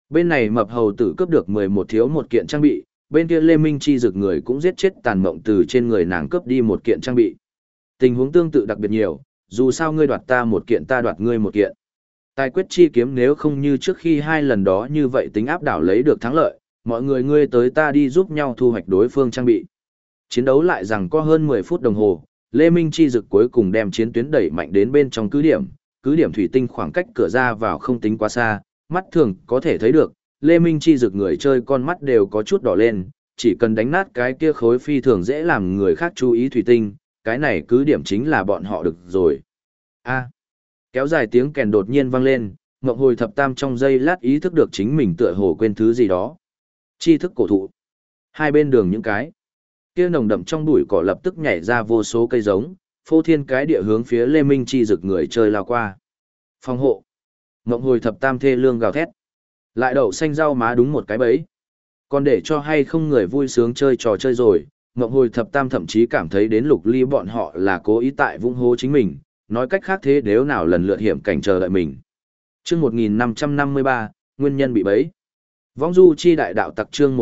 Bên này mập hầu tử cướp được 11 thiếu một kiện trang bị, bên kia Lê Minh Chi rực người cũng giết chết tàn mộng từ trên người nàng cướp đi một kiện trang bị. Tình huống tương tự đặc biệt nhiều, dù sao ngươi đoạt ta một kiện ta đoạt ngươi một kiện. Tài quyết chi kiếm nếu không như trước khi hai lần đó như vậy tính áp đảo lấy được thắng lợi, mọi người ngươi tới ta đi giúp nhau thu hoạch đối phương trang bị. Chiến đấu lại rằng có hơn 10 phút đồng hồ, Lê Minh Chi rực cuối cùng đem chiến tuyến đẩy mạnh đến bên trong cứ điểm thủy tinh khoảng cách cửa ra vào không tính quá xa, mắt thường có thể thấy được, Lê Minh Chi rực người chơi con mắt đều có chút đỏ lên, chỉ cần đánh nát cái kia khối phi thường dễ làm người khác chú ý thủy tinh, cái này cứ điểm chính là bọn họ được rồi. A. Kéo dài tiếng kèn đột nhiên vang lên, Ngộng Hồi Thập Tam trong giây lát ý thức được chính mình tựa hồ quên thứ gì đó. Tri thức cổ thụ. Hai bên đường những cái kia nồng đậm trong bụi cỏ lập tức nhảy ra vô số cây giống, phô thiên cái địa hướng phía Lê Minh Chi rực người chơi lao qua. Phòng hộ. Ngộng Hồi Thập Tam thê lương gào thét. Lại đậu xanh rau má đúng một cái bẫy. Còn để cho hay không người vui sướng chơi trò chơi rồi, Ngộng Hồi Thập Tam thậm chí cảm thấy đến Lục Ly bọn họ là cố ý tại vung hô chính mình, nói cách khác thế nếu nào lần lượt hiểm cảnh chờ đợi mình. Chương 1553, nguyên nhân bị bẫy. Vong du chi đại đạo tặc chương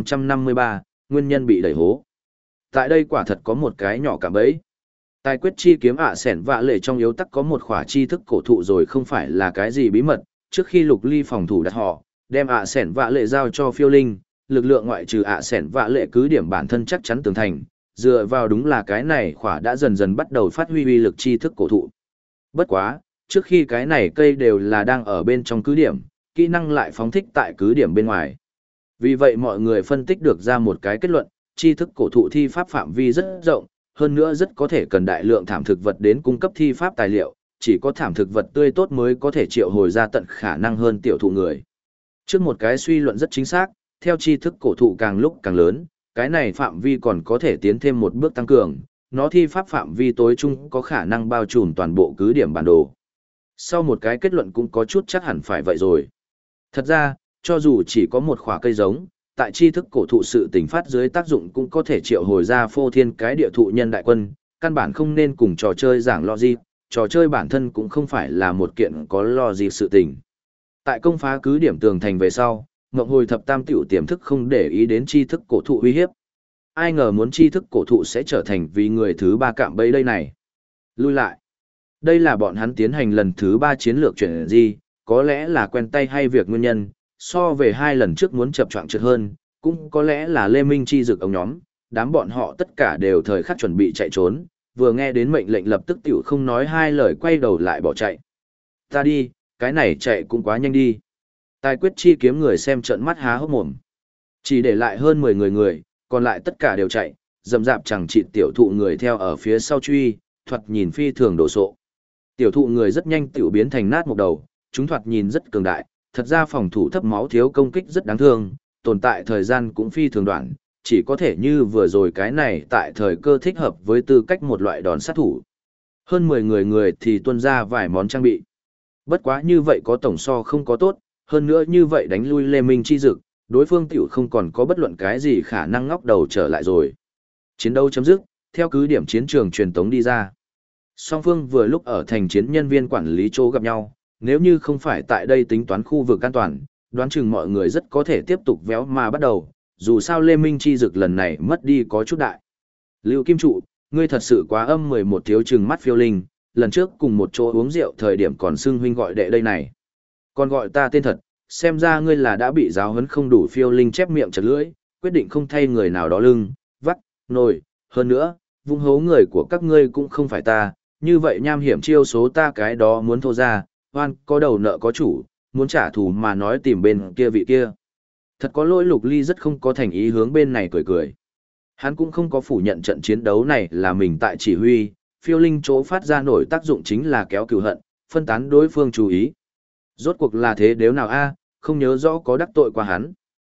1553, nguyên nhân bị đẩy hố. Tại đây quả thật có một cái nhỏ cạm bẫy. Tài quyết chi kiếm sẻn vạ lệ trong yếu tắc có một khỏa chi thức cổ thụ rồi không phải là cái gì bí mật, trước khi Lục Ly phòng thủ đặt họ, đem sẻn vạ lệ giao cho phiêu linh, lực lượng ngoại trừ sẻn vạ lệ cứ điểm bản thân chắc chắn tường thành, dựa vào đúng là cái này khỏa đã dần dần bắt đầu phát huy uy lực chi thức cổ thụ. Bất quá, trước khi cái này cây đều là đang ở bên trong cứ điểm, kỹ năng lại phóng thích tại cứ điểm bên ngoài. Vì vậy mọi người phân tích được ra một cái kết luận, chi thức cổ thụ thi pháp phạm vi rất rộng, hơn nữa rất có thể cần đại lượng thảm thực vật đến cung cấp thi pháp tài liệu, chỉ có thảm thực vật tươi tốt mới có thể triệu hồi ra tận khả năng hơn tiểu thụ người. Trước một cái suy luận rất chính xác, theo chi thức cổ thụ càng lúc càng lớn, cái này phạm vi còn có thể tiến thêm một bước tăng cường, nó thi pháp phạm vi tối trung có khả năng bao trùm toàn bộ cứ điểm bản đồ. Sau một cái kết luận cũng có chút chắc hẳn phải vậy rồi. Thật ra, cho dù chỉ có một khỏa cây giống, tại tri thức cổ thụ sự tình phát dưới tác dụng cũng có thể triệu hồi ra phô thiên cái địa thụ nhân đại quân, căn bản không nên cùng trò chơi giảng logic, trò chơi bản thân cũng không phải là một kiện có logic sự tình. Tại công phá cứ điểm tường thành về sau, Ngộng Hồi Thập Tam tiểu tiềm thức không để ý đến tri thức cổ thụ uy hiếp. Ai ngờ muốn tri thức cổ thụ sẽ trở thành vì người thứ ba cạm bẫy đây này. Lui lại. Đây là bọn hắn tiến hành lần thứ 3 chiến lược chuyển gì, có lẽ là quen tay hay việc nguyên nhân, so về 2 lần trước muốn chập choạng trượt hơn, cũng có lẽ là Lê Minh Chi rực ông nhóm, đám bọn họ tất cả đều thời khắc chuẩn bị chạy trốn, vừa nghe đến mệnh lệnh lập tức tiểu không nói hai lời quay đầu lại bỏ chạy. Ta đi, cái này chạy cũng quá nhanh đi. Tài quyết chi kiếm người xem trợn mắt há hốc mồm. Chỉ để lại hơn 10 người, còn lại tất cả đều chạy, dầm dạp chẳng chịt tiểu thụ người theo ở phía sau truy, thoạt nhìn phi thường đổ sộ. Tiểu thụ người rất nhanh tiểu biến thành nát một đầu, chúng thoạt nhìn rất cường đại, thật ra phòng thủ thấp máu thiếu công kích rất đáng thương, tồn tại thời gian cũng phi thường đoạn, chỉ có thể như vừa rồi cái này tại thời cơ thích hợp với tư cách một loại đòn sát thủ. Hơn 10 người thì tuân ra vài món trang bị. Bất quá như vậy có tổng so không có tốt, hơn nữa như vậy đánh lui Lê Minh Chi dực, đối phương tiểu không còn có bất luận cái gì khả năng ngóc đầu trở lại rồi. Chiến đấu chấm dứt, theo cứ điểm chiến trường truyền tống đi ra. Song phương vừa lúc ở thành chiến nhân viên quản lý chỗ gặp nhau, nếu như không phải tại đây tính toán khu vực an toàn, đoán chừng mọi người rất có thể tiếp tục véo mà bắt đầu, dù sao Lê Minh Chi dực lần này mất đi có chút đại. Lưu Kim Trụ, ngươi thật sự quá âm 11 thiếu chừng mắt phiêu linh, lần trước cùng một chỗ uống rượu thời điểm còn xưng huynh gọi đệ đây này. Còn gọi ta tên thật, xem ra ngươi là đã bị giáo huấn không đủ. Phiêu linh chép miệng chật lưỡi, quyết định không thay người nào đó lưng, vắt, nồi, hơn nữa, vung hố người của các ngươi cũng không phải ta, như vậy nham hiểm chiêu số ta cái đó muốn thô ra, hoan có đầu nợ có chủ, muốn trả thù mà nói tìm bên kia vị kia. Thật có lỗi. Lục Ly rất không có thành ý hướng bên này cười cười. Hắn cũng không có phủ nhận trận chiến đấu này là mình tại chỉ huy, phiêu linh chỗ phát ra nổi tác dụng chính là kéo cừu hận, phân tán đối phương chú ý. Rốt cuộc là thế đếu nào a, không nhớ rõ có đắc tội qua hắn.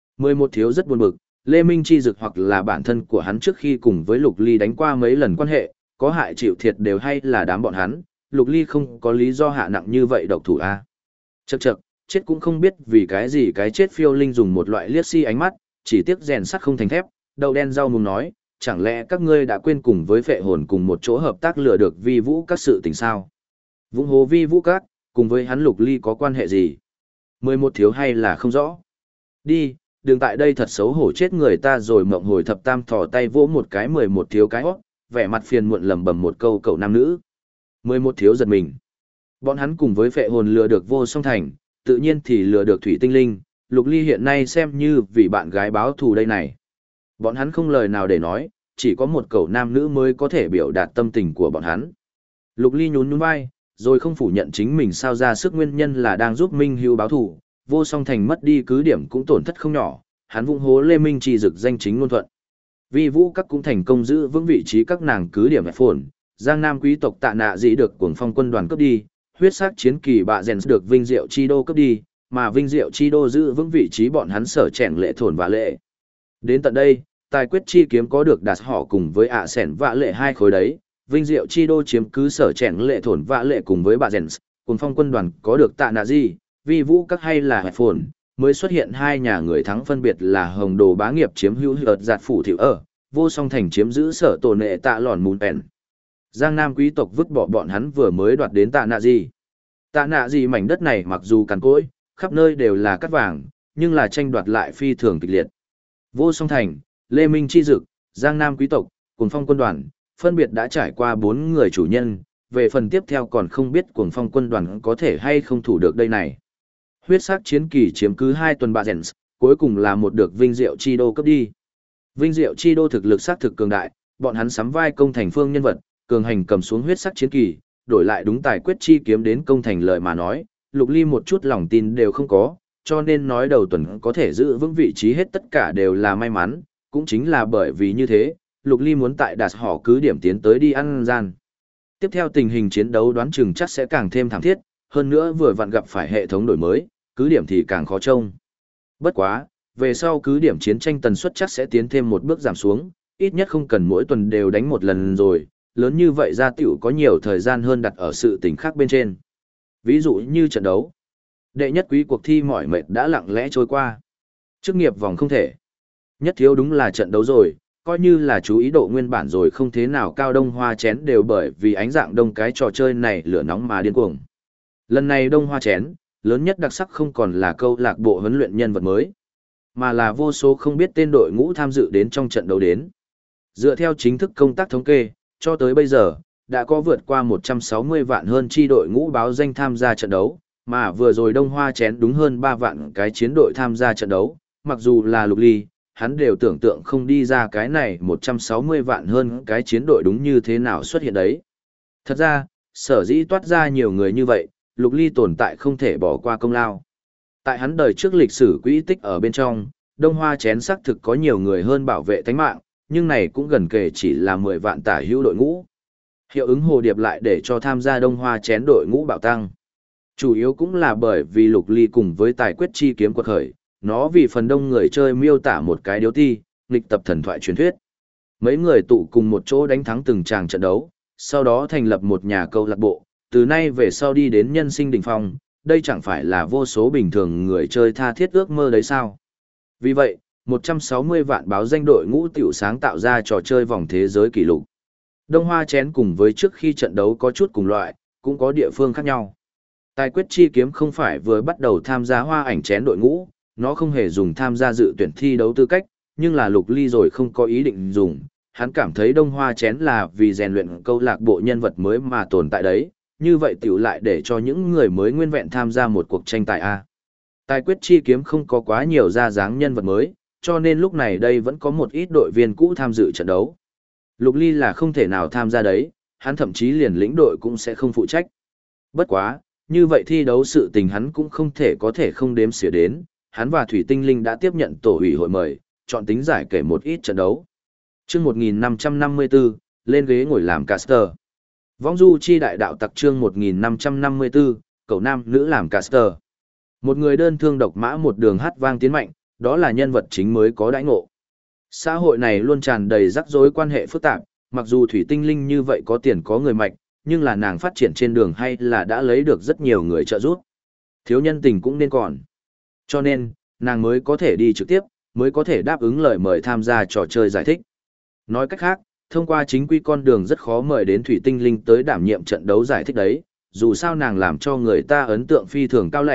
11 thiếu rất buồn bực, Lê Minh Chi dực hoặc là bản thân của hắn trước khi cùng với Lục Ly đánh qua mấy lần quan hệ, có hại chịu thiệt đều hay là đám bọn hắn, Lục Ly không có lý do hạ nặng như vậy độc thủ a. Chậc chậc, chết cũng không biết vì cái gì cái chết. Phiêu linh dùng một loại liếc si ánh mắt, chỉ tiếc rèn sắt không thành thép, đầu đen rau muống nói, chẳng lẽ các ngươi đã quên cùng với phệ hồn cùng một chỗ hợp tác lừa được vi vũ các sự tình sao? Vũng hố vi vũ các, cùng với hắn Lục Ly có quan hệ gì? 11 thiếu hay là không rõ. Đi, đừng tại đây thật xấu hổ chết người ta rồi. Mộng Hồi thập tam thò tay vỗ một cái 11 thiếu cái hót, vẻ mặt phiền muộn lẩm bẩm một câu cậu nam nữ. 11 thiếu giật mình. Bọn hắn cùng với phệ hồn lừa được Vô Song Thành, tự nhiên thì lừa được Thủy Tinh Linh, Lục Ly hiện nay xem như vì bạn gái báo thù đây này. Bọn hắn không lời nào để nói, chỉ có một cậu nam nữ mới có thể biểu đạt tâm tình của bọn hắn. Lục Ly nhún nhún vai, rồi không phủ nhận chính mình sao ra sức nguyên nhân là đang giúp Minh Hữu báo thù, Vô Song Thành mất đi cứ điểm cũng tổn thất không nhỏ, hắn vung hố Lê Minh Chi rực danh chính ngôn thuận. Vi Vũ các cũng thành công giữ vững vị trí các nàng cứ điểm phồn, Giang Nam quý tộc Tạ Nạ Dĩ được Cuồng Phong quân đoàn cướp đi, huyết sắc chiến kỳ bạ rèn được Vinh Diệu Chi đô cướp đi, mà Vinh Diệu Chi đô giữ vững vị trí bọn hắn sở chèn lệ thổn và lệ. Đến tận đây, tài quyết chi kiếm có được đạt họ cùng với ạ sẻn vạ lệ hai khối đấy, Vinh Diệu Chi đô chiếm cứ sở chèn lệ thổn vạ lệ cùng với bạ rèn, Cuồng Phong quân đoàn có được Tạ Nạ Dĩ, Vi Vũ các hay là hẹp phồn, mới xuất hiện hai nhà người thắng phân biệt là Hồng Đồ Bá Nghiệp chiếm hữu hợt giạt phủ thiểu ở, Vô Song Thành chiếm giữ sở tổ nệ Tạ Lòn Mùn Pèn. Giang Nam quý tộc vứt bỏ bọn hắn vừa mới đoạt đến Tạ Nạ Dĩ. Tạ Nạ Dĩ mảnh đất này mặc dù cằn cỗi, khắp nơi đều là cát vàng, nhưng là tranh đoạt lại phi thường kịch liệt. Vô Song Thành, Lê Minh Chi Dực, Giang Nam quý tộc, Cuồng Phong quân đoàn, phân biệt đã trải qua 4 người chủ nhân, về phần tiếp theo còn không biết Cuồng Phong quân đoàn có thể hay không thủ được đây này. Huyết sắc chiến kỳ chiếm cứ 2 tuần bạ rèn, cuối cùng là một được Vinh Diệu Chi đô cấp đi. Vinh Diệu Chi đô thực lực xác thực cường đại, bọn hắn sắm vai công thành phương nhân vật, cường hành cầm xuống huyết sắc chiến kỳ, đổi lại đúng tài quyết chi kiếm đến công thành lời mà nói, Lục Ly một chút lòng tin đều không có, cho nên nói đầu tuần có thể giữ vững vị trí hết tất cả đều là may mắn, cũng chính là bởi vì như thế, Lục Ly muốn tại đạt họ cứ điểm tiến tới đi ăn gian. Tiếp theo tình hình chiến đấu đoán chừng chắc sẽ càng thêm thảm thiết, hơn nữa vừa vặn gặp phải hệ thống đổi mới, cứ điểm thì càng khó trông. Bất quá, về sau cứ điểm chiến tranh tần suất chắc sẽ tiến thêm một bước giảm xuống, ít nhất không cần mỗi tuần đều đánh một lần rồi, lớn như vậy ra tiểu có nhiều thời gian hơn đặt ở sự tình khác bên trên. Ví dụ như trận đấu. Đệ nhất quý cuộc thi mỏi mệt đã lặng lẽ trôi qua. Chức nghiệp vòng không thể. Nhất thiếu đúng là trận đấu rồi, coi như là chú ý độ nguyên bản rồi không thế nào cao Đông Hoa chén đều bởi vì ánh dạng đông cái trò chơi này lửa nóng mà điên cuồng. Lần này Đông Hoa chén, lớn nhất đặc sắc không còn là câu lạc bộ huấn luyện nhân vật mới, mà là vô số không biết tên đội ngũ tham dự đến trong trận đấu đến. Dựa theo chính thức công tác thống kê, cho tới bây giờ, đã có vượt qua 160 vạn hơn chi đội ngũ báo danh tham gia trận đấu, mà vừa rồi Đông Hoa chén đúng hơn 3 vạn cái chiến đội tham gia trận đấu, mặc dù là Lục Ly, hắn đều tưởng tượng không đi ra cái này 160 vạn hơn cái chiến đội đúng như thế nào xuất hiện đấy. Thật ra, sở dĩ toát ra nhiều người như vậy, Lục Ly tồn tại không thể bỏ qua công lao. Tại hắn đời trước lịch sử quỹ tích ở bên trong, Đông Hoa chén xác thực có nhiều người hơn bảo vệ tánh mạng, nhưng này cũng gần kề chỉ là 10 vạn tả hữu đội ngũ. Hiệu ứng hồ điệp lại để cho tham gia Đông Hoa chén đội ngũ bạo tăng. Chủ yếu cũng là bởi vì Lục Ly cùng với tài quyết chi kiếm quật khởi, nó vì phần đông người chơi miêu tả một cái điếu ti, nghịch tập thần thoại truyền thuyết. Mấy người tụ cùng một chỗ đánh thắng từng tràng trận đấu, sau đó thành lập một nhà câu lạc bộ, từ nay về sau đi đến nhân sinh đỉnh phong, đây chẳng phải là vô số bình thường người chơi tha thiết ước mơ đấy sao. Vì vậy, 160 vạn báo danh đội ngũ tiểu sáng tạo ra trò chơi vòng thế giới kỷ lục. Đông Hoa chén cùng với trước khi trận đấu có chút cùng loại, cũng có địa phương khác nhau. Tài quyết chi kiếm không phải vừa bắt đầu tham gia hoa ảnh chén đội ngũ, nó không hề dùng tham gia dự tuyển thi đấu tư cách, nhưng là Lục Ly rồi không có ý định dùng, hắn cảm thấy Đông Hoa chén là vì rèn luyện câu lạc bộ nhân vật mới mà tồn tại đấy, như vậy tiểu lại để cho những người mới nguyên vẹn tham gia một cuộc tranh tài A. Tài quyết chi kiếm không có quá nhiều ra dáng nhân vật mới, cho nên lúc này đây vẫn có một ít đội viên cũ tham dự trận đấu. Lục Ly là không thể nào tham gia đấy, hắn thậm chí liền lĩnh đội cũng sẽ không phụ trách. Bất quá, như vậy thi đấu sự tình hắn cũng không thể có thể không đếm xỉa đến, hắn và Thủy Tinh Linh đã tiếp nhận tổ ủy hội mời, chọn tính giải kể một ít trận đấu. Chương 1554, lên ghế ngồi làm caster. Vong du chi đại đạo tặc chương 1554, cậu nam nữ làm caster. Một người đơn thương độc mã một đường hát vang tiến mạnh, đó là nhân vật chính mới có đãi ngộ. Xã hội này luôn tràn đầy rắc rối quan hệ phức tạp, mặc dù Thủy Tinh Linh như vậy có tiền có người mạch, nhưng là nàng phát triển trên đường hay là đã lấy được rất nhiều người trợ giúp. Thiếu nhân tình cũng nên còn. Cho nên, nàng mới có thể đi trực tiếp, mới có thể đáp ứng lời mời tham gia trò chơi giải thích. Nói cách khác, thông qua chính quy con đường rất khó mời đến Thủy Tinh Linh tới đảm nhiệm trận đấu giải thích đấy, dù sao nàng làm cho người ta ấn tượng phi thường cao lạnh,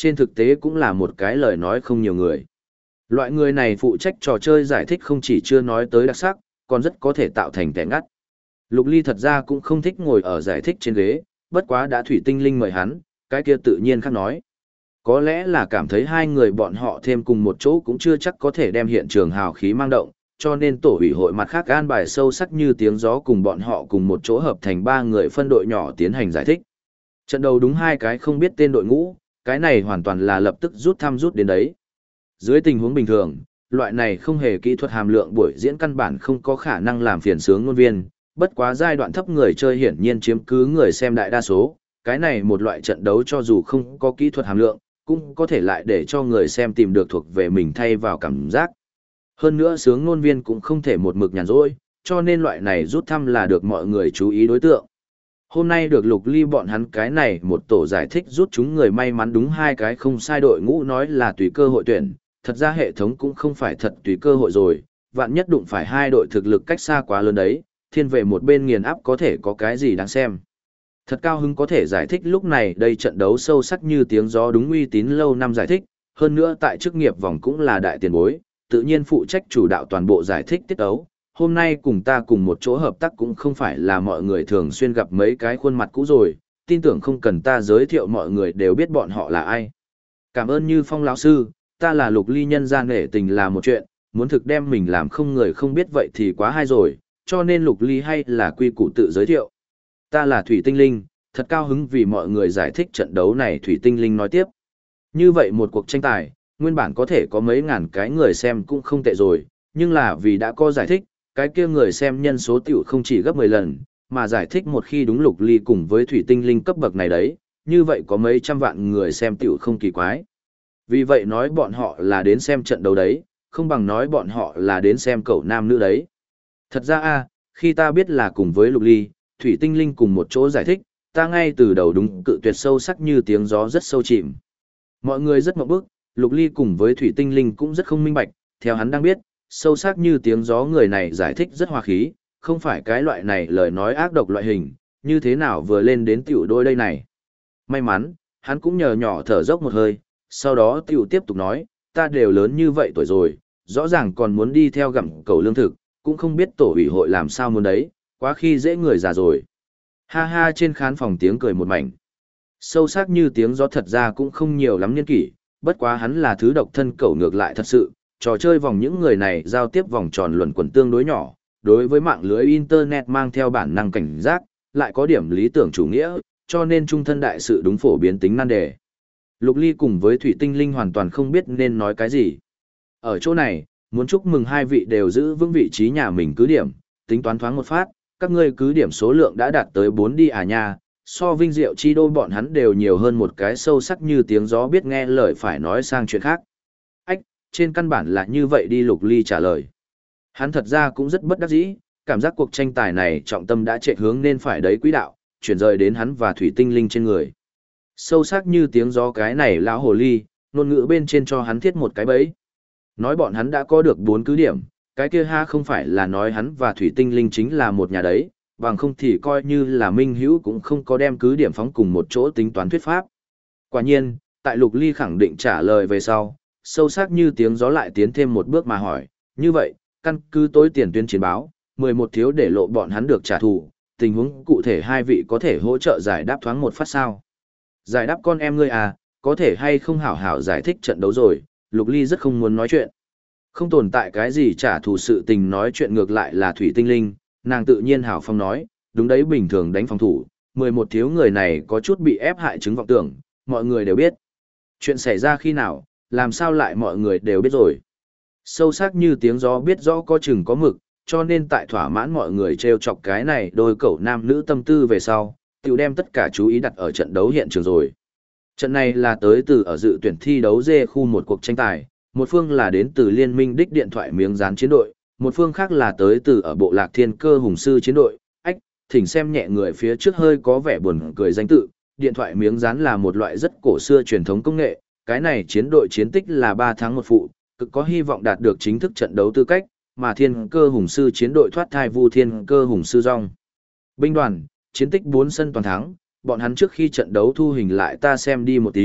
trên thực tế cũng là một cái lời nói không nhiều người. Loại người này phụ trách trò chơi giải thích không chỉ chưa nói tới đặc sắc, còn rất có thể tạo thành tẻ ngắt. Lục Ly thật ra cũng không thích ngồi ở giải thích trên ghế, bất quá đã Thủy Tinh Linh mời hắn, cái kia tự nhiên khác nói. Có lẽ là cảm thấy hai người bọn họ thêm cùng một chỗ cũng chưa chắc có thể đem hiện trường hào khí mang động, cho nên tổ ủy hội mặt khác an bài sâu sắc như tiếng gió cùng bọn họ cùng một chỗ hợp thành 3 người phân đội nhỏ tiến hành giải thích. Trận đầu đúng 2 cái không biết tên đội ngũ, cái này hoàn toàn là lập tức rút thăm rút đến đấy. Dưới tình huống bình thường, loại này không hề kỹ thuật hàm lượng buổi diễn căn bản không có khả năng làm phiền sướng ngôn viên, bất quá giai đoạn thấp người chơi hiển nhiên chiếm cứ người xem đại đa số, cái này một loại trận đấu cho dù không có kỹ thuật hàm lượng, cũng có thể lại để cho người xem tìm được thuộc về mình thay vào cảm giác. Hơn nữa sướng ngôn viên cũng không thể một mực nhàn rỗi, cho nên loại này rút thăm là được mọi người chú ý đối tượng. Hôm nay được Lục Ly bọn hắn cái này một tổ giải thích rút chúng người may mắn đúng 2 cái không sai đội ngũ nói là tùy cơ hội tuyển, thật ra hệ thống cũng không phải thật tùy cơ hội rồi, vạn nhất đụng phải 2 đội thực lực cách xa quá lớn đấy, thiên về một bên nghiền áp có thể có cái gì đáng xem. Thật cao hứng có thể giải thích lúc này đây trận đấu sâu sắc như tiếng gió đúng uy tín lâu năm giải thích, hơn nữa tại chức nghiệp vòng cũng là đại tiền bối, tự nhiên phụ trách chủ đạo toàn bộ giải thích tiết đấu. Hôm nay cùng ta cùng một chỗ hợp tác cũng không phải là mọi người thường xuyên gặp mấy cái khuôn mặt cũ rồi, tin tưởng không cần ta giới thiệu mọi người đều biết bọn họ là ai. Cảm ơn Như Phong lão sư, ta là Lục Ly, nhân gian nể tình là một chuyện, muốn thực đem mình làm không người không biết vậy thì quá hay rồi, cho nên Lục Ly hay là quy củ tự giới thiệu. Ta là Thủy Tinh Linh, thật cao hứng vì mọi người giải thích trận đấu này. Thủy Tinh Linh nói tiếp. Như vậy một cuộc tranh tài, nguyên bản có thể có mấy ngàn cái người xem cũng không tệ rồi, nhưng là vì đã có giải thích, cái kia người xem nhân số tiểu không chỉ gấp 10 lần, mà giải thích một khi đúng Lục Ly cùng với Thủy Tinh Linh cấp bậc này đấy, như vậy có mấy trăm vạn người xem tiểu không kỳ quái. Vì vậy nói bọn họ là đến xem trận đấu đấy, không bằng nói bọn họ là đến xem cậu nam nữ đấy. Thật ra khi ta biết là cùng với Lục Ly, Thủy Tinh Linh cùng một chỗ giải thích, ta ngay từ đầu đúng cự tuyệt sâu sắc như tiếng gió rất sâu chìm. Mọi người rất ngộp bức, Lục Ly cùng với Thủy Tinh Linh cũng rất không minh bạch, theo hắn đang biết, sâu sắc như tiếng gió người này giải thích rất hòa khí, không phải cái loại này lời nói ác độc loại hình, như thế nào vừa lên đến tiểu đôi đây này. May mắn, hắn cũng nhờ nhỏ thở dốc một hơi, sau đó tiểu tiếp tục nói, ta đều lớn như vậy tuổi rồi, rõ ràng còn muốn đi theo gặm cầu lương thực, cũng không biết tổ ủy hội làm sao muốn đấy, quá khi dễ người già rồi. Ha ha, trên khán phòng tiếng cười một mảnh. Sâu sắc như tiếng gió thật ra cũng không nhiều lắm niên kỷ, bất quá hắn là thứ độc thân cẩu ngược lại thật sự, trò chơi vòng những người này giao tiếp vòng tròn luẩn quẩn tương đối nhỏ, đối với mạng lưới internet mang theo bản năng cảnh giác, lại có điểm lý tưởng chủ nghĩa, cho nên trung thân đại sự đúng phổ biến tính nan đề. Lục Ly cùng với Thủy Tinh Linh hoàn toàn không biết nên nói cái gì. Ở chỗ này, muốn chúc mừng 2 vị đều giữ vững vị trí nhà mình cứ điểm, tính toán thoáng một phát, các ngươi cứ điểm số lượng đã đạt tới 4 đi à nha, so Vinh Diệu Chi Đô bọn hắn đều nhiều hơn một cái sâu sắc như tiếng gió biết nghe lời phải nói sang chuyện khác. Ách, trên căn bản là như vậy đi. Lục Ly trả lời. Hắn thật ra cũng rất bất đắc dĩ, cảm giác cuộc tranh tài này trọng tâm đã chạy hướng nên phải đấy quỹ đạo, chuyển rời đến hắn và Thủy Tinh Linh trên người. Sâu sắc như tiếng gió cái này lão hồ ly, ngôn ngữ bên trên cho hắn thiết một cái bẫy. Nói bọn hắn đã có được 4 cứ điểm, cái kia ha không phải là nói hắn và Thủy Tinh Linh chính là một nhà đấy, bằng không thì coi như là minh hữu cũng không có đem cứ điểm phóng cùng một chỗ tính toán thuyết pháp. Quả nhiên, tại Lục Ly khẳng định trả lời về sau, sâu sắc như tiếng gió lại tiến thêm một bước mà hỏi, như vậy, căn cứ tối tiền tuyên chiến báo, 11 thiếu để lộ bọn hắn được trả thù, tình huống cụ thể 2 vị có thể hỗ trợ giải đáp thoáng một phát sao. Giải đáp con em ngươi à, có thể hay không hảo hảo giải thích trận đấu rồi. Lục Ly rất không muốn nói chuyện. Không tồn tại cái gì trả thù sự tình, nói chuyện ngược lại là Thủy Tinh Linh, nàng tự nhiên hảo phong nói, đúng đấy, bình thường đánh phòng thủ, 11 thiếu người này có chút bị ép hại chứng vọng tưởng, mọi người đều biết. Chuyện xảy ra khi nào, làm sao lại mọi người đều biết rồi. Sâu sắc như tiếng gió biết rõ có chừng có mực, cho nên tại thỏa mãn mọi người trêu chọc cái này đôi cẩu nam nữ tâm tư về sau, tiểu đem tất cả chú ý đặt ở trận đấu hiện trường rồi. Trận này là tới từ ở dự tuyển thi đấu D khu một cuộc tranh tài, một phương là đến từ liên minh đích điện thoại miếng dán chiến đội, một phương khác là tới từ ở bộ lạc thiên cơ hùng sư chiến đội. Ách, thỉnh xem nhẹ người phía trước hơi có vẻ buồn cười danh tự, điện thoại miếng dán là một loại rất cổ xưa truyền thống công nghệ, cái này chiến đội chiến tích là 3 thắng 1 phụ, cực có hy vọng đạt được chính thức trận đấu tư cách, mà thiên cơ hùng sư chiến đội thoát thai vu thiên cơ hùng sư rong. Binh đoàn, chiến tích 4 sân toàn thắng, bọn hắn trước khi trận đấu thu hình lại ta xem đi một tí,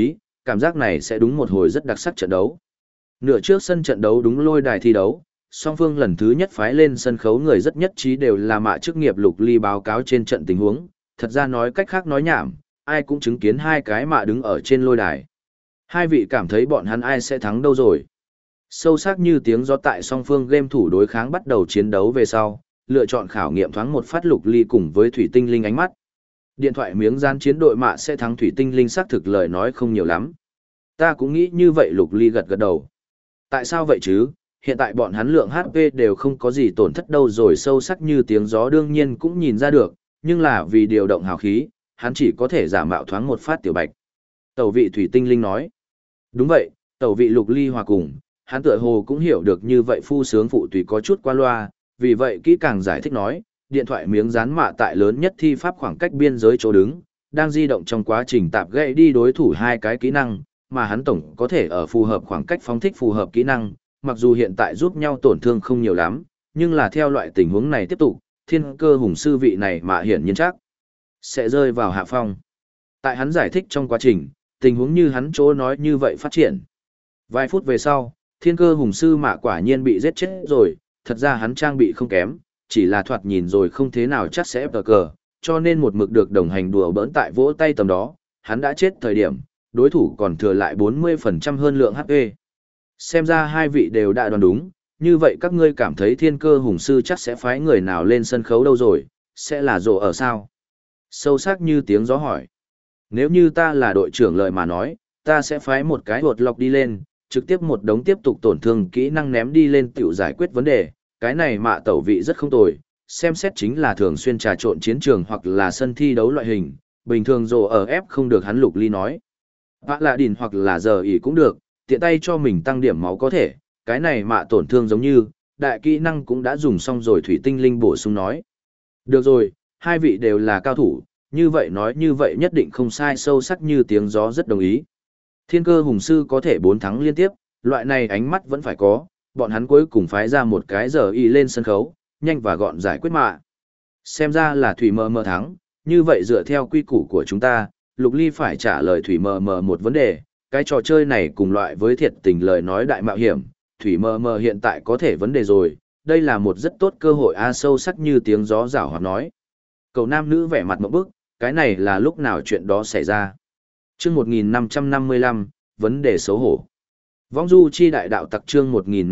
cảm giác này sẽ đúng một hồi rất đặc sắc trận đấu. Nửa trước sân trận đấu đúng lôi đài thi đấu, song phương lần thứ nhất phái lên sân khấu người rất nhất trí đều là mạ chức nghiệp Lục Ly báo cáo trên trận tình huống, thật ra nói cách khác nói nhảm, ai cũng chứng kiến hai cái mạ đứng ở trên lôi đài. Hai vị cảm thấy bọn hắn ai sẽ thắng đâu rồi. Sâu sắc như tiếng gió tại song phương game thủ đối kháng bắt đầu chiến đấu về sau, lựa chọn khảo nghiệm thoáng một phát Lục Ly cùng với Thủy Tinh Linh ánh mắt. Điện thoại miếng gian chiến đội mạ sẽ thắng Thủy Tinh Linh xác thực lời nói không nhiều lắm. Ta cũng nghĩ như vậy, Lục Ly gật gật đầu. Tại sao vậy chứ? Hiện tại bọn hắn lượng HP đều không có gì tổn thất đâu rồi, sâu sắc như tiếng gió đương nhiên cũng nhìn ra được, nhưng là vì điều động hào khí, hắn chỉ có thể giả mạo thoáng một phát tiểu bạch. Tẩu vị Thủy Tinh Linh nói. Đúng vậy, tẩu vị Lục Ly hòa cùng, hắn tựa hồ cũng hiểu được như vậy phu sướng phụ tùy có chút qua loa, vì vậy kỹ càng giải thích nói, điện thoại miếng dán mạ tại lớn nhất thi pháp khoảng cách biên giới chỗ đứng, đang di động trong quá trình tạp gãy đi đối thủ hai cái kỹ năng, mà hắn tổng có thể ở phù hợp khoảng cách phóng thích phù hợp kỹ năng, mặc dù hiện tại giúp nhau tổn thương không nhiều lắm, nhưng là theo loại tình huống này tiếp tục, thiên cơ hùng sư vị này mà hiển nhiên chắc sẽ rơi vào hạ phong. Tại hắn giải thích trong quá trình, tình huống như hắn chỗ nói như vậy phát triển. Vài phút về sau, thiên cơ hùng sư mạ quả nhiên bị giết chết rồi, thật ra hắn trang bị không kém, chỉ là thoạt nhìn rồi không thế nào chắc sẽ tờ cờ, cho nên một mực được đồng hành đùa bỡn tại vỗ tay tầm đó, hắn đã chết thời điểm, đối thủ còn thừa lại 40% hơn lượng HP. Xem ra hai vị đều đã đoán đúng, như vậy các ngươi cảm thấy thiên cơ hùng sư chắc sẽ phái người nào lên sân khấu đâu rồi, sẽ là rộ ở sao? Sâu sắc như tiếng gió hỏi. Nếu như ta là đội trưởng lời mà nói, ta sẽ phái một cái hột lọc đi lên, trực tiếp một đống tiếp tục tổn thương kỹ năng ném đi lên tiểu giải quyết vấn đề, cái này mạ tẩu vị rất không tồi, xem xét chính là thường xuyên trà trộn chiến trường hoặc là sân thi đấu loại hình, bình thường rồ ở ép không được, hắn Lục Ly nói. Vã lạ đỉn hoặc là giờ ỉ cũng được, tiện tay cho mình tăng điểm máu có thể, cái này mạ tổn thương giống như, đại kỹ năng cũng đã dùng xong rồi, Thủy Tinh Linh bổ sung nói. Được rồi, hai vị đều là cao thủ, như vậy nói như vậy nhất định không sai, sâu sắc như tiếng gió rất đồng ý. Thiên cơ hùng sư có thể 4 thắng liên tiếp, loại này ánh mắt vẫn phải có, bọn hắn cuối cùng phái ra một cái giờ y lên sân khấu, nhanh và gọn giải quyết mạ. Xem ra là Thủy mờ mờ thắng, như vậy dựa theo quy củ của chúng ta, Lục Ly phải trả lời Thủy mờ mờ một vấn đề, cái trò chơi này cùng loại với thiệt tình lời nói đại mạo hiểm, Thủy mờ mờ hiện tại có thể vấn đề rồi, đây là một rất tốt cơ hội a, sâu sắc như tiếng gió rảo hoạt nói. Cậu nam nữ vẻ mặt mộng bức, cái này là lúc nào chuyện đó xảy ra. Chương 1555, vấn đề xấu hổ. Vong du chi đại đạo tặc chương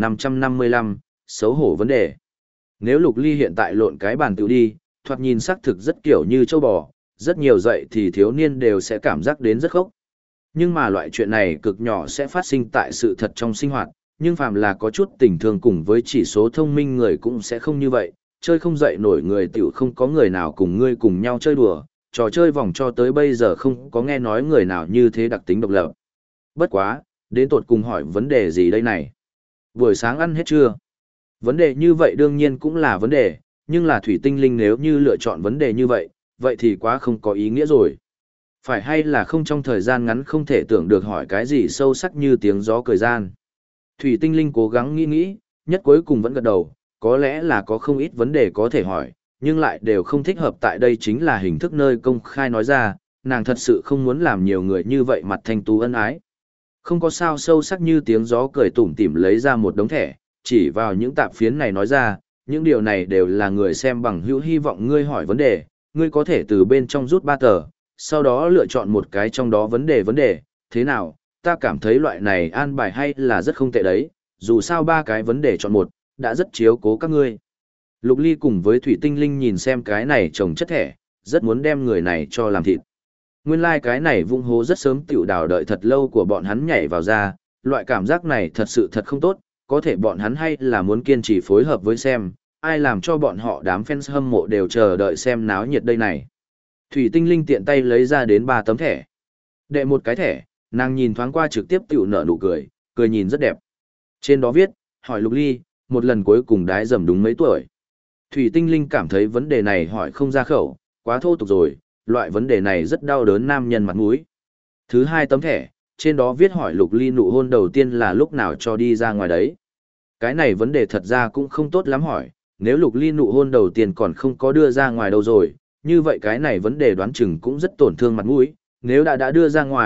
1555, xấu hổ vấn đề. Nếu Lục Ly hiện tại lộn cái bàn tự đi, thoạt nhìn xác thực rất kiểu như châu bò, rất nhiều dậy thì thiếu niên đều sẽ cảm giác đến rất khốc. Nhưng mà loại chuyện này cực nhỏ sẽ phát sinh tại sự thật trong sinh hoạt, nhưng phàm là có chút tình thương cùng với chỉ số thông minh người cũng sẽ không như vậy, chơi không dậy nổi người tiểu không có người nào cùng ngươi cùng nhau chơi đùa, trò chơi vòng cho tới bây giờ không có nghe nói người nào như thế đặc tính độc lập. Bất quá, đến tột cùng hỏi vấn đề gì đây này? Buổi sáng ăn hết chưa? Vấn đề như vậy đương nhiên cũng là vấn đề, nhưng là Thủy Tinh Linh nếu như lựa chọn vấn đề như vậy, vậy thì quá không có ý nghĩa rồi. Phải hay là không, trong thời gian ngắn không thể tưởng được hỏi cái gì sâu sắc như tiếng gió cười gian. Thủy Tinh Linh cố gắng nghĩ, nhất cuối cùng vẫn gật đầu, có lẽ là có không ít vấn đề có thể hỏi, nhưng lại đều không thích hợp tại đây chính là hình thức nơi công khai nói ra, nàng thật sự không muốn làm nhiều người như vậy mặt thanh tú ân ái. Không có sao, sâu sắc như tiếng gió cười tủm tỉm lấy ra một đống thẻ, chỉ vào những tạp phiến này nói ra, những điều này đều là người xem bằng hữu hy vọng ngươi hỏi vấn đề, ngươi có thể từ bên trong rút 3 tờ, sau đó lựa chọn một cái trong đó vấn đề, thế nào, ta cảm thấy loại này an bài hay là rất không tệ đấy, dù sao 3 cái vấn đề chọn một, đã rất chiếu cố các ngươi. Lục Ly cùng với Thủy Tinh Linh nhìn xem cái này trồng chất thẻ, rất muốn đem người này cho làm thịt. Nguyên lai cái này vung hố rất sớm tiểu đào đợi thật lâu của bọn hắn nhảy vào ra, loại cảm giác này thật sự thật không tốt, có thể bọn hắn hay là muốn kiên trì phối hợp với xem, ai làm cho bọn họ đám fans hâm mộ đều chờ đợi xem náo nhiệt đây này. Thủy Tinh Linh tiện tay lấy ra đến 3 tấm thẻ. Đệ một cái thẻ, nàng nhìn thoáng qua trực tiếp tiểu nở nụ cười, cười nhìn rất đẹp. Trên đó viết, hỏi Lục Ly, một lần cuối cùng đái dầm đúng mấy tuổi. Thủy Tinh Linh cảm thấy vấn đề này hỏi không ra khẩu, quá thô tục rồi, loại vấn đề này rất đau đớn nam nhân mặt mũi. Thứ 2 tấm thẻ, trên đó viết hỏi Lục Ly nụ hôn đầu tiên là lúc nào cho đi ra ngoài đấy. Cái này vấn đề thật ra cũng không tốt lắm hỏi, nếu Lục Ly nụ hôn đầu tiên còn không có đưa ra ngoài đâu rồi, như vậy cái này vấn đề đoán chừng cũng rất tổn thương mặt mũi, nếu đã đưa ra ngoài,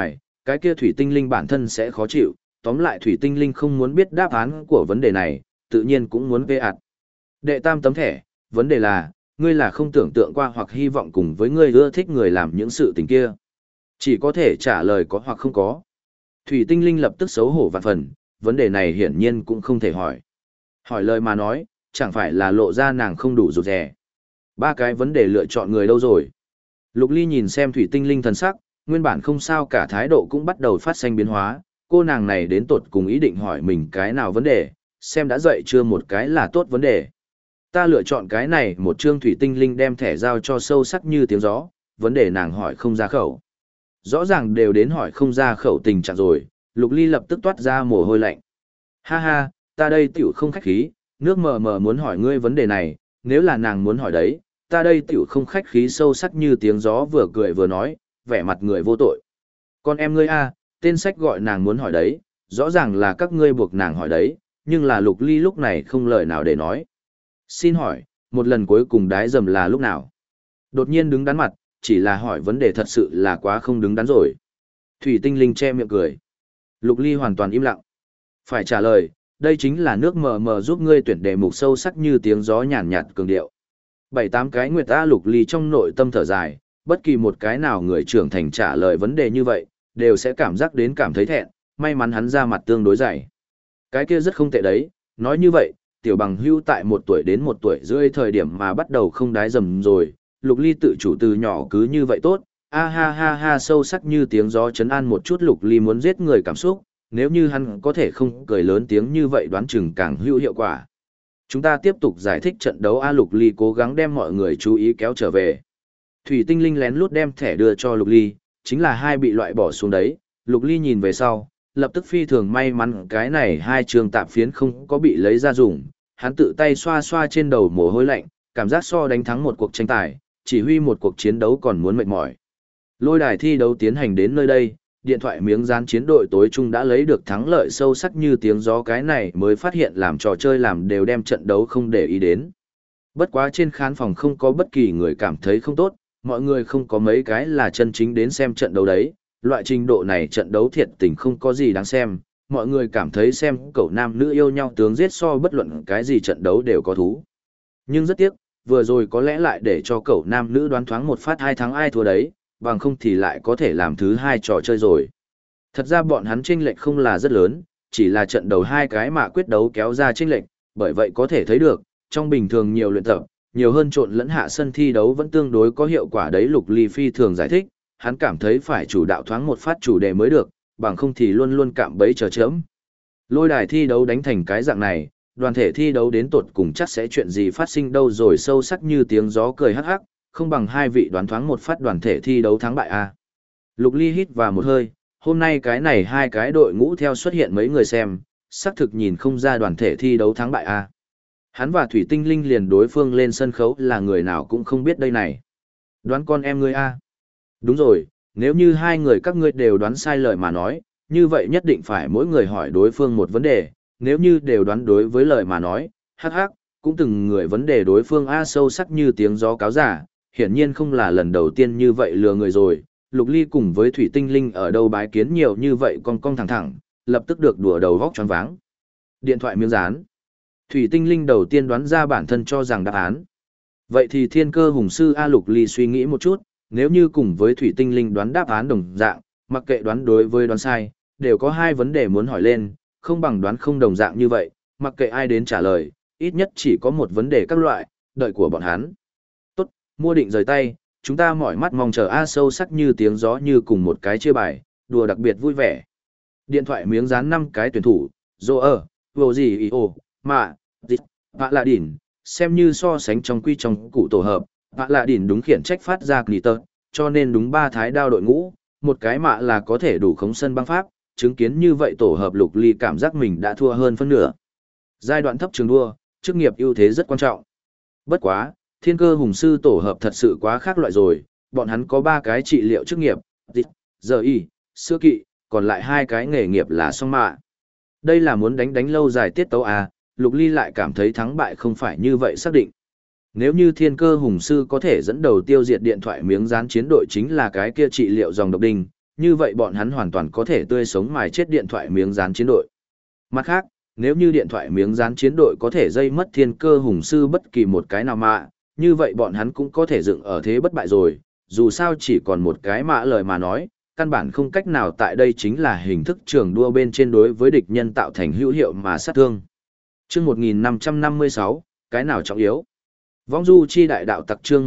cái kia thủy tinh linh bản thân sẽ khó chịu, tóm lại thủy tinh linh không muốn biết đáp án của vấn đề này, tự nhiên cũng muốn vê ạt. Đệ tam tấm thẻ, vấn đề là, ngươi là không tưởng tượng qua hoặc hy vọng cùng với ngươi ưa thích người làm những sự tình kia. Chỉ có thể trả lời có hoặc không có. Thủy tinh linh lập tức xấu hổ vạn phần, vấn đề này hiển nhiên cũng không thể hỏi. Hỏi lời mà nói, chẳng phải là lộ ra nàng không đủ rụt rè. Ba cái vấn đề lựa chọn người đâu rồi? Lục Ly nhìn xem thủy tinh linh thần sắc, nguyên bản không sao cả thái độ cũng bắt đầu phát sinh biến hóa, cô nàng này đến tột cùng ý định hỏi mình cái nào vấn đề, xem đã dậy chưa một cái là tốt vấn đề. Ta lựa chọn cái này, một chương thủy tinh linh đem thẻ giao cho sâu sắc như tiếng gió, vấn đề nàng hỏi không ra khẩu. Rõ ràng đều đến hỏi không ra khẩu tình trạng rồi, Lục Ly lập tức toát ra mồ hôi lạnh. Ha ha, ta đây tiểu không khách khí, nước mờ mờ muốn hỏi ngươi vấn đề này, nếu là nàng muốn hỏi đấy, ta đây tiểu không khách khí, sâu sắc như tiếng gió vừa cười vừa nói, vẻ mặt người vô tội. Con em ngươi a, tên sách gọi nàng muốn hỏi đấy, rõ ràng là các ngươi buộc nàng hỏi đấy, nhưng là Lục Ly lúc này không lời nào để nói. Xin hỏi, một lần cuối cùng đái dầm là lúc nào? Đột nhiên đứng đắn mặt, chỉ là hỏi vấn đề thật sự là quá không đứng đắn rồi. Thủy tinh linh che miệng cười. Lục Ly hoàn toàn im lặng. Phải trả lời, đây chính là nước mờ mờ giúp ngươi tuyển đề mục sâu sắc như tiếng gió nhàn nhạt cường điệu. 7-8 cái nguyệt ta. Lục Ly trong nội tâm thở dài, bất kỳ một cái nào người trưởng thành trả lời vấn đề như vậy, đều sẽ cảm giác đến cảm thấy thẹn, may mắn hắn ra mặt tương đối dày. Cái kia rất không tệ đấy, nói như vậy, tiểu bằng hưu tại 1 tuổi đến 1 tuổi rưỡi thời điểm mà bắt đầu không đái dầm rồi, Lục Ly tự chủ từ nhỏ cứ như vậy tốt, a ha ha ha, sâu sắc như tiếng gió trấn an một chút Lục Ly muốn giết người cảm xúc, nếu như hắn có thể không cười lớn tiếng như vậy đoán chừng càng hữu hiệu quả. Chúng ta tiếp tục giải thích trận đấu a. Lục Ly cố gắng đem mọi người chú ý kéo trở về. Thủy tinh linh lén lút đem thẻ đưa cho Lục Ly, chính là 2 bị loại bỏ xuống đấy, Lục Ly nhìn về sau, lập tức phi thường may mắn cái này 2 trường tạp phiến không có bị lấy ra dùng, hắn tự tay xoa xoa trên đầu mồ hôi lạnh, cảm giác so đánh thắng một cuộc tranh tài, chỉ huy một cuộc chiến đấu còn muốn mệt mỏi. Lôi đài thi đấu tiến hành đến nơi đây, điện thoại miếng dán chiến đội tối trung đã lấy được thắng lợi sâu sắc như tiếng gió, cái này mới phát hiện làm trò chơi làm đều đem trận đấu không để ý đến. Bất quá trên khán phòng không có bất kỳ người cảm thấy không tốt, mọi người không có mấy cái là chân chính đến xem trận đấu đấy, loại trình độ này trận đấu thiệt tình không có gì đáng xem, mọi người cảm thấy xem cậu nam nữ yêu nhau tướng giết so bất luận cái gì trận đấu đều có thú. Nhưng rất tiếc, vừa rồi có lẽ lại để cho cậu nam nữ đoán thoáng một phát ai thắng ai thua đấy, bằng không thì lại có thể làm thứ 2 trò chơi rồi. Thật ra bọn hắn chênh lệch không là rất lớn, chỉ là trận đầu 2 cái mà quyết đấu kéo ra chênh lệch, bởi vậy có thể thấy được, trong bình thường nhiều luyện tập, nhiều hơn trộn lẫn hạ sân thi đấu vẫn tương đối có hiệu quả đấy. Lục Ly phi thường giải thích, hắn cảm thấy phải chủ đạo thoáng một phát chủ đề mới được, bằng không thì luôn luôn cạm bẫy chờ chớm. Lôi đài thi đấu đánh thành cái dạng này, đoàn thể thi đấu đến tột cùng chắc sẽ chuyện gì phát sinh đâu rồi, sâu sắc như tiếng gió cười hắc hắc, không bằng 2 vị đoán thoáng một phát đoàn thể thi đấu thắng bại a. Lục Ly hít vào một hơi, hôm nay cái này 2 cái đội ngũ theo xuất hiện mấy người xem, xác thực nhìn không ra đoàn thể thi đấu thắng bại a. Hắn và Thủy Tinh Linh liền đối phương lên sân khấu là người nào cũng không biết đây này. Đoán con em ngươi a. Đúng rồi, nếu như 2 người các ngươi đều đoán sai lời mà nói, như vậy nhất định phải mỗi người hỏi đối phương một vấn đề, nếu như đều đoán đối với lời mà nói, hắc hắc, cũng từng người vấn đề đối phương a. Sâu sắc như tiếng gió cáo giả, hiển nhiên không là lần đầu tiên như vậy lừa người rồi. Lục Ly cùng với Thủy Tinh Linh ở đâu bái kiến nhiều như vậy cong cong thẳng thẳng, lập tức được đùa đầu vóc choáng váng. Điện thoại miếng dán. Thủy Tinh Linh đầu tiên đoán ra bản thân cho rằng đáp án. Vậy thì Thiên Cơ Hùng Sư a. Lục Ly suy nghĩ một chút, nếu như cùng với Thủy Tinh Linh đoán đáp án đồng dạng, mặc kệ đoán đối với đoán sai, đều có 2 vấn đề muốn hỏi lên, không bằng đoán không đồng dạng như vậy, mặc kệ ai đến trả lời, ít nhất chỉ có một vấn đề các loại, đợi của bọn hắn. Tốt, mua định rời tay, chúng ta mỏi mắt mong chờ a. Sâu sắc như tiếng gió như cùng một cái chia bài, đùa đặc biệt vui vẻ. Điện thoại miếng dán 5 cái tuyển thủ, vô gì ý ồ, mà, dịch, Vạ Lạ Đỉn, xem như so sánh trong quy trong cụ tổ hợp, Vạ Lạ Đỉn đúng khiển trách phát ra Glitter, cho nên đúng 3 thái đao đội ngũ, một cái mạ là có thể đủ khống sân băng pháp, chứng kiến như vậy tổ hợp Lục Ly cảm giác mình đã thua hơn phân nửa. Giai đoạn thấp trường đua, chức nghiệp ưu thế rất quan trọng. Bất quá, Thiên Cơ Hùng Sư tổ hợp thật sự quá khác loại rồi, bọn hắn có 3 cái trị liệu chức nghiệp, giờ y, sữa kỵ, còn lại 2 cái nghề nghiệp là song mạ. Đây là muốn đánh lâu dài tiết tấu à, Lục Ly lại cảm thấy thắng bại không phải như vậy xác định. Nếu như Thiên Cơ Hùng Sư có thể dẫn đầu tiêu diệt điện thoại miếng dán chiến đội chính là cái kia trị liệu dòng độc đinh, như vậy bọn hắn hoàn toàn có thể tươi sống mài chết điện thoại miếng dán chiến đội. Mặt khác, nếu như điện thoại miếng dán chiến đội có thể dây mất thiên cơ hùng sư bất kỳ một cái nào mà, như vậy bọn hắn cũng có thể dựng ở thế bất bại rồi, dù sao chỉ còn một cái mã lời mà nói, căn bản không cách nào tại đây chính là hình thức trường đua bên trên đối với địch nhân tạo thành hữu hiệu mà sát thương. Chương 1556, cái nào trọng yếu? Vong du chi đại đạo tặc chương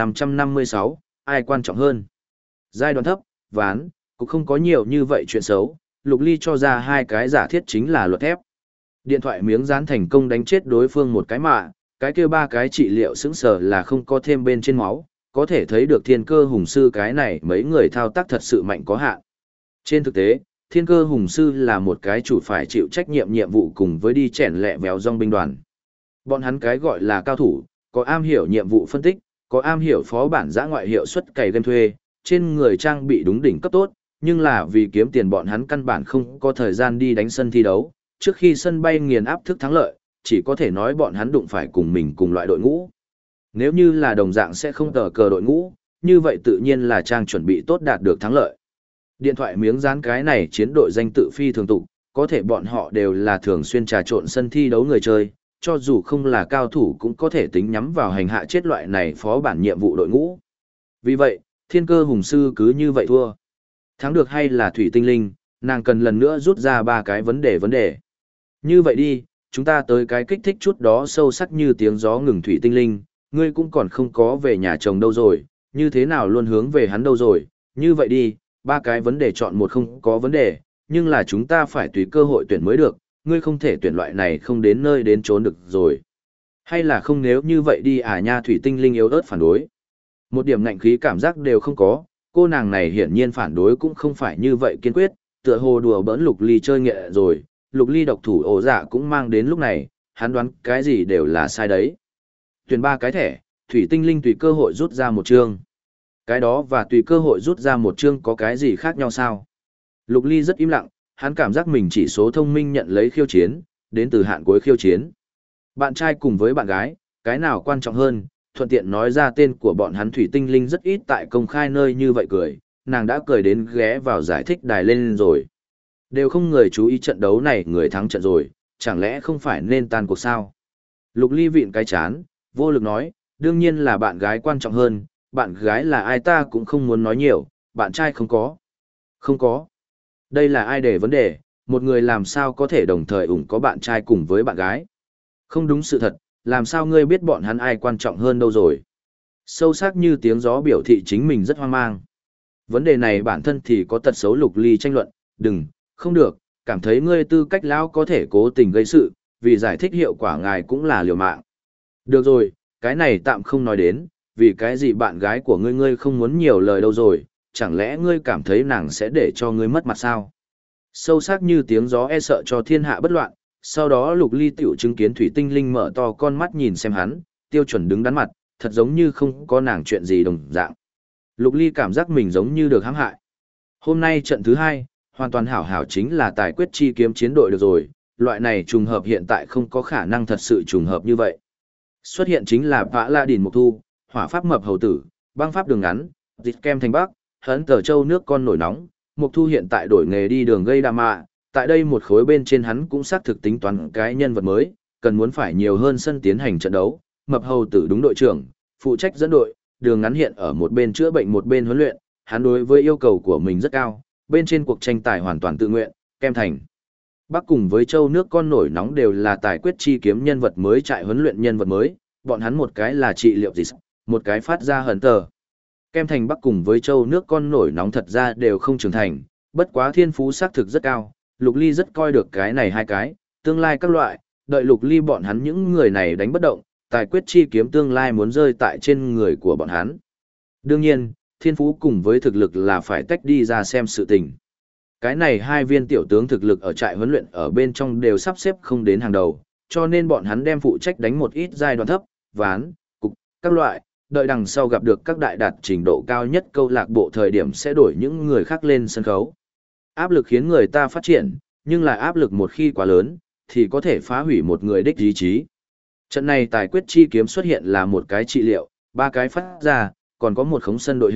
1556, ai quan trọng hơn? Giai đoạn thấp, ván, cũng không có nhiều như vậy chuyện xấu, Lục Ly cho ra hai cái giả thiết chính là luật thép. Điện thoại miếng dán thành công đánh chết đối phương một cái mạ, cái kia ba cái trị liệu sững sờ là không có thêm bên trên máu, có thể thấy được thiên cơ hùng sư cái này mấy người thao tác thật sự mạnh có hạn. Trên thực tế, thiên cơ hùng sư là một cái chủ phải chịu trách nhiệm nhiệm vụ cùng với đi chèn lẹ véo dòng binh đoàn. Bọn hắn cái gọi là cao thủ, có am hiểu nhiệm vụ phân tích, có am hiểu phó bản giã ngoại hiệu suất cày game thuê, trên người trang bị đúng đỉnh cấp tốt, nhưng là vì kiếm tiền bọn hắn căn bản không có thời gian đi đánh sân thi đấu, trước khi sân bay nghiền áp thức thắng lợi, chỉ có thể nói bọn hắn đụng phải cùng mình cùng loại đội ngũ. Nếu như là đồng dạng sẽ không tờ cờ đội ngũ, như vậy tự nhiên là trang chuẩn bị tốt đạt được thắng lợi. Điện thoại miếng dán cái này chiến đội danh tự phi thường tụ, có thể bọn họ đều là thường xuyên trà trộn sân thi đấu người chơi, cho dù không là cao thủ cũng có thể tính nhắm vào hành hạ chết loại này phó bản nhiệm vụ đội ngũ. Vì vậy, thiên cơ hùng sư cứ như vậy thua. Thắng được hay là thủy tinh linh, nàng cần lần nữa rút ra ba cái vấn đề. Như vậy đi, chúng ta tới cái kích thích chút đó sâu sắc như tiếng gió ngừng thủy tinh linh, ngươi cũng còn không có về nhà chồng đâu rồi, như thế nào luôn hướng về hắn đâu rồi, như vậy đi, ba cái vấn đề chọn một không có vấn đề, nhưng là chúng ta phải tùy cơ hội tuyển mới được, ngươi không thể tuyển loại này không đến nơi đến trốn được rồi. Hay là không nếu như vậy đi à nha thủy tinh linh yếu ớt phản đối. Một điểm ngạnh khí cảm giác đều không có, cô nàng này hiển nhiên phản đối cũng không phải như vậy kiên quyết, tựa hồ đùa bỡn Lục Ly chơi nghệ rồi, Lục Ly độc thủ ổ dạ cũng mang đến lúc này, hắn đoán cái gì đều là sai đấy. Tuyển ba cái thẻ, thủy tinh linh tùy cơ hội rút ra một chương. Cái đó và tùy cơ hội rút ra một chương có cái gì khác nhau sao? Lục Ly rất im lặng, hắn cảm giác mình chỉ số thông minh nhận lấy khiêu chiến, đến từ hạn cuối khiêu chiến. Bạn trai cùng với bạn gái, cái nào quan trọng hơn, thuận tiện nói ra tên của bọn hắn thủy tinh linh rất ít tại công khai nơi như vậy cười, nàng đã cười đến ghé vào giải thích đài lên rồi. Đều không người chú ý trận đấu này người thắng trận rồi, chẳng lẽ không phải nên tan cuộc sao? Lục Ly vịn cái chán, vô lực nói, đương nhiên là bạn gái quan trọng hơn, bạn gái là ai ta cũng không muốn nói nhiều, bạn trai không có. Không có. Đây là ai để vấn đề, một người làm sao có thể đồng thời có bạn trai cùng với bạn gái. Không đúng sự thật, làm sao ngươi biết bọn hắn ai quan trọng hơn đâu rồi. Sâu sắc như tiếng gió biểu thị chính mình rất hoang mang. Vấn đề này bản thân thì có tật xấu. Lục Ly tranh luận, đừng, không được, cảm thấy ngươi tư cách lão có thể cố tình gây sự, vì giải thích hiệu quả ngài cũng là liều mạng. Được rồi, cái này tạm không nói đến, vì cái gì bạn gái của ngươi không muốn nhiều lời đâu rồi, chẳng lẽ ngươi cảm thấy nàng sẽ để cho ngươi mất mặt sao? Sâu sắc như tiếng gió e sợ cho thiên hạ bất loạn, sau đó Lục Ly tiểu chứng kiến thủy tinh linh mở to con mắt nhìn xem hắn, tiêu chuẩn đứng đắn mặt, thật giống như không có nàng chuyện gì đồng dạng. Lục Ly cảm giác mình giống như được hãm hại. Hôm nay trận thứ 2, hoàn toàn hảo hảo chính là tài quyết chi kiếm chiến đội được rồi, loại này trùng hợp hiện tại không có khả năng thật sự trùng hợp như vậy. Xuất hiện chính là Vã La Đỉnh Mục Thu, Hỏa Pháp Mập Hầu Tử, Băng Pháp Đường Ngắn, Dịch Kem Thành Bắc, Hấn Tờ Châu nước con nổi nóng. Mục Thu hiện tại đổi nghề đi đường gây đà mạ, tại đây một khối bên trên hắn cũng xác thực tính toán cái nhân vật mới, cần muốn phải nhiều hơn sân tiến hành trận đấu. Mập Hầu Tử đúng đội trưởng, phụ trách dẫn đội, Đường Ngắn hiện ở một bên chữa bệnh một bên huấn luyện, hắn đối với yêu cầu của mình rất cao, bên trên cuộc tranh tài hoàn toàn tự nguyện. Kem Thành Bắc cùng với Châu nước con nổi nóng đều là tài quyết chi kiếm nhân vật mới trại huấn luyện nhân vật mới, bọn hắn một cái là trị liệu gì, một cái phát ra hấn tờ. Kem Thành Bắc cùng với Châu nước con nổi nóng thật ra đều không trưởng thành, bất quá thiên phú xác thực rất cao, Lục Ly rất coi được cái này hai cái, tương lai các loại, đợi Lục Ly bọn hắn những người này đánh bất động, tài quyết chi kiếm tương lai muốn rơi tại trên người của bọn hắn. Đương nhiên, thiên phú cùng với thực lực là phải tách đi ra xem sự tình. Cái này hai viên tiểu tướng thực lực ở trại huấn luyện ở bên trong đều sắp xếp không đến hàng đầu, cho nên bọn hắn đem phụ trách đánh một ít giai đoạn thấp, ván, cục, các loại, đợi đằng sau gặp được các đại đạt trình độ cao nhất câu lạc bộ thời điểm sẽ đổi những người khác lên sân khấu. Áp lực khiến người ta phát triển, nhưng là áp lực một khi quá lớn, thì có thể phá hủy một người đích ý chí. Trận này tài quyết chi kiếm xuất hiện là một cái trị liệu, ba cái phát ra, còn có một khống sân đội hình,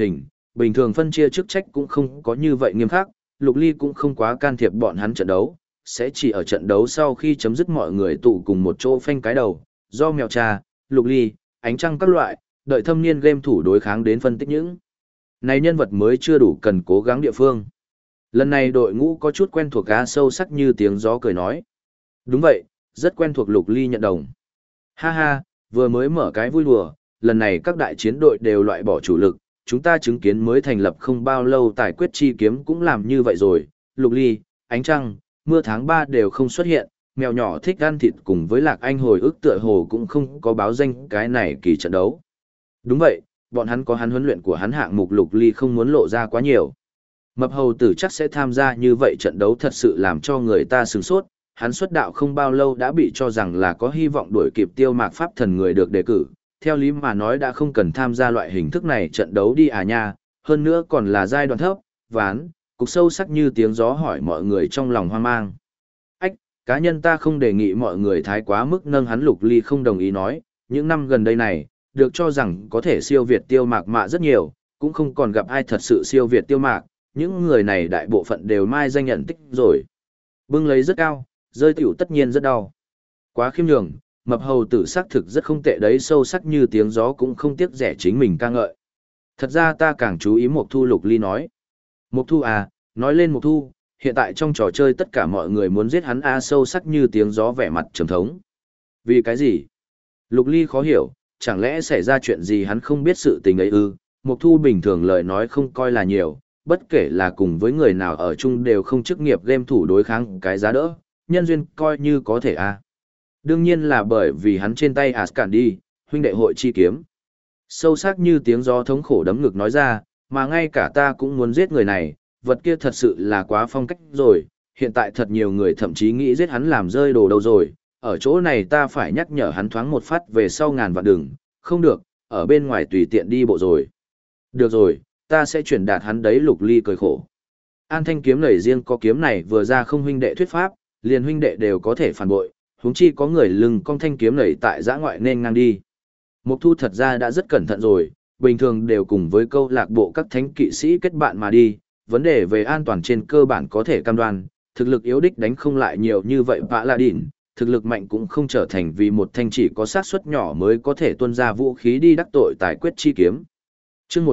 bình thường phân chia chức trách cũng không có như vậy nghiêm khắc, Lục Ly cũng không quá can thiệp bọn hắn trận đấu, sẽ chỉ ở trận đấu sau khi chấm dứt mọi người tụ cùng một chỗ phanh cái đầu, do mèo trà, Lục Ly, ánh trăng các loại, đợi thâm niên game thủ đối kháng đến phân tích những này nhân vật mới chưa đủ cần cố gắng địa phương. Lần này đội ngũ có chút quen thuộc cá sâu sắc như tiếng gió cười nói. Đúng vậy, rất quen thuộc, Lục Ly nhận đồng. Ha ha, vừa mới mở cái vui đùa, lần này các đại chiến đội đều loại bỏ chủ lực, chúng ta chứng kiến mới thành lập không bao lâu tài quyết chi kiếm cũng làm như vậy rồi, Lục Ly, ánh trăng, mưa tháng 3 đều không xuất hiện, mèo nhỏ thích ăn thịt cùng với Lạc Anh hồi ức tựa hồ cũng không có báo danh cái này kỳ trận đấu. Đúng vậy, bọn hắn có hắn huấn luyện của hắn hạng mục, Lục Ly không muốn lộ ra quá nhiều. Mập hầu tử chắc sẽ tham gia như vậy trận đấu thật sự làm cho người ta sửng sốt, hắn xuất đạo không bao lâu đã bị cho rằng là có hy vọng đuổi kịp Tiêu Mạc Pháp Thần người được đề cử, theo lý mà nói đã không cần tham gia loại hình thức này trận đấu đi à nha, hơn nữa còn là giai đoạn thấp, ván, cục sâu sắc như tiếng gió hỏi mọi người trong lòng hoang mang. Ách, cá nhân ta không đề nghị mọi người thái quá mức nâng hắn, Lục Ly không đồng ý nói, những năm gần đây này, được cho rằng có thể siêu việt Tiêu Mạc Mạ rất nhiều, cũng không còn gặp ai thật sự siêu việt Tiêu Mạc, những người này đại bộ phận đều mai danh nhận tích rồi. Bưng lấy rất cao, rơi tiểu tất nhiên rất đau. Quá khiêm nhường, mập hầu tử xác thực rất không tệ đấy, sâu sắc như tiếng gió cũng không tiếc rẻ chính mình ca ngợi. Thật ra ta càng chú ý Mộc Thu, Lục Ly nói. Mộc Thu à, nói lên Mộc Thu, hiện tại trong trò chơi tất cả mọi người muốn giết hắn a, sâu sắc như tiếng gió vẻ mặt trầm thống. Vì cái gì? Lục Ly khó hiểu, chẳng lẽ xảy ra chuyện gì hắn không biết sự tình ấy ư? Mộc Thu bình thường lời nói không coi là nhiều, bất kể là cùng với người nào ở chung đều không chức nghiệp game thủ đối kháng cái giá đỡ, nhân duyên coi như có thể a. Đương nhiên là bởi vì hắn trên tay Ascandi, huynh đệ hội chi kiếm. Sâu sắc như tiếng gió thống khổ đấm ngực nói ra, mà ngay cả ta cũng muốn giết người này, vật kia thật sự là quá phong cách rồi, hiện tại thật nhiều người thậm chí nghĩ giết hắn làm rơi đồ đâu rồi, ở chỗ này ta phải nhắc nhở hắn thoáng một phát về sau ngàn vạn đừng, không được, ở bên ngoài tùy tiện đi bộ rồi. Được rồi, ta sẽ chuyển đạt hắn đấy, Lục Ly cười khổ. An Thanh kiếm nảy riêng có kiếm này vừa ra không huynh đệ thuyết pháp, liền huynh đệ đều có thể phản bội, huống chi có người lưng cong thanh kiếm nảy tại giã ngoại nên ngang đi. Mục Thu thật ra đã rất cẩn thận rồi, bình thường đều cùng với câu lạc bộ các thánh kỵ sĩ kết bạn mà đi, vấn đề về an toàn trên cơ bản có thể cam đoan, thực lực yếu đích đánh không lại nhiều như vậy bạ là đỉn, thực lực mạnh cũng không trở thành vì một thanh chỉ có xác suất nhỏ mới có thể tuôn ra vũ khí đi đắc tội tài quyết chi kiếm. Chương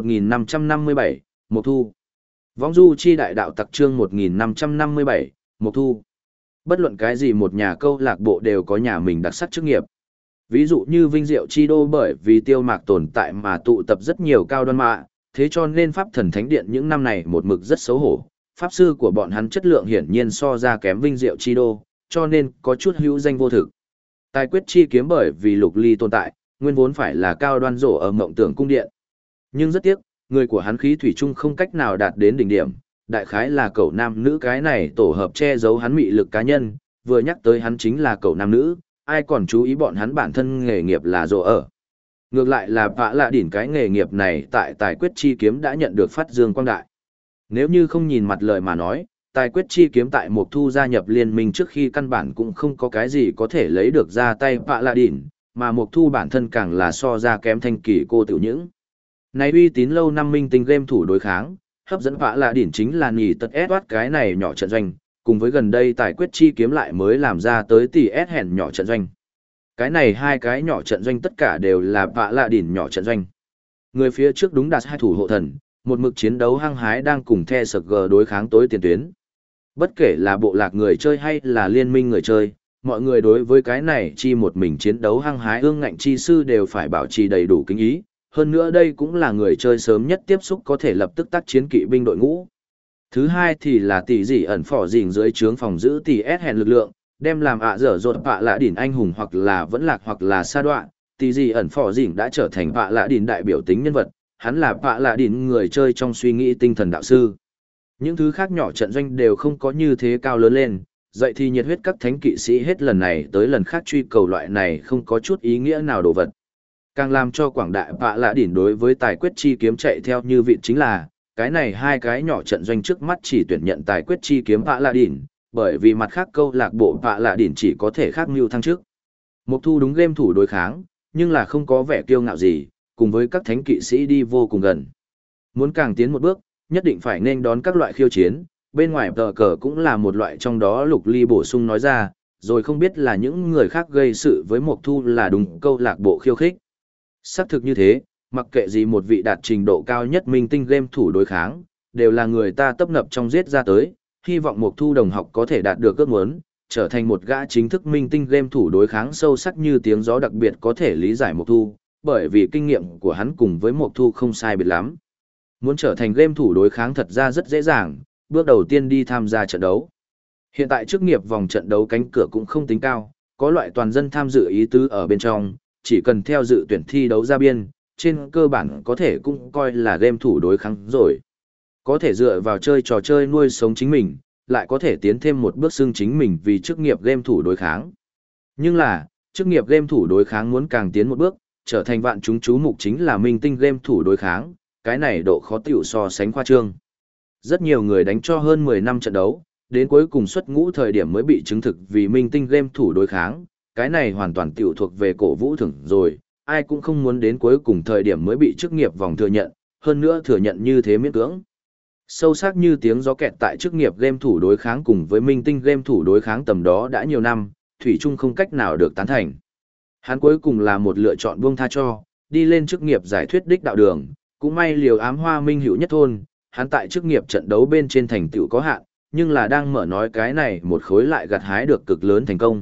1557, Mộc Thu. Võng du chi đại đạo tặc, chương 1557, Mộc Thu. Bất luận cái gì một nhà câu lạc bộ đều có nhà mình đặc sắc chức nghiệp. Ví dụ như Vinh Diệu Chi Đô bởi vì Tiêu Mạc tồn tại mà tụ tập rất nhiều cao đoan mạ, thế cho nên Pháp Thần Thánh Điện những năm này một mực rất xấu hổ. Pháp sư của bọn hắn chất lượng hiển nhiên so ra kém Vinh Diệu Chi Đô, cho nên có chút hữu danh vô thực. Tài quyết chi kiếm bởi vì Lục Ly tồn tại, nguyên vốn phải là cao đoan rổ ở Mộng Tưởng Cung Điện. Nhưng rất tiếc, người của hắn khí thủy chung không cách nào đạt đến đỉnh điểm, đại khái là cậu nam nữ cái này tổ hợp che giấu hắn mị lực cá nhân, vừa nhắc tới hắn chính là cậu nam nữ, ai còn chú ý bọn hắn bản thân nghề nghiệp là rổ ở. Ngược lại là Pạ Lạ Đỉn cái nghề nghiệp này tại tài quyết chi kiếm đã nhận được phát dương quang đại. Nếu như không nhìn mặt lời mà nói, tài quyết chi kiếm tại Mộc Thu gia nhập liên minh trước khi căn bản cũng không có cái gì có thể lấy được ra tay Pạ Lạ Đỉn, mà Mộc Thu bản thân càng là so ra kém thanh kỳ cô tiểu những. Này uy tín lâu năm minh tinh game thủ đối kháng, hấp dẫn Pạ Lạ Đỉn chính là nhì tật S cái này nhỏ trận doanh, cùng với gần đây tài quyết chi kiếm lại mới làm ra tới tỷ S hèn nhỏ trận doanh. Cái này hai cái nhỏ trận doanh tất cả đều là Pạ Lạ Đỉn nhỏ trận doanh. Người phía trước đúng đạt hai thủ hộ thần, một mực chiến đấu hăng hái đang cùng The SG đối kháng tối tiền tuyến. Bất kể là bộ lạc người chơi hay là liên minh người chơi, mọi người đối với cái này chi một mình chiến đấu hăng hái ương ngạnh chi sư đều phải bảo trì đầy đủ kính ý. Hơn nữa đây cũng là người chơi sớm nhất tiếp xúc có thể lập tức tác chiến kỵ binh đội ngũ. Thứ hai thì là tỷ dị ẩn phỏ dình dưới trướng phòng giữ tỷ S hèn lực lượng, đem làm dở dột Pạ Lạ Đỉn anh hùng hoặc là vẫn lạc hoặc là sa đoạn, tỷ dị ẩn phỏ dình đã trở thành Pạ Lạ Đỉn đại biểu tính nhân vật, hắn là Pạ Lạ Đỉn người chơi trong suy nghĩ tinh thần đạo sư. Những thứ khác nhỏ trận doanh đều không có như thế cao lớn lên, vậy thì nhiệt huyết các thánh kỵ sĩ hết lần này tới lần khác truy cầu loại này không có chút ý nghĩa nào đồ vật. Càng làm cho quảng đại Pạ Lạ Đỉn đối với tài quyết chi kiếm chạy theo như vị chính là, cái này hai cái nhỏ trận doanh trước mắt chỉ tuyển nhận tài quyết chi kiếm Pạ Lạ Đỉn, bởi vì mặt khác câu lạc bộ Pạ Lạ Đỉn chỉ có thể khác mưu thăng trước. Mộc Thu đúng game thủ đối kháng, nhưng là không có vẻ kiêu ngạo gì, cùng với các thánh kỵ sĩ đi vô cùng gần. Muốn càng tiến một bước, nhất định phải nên đón các loại khiêu chiến, bên ngoài tờ cờ cũng là một loại trong đó. Lục Ly bổ sung nói ra, rồi không biết là những người khác gây sự với Mộc Thu là đúng câu lạc bộ khiêu khích. Xác thực như thế, mặc kệ gì một vị đạt trình độ cao nhất minh tinh game thủ đối kháng, đều là người ta tấp nập trong giết ra tới, hy vọng Mộc Thu đồng học có thể đạt được ước muốn, trở thành một gã chính thức minh tinh game thủ đối kháng sâu sắc như tiếng gió. Đặc biệt có thể lý giải Mộc Thu, bởi vì kinh nghiệm của hắn cùng với Mộc Thu không sai biệt lắm. Muốn trở thành game thủ đối kháng thật ra rất dễ dàng, bước đầu tiên đi tham gia trận đấu. Hiện tại chức nghiệp vòng trận đấu cánh cửa cũng không tính cao, có loại toàn dân tham dự ý tứ ở bên trong, chỉ cần theo dự tuyển thi đấu ra biên, trên cơ bản có thể cũng coi là game thủ đối kháng rồi. Có thể dựa vào chơi trò chơi nuôi sống chính mình, lại có thể tiến thêm một bước xưng chính mình vì chức nghiệp game thủ đối kháng. Nhưng là, chức nghiệp game thủ đối kháng muốn càng tiến một bước, trở thành vạn chúng chú mục chính là minh tinh game thủ đối kháng, cái này độ khó tiểu so sánh khoa trương. Rất nhiều người đánh cho hơn 10 năm trận đấu, đến cuối cùng xuất ngũ thời điểm mới bị chứng thực vì minh tinh game thủ đối kháng, cái này hoàn toàn tiểu thuộc về cổ vũ thưởng rồi, ai cũng không muốn đến cuối cùng thời điểm mới bị chức nghiệp vòng thừa nhận, hơn nữa thừa nhận như thế miễn cưỡng. Sâu sắc như tiếng gió kẹt tại chức nghiệp game thủ đối kháng cùng với minh tinh game thủ đối kháng tầm đó đã nhiều năm, thủy chung không cách nào được tán thành. Hắn cuối cùng là một lựa chọn buông tha cho, đi lên chức nghiệp giải thuyết đích đạo đường, cũng may liều ám hoa minh hữu nhất thôn, hắn tại chức nghiệp trận đấu bên trên thành tựu có hạn, nhưng là đang mở nói cái này một khối lại gặt hái được cực lớn thành công.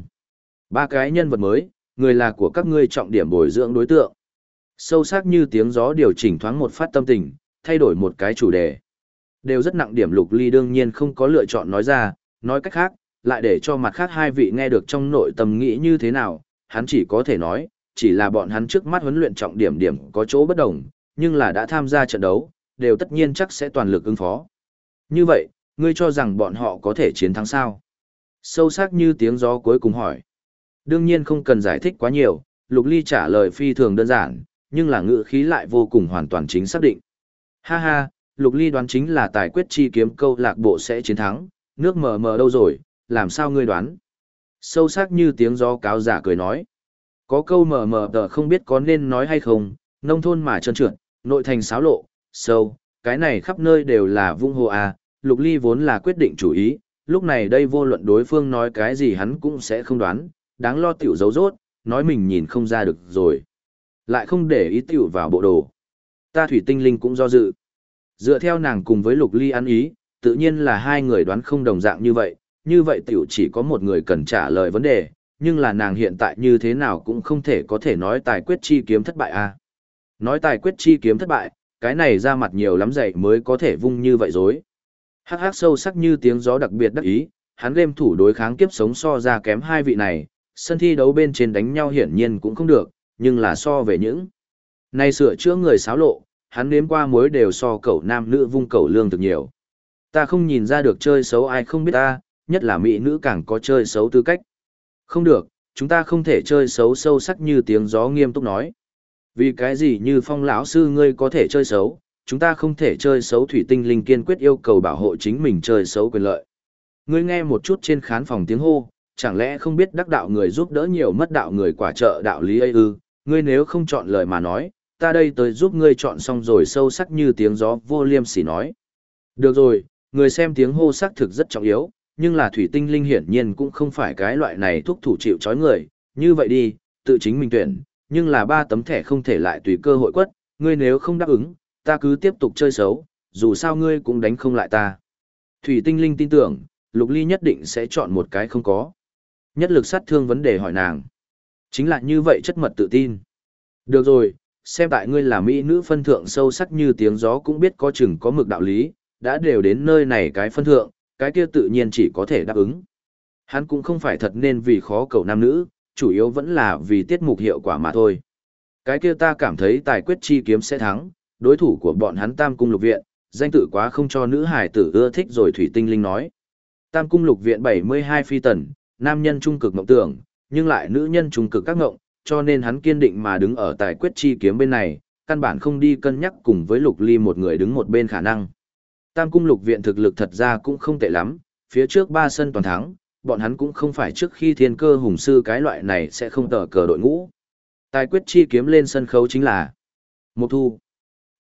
3 cái nhân vật mới, người là của các ngươi trọng điểm bồi dưỡng đối tượng. Sâu sắc như tiếng gió điều chỉnh thoáng một phát tâm tình, thay đổi một cái chủ đề. Đều rất nặng điểm. Lục Ly đương nhiên không có lựa chọn nói ra, nói cách khác, lại để cho mặt khác hai vị nghe được trong nội tâm nghĩ như thế nào, hắn chỉ có thể nói, chỉ là bọn hắn trước mắt huấn luyện trọng điểm có chỗ bất đồng, nhưng là đã tham gia trận đấu, đều tất nhiên chắc sẽ toàn lực ứng phó. Như vậy, ngươi cho rằng bọn họ có thể chiến thắng sao? Sâu sắc như tiếng gió cuối cùng hỏi. Đương nhiên không cần giải thích quá nhiều, Lục Ly trả lời phi thường đơn giản, nhưng là ngữ khí lại vô cùng hoàn toàn chính xác định. Ha ha, Lục Ly đoán chính là tài quyết chi kiếm câu lạc bộ sẽ chiến thắng, nước mờ mờ đâu rồi, làm sao ngươi đoán? Sâu sắc như tiếng gió cáo giả cười nói. Có câu mờ mờ tờ không biết có nên nói hay không, nông thôn mà trơn trượt, nội thành xáo lộ, sâu, cái này khắp nơi đều là vung hồ à. Lục Ly vốn là quyết định chủ ý, lúc này đây vô luận đối phương nói cái gì hắn cũng sẽ không đoán, đáng lo tiểu giấu rốt, nói mình nhìn không ra được rồi. Lại không để ý tiểu vào bộ đồ. Ta thủy tinh linh cũng do dự. Dựa theo nàng cùng với Lục Ly ăn ý, tự nhiên là hai người đoán không đồng dạng như vậy tiểu chỉ có một người cần trả lời vấn đề, nhưng là nàng hiện tại như thế nào cũng không thể có thể nói tài quyết chi kiếm thất bại à. Nói tài quyết chi kiếm thất bại, cái này ra mặt nhiều lắm dậy mới có thể vung như vậy dối. Hắc hắc sâu sắc như tiếng gió đặc biệt đắc ý, hắn game thủ đối kháng kiếp sống so ra kém hai vị này, sân thi đấu bên trên đánh nhau hiển nhiên cũng không được, nhưng là so về những này sửa chữa người xáo lộ, hắn nếm qua mối đều so cậu nam nữ vung cậu lương thực nhiều. Ta không nhìn ra được chơi xấu ai không biết ta, nhất là mỹ nữ càng có chơi xấu tư cách. Không được, chúng ta không thể chơi xấu. Sâu sắc như tiếng gió nghiêm túc nói. Vì cái gì như Phong lão sư ngươi có thể chơi xấu, chúng ta không thể chơi xấu. Thủy tinh linh kiên quyết yêu cầu bảo hộ chính mình chơi xấu quyền lợi. Ngươi nghe một chút trên khán phòng tiếng hô, chẳng lẽ không biết đắc đạo người giúp đỡ nhiều mất đạo người quả trợ đạo lý ấy ư? Ngươi nếu không chọn lời mà nói, ta đây tới giúp ngươi chọn xong rồi. Sâu sắc như tiếng gió vô liêm sỉ nói. Được rồi, người xem tiếng hô xác thực rất trọng yếu, nhưng là thủy tinh linh hiển nhiên cũng không phải cái loại này thúc thủ chịu trói người, như vậy đi, tự chính mình tuyển, nhưng là 3 tấm thẻ không thể lại tùy cơ hội quất, ngươi nếu không đáp ứng, ta cứ tiếp tục chơi xấu, dù sao ngươi cũng đánh không lại ta. Thủy tinh linh tin tưởng, Lục Ly nhất định sẽ chọn một cái không có. Nhất lực sát thương vấn đề hỏi nàng. Chính là như vậy chất mật tự tin. Được rồi, xem tại ngươi là mỹ nữ phân thượng. Sâu sắc như tiếng gió cũng biết có chừng có mực đạo lý, đã đều đến nơi này cái phân thượng, cái kia tự nhiên chỉ có thể đáp ứng. Hắn cũng không phải thật nên vì khó cầu nam nữ, chủ yếu vẫn là vì tiết mục hiệu quả mà thôi. Cái kia ta cảm thấy tài quyết chi kiếm sẽ thắng, đối thủ của bọn hắn Tam Cung Lục Viện, danh tự quá không cho nữ hải tử ưa thích rồi. Thủy tinh linh nói. Tam Cung Lục Viện 72 phi tần, nam nhân trung cực mộng tưởng, nhưng lại nữ nhân trung cực các ngộng, cho nên hắn kiên định mà đứng ở tài quyết chi kiếm bên này, căn bản không đi cân nhắc cùng với Lục Ly một người đứng một bên khả năng. Tam Cung Lục Viện thực lực thật ra cũng không tệ lắm, phía trước 3 sân toàn thắng, bọn hắn cũng không phải trước khi thiên cơ hùng sư cái loại này sẽ không tờ cờ đội ngũ. Tài quyết chi kiếm lên sân khấu chính là Mộc Thu.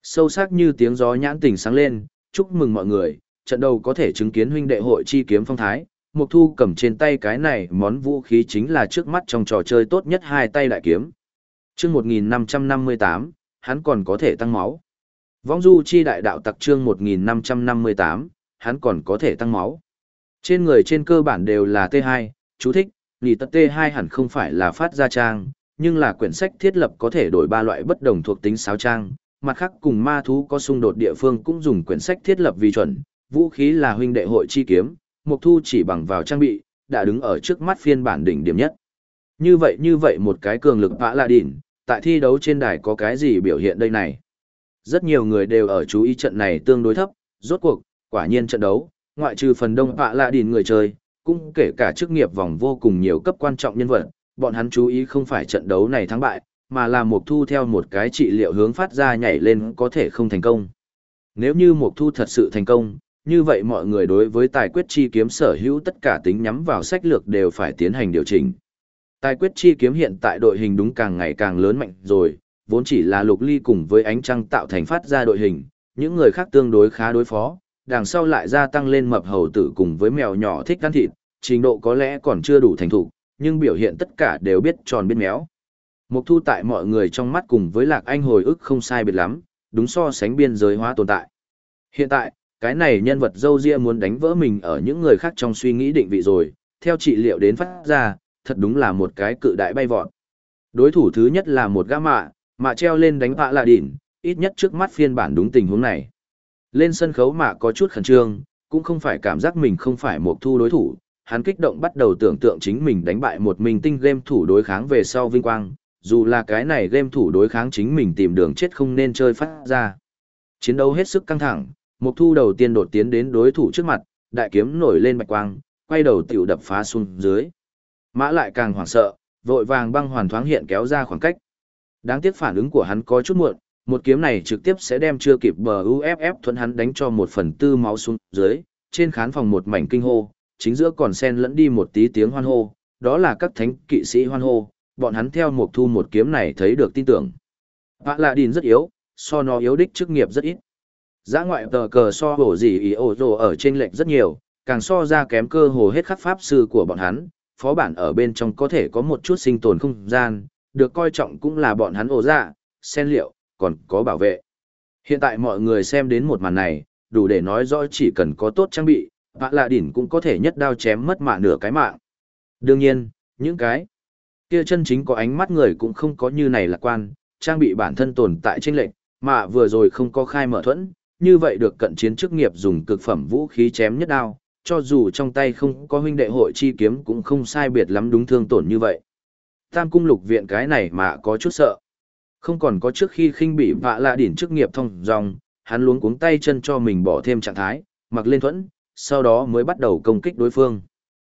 Sâu sắc như tiếng gió nhãn tình sáng lên, chúc mừng mọi người, trận đầu có thể chứng kiến huynh đệ hội chi kiếm phong thái. Mục Thu cầm trên tay cái này món vũ khí chính là trước mắt trong trò chơi tốt nhất hai tay đại kiếm. Chương 1558, hắn còn có thể tăng máu. Vong du chi đại đạo tặc chương 1558, hắn còn có thể tăng máu. Trên người trên cơ bản đều là T2, chú thích, nghỉ tật T2 hẳn không phải là phát ra trang, nhưng là quyển sách thiết lập có thể đổi ba loại bất đồng thuộc tính sáo trang, mặt khác cùng ma thú có xung đột địa phương cũng dùng quyển sách thiết lập vì chuẩn, vũ khí là huynh đệ hội chi kiếm, Mục Thu chỉ bằng vào trang bị, đã đứng ở trước mắt phiên bản đỉnh điểm nhất. Như vậy một cái cường lực vã là đỉnh, tại thi đấu trên đài có cái gì biểu hiện đây này? Rất nhiều người đều ở chú ý trận này tương đối thấp, rốt cuộc, quả nhiên trận đấu, ngoại trừ phần đông vã là đỉnh người chơi, cũng kể cả chức nghiệp vòng vô cùng nhiều cấp quan trọng nhân vật, bọn hắn chú ý không phải trận đấu này thắng bại, mà là Mục Thu theo một cái trị liệu hướng phát ra nhảy lên có thể không thành công. Nếu như Mục Thu thật sự thành công, như vậy mọi người đối với tài quyết chi kiếm sở hữu tất cả tính nhắm vào sách lược đều phải tiến hành điều chỉnh. Tài quyết chi kiếm hiện tại đội hình đúng càng ngày càng lớn mạnh rồi, vốn chỉ là Lục Ly cùng với ánh trăng tạo thành phát ra đội hình, những người khác tương đối khá đối phó, đằng sau lại gia tăng lên mập hầu tử cùng với mèo nhỏ thích ăn thịt, trình độ có lẽ còn chưa đủ thành thục, nhưng biểu hiện tất cả đều biết tròn biết méo. Mục Thu tại mọi người trong mắt cùng với Lạc Anh hồi ức không sai biệt lắm, đúng so sánh biên giới hóa tồn tại. Hiện tại, cái này nhân vật dâu ria muốn đánh vỡ mình ở những người khác trong suy nghĩ định vị rồi, theo trị liệu đến phát ra, thật đúng là một cái cự đại bay vọt. Đối thủ thứ nhất là một gã mạ treo lên đánh vạ là đỉnh, ít nhất trước mắt phiên bản đúng tình huống này. Lên sân khấu mạ có chút khẩn trương, cũng không phải cảm giác mình không phải Mục Thu đối thủ, hắn kích động bắt đầu tưởng tượng chính mình đánh bại một mình tinh game thủ đối kháng về sau vinh quang, dù là cái này game thủ đối kháng chính mình tìm đường chết không nên chơi phát ra. Chiến đấu hết sức căng thẳng, Mục Thu đầu tiên đột tiến đến đối thủ trước mặt, đại kiếm nổi lên bạch quang, quay đầu tiểu đập phá xuống dưới. Mã lại càng hoảng sợ, vội vàng băng hoàn thoáng hiện kéo ra khoảng cách. Đáng tiếc phản ứng của hắn có chút muộn, một kiếm này trực tiếp sẽ đem chưa kịp bờ UFF thuận hắn đánh cho 1/4 máu xuống dưới, trên khán phòng một mảnh kinh hô, chính giữa còn xen lẫn đi một tí tiếng hoan hô, đó là các thánh kỵ sĩ hoan hô, bọn hắn theo Mục Thu một kiếm này thấy được tin tưởng. Vạ Lạ Đìn rất yếu, so nó yếu đích chức nghiệp rất ít. Giã ngoại tờ cờ so bổ gì ý ổ rồ ở trên lệch rất nhiều, càng so ra kém cơ hồ hết khắc pháp sư của bọn hắn, phó bản ở bên trong có thể có một chút sinh tồn không gian, được coi trọng cũng là bọn hắn ổ dạ, sen liệu, còn có bảo vệ. Hiện tại mọi người xem đến một màn này, đủ để nói rõ chỉ cần có tốt trang bị, Vạ Lạ Đỉnh cũng có thể nhất đao chém mất nửa cái mạng. Đương nhiên, những cái kia chân chính có ánh mắt người cũng không có như này lạc quan, trang bị bản thân tồn tại chênh lệch, mà vừa rồi không có khai mở thuẫn, như vậy được cận chiến chức nghiệp dùng cực phẩm vũ khí chém nhất đao, cho dù trong tay không có huynh đệ hội chi kiếm cũng không sai biệt lắm đúng thương tổn như vậy. Tam cung lục viện cái này mà có chút sợ. Không còn có trước khi khinh bị Vạ Lạ Đỉnh chức nghiệp thông dòng, hắn luống cuống tay chân cho mình bỏ thêm trạng thái, mặc lên thuẫn, sau đó mới bắt đầu công kích đối phương.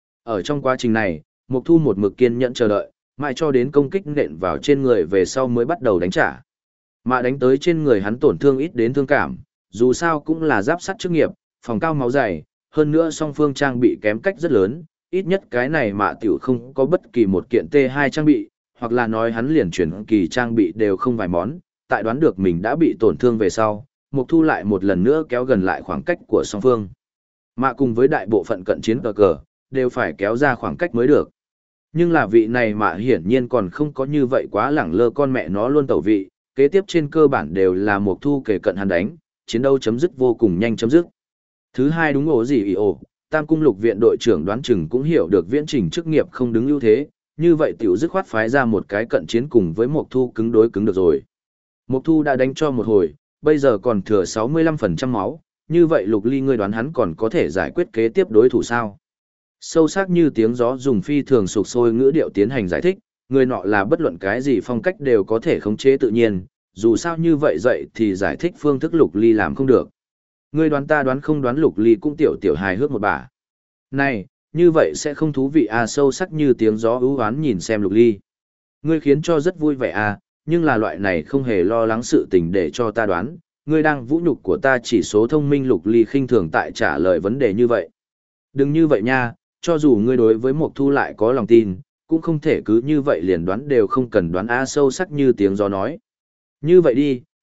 Ở trong quá trình này, Mục Thu một mực kiên nhẫn chờ đợi, mãi cho đến công kích nện vào trên người về sau mới bắt đầu đánh trả. Mà đánh tới trên người hắn tổn thương ít đến thương cảm, dù sao cũng là giáp sắt chức nghiệp, phòng cao máu dày, hơn nữa song phương trang bị kém cách rất lớn, ít nhất cái này mà tiểu không có bất kỳ một kiện T2 trang bị, hoặc là nói hắn liền chuyển kỳ trang bị đều không vài món, tại đoán được mình đã bị tổn thương về sau, Mục Thu lại một lần nữa kéo gần lại khoảng cách của song phương. Mà cùng với đại bộ phận cận chiến cờ, đều phải kéo ra khoảng cách mới được. Nhưng là vị này mà hiển nhiên còn không có như vậy quá lẳng lơ con mẹ nó luôn tẩu vị, kế tiếp trên cơ bản đều là Mục Thu kề cận hắn đánh, chiến đấu chấm dứt vô cùng nhanh chấm dứt. Thứ hai đúng ổ gì ý ổ, Tam cung lục viện đội trưởng đoán chừng cũng hiểu được viễn trình chức nghiệp không đứng ưu thế, như vậy tiểu dứt khoát phái ra một cái cận chiến cùng với Mục Thu cứng đối cứng được rồi. Mục Thu đã đánh cho một hồi, bây giờ còn thừa 65% máu, như vậy Lục Ly ngươi đoán hắn còn có thể giải quyết kế tiếp đối thủ sao? Sâu sắc như tiếng gió dùng phi thường sục sôi ngữ điệu tiến hành giải thích, người nọ là bất luận cái gì phong cách đều có thể khống chế tự nhiên, dù sao như vậy dậy thì giải thích phương thức Lục Ly làm không được. Ngươi đoán ta đoán không đoán Lục Ly cũng tiểu hài hước một bà. Này, như vậy sẽ không thú vị à, sâu sắc như tiếng gió ưu hoán nhìn xem Lục Ly. Ngươi khiến cho rất vui vẻ à, nhưng là loại này không hề lo lắng sự tình để cho ta đoán, ngươi đang vũ nhục của ta chỉ số thông minh. Lục Ly khinh thường tại trả lời vấn đề như vậy. Đừng như vậy nha, cho dù ngươi đối với Mục Thu lại có lòng tin, cũng không thể cứ như vậy liền đoán đều không cần đoán a, sâu sắc như tiếng gió nói. Như vậy đi,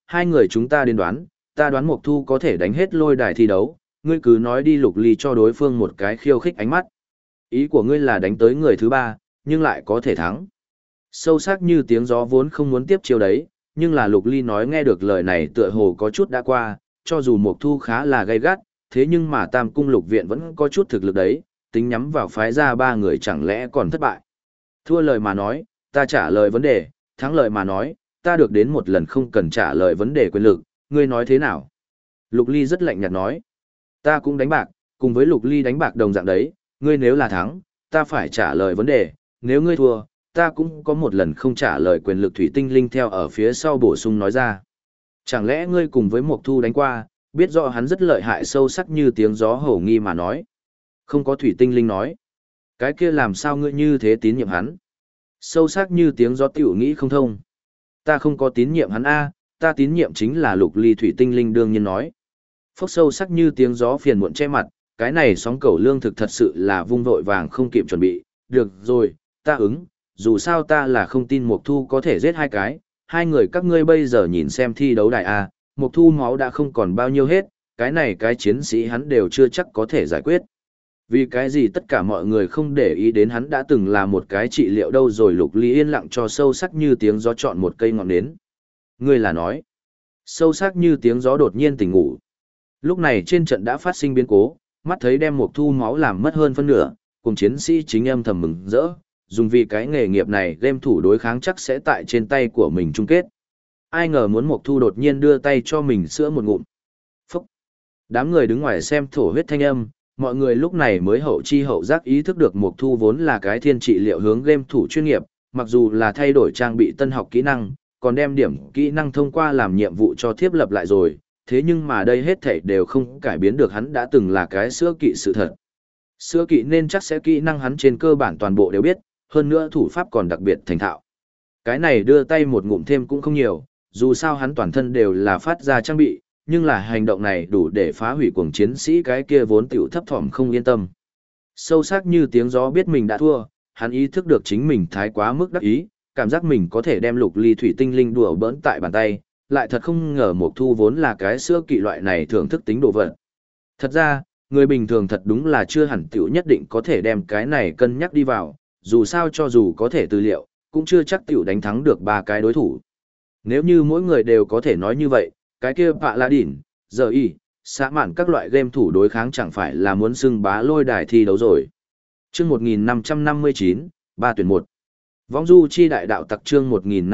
hai người chúng ta đến đoán, ta đoán Mộc Thu có thể đánh hết lôi đài thi đấu, ngươi cứ nói đi. Lục Ly cho đối phương một cái khiêu khích ánh mắt. Ý của ngươi là đánh tới người thứ ba, nhưng lại có thể thắng. Sâu sắc như tiếng gió vốn không muốn tiếp chiêu đấy, nhưng là Lục Ly nói nghe được lời này tựa hồ có chút đã qua, cho dù Mộc Thu khá là gay gắt, thế nhưng mà Tam Cung Lục Viện vẫn có chút thực lực đấy, tính nhắm vào phái ra ba người chẳng lẽ còn thất bại. Thua lời mà nói, ta trả lời vấn đề, thắng lời mà nói, ta được đến một lần không cần trả lời vấn đề quyền lực, ngươi nói thế nào? Lục Ly rất lạnh nhạt nói, ta cũng đánh bạc, cùng với Lục Ly đánh bạc đồng dạng đấy, ngươi nếu là thắng, ta phải trả lời vấn đề, nếu ngươi thua, ta cũng có một lần không trả lời quyền lực. Thủy Tinh Linh theo ở phía sau bổ sung nói ra. Chẳng lẽ ngươi cùng với Mộc Thu đánh qua, biết rõ hắn rất lợi hại? Sâu sắc như tiếng gió hổ nghi mà nói. Không có. Thủy Tinh Linh nói. Cái kia làm sao ngươi như thế tín nhiệm hắn? Sâu sắc như tiếng gió tiểu nghĩ không thông. Ta không có tín nhiệm hắn a, ta tín nhiệm chính là Lục Ly. Thủy Tinh Linh đương nhiên nói. Phốc. Sâu sắc như tiếng gió phiền muộn che mặt, cái này sóng cẩu lương thực thật sự là vung vội vàng không kịp chuẩn bị. Được rồi, ta ứng, dù sao ta là không tin Mộc Thu có thể giết hai cái, hai người các ngươi bây giờ nhìn xem thi đấu đài a, Mộc Thu máu đã không còn bao nhiêu hết, cái này cái chiến sĩ hắn đều chưa chắc có thể giải quyết. Vì cái gì tất cả mọi người không để ý đến hắn đã từng là một cái trị liệu đâu rồi? Lục Ly yên lặng cho sâu sắc như tiếng gió chọn một cây ngọn nến. Ngươi là nói. Sâu sắc như tiếng gió đột nhiên tỉnh ngủ. Lúc này trên trận đã phát sinh biến cố, mắt thấy đem Mộc Thu máu làm mất hơn phân nửa, cùng chiến sĩ chính âm thầm mừng rỡ, dùng vì cái nghề nghiệp này game thủ đối kháng chắc sẽ tại trên tay của mình chung kết. Ai ngờ muốn Mộc Thu đột nhiên đưa tay cho mình sữa một ngụm. Phúc! Đám người đứng ngoài xem thổ huyết thanh âm, mọi người lúc này mới hậu chi hậu giác ý thức được Mộc Thu vốn là cái thiên trị liệu hướng game thủ chuyên nghiệp, mặc dù là thay đổi trang bị tân học kỹ năng, còn đem điểm kỹ năng thông qua làm nhiệm vụ cho thiếp lập lại rồi, thế nhưng mà đây hết thảy đều không cải biến được hắn đã từng là cái sữa kỵ sự thật. Sữa kỵ nên chắc sẽ kỹ năng hắn trên cơ bản toàn bộ đều biết, hơn nữa thủ pháp còn đặc biệt thành thạo. Cái này đưa tay một ngụm thêm cũng không nhiều, dù sao hắn toàn thân đều là phát ra trang bị, nhưng là hành động này đủ để phá hủy cuồng chiến sĩ cái kia vốn tiểu thấp thỏm không yên tâm. Sâu sắc như tiếng gió biết mình đã thua, hắn ý thức được chính mình thái quá mức đắc ý, cảm giác mình có thể đem Lục Ly Thủy Tinh Linh đùa bỡn tại bàn tay, lại thật không ngờ Mộc Thu vốn là cái sữa kỵ loại này thưởng thức tính đồ vật. Thật ra, người bình thường thật đúng là chưa hẳn tiểu nhất định có thể đem cái này cân nhắc đi vào, dù sao cho dù có thể tư liệu, cũng chưa chắc tiểu đánh thắng được ba cái đối thủ. Nếu như mỗi người đều có thể nói như vậy, cái kia Pạ La Đỉn, giờ y, xã mạn các loại game thủ đối kháng chẳng phải là muốn xưng bá lôi đài thi đấu rồi. Chương 1559, 3 tuyển 1. Vong du chi đại đạo tặc chương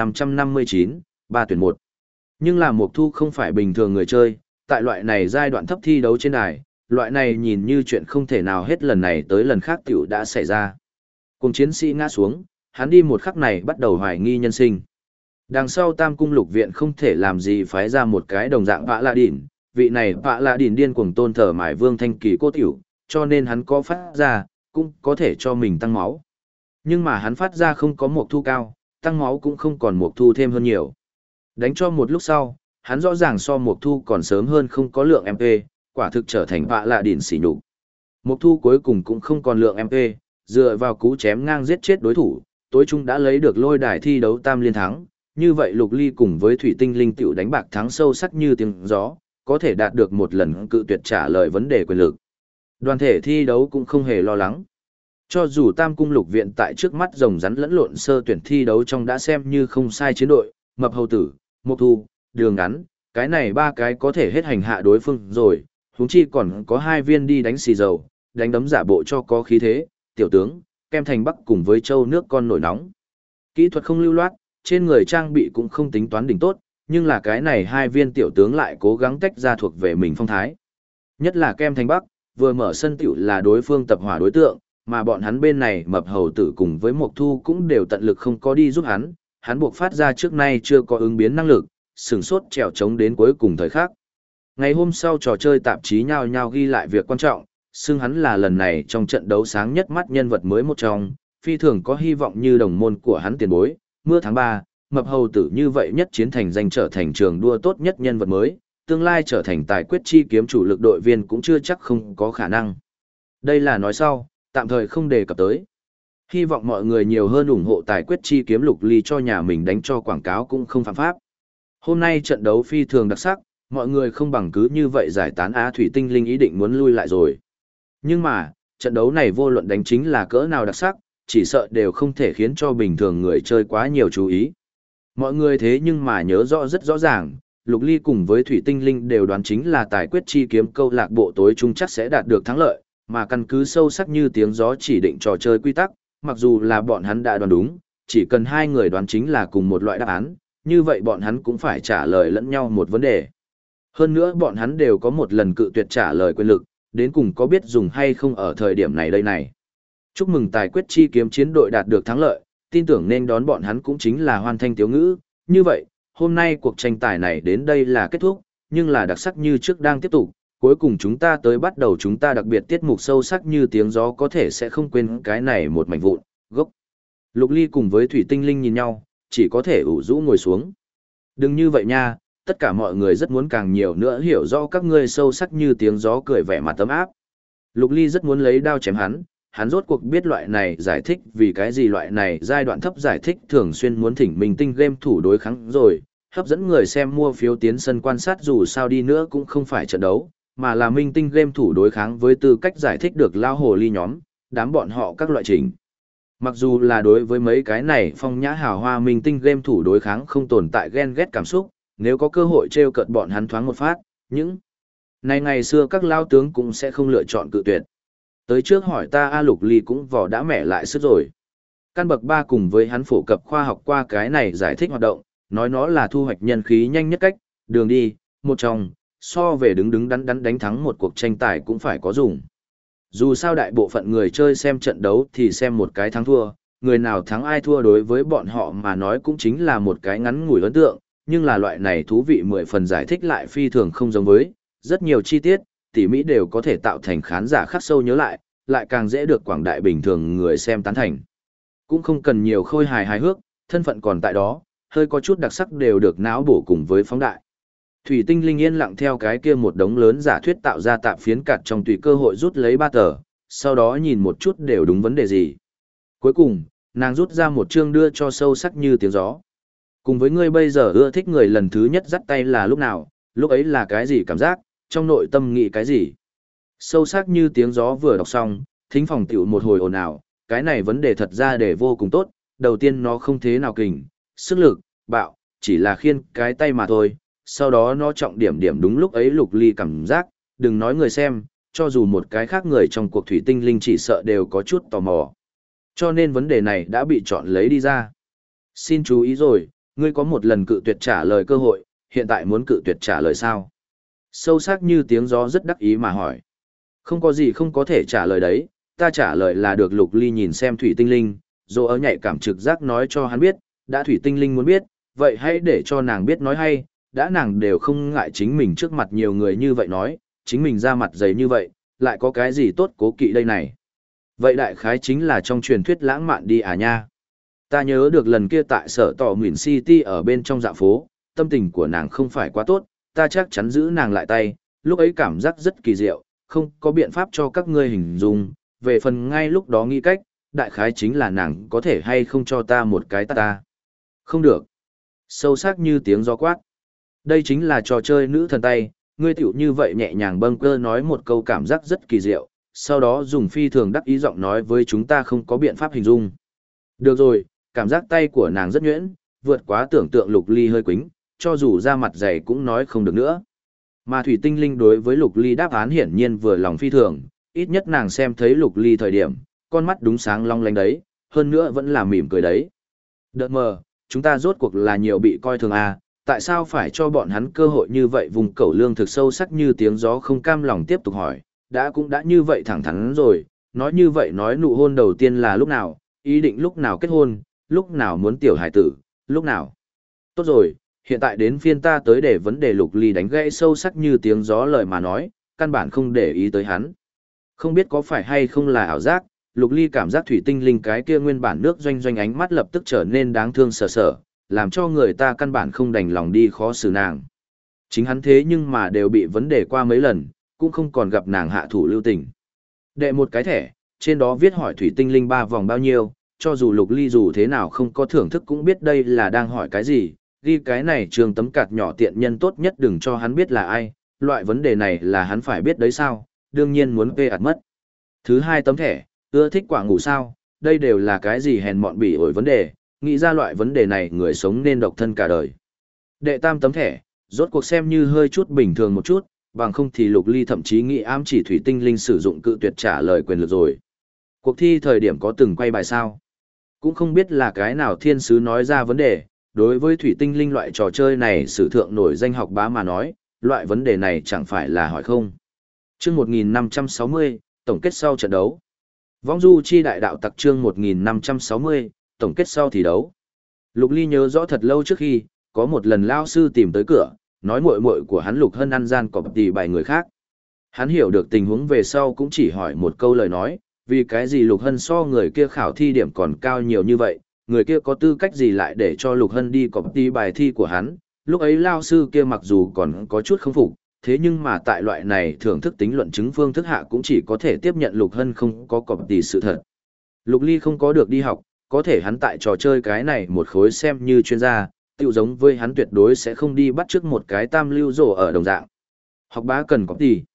1559, 3 tuyển 1. Nhưng là Mộc Thu không phải bình thường người chơi, tại loại này giai đoạn thấp thi đấu trên đài, loại này nhìn như chuyện không thể nào hết lần này tới lần khác tiểu đã xảy ra. Cùng chiến sĩ ngã xuống, hắn đi một khắc này bắt đầu hoài nghi nhân sinh. Đằng sau Tam Cung Lục Viện không thể làm gì phái ra một cái đồng dạng Pạ La Đỉn, vị này Pạ La Đỉn điên cuồng tôn thờ mài Vương Thanh Kỳ cô tiểu, cho nên hắn có phát ra, cũng có thể cho mình tăng máu. Nhưng mà hắn phát ra không có Mộc Thu cao, tăng máu cũng không còn Mộc Thu thêm hơn nhiều. Đánh cho một lúc sau, hắn rõ ràng so Mộc Thu còn sớm hơn không có lượng MP, quả thực trở thành Pạ La Đỉn sỉ nhục. Mộc Thu cuối cùng cũng không còn lượng MP, dựa vào cú chém ngang giết chết đối thủ, tối trung đã lấy được lôi đài thi đấu tam liên thắng. Như vậy Lục Ly cùng với Thủy Tinh Linh tiểu đánh bạc thắng sâu sắc như tiếng gió, có thể đạt được một lần cự tuyệt trả lời vấn đề quyền lực. Đoàn thể thi đấu cũng không hề lo lắng. Cho dù Tam Cung Lục Viện tại trước mắt rồng rắn lẫn lộn sơ tuyển thi đấu trong đã xem như không sai chiến đội, Mập Hầu Tử, Mộc Thu, Đường Ngắn, cái này ba cái có thể hết hành hạ đối phương rồi, huống chi còn có hai viên đi đánh xì dầu, đánh đấm giả bộ cho có khí thế, Tiểu Tướng, Kem Thành Bắc cùng với Châu Nước con nổi nóng. Kỹ thuật không lưu loát, trên người trang bị cũng không tính toán đỉnh tốt, nhưng là cái này hai viên Tiểu Tướng lại cố gắng tách ra thuộc về mình phong thái. Nhất là Kem Thành Bắc, vừa mở sân tiểu là đối phương tập hỏa đối tượng, mà bọn hắn bên này Mập Hầu Tử cùng với Mộc Thu cũng đều tận lực không có đi giúp hắn buộc phát ra trước nay chưa có ứng biến năng lực, sừng sốt trèo trống đến cuối cùng thời khắc. Ngày hôm sau trò chơi tạp chí nhao nhao ghi lại việc quan trọng, xưng hắn là lần này trong trận đấu sáng nhất mắt nhân vật mới một trong, phi thường có hy vọng như đồng môn của hắn tiền bối, mưa tháng 3, Mập Hầu Tử như vậy nhất chiến thành danh trở thành trường đua tốt nhất nhân vật mới, tương lai trở thành tài quyết chi kiếm chủ lực đội viên cũng chưa chắc không có khả năng. Đây là nói sau, tạm thời không đề cập tới. Hy vọng mọi người nhiều hơn ủng hộ tài quyết chi kiếm Lục Ly cho nhà mình đánh cho quảng cáo cũng không phạm pháp. Hôm nay trận đấu phi thường đặc sắc, mọi người không bằng cứ như vậy giải tán Á Thủy Tinh Linh ý định muốn lui lại rồi. Nhưng mà, trận đấu này vô luận đánh chính là cỡ nào đặc sắc, chỉ sợ đều không thể khiến cho bình thường người chơi quá nhiều chú ý. Mọi người thế nhưng mà nhớ rõ rất rõ ràng, Lục Ly cùng với Thủy Tinh Linh đều đoán chính là tài quyết chi kiếm câu lạc bộ tối trung chắc sẽ đạt được thắng lợi, mà căn cứ sâu sắc như tiếng gió chỉ định trò chơi quy tắc, mặc dù là bọn hắn đã đoán đúng, chỉ cần hai người đoán chính là cùng một loại đáp án, như vậy bọn hắn cũng phải trả lời lẫn nhau một vấn đề. Hơn nữa bọn hắn đều có một lần cự tuyệt trả lời quyền lực, đến cùng có biết dùng hay không ở thời điểm này đây này. Chúc mừng tài quyết chi kiếm chiến đội đạt được thắng lợi, tin tưởng nên đón bọn hắn cũng chính là Hoan Thanh Tiếu Ngữ. Như vậy, hôm nay cuộc tranh tài này đến đây là kết thúc, nhưng là đặc sắc như trước đang tiếp tục. Cuối cùng chúng ta tới bắt đầu chúng ta đặc biệt tiết mục sâu sắc như tiếng gió có thể sẽ không quên cái này một mảnh vụn, gốc. Lục Ly cùng với Thủy Tinh Linh nhìn nhau, chỉ có thể ủ rũ ngồi xuống. Đừng như vậy nha, tất cả mọi người rất muốn càng nhiều nữa hiểu rõ các ngươi sâu sắc như tiếng gió cười vẻ mặt tấm áp. Lục Ly rất muốn lấy đao chém hắn rốt cuộc biết loại này giải thích vì cái gì loại này giai đoạn thấp giải thích thường xuyên muốn thỉnh mình tinh game thủ đối kháng rồi, hấp dẫn người xem mua phiếu tiến sân quan sát dù sao đi nữa cũng không phải trận đấu, mà là minh tinh game thủ đối kháng với tư cách giải thích được lao hồ ly nhóm, đám bọn họ các loại trình. Mặc dù là đối với mấy cái này phong nhã hào hoa minh tinh game thủ đối kháng không tồn tại ghen ghét cảm xúc, nếu có cơ hội trêu cợt bọn hắn thoáng một phát, những này ngày xưa các lao tướng cũng sẽ không lựa chọn cự tuyệt. Tới trước hỏi ta A Lục Ly cũng vò đã mẹ lại sức rồi. Căn bậc 3 cùng với hắn phổ cập khoa học qua cái này giải thích hoạt động, nói nó là thu hoạch nhân khí nhanh nhất cách, đường đi, một trong, so về đứng đứng đắn đắn đánh thắng một cuộc tranh tài cũng phải có dùng. Dù sao đại bộ phận người chơi xem trận đấu thì xem một cái thắng thua, người nào thắng ai thua đối với bọn họ mà nói cũng chính là một cái ngắn ngủi ấn tượng, nhưng là loại này thú vị 10 phần giải thích lại phi thường không giống với, rất nhiều chi tiết, tỉ mỹ đều có thể tạo thành khán giả khắc sâu nhớ lại càng dễ được quảng đại bình thường người xem tán thành. Cũng không cần nhiều khôi hài hài hước, thân phận còn tại đó, hơi có chút đặc sắc đều được não bổ cùng với phóng đại. Thủy Tinh Linh yên lặng theo cái kia một đống lớn giả thuyết tạo ra tạp phiến cạt trong tùy cơ hội rút lấy 3 tờ, sau đó nhìn một chút đều đúng vấn đề gì. Cuối cùng, nàng rút ra một chương đưa cho sâu sắc như tiếng gió. Cùng với ngươi bây giờ ưa thích người lần thứ nhất dắt tay là lúc nào, lúc ấy là cái gì cảm giác, trong nội tâm nghĩ cái gì. Sâu sắc như tiếng gió vừa đọc xong, thính phòng tiểu một hồi ồn ào, cái này vấn đề thật ra để vô cùng tốt, đầu tiên nó không thế nào kình, sức lực, bạo, chỉ là khiên cái tay mà thôi, sau đó nó trọng điểm điểm đúng lúc ấy Lục Ly cảm giác, đừng nói người xem, cho dù một cái khác người trong cuộc Thủy Tinh Linh chỉ sợ đều có chút tò mò. Cho nên vấn đề này đã bị chọn lấy đi ra. Xin chú ý rồi, ngươi có một lần cự tuyệt trả lời cơ hội, hiện tại muốn cự tuyệt trả lời sao? Sâu sắc như tiếng gió rất đắc ý mà hỏi. Không có gì không có thể trả lời đấy, ta trả lời là được. Lục Ly nhìn xem Thủy Tinh Linh, rồi ở nhạy cảm trực giác nói cho hắn biết, đã Thủy Tinh Linh muốn biết, vậy hãy để cho nàng biết nói hay, đã nàng đều không ngại chính mình trước mặt nhiều người như vậy nói, chính mình ra mặt dày như vậy, lại có cái gì tốt cố kỵ đây này. Vậy đại khái chính là trong truyền thuyết lãng mạn đi à nha. Ta nhớ được lần kia tại sở tỏ Nguyễn City ở bên trong dạ phố, tâm tình của nàng không phải quá tốt, ta chắc chắn giữ nàng lại tay, lúc ấy cảm giác rất kỳ diệu, không có biện pháp cho các ngươi hình dung, về phần ngay lúc đó nghĩ cách, đại khái chính là nàng có thể hay không cho ta một cái ta. Không được. Sâu sắc như tiếng gió quát. Đây chính là trò chơi nữ thần tay, ngươi tiểu như vậy nhẹ nhàng bâng cơ nói một câu cảm giác rất kỳ diệu, sau đó dùng phi thường đắc ý giọng nói với chúng ta không có biện pháp hình dung. Được rồi, cảm giác tay của nàng rất nhuyễn, vượt quá tưởng tượng. Lục Ly hơi quính, cho dù ra mặt dày cũng nói không được nữa. Mà Thủy Tinh Linh đối với Lục Ly đáp án hiển nhiên vừa lòng phi thường, ít nhất nàng xem thấy Lục Ly thời điểm, con mắt đúng sáng long lanh đấy, hơn nữa vẫn là mỉm cười đấy. Đợt mờ, chúng ta rốt cuộc là nhiều bị coi thường à, tại sao phải cho bọn hắn cơ hội như vậy? Vùng cẩu lương thực sâu sắc như tiếng gió không cam lòng tiếp tục hỏi, cũng đã như vậy thẳng thắn rồi, nói như vậy nói nụ hôn đầu tiên là lúc nào, ý định lúc nào kết hôn, lúc nào muốn tiểu hải tử, lúc nào. Tốt rồi, hiện tại đến phiên ta tới để vấn đề. Lục Ly đánh gãy sâu sắc như tiếng gió lời mà nói, căn bản không để ý tới hắn. Không biết có phải hay không là ảo giác, Lục Ly cảm giác Thủy Tinh Linh cái kia nguyên bản nước doanh doanh ánh mắt lập tức trở nên đáng thương sở sở, làm cho người ta căn bản không đành lòng đi khó xử nàng. Chính hắn thế nhưng mà đều bị vấn đề qua mấy lần, cũng không còn gặp nàng hạ thủ lưu tình. Đệ một cái thẻ, trên đó viết hỏi Thủy Tinh Linh 3 vòng bao nhiêu, cho dù Lục Ly dù thế nào không có thưởng thức cũng biết đây là đang hỏi cái gì, ghi cái này trường tấm cạt nhỏ tiện nhân tốt nhất đừng cho hắn biết là ai, loại vấn đề này là hắn phải biết đấy sao, đương nhiên muốn vê ạt mất. Thứ hai tấm thẻ, ưa thích quả ngủ sao, đây đều là cái gì hèn mọn bỉ ổi vấn đề, nghĩ ra loại vấn đề này người sống nên độc thân cả đời. Đệ tam tấm thẻ, rốt cuộc xem như hơi chút bình thường một chút, bằng không thì Lục Ly thậm chí nghĩ ám chỉ thủy tinh linh sử dụng cự tuyệt trả lời quyền lực rồi. Cuộc thi thời điểm có từng quay bài sao? Cũng không biết là cái nào thiên sứ nói ra vấn đề, đối với thủy tinh linh loại trò chơi này sử thượng nổi danh học bá mà nói, loại vấn đề này chẳng phải là hỏi không. Chương 1560, tổng kết sau trận đấu. Vong du chi đại đạo tặc chương 1560, tổng kết sau thi đấu. Lục Ly nhớ rõ thật lâu trước khi, có một lần lao sư tìm tới cửa, nói muội muội của hắn Lục Hân ăn gian cọp tỉ bài người khác. Hắn hiểu được tình huống về sau cũng chỉ hỏi một câu lời nói, vì cái gì Lục Hân so người kia khảo thi điểm còn cao nhiều như vậy, người kia có tư cách gì lại để cho Lục Hân đi cọp tỉ bài thi của hắn. Lúc ấy lao sư kia mặc dù còn có chút không phục, thế nhưng mà tại loại này thưởng thức tính luận chứng phương thức hạ cũng chỉ có thể tiếp nhận Lục Hân không có cọp tỉ sự thật. Lục Ly không có được đi học, có thể hắn tại trò chơi cái này một khối xem như chuyên gia, tự giống với hắn tuyệt đối sẽ không đi bắt chước một cái tam lưu rổ ở đồng dạng. Học bá cần cọp tỉ.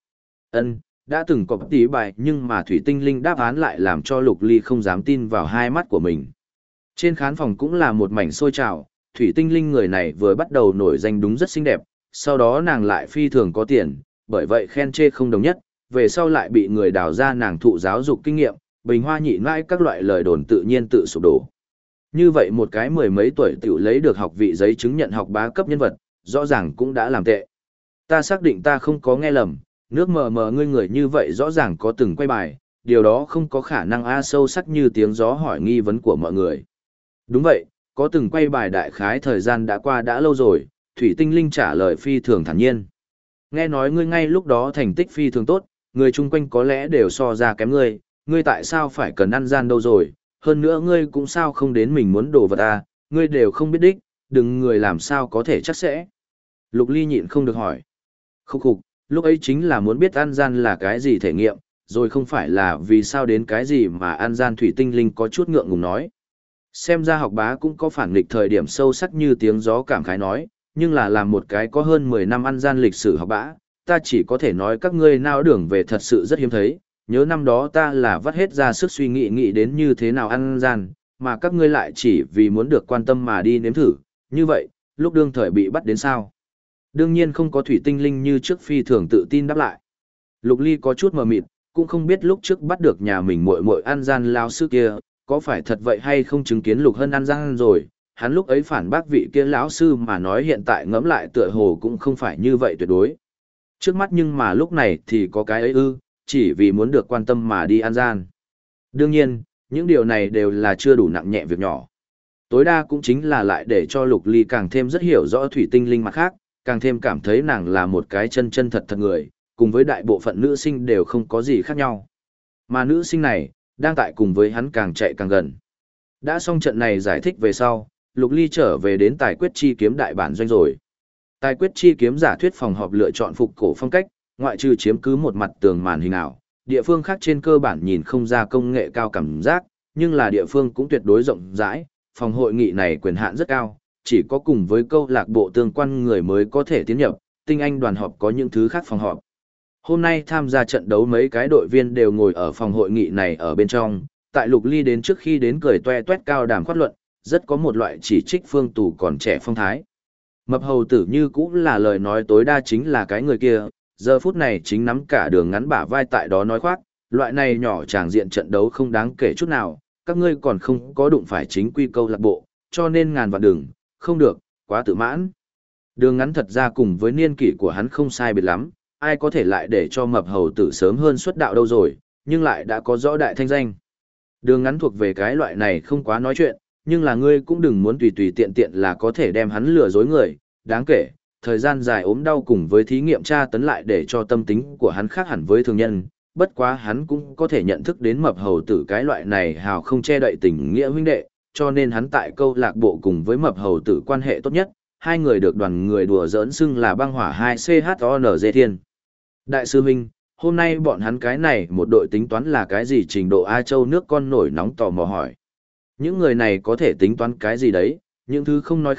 Đã từng cọp tỉ bài nhưng mà thủy tinh linh đáp án lại làm cho Lục Ly không dám tin vào hai mắt của mình. Trên khán phòng cũng là một mảnh sôi trào, thủy tinh linh người này vừa bắt đầu nổi danh đúng rất xinh đẹp, sau đó nàng lại phi thường có tiền, bởi vậy khen chê không đồng nhất, về sau lại bị người đào ra nàng thụ giáo dục kinh nghiệm, bình hoa nhị mãi các loại lời đồn tự nhiên tự sụp đổ. Như vậy một cái mười mấy tuổi tiểu lấy được học vị giấy chứng nhận học bá cấp nhân vật, rõ ràng cũng đã làm tệ. Ta xác định ta không có nghe lầm, nước mờ mờ ngươi người như vậy rõ ràng có từng quay bài, điều đó không có khả năng sâu sắc như tiếng gió hỏi nghi vấn của mọi người. Đúng vậy, có từng quay bài đại khái thời gian đã qua đã lâu rồi, Thủy Tinh Linh trả lời phi thường thản nhiên. Nghe nói ngươi ngay lúc đó thành tích phi thường tốt, người chung quanh có lẽ đều so ra kém ngươi tại sao phải cần ăn gian đâu rồi, hơn nữa ngươi cũng sao không đến mình muốn đồ vật à, ngươi đều không biết đích, đừng người làm sao có thể chắc sẽ. Lục Ly nhịn không được hỏi. Khúc khục, lúc ấy chính là muốn biết ăn gian là cái gì thể nghiệm, rồi không phải là vì sao đến cái gì mà ăn gian. Thủy Tinh Linh có chút ngượng ngùng nói. Xem ra học bá cũng có phản nghịch thời điểm sâu sắc như tiếng gió cảm khái nói, nhưng là làm một cái có hơn 10 năm ăn gian lịch sử học bá, ta chỉ có thể nói các ngươi nao đường về thật sự rất hiếm thấy, nhớ năm đó ta là vắt hết ra sức suy nghĩ đến như thế nào ăn gian, mà các ngươi lại chỉ vì muốn được quan tâm mà đi nếm thử, như vậy, lúc đương thời bị bắt đến sao? Đương nhiên không có. Thủy Tinh Linh như trước phi thường tự tin đáp lại. Lục Ly có chút mờ mịt, cũng không biết lúc trước bắt được nhà mình muội muội ăn gian lao sư kia, có phải thật vậy hay không chứng kiến Lục Hân ăn gian rồi, hắn lúc ấy phản bác vị kia lão sư mà nói hiện tại ngẫm lại tựa hồ cũng không phải như vậy tuyệt đối. Trước mắt nhưng mà lúc này thì có cái ấy chỉ vì muốn được quan tâm mà đi ăn gian. Đương nhiên, những điều này đều là chưa đủ nặng nhẹ việc nhỏ. Tối đa cũng chính là lại để cho Lục Ly càng thêm rất hiểu rõ Thủy Tinh Linh mặt khác, càng thêm cảm thấy nàng là một cái chân chân thật thật người, cùng với đại bộ phận nữ sinh đều không có gì khác nhau. Mà nữ sinh này, đang tại cùng với hắn càng chạy càng gần. Đã xong trận này giải thích về sau, Lục Ly trở về đến tài quyết chi kiếm đại bản doanh rồi. Tài quyết chi kiếm giả thuyết phòng họp lựa chọn phục cổ phong cách, ngoại trừ chiếm cứ một mặt tường màn hình ảo, địa phương khác trên cơ bản nhìn không ra công nghệ cao cảm giác, nhưng là địa phương cũng tuyệt đối rộng rãi, phòng hội nghị này quyền hạn rất cao, chỉ có cùng với câu lạc bộ tương quan người mới có thể tiến nhập, tinh anh đoàn họp có những thứ khác phòng họp. Hôm nay tham gia trận đấu mấy cái đội viên đều ngồi ở phòng hội nghị này ở bên trong, tại Lục Ly đến trước khi đến cười toe toét cao đàm khoát luận, rất có một loại chỉ trích Phương Tù còn trẻ phong thái. Mập hầu tử như cũng là lời nói tối đa chính là cái người kia, giờ phút này chính nắm cả đường ngắn bả vai tại đó nói khoác, loại này nhỏ tràng diện trận đấu không đáng kể chút nào, các ngươi còn không có đụng phải chính quy câu lạc bộ, cho nên ngàn vạn đừng, không được, quá tự mãn. Đường ngắn thật ra cùng với niên kỷ của hắn không sai biệt lắm, ai có thể lại để cho mập hầu tử sớm hơn xuất đạo đâu rồi, nhưng lại đã có rõ đại thanh danh. Đường ngắn thuộc về cái loại này không quá nói chuyện, nhưng là ngươi cũng đừng muốn tùy tùy tiện tiện là có thể đem hắn lừa dối người, đáng kể, thời gian dài ốm đau cùng với thí nghiệm tra tấn lại để cho tâm tính của hắn khác hẳn với thường nhân, bất quá hắn cũng có thể nhận thức đến mập hầu tử cái loại này hào không che đậy tình nghĩa huynh đệ, cho nên hắn tại câu lạc bộ cùng với mập hầu tử quan hệ tốt nhất, hai người được đoàn người đùa giỡn xưng là băng hỏa 2CHONZ Thiên. Đại sư huynh, hôm nay bọn hắn cái này một đội tính toán là cái gì? Trình Độ A Châu nước con nổi nóng tò mò hỏi. Những người này có thể tính toán cái gì đấy, những thứ không nói khác,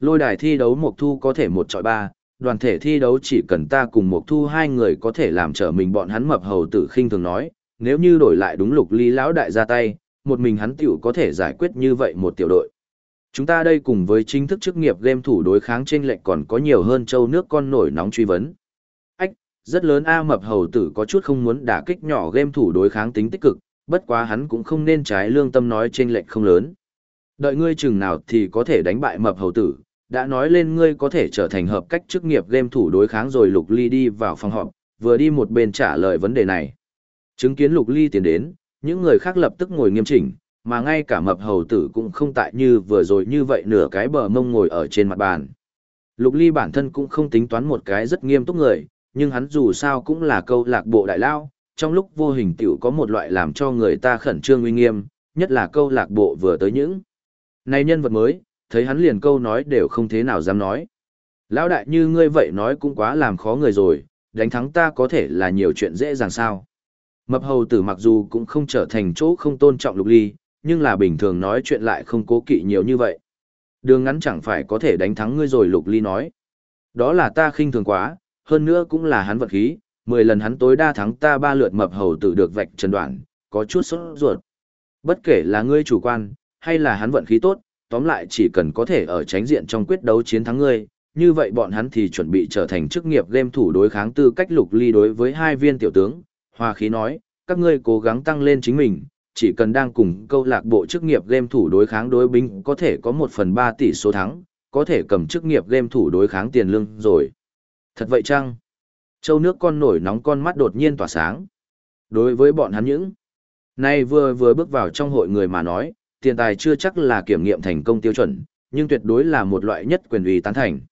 Lôi đài thi đấu Mộc Thu có thể 1 chọi 3, đoàn thể thi đấu chỉ cần ta cùng Mộc Thu hai người có thể làm trở mình, bọn hắn mập hầu tử khinh thường nói, nếu như đổi lại đúng Lục Ly lão đại ra tay, một mình hắn tiểu có thể giải quyết như vậy một tiểu đội. Chúng ta đây cùng với chính thức chức nghiệp game thủ đối kháng trên lệnh còn có nhiều hơn châu nước con nổi nóng truy vấn. Ách, rất lớn A, mập hầu tử có chút không muốn đả kích nhỏ game thủ đối kháng tính tích cực, bất quá hắn cũng không nên trái lương tâm nói trên lệnh không lớn. Đợi ngươi chừng nào thì có thể đánh bại mập hầu tử, đã nói lên ngươi có thể trở thành hợp cách chức nghiệp game thủ đối kháng rồi. Lục Ly đi vào phòng họp, vừa đi một bên trả lời vấn đề này. Chứng kiến Lục Ly tiến đến, những người khác lập tức ngồi nghiêm chỉnh, mà ngay cả mập hầu tử cũng không tại như vừa rồi như vậy nửa cái bờ mông ngồi ở trên mặt bàn. Lục Ly bản thân cũng không tính toán một cái rất nghiêm túc người, nhưng hắn dù sao cũng là câu lạc bộ đại lao, trong lúc vô hình tiểu có một loại làm cho người ta khẩn trương uy nghiêm, nhất là câu lạc bộ vừa tới những này nhân vật mới, thấy hắn liền câu nói đều không thế nào dám nói. Lão đại như ngươi vậy nói cũng quá làm khó người rồi, đánh thắng ta có thể là nhiều chuyện dễ dàng sao. Mập hầu tử mặc dù cũng không trở thành chỗ không tôn trọng Lục Ly, nhưng là bình thường nói chuyện lại không cố kỵ nhiều như vậy. Đường ngắn chẳng phải có thể đánh thắng ngươi rồi. Lục Ly nói. Đó là ta khinh thường quá, hơn nữa cũng là hắn vật khí, 10 lần hắn tối đa thắng ta 3 lượt. Mập hầu tử được vạch trần đoạn, có chút sốt ruột. Bất kể là ngươi chủ quan, hay là hắn vận khí tốt, tóm lại chỉ cần có thể ở tránh diện trong quyết đấu chiến thắng ngươi, như vậy bọn hắn thì chuẩn bị trở thành chức nghiệp game thủ đối kháng tư cách. Lục Ly đối với hai viên tiểu tướng, hòa khí nói, các ngươi cố gắng tăng lên chính mình, chỉ cần đang cùng câu lạc bộ chức nghiệp game thủ đối kháng đối binh có thể có 1/3 tỷ số thắng, có thể cầm chức nghiệp game thủ đối kháng tiền lương rồi. Thật vậy chăng? Châu nước con nổi nóng con mắt đột nhiên tỏa sáng. Đối với bọn hắn những nay vừa bước vào trong hội người mà nói, tiền tài chưa chắc là kiểm nghiệm thành công tiêu chuẩn, nhưng tuyệt đối là một loại nhất quyền uy tán thành.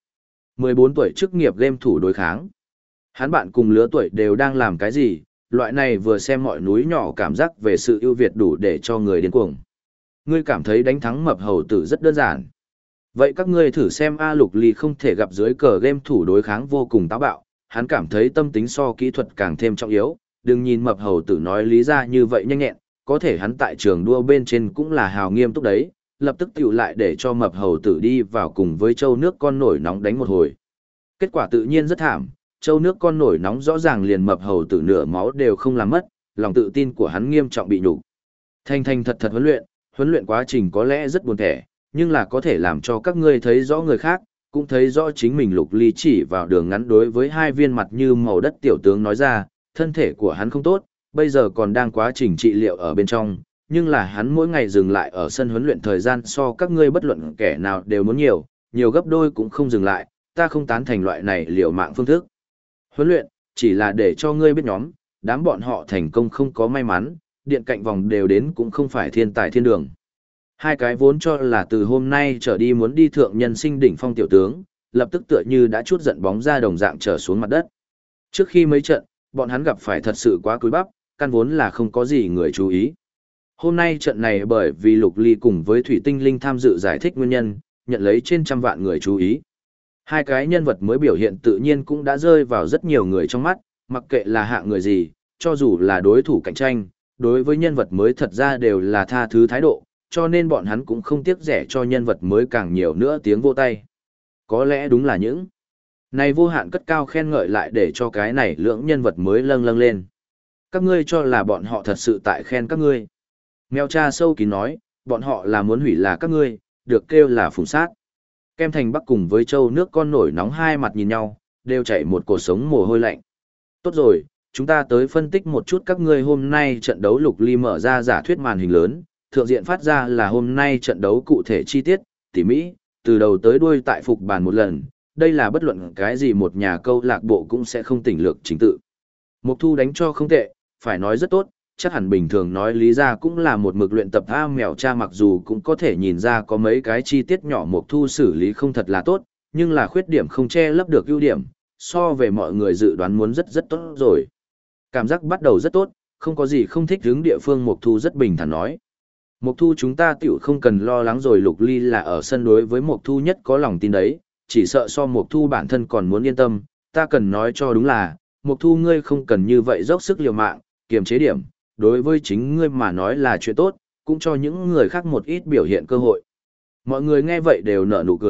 14 tuổi chức nghiệp game thủ đối kháng. Hắn bạn cùng lứa tuổi đều đang làm cái gì? Loại này vừa xem mọi núi nhỏ cảm giác về sự ưu việt đủ để cho người điên cuồng. Ngươi cảm thấy đánh thắng mập hầu tử rất đơn giản. Vậy các ngươi thử xem A. Lục Ly không thể gặp dưới cờ game thủ đối kháng vô cùng táo bạo, hắn cảm thấy tâm tính so kỹ thuật càng thêm trọng yếu, đừng nhìn mập hầu tử nói lý ra như vậy nhanh nhẹn, có thể hắn tại trường đua bên trên cũng là hào nghiêm túc đấy, lập tức tiểu lại để cho mập hầu tử đi vào cùng với châu nước con nổi nóng đánh một hồi. Kết quả tự nhiên rất thảm, châu nước con nổi nóng rõ ràng liền mập hầu tử nửa máu đều không làm mất, lòng tự tin của hắn nghiêm trọng bị nhục. Thành thật huấn luyện quá trình có lẽ rất buồn tẻ, nhưng là có thể làm cho các ngươi thấy rõ người khác, cũng thấy rõ chính mình. Lục Ly chỉ vào đường ngắn đối với hai viên mặt như màu đất tiểu tướng nói ra, thân thể của hắn không tốt, bây giờ còn đang quá trình trị liệu ở bên trong, nhưng là hắn mỗi ngày dừng lại ở sân huấn luyện thời gian so các ngươi bất luận kẻ nào đều muốn nhiều gấp đôi cũng không dừng lại, ta không tán thành loại này liều mạng phương thức. Huấn luyện, chỉ là để cho ngươi biết nhóm, đám bọn họ thành công không có may mắn, điện cạnh vòng đều đến cũng không phải thiên tài thiên đường. Hai cái vốn cho là từ hôm nay trở đi muốn đi thượng nhân sinh đỉnh phong tiểu tướng, lập tức tựa như đã chút giận bóng ra đồng dạng trở xuống mặt đất. Trước khi mấy trận, bọn hắn gặp phải thật sự quá cúi bắp, căn vốn là không có gì người chú ý. Hôm nay trận này bởi vì Lục Ly cùng với Thủy Tinh Linh tham dự giải thích nguyên nhân, nhận lấy trên trăm vạn người chú ý. Hai cái nhân vật mới biểu hiện tự nhiên cũng đã rơi vào rất nhiều người trong mắt, mặc kệ là hạng người gì, cho dù là đối thủ cạnh tranh, đối với nhân vật mới thật ra đều là tha thứ thái độ, cho nên bọn hắn cũng không tiếc rẻ cho nhân vật mới càng nhiều nữa tiếng vô tay. Có lẽ đúng là những này vô hạn cất cao khen ngợi lại để cho cái này lưỡng nhân vật mới lâng lên. Các ngươi cho là bọn họ thật sự tại khen các ngươi. Mèo cha sâu kín nói, bọn họ là muốn hủy là các ngươi, được kêu là phùng sát. Kem Thành Bắc cùng với châu nước con nổi nóng hai mặt nhìn nhau, đều chảy một cột sống mồ hôi lạnh. Tốt rồi, chúng ta tới phân tích một chút các ngươi hôm nay trận đấu. Lục Ly mở ra giả thuyết màn hình lớn, thượng diện phát ra là hôm nay trận đấu cụ thể chi tiết, tỉ mỹ, từ đầu tới đuôi tại phục bàn một lần, đây là bất luận cái gì một nhà câu lạc bộ cũng sẽ không tỉnh lược chính tự. Mộc Thu đánh cho không tệ, phải nói rất tốt, chắc hẳn bình thường nói lý ra cũng là một mực luyện tập A. Mèo cha mặc dù cũng có thể nhìn ra có mấy cái chi tiết nhỏ Mộc Thu xử lý không thật là tốt, nhưng là khuyết điểm không che lấp được ưu điểm, so về mọi người dự đoán muốn rất tốt rồi. Cảm giác bắt đầu rất tốt, không có gì không thích hướng địa phương. Mộc Thu rất bình thản nói. Mộc Thu chúng ta tiểu không cần lo lắng rồi. Lục Ly là ở sân đối với Mộc Thu nhất có lòng tin đấy, chỉ sợ so Mộc Thu bản thân còn muốn yên tâm, ta cần nói cho đúng là, Mộc Thu ngươi không cần như vậy dốc sức liều mạng, kiềm chế điểm, đối với chính ngươi mà nói là chuyện tốt, cũng cho những người khác một ít biểu hiện cơ hội. Mọi người nghe vậy đều nở nụ cười,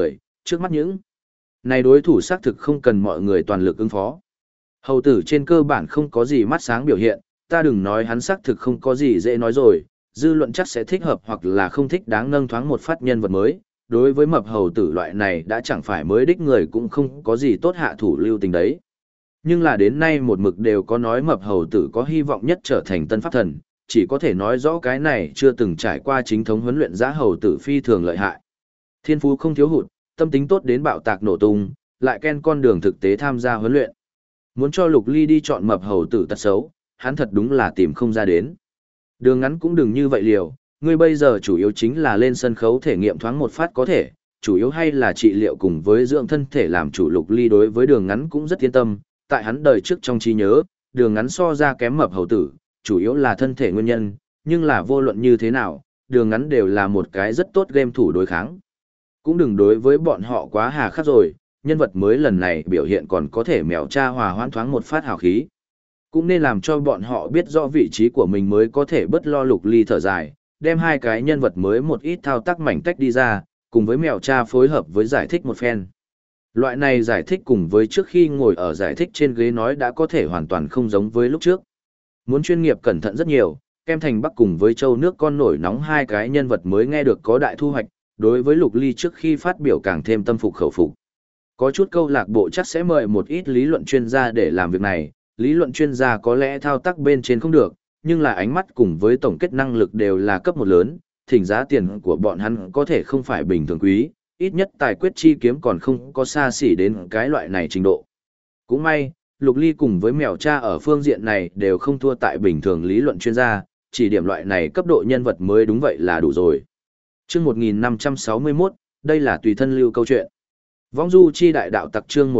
Trước mắt những này đối thủ xác thực không cần mọi người toàn lực ứng phó. Hầu tử trên cơ bản không có gì mắt sáng biểu hiện, ta đừng nói hắn xác thực không có gì dễ nói rồi, dư luận chắc sẽ thích hợp hoặc là không thích đáng nâng thoáng một phát nhân vật mới. Đối với mập hầu tử loại này đã chẳng phải mới đích người cũng không có gì tốt hạ thủ lưu tình đấy. Nhưng là đến nay một mực đều có nói mập hầu tử có hy vọng nhất trở thành tân pháp thần, chỉ có thể nói rõ cái này chưa từng trải qua chính thống huấn luyện giá hầu tử phi thường lợi hại. Thiên phú không thiếu hụt, tâm tính tốt đến bạo tạc nổ tung, lại ken con đường thực tế tham gia huấn luyện. Muốn cho Lục Ly đi chọn mập hầu tử tật xấu, hắn thật đúng là tìm không ra đến. Đường ngắn cũng đừng như vậy liều, ngươi bây giờ chủ yếu chính là lên sân khấu thể nghiệm thoáng một phát có thể, chủ yếu hay là trị liệu cùng với dưỡng thân thể làm chủ. Lục Ly đối với đường ngắn cũng rất yên tâm, tại hắn đời trước trong trí nhớ, đường ngắn so ra kém mập hầu tử, chủ yếu là thân thể nguyên nhân, nhưng là vô luận như thế nào, đường ngắn đều là một cái rất tốt game thủ đối kháng. Cũng đừng đối với bọn họ quá hà khắc rồi, nhân vật mới lần này biểu hiện còn có thể mèo cha hòa hoãn thoáng một phát hào khí. Cũng nên làm cho bọn họ biết rõ vị trí của mình mới có thể bớt lo. Lục Ly thở dài, đem hai cái nhân vật mới một ít thao tác mảnh tách đi ra, cùng với mèo cha phối hợp với giải thích một phen. Loại này giải thích cùng với trước khi ngồi ở giải thích trên ghế nói đã có thể hoàn toàn không giống với lúc trước. Muốn chuyên nghiệp cẩn thận rất nhiều, Kem Thành Bắc cùng với Châu Nước Con nổi nóng hai cái nhân vật mới nghe được có đại thu hoạch, đối với Lục Ly trước khi phát biểu càng thêm tâm phục khẩu phục. Có chút câu lạc bộ chắc sẽ mời một ít lý luận chuyên gia để làm việc này, lý luận chuyên gia có lẽ thao tác bên trên không được, nhưng là ánh mắt cùng với tổng kết năng lực đều là cấp một lớn, thỉnh giá tiền của bọn hắn có thể không phải bình thường quý, ít nhất tài quyết chi kiếm còn không có xa xỉ đến cái loại này trình độ. Cũng may, Lục Ly cùng với mèo cha ở phương diện này đều không thua tại bình thường lý luận chuyên gia, chỉ điểm loại này cấp độ nhân vật mới đúng vậy là đủ rồi. Chương 1561, đây là tùy thân lưu câu chuyện. Võng du chi đại đạo tặc chương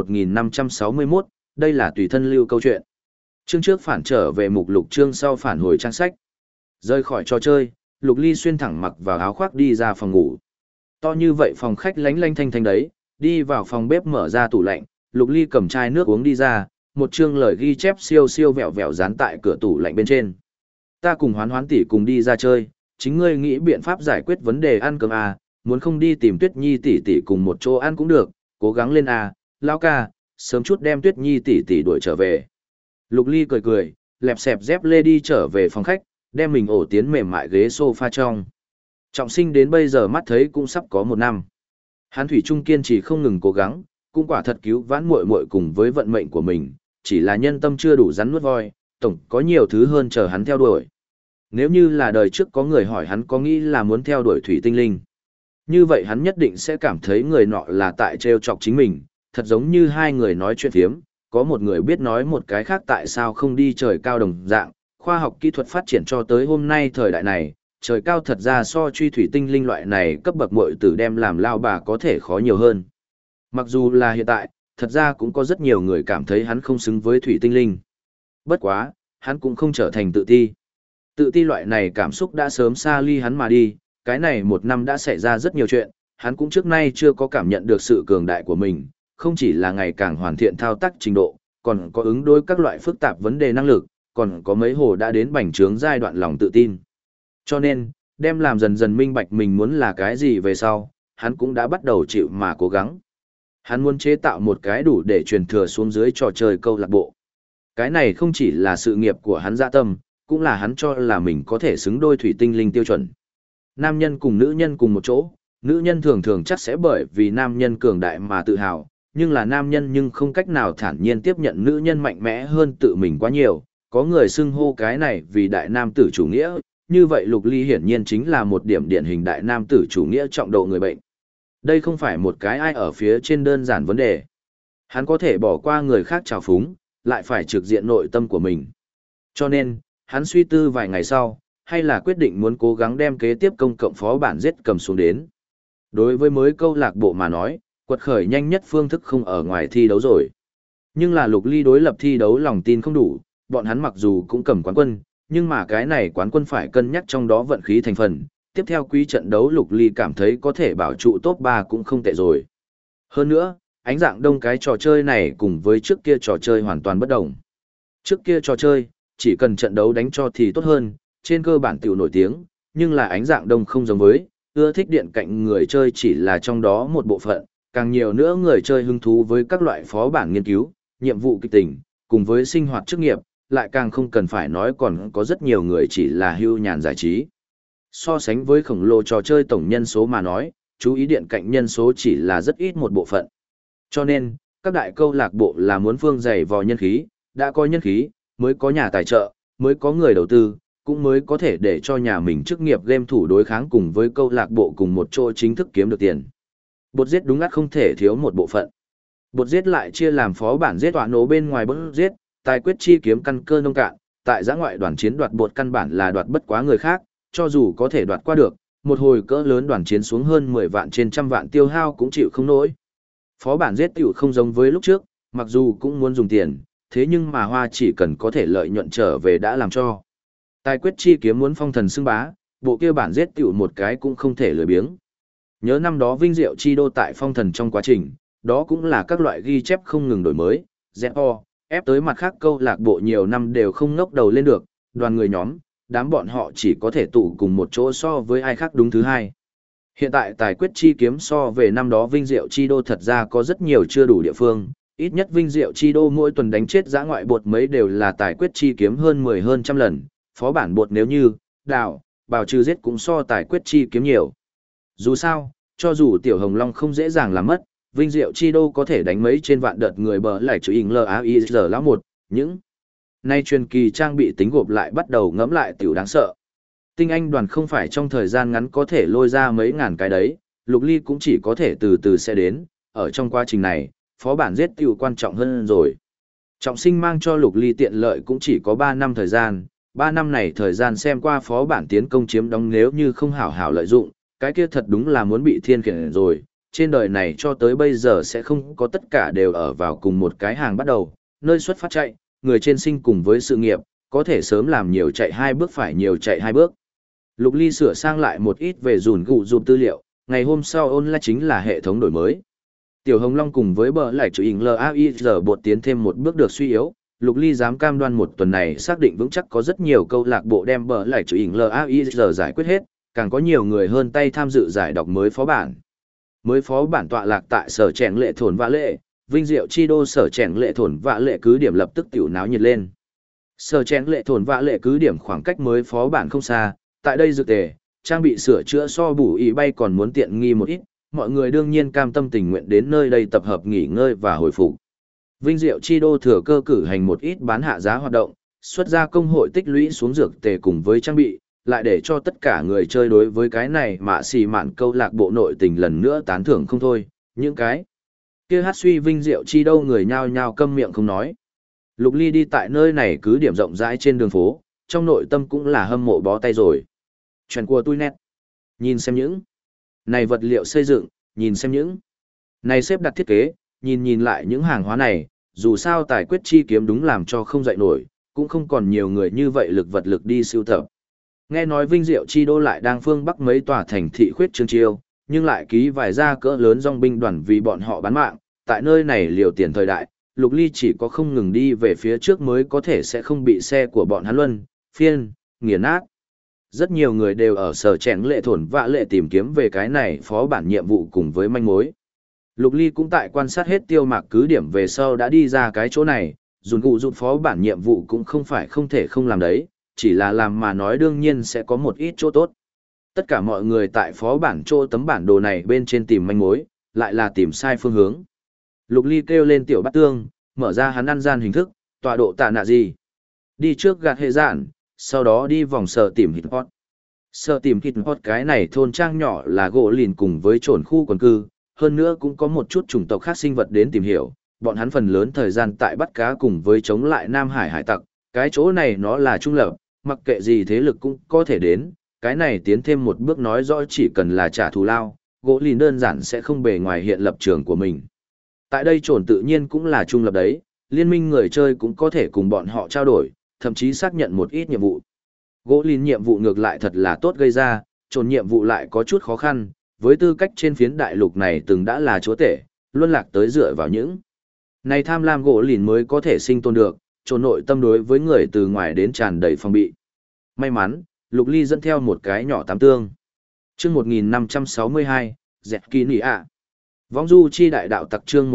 1561, đây là tùy thân lưu câu chuyện. Chương trước phản trở về mục lục, chương sau phản hồi trang sách. Rời khỏi trò chơi, Lục Ly xuyên thẳng mặc vào áo khoác đi ra phòng ngủ. To như vậy phòng khách lánh lánh thanh thanh đấy, đi vào phòng bếp mở ra tủ lạnh, Lục Ly cầm chai nước uống đi ra, một chương lời ghi chép siêu siêu vẹo vẹo dán tại cửa tủ lạnh bên trên. Ta cùng Hoán Hoán tỷ cùng đi ra chơi, chính ngươi nghĩ biện pháp giải quyết vấn đề ăn cơm à, muốn không đi tìm Tuyết Nhi tỷ tỷ cùng một chỗ ăn cũng được, cố gắng lên à, lão ca, sớm chút đem Tuyết Nhi tỷ tỷ đuổi trở về. Lục Ly cười cười, lẹp xẹp dép lê đi trở về phòng khách, đem mình ổ tiến mềm mại ghế sofa trong. Trọng sinh đến bây giờ mắt thấy cũng sắp có 1 năm. Hắn thủy chung kiên trì không ngừng cố gắng, cũng quả thật cứu vãn muội muội cùng với vận mệnh của mình, chỉ là nhân tâm chưa đủ rắn nuốt voi, tổng có nhiều thứ hơn chờ hắn theo đuổi. Nếu như là đời trước có người hỏi hắn có nghĩ là muốn theo đuổi thủy tinh linh, như vậy hắn nhất định sẽ cảm thấy người nọ là tại trêu chọc chính mình, thật giống như hai người nói chuyện phiếm, có một người biết nói một cái khác tại sao không đi trời cao đồng dạng, khoa học kỹ thuật phát triển cho tới hôm nay thời đại này, trời cao thật ra so truy thủy tinh linh loại này cấp bậc muội tử đem làm lao bà có thể khó nhiều hơn. Mặc dù là hiện tại, thật ra cũng có rất nhiều người cảm thấy hắn không xứng với thủy tinh linh. Bất quá, hắn cũng không trở thành tự ti. Tự ti loại này cảm xúc đã sớm xa ly hắn mà đi, cái này 1 năm đã xảy ra rất nhiều chuyện, hắn cũng trước nay chưa có cảm nhận được sự cường đại của mình, không chỉ là ngày càng hoàn thiện thao tác trình độ, còn có ứng đối các loại phức tạp vấn đề năng lực, còn có mấy hồ đã đến bành trướng giai đoạn lòng tự tin. Cho nên, đem làm dần dần minh bạch mình muốn là cái gì về sau, hắn cũng đã bắt đầu chịu mà cố gắng. Hắn muốn chế tạo một cái đủ để truyền thừa xuống dưới trò chơi câu lạc bộ. Cái này không chỉ là sự nghiệp của hắn dạ tâm, cũng là hắn cho là mình có thể xứng đôi thủy tinh linh tiêu chuẩn. Nam nhân cùng nữ nhân cùng một chỗ, nữ nhân thường thường chắc sẽ bởi vì nam nhân cường đại mà tự hào, nhưng là nam nhân nhưng không cách nào thản nhiên tiếp nhận nữ nhân mạnh mẽ hơn tự mình quá nhiều. Có người xưng hô cái này vì đại nam tử chủ nghĩa, như vậy Lục Ly hiển nhiên chính là một điểm điển hình đại nam tử chủ nghĩa trọng độ người bệnh. Đây không phải một cái ai ở phía trên đơn giản vấn đề. Hắn có thể bỏ qua người khác trào phúng, lại phải trực diện nội tâm của mình. Cho nên, hắn suy tư vài ngày sau, hay là quyết định muốn cố gắng đem kế tiếp công cộng phó bản giết cầm xuống đến. Đối với mới câu lạc bộ mà nói, quật khởi nhanh nhất phương thức không ở ngoài thi đấu rồi. Nhưng là Lục Ly đối lập thi đấu lòng tin không đủ, bọn hắn mặc dù cũng cầm quán quân, nhưng mà cái này quán quân phải cân nhắc trong đó vận khí thành phần. Tiếp theo quý trận đấu Lục Ly cảm thấy có thể bảo trụ top 3 cũng không tệ rồi. Hơn nữa, ánh dạng đông cái trò chơi này cùng với trước kia trò chơi hoàn toàn bất đồng. Trước kia trò chơi, chỉ cần trận đấu đánh cho thì tốt hơn, trên cơ bản tiểu nổi tiếng, nhưng là ánh dạng đông không giống với, ưa thích điện cạnh người chơi chỉ là trong đó một bộ phận, càng nhiều nữa người chơi hứng thú với các loại phó bản nghiên cứu, nhiệm vụ kịch tình, cùng với sinh hoạt chức nghiệp, lại càng không cần phải nói còn có rất nhiều người chỉ là hưu nhàn giải trí. So sánh với khổng lồ trò chơi tổng nhân số mà nói, chú ý điện cạnh nhân số chỉ là rất ít một bộ phận. Cho nên, các đại câu lạc bộ là muốn phương dày vò nhân khí, đã có nhân khí, mới có nhà tài trợ, mới có người đầu tư, cũng mới có thể để cho nhà mình chức nghiệp game thủ đối kháng cùng với câu lạc bộ cùng một chỗ chính thức kiếm được tiền. Bột giết đúng ắt không thể thiếu một bộ phận. Bột giết lại chia làm phó bản giết tọa nổ bên ngoài bột giết, tài quyết chi kiếm căn cơ nông cạn, tại giã ngoại đoàn chiến đoạt bột căn bản là đoạt bất quá người khác, cho dù có thể đoạt qua được, một hồi cỡ lớn đoàn chiến xuống hơn 10 vạn trên trăm vạn tiêu hao cũng chịu không nổi. Phó bản giết tiểu không giống với lúc trước, mặc dù cũng muốn dùng tiền, thế nhưng mà hoa chỉ cần có thể lợi nhuận trở về đã làm cho. Tài quyết chi kiếm muốn phong thần xưng bá, bộ kia bản giết tiểu một cái cũng không thể lười biếng. Nhớ năm đó vinh diệu chi đô tại phong thần trong quá trình, đó cũng là các loại ghi chép không ngừng đổi mới, ZO, ép tới mặt khác câu lạc bộ nhiều năm đều không ngóc đầu lên được, đoàn người nhóm, đám bọn họ chỉ có thể tụ cùng một chỗ so với ai khác đúng thứ hai. Hiện tại tài quyết chi kiếm so về năm đó vinh diệu chi đô thật ra có rất nhiều chưa đủ địa phương, ít nhất vinh diệu chi đô mỗi tuần đánh chết giã ngoại bột mấy đều là tài quyết chi kiếm hơn 10 hơn trăm lần, phó bản bột nếu như, đào, bào trừ giết cũng so tài quyết chi kiếm nhiều. Dù sao, cho dù tiểu hồng long không dễ dàng làm mất, vinh diệu chi đô có thể đánh mấy trên vạn đợt người bờ lại chữ in LAIR lão một, những nay truyền kỳ trang bị tính gộp lại bắt đầu ngẫm lại tiểu đáng sợ. Tinh anh đoàn không phải trong thời gian ngắn có thể lôi ra mấy ngàn cái đấy, Lục Ly cũng chỉ có thể từ từ sẽ đến, ở trong quá trình này, phó bản giết tiểu quan trọng hơn rồi. Trọng sinh mang cho Lục Ly tiện lợi cũng chỉ có 3 năm thời gian, 3 năm này thời gian xem qua phó bản tiến công chiếm đóng nếu như không hảo hảo lợi dụng, cái kia thật đúng là muốn bị thiên khiển rồi, trên đời này cho tới bây giờ sẽ không có tất cả đều ở vào cùng một cái hàng bắt đầu, nơi xuất phát chạy, người trên sinh cùng với sự nghiệp, có thể sớm làm nhiều chạy 2 bước phải nhiều chạy 2 bước. Lục Ly sửa sang lại một ít về dùn gụ dùm tư liệu, ngày hôm sau online chính là hệ thống đổi mới. Tiểu Hồng Long cùng với bờ lại chữ in LAIR bột tiến thêm một bước được suy yếu, Lục Ly dám cam đoan một tuần này xác định vững chắc có rất nhiều câu lạc bộ đem bờ lại chữ in LAIR giải quyết hết, càng có nhiều người hơn tay tham dự giải đọc mới phó bản. Mới phó bản tọa lạc tại sở trẻng lệ thổn vã lệ, vinh diệu chi đô sở trẻng lệ thổn vã lệ cứ điểm lập tức tiểu náo nhiệt lên. Sở trẻng lệ thổn vã lệ cứ điểm khoảng cách mới phó bản không xa, tại đây dược tề, trang bị sửa chữa so bù ý bay còn muốn tiện nghi một ít, mọi người đương nhiên cam tâm tình nguyện đến nơi đây tập hợp nghỉ ngơi và hồi phục. Vinh diệu chi đô thừa cơ cử hành một ít bán hạ giá hoạt động, xuất ra công hội tích lũy xuống dược tề cùng với trang bị, lại để cho tất cả người chơi đối với cái này mà xì mạn câu lạc bộ nội tình lần nữa tán thưởng không thôi, những cái kia hát suy vinh diệu chi đâu người nhao nhao câm miệng không nói. Lục Ly đi tại nơi này cứ điểm rộng rãi trên đường phố, trong nội tâm cũng là hâm mộ bó tay rồi. Chuyện của tôi nét. Nhìn xem những này vật liệu xây dựng, nhìn xem những này xếp đặt thiết kế, nhìn lại những hàng hóa này, dù sao tài quyết chi kiếm đúng làm cho không dậy nổi, cũng không còn nhiều người như vậy lực vật lực đi sưu tập. Nghe nói vinh diệu chi đô lại đang phương bắc mấy tòa thành thị khuyết trương chiêu, nhưng lại ký vài gia cỡ lớn dòng binh đoàn vì bọn họ bán mạng, tại nơi này liều tiền thời đại, Lục Ly chỉ có không ngừng đi về phía trước mới có thể sẽ không bị xe của bọn hắn luân, phiên, nghiền nát. Rất nhiều người đều ở sở trẻng lệ thổn vạ lệ tìm kiếm về cái này phó bản nhiệm vụ cùng với manh mối. Lục Ly cũng tại quan sát hết tiêu mạc cứ điểm về sau đã đi ra cái chỗ này, dùn cụ dụt phó bản nhiệm vụ cũng không phải không thể không làm đấy, chỉ là làm mà nói đương nhiên sẽ có một ít chỗ tốt. Tất cả mọi người tại phó bản chỗ tấm bản đồ này bên trên tìm manh mối, lại là tìm sai phương hướng. Lục Ly kêu lên tiểu bát tương, mở ra hắn ăn gian hình thức, tọa độ tạ nạ gì. Đi trước gạt hệ giản, sau đó đi vòng sở tìm hít hot. Sở tìm hít hot cái này thôn trang nhỏ là gỗ lìn cùng với trồn khu quần cư, hơn nữa cũng có một chút chủng tộc khác sinh vật đến tìm hiểu. Bọn hắn phần lớn thời gian tại bắt cá cùng với chống lại Nam Hải hải tặc, cái chỗ này nó là trung lập, mặc kệ gì thế lực cũng có thể đến, cái này tiến thêm một bước nói rõ chỉ cần là trả thù lao, gỗ lìn đơn giản sẽ không bề ngoài hiện lập trường của mình. Tại đây trồn tự nhiên cũng là trung lập đấy, liên minh người chơi cũng có thể cùng bọn họ trao đổi, thậm chí xác nhận một ít nhiệm vụ. Gỗ lìn nhiệm vụ ngược lại thật là tốt gây ra, trồn nhiệm vụ lại có chút khó khăn, với tư cách trên phiến đại lục này từng đã là chúa tể, luân lạc tới dựa vào những này tham lam gỗ lìn mới có thể sinh tồn được, trồn nội tâm đối với người từ ngoài đến tràn đầy phòng bị. May mắn, Lục Ly dẫn theo một cái nhỏ tám tương. Chương 1562, Dẹt Kỳ Nị ạ. Vong du chi đại đạo tặc chương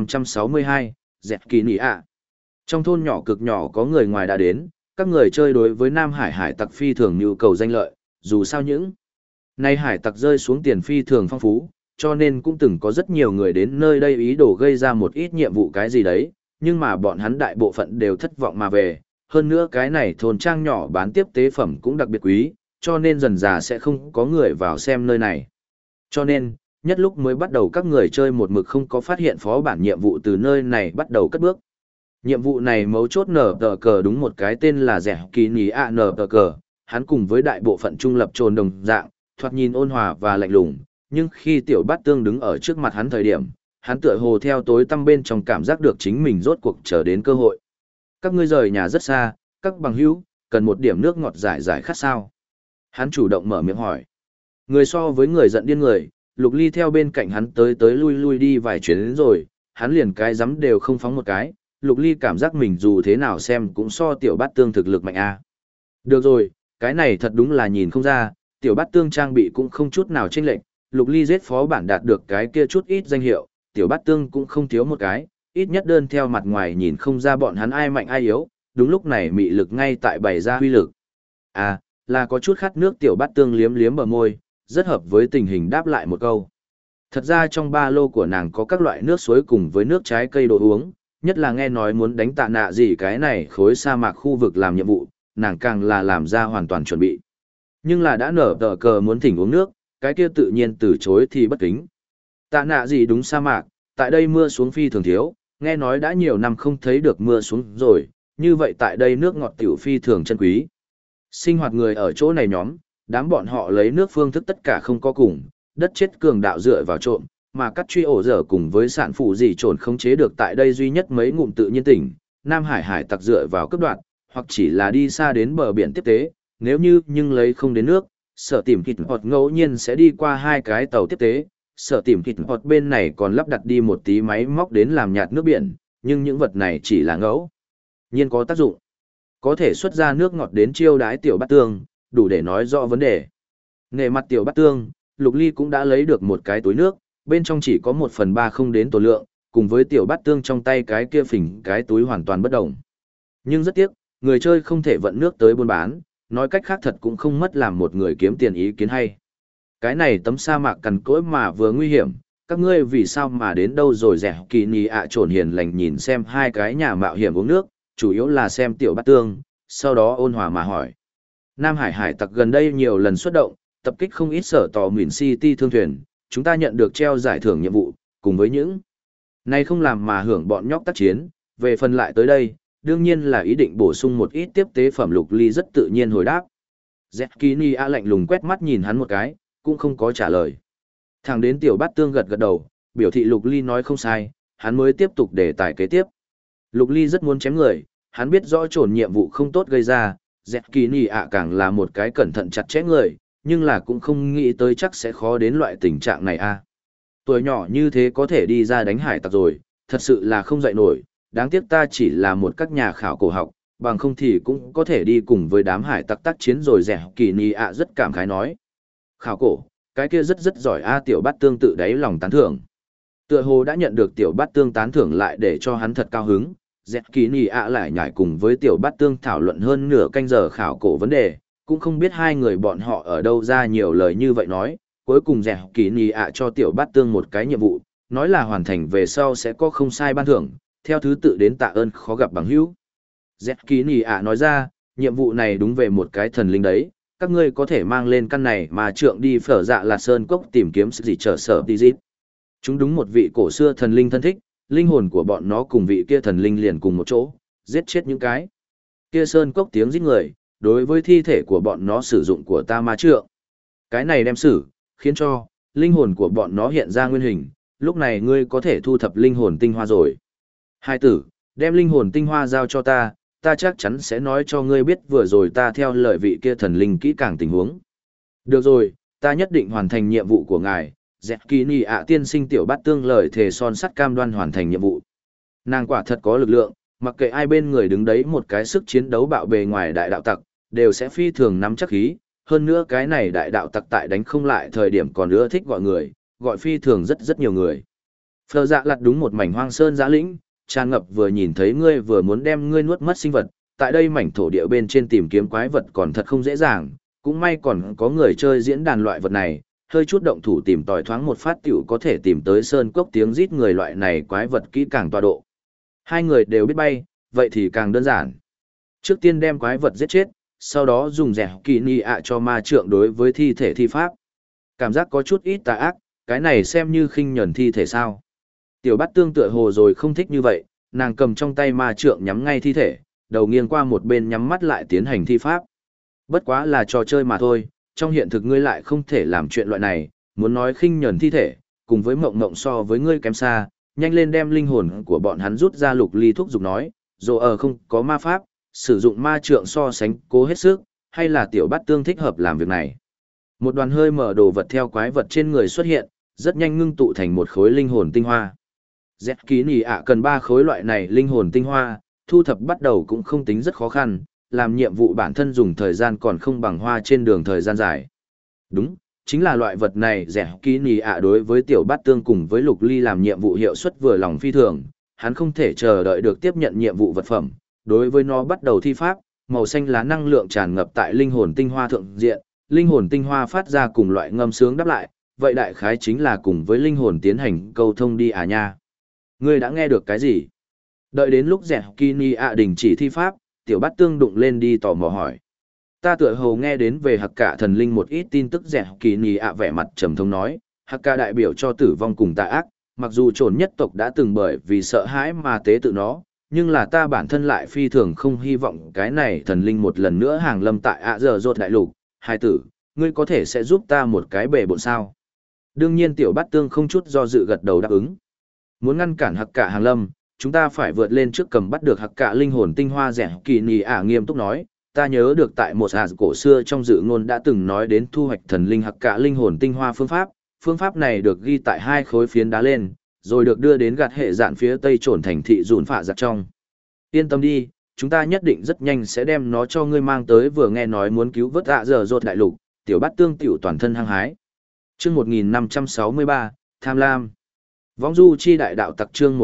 1562, dẹt kỳ nỉ ạ. Trong thôn nhỏ cực nhỏ có người ngoài đã đến, các người chơi đối với Nam Hải hải tặc phi thường nhu cầu danh lợi, dù sao những nay hải tặc rơi xuống tiền phi thường phong phú, cho nên cũng từng có rất nhiều người đến nơi đây ý đồ gây ra một ít nhiệm vụ cái gì đấy, nhưng mà bọn hắn đại bộ phận đều thất vọng mà về. Hơn nữa cái này thôn trang nhỏ bán tiếp tế phẩm cũng đặc biệt quý, cho nên dần dà sẽ không có người vào xem nơi này. Cho nên, nhất lúc mới bắt đầu các người chơi một mực không có phát hiện phó bản nhiệm vụ từ nơi này bắt đầu cất bước. Nhiệm vụ này mấu chốt nở tờ cờ đúng một cái tên là rẻ kỳ ní ạ nở tờ cờ, hắn cùng với đại bộ phận trung lập trồn đồng dạng, thoạt nhìn ôn hòa và lạnh lùng, nhưng khi tiểu bát tương đứng ở trước mặt hắn thời điểm, hắn tựa hồ theo tối tăm bên trong cảm giác được chính mình rốt cuộc chờ đến cơ hội. Các ngươi rời nhà rất xa, các bằng hữu, cần một điểm nước ngọt giải giải khát sao? Hắn chủ động mở miệng hỏi. Người so với người giận điên người, Lục Ly theo bên cạnh hắn tới tới lui lui đi vài chuyến đến rồi, hắn liền cái dám đều không phóng một cái, Lục Ly cảm giác mình dù thế nào xem cũng so tiểu bát tương thực lực mạnh a. Được rồi, cái này thật đúng là nhìn không ra, tiểu bát tương trang bị cũng không chút nào chênh lệch, Lục Ly giết phó bản đạt được cái kia chút ít danh hiệu, tiểu bát tương cũng không thiếu một cái, ít nhất đơn theo mặt ngoài nhìn không ra bọn hắn ai mạnh ai yếu, đúng lúc này mị lực ngay tại bày ra huy lực. À, là có chút khát nước tiểu bát tương liếm liếm bờ môi, rất hợp với tình hình đáp lại một câu. Thật ra trong ba lô của nàng có các loại nước suối cùng với nước trái cây đồ uống, nhất là nghe nói muốn đánh tạ nạ gì cái này khối sa mạc khu vực làm nhiệm vụ, nàng càng là làm ra hoàn toàn chuẩn bị. Nhưng là đã nở tờ cờ muốn thỉnh uống nước, cái kia tự nhiên từ chối thì bất kính. Tạ nạ gì đúng sa mạc, tại đây mưa xuống phi thường thiếu, nghe nói đã nhiều năm không thấy được mưa xuống rồi, như vậy tại đây nước ngọt tiểu phi thường chân quý. Sinh hoạt người ở chỗ này nhóm, đám bọn họ lấy nước phương thức tất cả không có cùng, đất chết cường đạo dựa vào trộm, mà cắt truy ổ dở cùng với sản phụ gì trồn không chế được tại đây duy nhất mấy ngụm tự nhiên tỉnh, Nam Hải hải tặc dựa vào cấp đoạn, hoặc chỉ là đi xa đến bờ biển tiếp tế, nếu như nhưng lấy không đến nước, sở tìm kịt hoặc ngẫu nhiên sẽ đi qua hai cái tàu tiếp tế, sở tìm kịt hoặc bên này còn lắp đặt đi một tí máy móc đến làm nhạt nước biển, nhưng những vật này chỉ là ngẫu nhiên có tác dụng. Có thể xuất ra nước ngọt đến chiêu đái tiểu bát tương, đủ để nói rõ vấn đề. Nề mặt tiểu bát tương, Lục Ly cũng đã lấy được một cái túi nước, bên trong chỉ có 1/3 không đến tổ lượng, cùng với tiểu bát tương trong tay cái kia phình cái túi hoàn toàn bất động. Nhưng rất tiếc, người chơi không thể vận nước tới buôn bán, nói cách khác thật cũng không mất làm một người kiếm tiền ý kiến hay. Cái này tấm sa mạc cằn cỗi mà vừa nguy hiểm, các ngươi vì sao mà đến đâu rồi rẻ kỳ nì ạ trồn hiền lành nhìn xem hai cái nhà mạo hiểm uống nước, chủ yếu là xem tiểu bát tương, sau đó ôn hòa mà hỏi. Nam Hải hải tặc gần đây nhiều lần xuất động, tập kích không ít sở tỏ Mìn City thương thuyền, chúng ta nhận được treo giải thưởng nhiệm vụ, cùng với những này không làm mà hưởng bọn nhóc tác chiến, về phần lại tới đây, đương nhiên là ý định bổ sung một ít tiếp tế phẩm. Lục Ly rất tự nhiên hồi đáp. Zekini A lạnh lùng quét mắt nhìn hắn một cái, cũng không có trả lời. Thẳng đến tiểu bát tương gật gật đầu, biểu thị Lục Ly nói không sai, hắn mới tiếp tục đề tài kế tiếp. Lục Ly rất muốn chém người, hắn biết rõ trồn nhiệm vụ không tốt gây ra, Zekini A càng là một cái cẩn thận chặt chẽ người, nhưng là cũng không nghĩ tới chắc sẽ khó đến loại tình trạng này a. Tuổi nhỏ như thế có thể đi ra đánh hải tặc rồi, thật sự là không dạy nổi, đáng tiếc ta chỉ là một các nhà khảo cổ học, bằng không thì cũng có thể đi cùng với đám hải tặc tác chiến rồi. Rẻ kỳ nì ạ rất cảm khái nói. Khảo cổ, cái kia rất giỏi a. Tiểu bát tương tự đáy lòng tán thưởng. Tựa hồ đã nhận được tiểu bát tương tán thưởng lại để cho hắn thật cao hứng. Rẻ kỳ nì ạ lại nhảy cùng với tiểu bát tương thảo luận hơn nửa canh giờ khảo cổ vấn đề, cũng không biết hai người bọn họ ở đâu ra nhiều lời như vậy nói. Cuối cùng rẻ kỳ nì ạ cho tiểu bát tương một cái nhiệm vụ, nói là hoàn thành về sau sẽ có không sai ban thưởng, theo thứ tự đến tạ ơn khó gặp bằng hữu. Rẻ kỳ nì ạ nói ra, nhiệm vụ này đúng về một cái thần linh đấy, các ngươi có thể mang lên căn này mà trượng đi Phở Dạ Là Sơn Cốc tìm kiếm sự gì trở sở đi dịp. Chúng đúng một vị cổ xưa thần linh thân thích, linh hồn của bọn nó cùng vị kia thần linh liền cùng một chỗ, giết chết những cái kia Sơn Cốc tiếng giết người, đối với thi thể của bọn nó sử dụng của ta ma trượng. Cái này đem xử, khiến cho linh hồn của bọn nó hiện ra nguyên hình, lúc này ngươi có thể thu thập linh hồn tinh hoa rồi. Hai tử, đem linh hồn tinh hoa giao cho ta, ta chắc chắn sẽ nói cho ngươi biết vừa rồi ta theo lời vị kia thần linh kỹ càng tình huống. Được rồi, ta nhất định hoàn thành nhiệm vụ của ngài. Zekini ạ tiên sinh tiểu bát tương lời thề son sắt cam đoan hoàn thành nhiệm vụ. Nàng quả thật có lực lượng, mặc kệ ai bên người đứng đấy một cái sức chiến đấu bạo bề ngoài đại đạo tặc, đều sẽ phi thường nắm chắc khí. Hơn nữa cái này đại đạo tặc tại đánh không lại thời điểm còn ưa thích gọi người, gọi phi thường rất nhiều người. Phờ dạ lặt đúng một mảnh hoang sơn giã lĩnh, tràn ngập vừa nhìn thấy ngươi vừa muốn đem ngươi nuốt mất sinh vật, tại đây mảnh thổ địa bên trên tìm kiếm quái vật còn thật không dễ dàng, cũng may còn có người chơi diễn đàn loại vật này, hơi chút động thủ tìm tòi thoáng một phát tiểu có thể tìm tới sơn cốc tiếng rít người loại này quái vật kỹ càng tọa độ. Hai người đều biết bay, vậy thì càng đơn giản. Trước tiên đem quái vật giết chết, sau đó dùng rẻ kỳ ni ạ cho ma trượng đối với thi thể thi pháp. Cảm giác có chút ít tà ác, cái này xem như khinh nhẫn thi thể sao. Tiểu Bát Tương tựa hồ rồi không thích như vậy, nàng cầm trong tay ma trượng nhắm ngay thi thể, đầu nghiêng qua một bên nhắm mắt lại tiến hành thi pháp. Bất quá là trò chơi mà thôi, trong hiện thực ngươi lại không thể làm chuyện loại này, muốn nói khinh nhẫn thi thể, cùng với mộng mộng so với ngươi kém xa, nhanh lên đem linh hồn của bọn hắn rút ra. Lục Ly thúc giục nói, dù ở không có ma pháp, sử dụng ma trượng so sánh cố hết sức, hay là Tiểu Bát Tương thích hợp làm việc này. Một đoàn hơi mở đồ vật theo quái vật trên người xuất hiện, rất nhanh ngưng tụ thành một khối linh hồn tinh hoa. Dẹt ký nỉ ạ cần 3 khối loại này linh hồn tinh hoa, thu thập bắt đầu cũng không tính rất khó khăn, làm nhiệm vụ bản thân dùng thời gian còn không bằng hoa trên đường thời gian dài. Đúng, chính là loại vật này dẹt ký nỉ ạ đối với Tiểu Bát Tương cùng với Lục Ly làm nhiệm vụ hiệu suất vừa lòng phi thường, hắn không thể chờ đợi được tiếp nhận nhiệm vụ vật phẩm, đối với nó bắt đầu thi pháp, màu xanh lá năng lượng tràn ngập tại linh hồn tinh hoa thượng diện, linh hồn tinh hoa phát ra cùng loại ngâm sướng đáp lại, vậy đại khái chính là cùng với linh hồn tiến hành câu thông đi à nha. Ngươi đã nghe được cái gì? Đợi đến lúc Dẹt Kỳ Ni ạ đình chỉ thi pháp, Tiểu Bát Tương đụng lên đi tò mò hỏi. Ta tựa hồ nghe đến về Hắc Cả thần linh một ít tin tức. Dẹt Kỳ Ni ạ vẻ mặt trầm thống nói, Hắc Cả đại biểu cho tử vong cùng tà ác, mặc dù Trồn nhất tộc đã từng bởi vì sợ hãi mà tế tự nó, nhưng là ta bản thân lại phi thường không hy vọng cái này thần linh một lần nữa hàng lâm tại ạ giờ rốt đại lục. Hai tử, ngươi có thể sẽ giúp ta một cái bề bộn sao? Đương nhiên Tiểu Bát Tương không chút do dự gật đầu đáp ứng. Muốn ngăn cản Hắc Cả hàng lâm, chúng ta phải vượt lên trước cầm bắt được Hắc Cả linh hồn tinh hoa. Dẹt Kỳ Nỉ ạ nghiêm túc nói, ta nhớ được tại một cổ xưa trong dự ngôn đã từng nói đến thu hoạch thần linh Hắc Cả linh hồn tinh hoa phương pháp này được ghi tại 2 khối phiến đá lên, rồi được đưa đến gạt hệ dạn phía tây Trồn thành thị dùn phạ giặc trong. Yên tâm đi, chúng ta nhất định rất nhanh sẽ đem nó cho ngươi mang tới. Vừa nghe nói muốn cứu vớt ạ giờ rốt đại lục, Tiểu Bát Tương tiểu toàn thân hăng hái. Chương 1563, Tham Lam. Vong du chi đại đạo tặc chương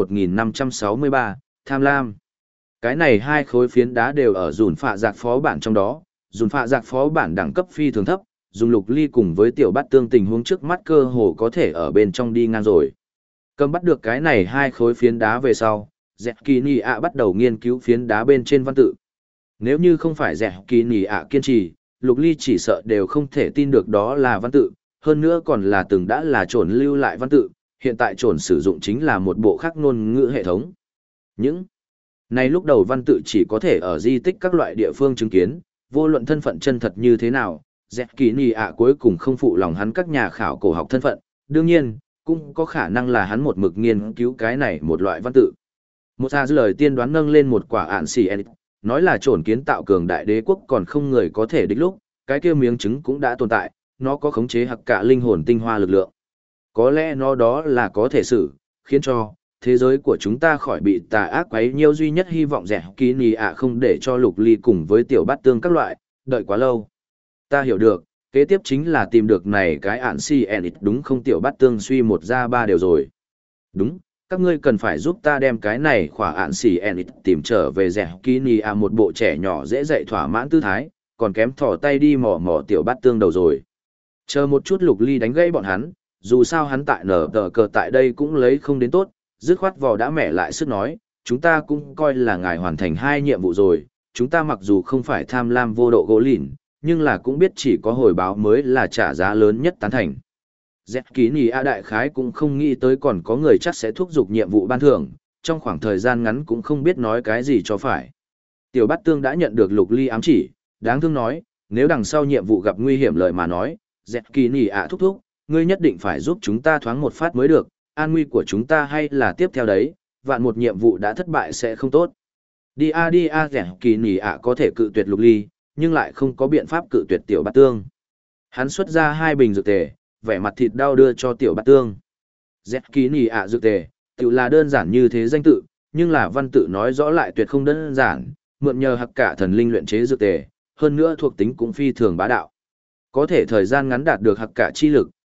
1563, Tham Lam. Cái này 2 khối phiến đá đều ở dùn phạ giặc phó bản trong đó, dùn phạ giặc phó bản đẳng cấp phi thường thấp, dùng Lục Ly cùng với Tiểu Bát Tương tình huống trước mắt cơ hồ có thể ở bên trong đi ngang rồi. Cầm bắt được cái này 2 khối phiến đá về sau, Dẹt Kỳ Nỉ ạ bắt đầu nghiên cứu phiến đá bên trên văn tự. Nếu như không phải Dẹt Kỳ Nỉ ạ kiên trì, Lục Ly chỉ sợ đều không thể tin được đó là văn tự, hơn nữa còn là từng đã là Trồn lưu lại văn tự, hiện tại Trồn sử dụng chính là một bộ khác ngôn ngữ hệ thống. Những này lúc đầu văn tự chỉ có thể ở di tích các loại địa phương chứng kiến, vô luận thân phận chân thật như thế nào, Dẹt Kỳ Nỉ ạ cuối cùng không phụ lòng hắn các nhà khảo cổ học thân phận, đương nhiên, cũng có khả năng là hắn một mực nghiên cứu cái này một loại văn tự. Một xa lời tiên đoán nâng lên một quả ạn xì enit, nói là Trồn kiến tạo cường đại đế quốc còn không người có thể địch lúc, cái kia miếng trứng cũng đã tồn tại, nó có khống chế Hắc Cả linh hồn tinh hoa lực lượng. Có lẽ nó đó là có thể xử, khiến cho thế giới của chúng ta khỏi bị tà ác quấy nhiễu. Duy nhất hy vọng Dẹt Kỳ Nỉ ạ không để cho Lục Ly cùng với Tiểu Bát Tương các loại đợi quá lâu. Ta hiểu được, kế tiếp chính là tìm được này cái ạn si enit đúng không? Tiểu Bát Tương suy 1 ra 3 đều rồi. Đúng, các ngươi cần phải giúp ta đem cái này khỏa ạn si enit tìm trở về. Dẹt Kỳ Nỉ ạ một bộ trẻ nhỏ dễ dạy thỏa mãn tư thái, còn kém thò tay đi mò mò Tiểu Bát Tương đầu rồi. Chờ một chút. Lục Ly đánh gãy bọn hắn, dù sao hắn tại nở tờ cờ tại đây cũng lấy không đến tốt, dứt khoát vò đã mẹ lại sức nói, chúng ta cũng coi là ngài hoàn thành 2 nhiệm vụ rồi, chúng ta mặc dù không phải tham lam vô độ gỗ lìn, nhưng là cũng biết chỉ có hồi báo mới là trả giá lớn nhất tán thành. Dẹt Kỳ Nỉ ạ đại khái cũng không nghĩ tới còn có người chắc sẽ thúc giục nhiệm vụ ban thưởng, trong khoảng thời gian ngắn cũng không biết nói cái gì cho phải. Tiểu Bát Tương đã nhận được Lục Ly ám chỉ, đáng thương nói, nếu đằng sau nhiệm vụ gặp nguy hiểm lời mà nói, Dẹt Kỳ Nỉ ạ thúc thúc, ngươi nhất định phải giúp chúng ta thoáng một phát mới được, an nguy của chúng ta hay là tiếp theo đấy, vạn một nhiệm vụ đã thất bại sẽ không tốt. Đi a. Dẹt Kỳ Nỉ ạ có thể cự tuyệt Lục Ly, nhưng lại không có biện pháp cự tuyệt Tiểu Bát Tương. Hắn xuất ra 2 bình dược tề, vẻ mặt thịt đau đưa cho Tiểu Bát Tương. Dẹt Kỳ Nỉ ạ dược tề, tự là đơn giản như thế danh tự, nhưng là văn tự nói rõ lại tuyệt không đơn giản, mượn nhờ Hắc Cả thần linh luyện chế dược tề, hơn nữa thuộc tính cũng phi thường bá đạo. Có thể thời gian ngắn đạt được Hắc Cả chi lực,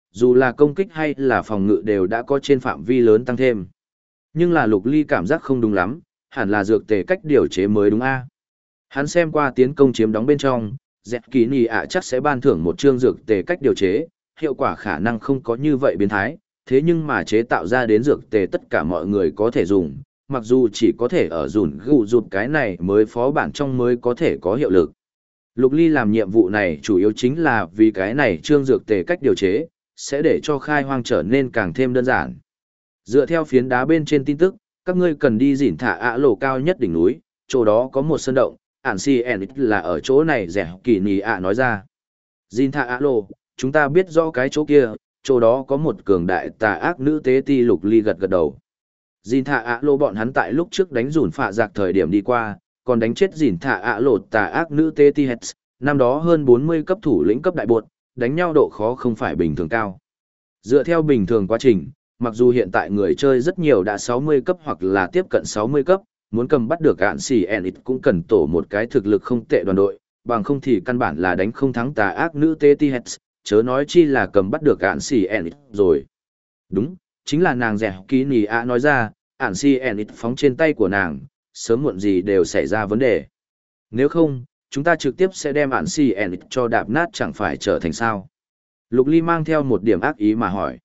dù là công kích hay là phòng ngự đều đã có trên phạm vi lớn tăng thêm. Nhưng là Lục Ly cảm giác không đúng lắm, hẳn là dược tề cách điều chế mới đúng a. Hắn xem qua tiến công chiếm đóng bên trong, dẹt kỳ nì ạ chắc sẽ ban thưởng một chương dược tề cách điều chế, hiệu quả khả năng không có như vậy biến thái, thế nhưng mà chế tạo ra đến dược tề tất cả mọi người có thể dùng, mặc dù chỉ có thể ở dùn gù rụt cái này mới phó bản trong mới có thể có hiệu lực. Lục Ly làm nhiệm vụ này chủ yếu chính là vì cái này chương dược tề cách điều chế, sẽ để cho khai hoang trở nên càng thêm đơn giản. Dựa theo phiến đá bên trên tin tức, các ngươi cần đi dỉn thả ạ lộ cao nhất đỉnh núi, chỗ đó có một sơn động, ản si enix là ở chỗ này rẻ kỳ nì ạ nói ra. Dỉn thả ạ lộ, chúng ta biết rõ cái chỗ kia, chỗ đó có một cường đại tà ác nữ tế ti. Lục Ly gật gật đầu. Dỉn thả ạ lộ bọn hắn tại lúc trước đánh rủn phạ giặc thời điểm đi qua, còn đánh chết dỉn thả ạ lộ tà ác nữ tế ti Hets, năm đó hơn 40 cấp thủ lĩnh cấp đại bột, đánh nhau độ khó không phải bình thường cao. Dựa theo bình thường quá trình, mặc dù hiện tại người chơi rất nhiều đã 60 cấp hoặc là tiếp cận 60 cấp, muốn cầm bắt được ạn xì ẹnịt cũng cần tổ một cái thực lực không tệ đoàn đội, bằng không thì căn bản là đánh không thắng tà ác nữ tế ti Hets, chớ nói chi là cầm bắt được ạn xì ẹnịt rồi. Đúng, chính là nàng rẻ ký nì ạ nói ra, ạn xì ẹnịt phóng trên tay của nàng, sớm muộn gì đều xảy ra vấn đề. Nếu không, chúng ta trực tiếp sẽ đem ạn xì ẹnịt cho đạp nát chẳng phải trở thành sao. Lục Ly mang theo một điểm ác ý mà hỏi.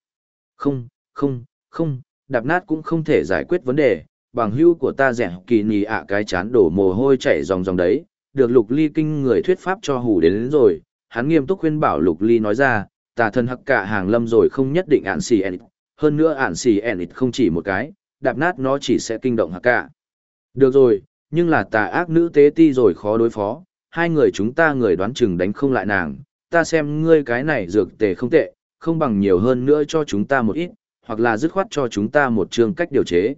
Không, đạp nát cũng không thể giải quyết vấn đề, bằng hữu của ta rẻ kỳ nì ạ cái chán đổ mồ hôi chảy ròng ròng đấy, được Lục Ly kinh người thuyết pháp cho hù đến rồi, hắn nghiêm túc khuyên bảo Lục Ly nói ra, tà thần hắc cả hàng lâm rồi không nhất định ạn xì ẹnịt, hơn nữa ạn xì ẹnịt không chỉ một cái, đạp nát nó chỉ sẽ kinh động hắc cả. Được rồi, nhưng là tà ác nữ tế ti rồi khó đối phó, hai người chúng ta người đoán chừng đánh không lại nàng, ta xem ngươi cái này dược tề không tệ, không bằng nhiều hơn nữa cho chúng ta một ít, hoặc là dứt khoát cho chúng ta một chương cách điều chế.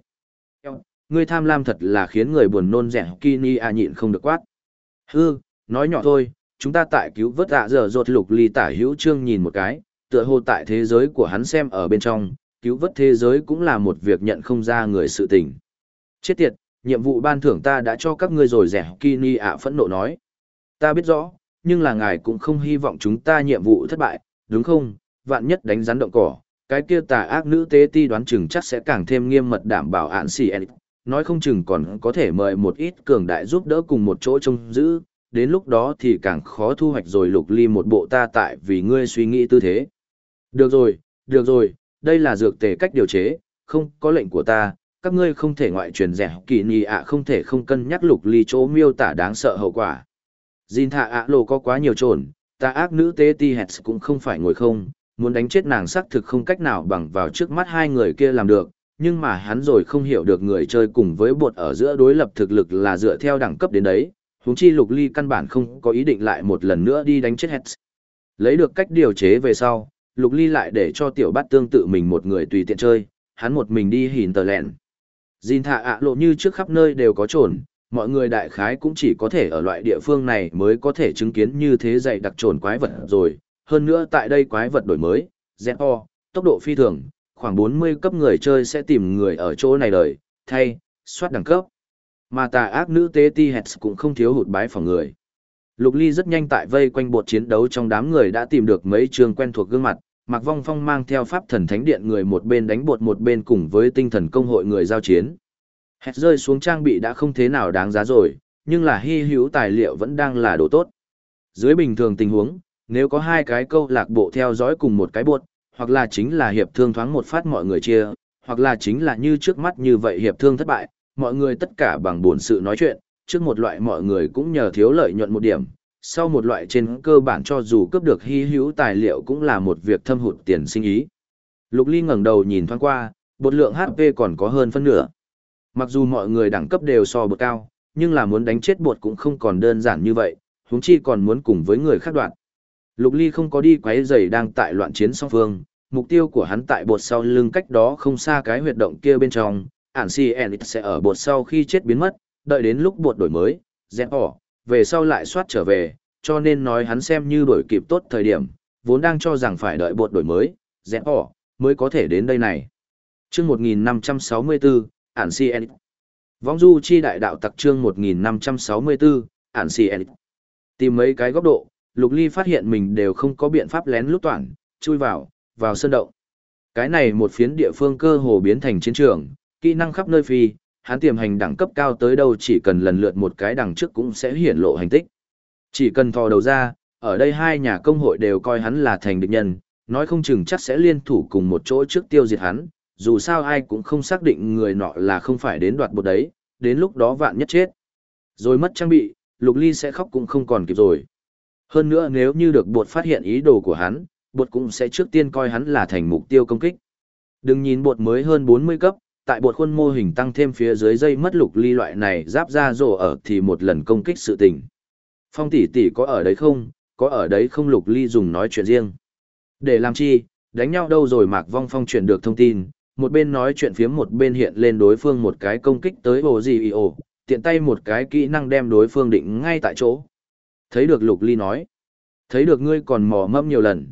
Ngươi tham lam thật là khiến người buồn nôn rẻ Kini à nhịn không được quát. Hư, nói nhỏ thôi, chúng ta tại cứu vớt giờ rột. Lục Ly tả hữu chương nhìn một cái, tựa hồ tại thế giới của hắn xem ở bên trong, cứu vớt thế giới cũng là một việc nhận không ra người sự tình. Chết tiệt, nhiệm vụ ban thưởng ta đã cho các ngươi rồi rẻ Kini ạ phẫn nộ nói. Ta biết rõ, nhưng là ngài cũng không hy vọng chúng ta nhiệm vụ thất bại, đúng không? Vạn nhất đánh rắn động cỏ, cái kia tà ác nữ tế ti đoán chừng chắc sẽ càng thêm nghiêm mật đảm bảo ạn xì ẹnịt, nói không chừng còn có thể mời một ít cường đại giúp đỡ cùng một chỗ trông giữ, đến lúc đó thì càng khó thu hoạch rồi. Lục Ly một bộ ta tại vì ngươi suy nghĩ tư thế. Được rồi, đây là dược tề cách điều chế, không có lệnh của ta, các ngươi không thể ngoại truyền rẻ kỳ nì ạ không thể không cân nhắc. Lục Ly chỗ miêu tả đáng sợ hậu quả. Jin thạ ạ lộ có quá nhiều trồn, tà ác nữ tế ti Hets cũng không phải ngồi không, muốn đánh chết nàng xác thực không cách nào bằng vào trước mắt hai người kia làm được, nhưng mà hắn rồi không hiểu được người chơi cùng với bột ở giữa đối lập thực lực là dựa theo đẳng cấp đến đấy, huống chi Lục Ly căn bản không có ý định lại một lần nữa đi đánh chết Hets. Lấy được cách điều chế về sau, Lục Ly lại để cho tiểu bát tương tự mình một người tùy tiện chơi, hắn một mình đi hìn tờ lẹn. Jin thạ ạ lộ như trước khắp nơi đều có trồn, mọi người đại khái cũng chỉ có thể ở loại địa phương này mới có thể chứng kiến như thế dày đặc trồn quái vật rồi. Hơn nữa tại đây quái vật đổi mới, ZO, tốc độ phi thường, khoảng 40 cấp người chơi sẽ tìm người ở chỗ này đời, thay, soát đẳng cấp. Mà tà ác nữ tế ti Hets cũng không thiếu hụt bái phòng người. Lục Ly rất nhanh tại vây quanh bột chiến đấu trong đám người đã tìm được mấy trường quen thuộc gương mặt, Mạc Vong Phong mang theo pháp thần thánh điện người một bên đánh bột một bên cùng với tinh thần công hội người giao chiến. Hét rơi xuống trang bị đã không thế nào đáng giá rồi, nhưng là hy hữu tài liệu vẫn đang là đồ tốt. Dưới bình thường tình huống, nếu có hai cái câu lạc bộ theo dõi cùng một cái bột, hoặc là chính là hiệp thương thoáng một phát mọi người chia, hoặc là chính là như trước mắt như vậy hiệp thương thất bại, mọi người tất cả bằng buồn sự nói chuyện, trước một loại mọi người cũng nhờ thiếu lợi nhuận một điểm, sau một loại trên cơ bản cho dù cướp được hy hữu tài liệu cũng là một việc thâm hụt tiền sinh ý. Lục Ly ngẩng đầu nhìn thoáng qua, bột lượng HP còn có hơn phân nửa. Mặc dù mọi người đẳng cấp đều so bột cao, nhưng là muốn đánh chết bột cũng không còn đơn giản như vậy, huống chi còn muốn cùng với người khác đoạn. Lục Ly không có đi quấy rầy đang tại loạn chiến song phương, mục tiêu của hắn tại bột sau lưng cách đó không xa cái huyệt động kia bên trong, ản si Enit sẽ ở bột sau khi chết biến mất, đợi đến lúc bột đổi mới, dẹp bỏ, về sau lại soát trở về, cho nên nói hắn xem như đổi kịp tốt thời điểm, vốn đang cho rằng phải đợi bột đổi mới, dẹp bỏ, mới có thể đến đây này. Chương 1564, ản si Enit. Vong du chi đại đạo tặc chương 1564, ản si Enit. Tìm mấy cái góc độ, Lục Ly phát hiện mình đều không có biện pháp lén lút toàn, chui vào, vào sơn động. Cái này một phiến địa phương cơ hồ biến thành chiến trường, kỹ năng khắp nơi phi, hắn tiềm hành đẳng cấp cao tới đâu chỉ cần lần lượt một cái đằng trước cũng sẽ hiển lộ hành tích. Chỉ cần thò đầu ra, ở đây hai nhà công hội đều coi hắn là thành địch nhân, nói không chừng chắc sẽ liên thủ cùng một chỗ trước tiêu diệt hắn, dù sao ai cũng không xác định người nọ là không phải đến đoạt bột đấy, đến lúc đó vạn nhất chết. Rồi mất trang bị, Lục Ly sẽ khóc cũng không còn kịp rồi. Hơn nữa nếu như được bột phát hiện ý đồ của hắn, bột cũng sẽ trước tiên coi hắn là thành mục tiêu công kích. Đừng nhìn bột mới hơn 40 cấp, tại bột khuôn mô hình tăng thêm phía dưới dây mất Lục Ly loại này giáp ra rổ ở thì một lần công kích sự tình. Phong tỷ tỷ có ở đấy không, có ở đấy không, Lục Ly dùng nói chuyện riêng. Để làm chi, đánh nhau đâu rồi. Mạc Vong Phong chuyển được thông tin, một bên nói chuyện phiếm một bên hiện lên đối phương một cái công kích tới ồ gì ồ, tiện tay một cái kỹ năng đem đối phương định ngay tại chỗ. Thấy được, Lục Ly nói. Thấy được, ngươi còn mò mẫm nhiều lần,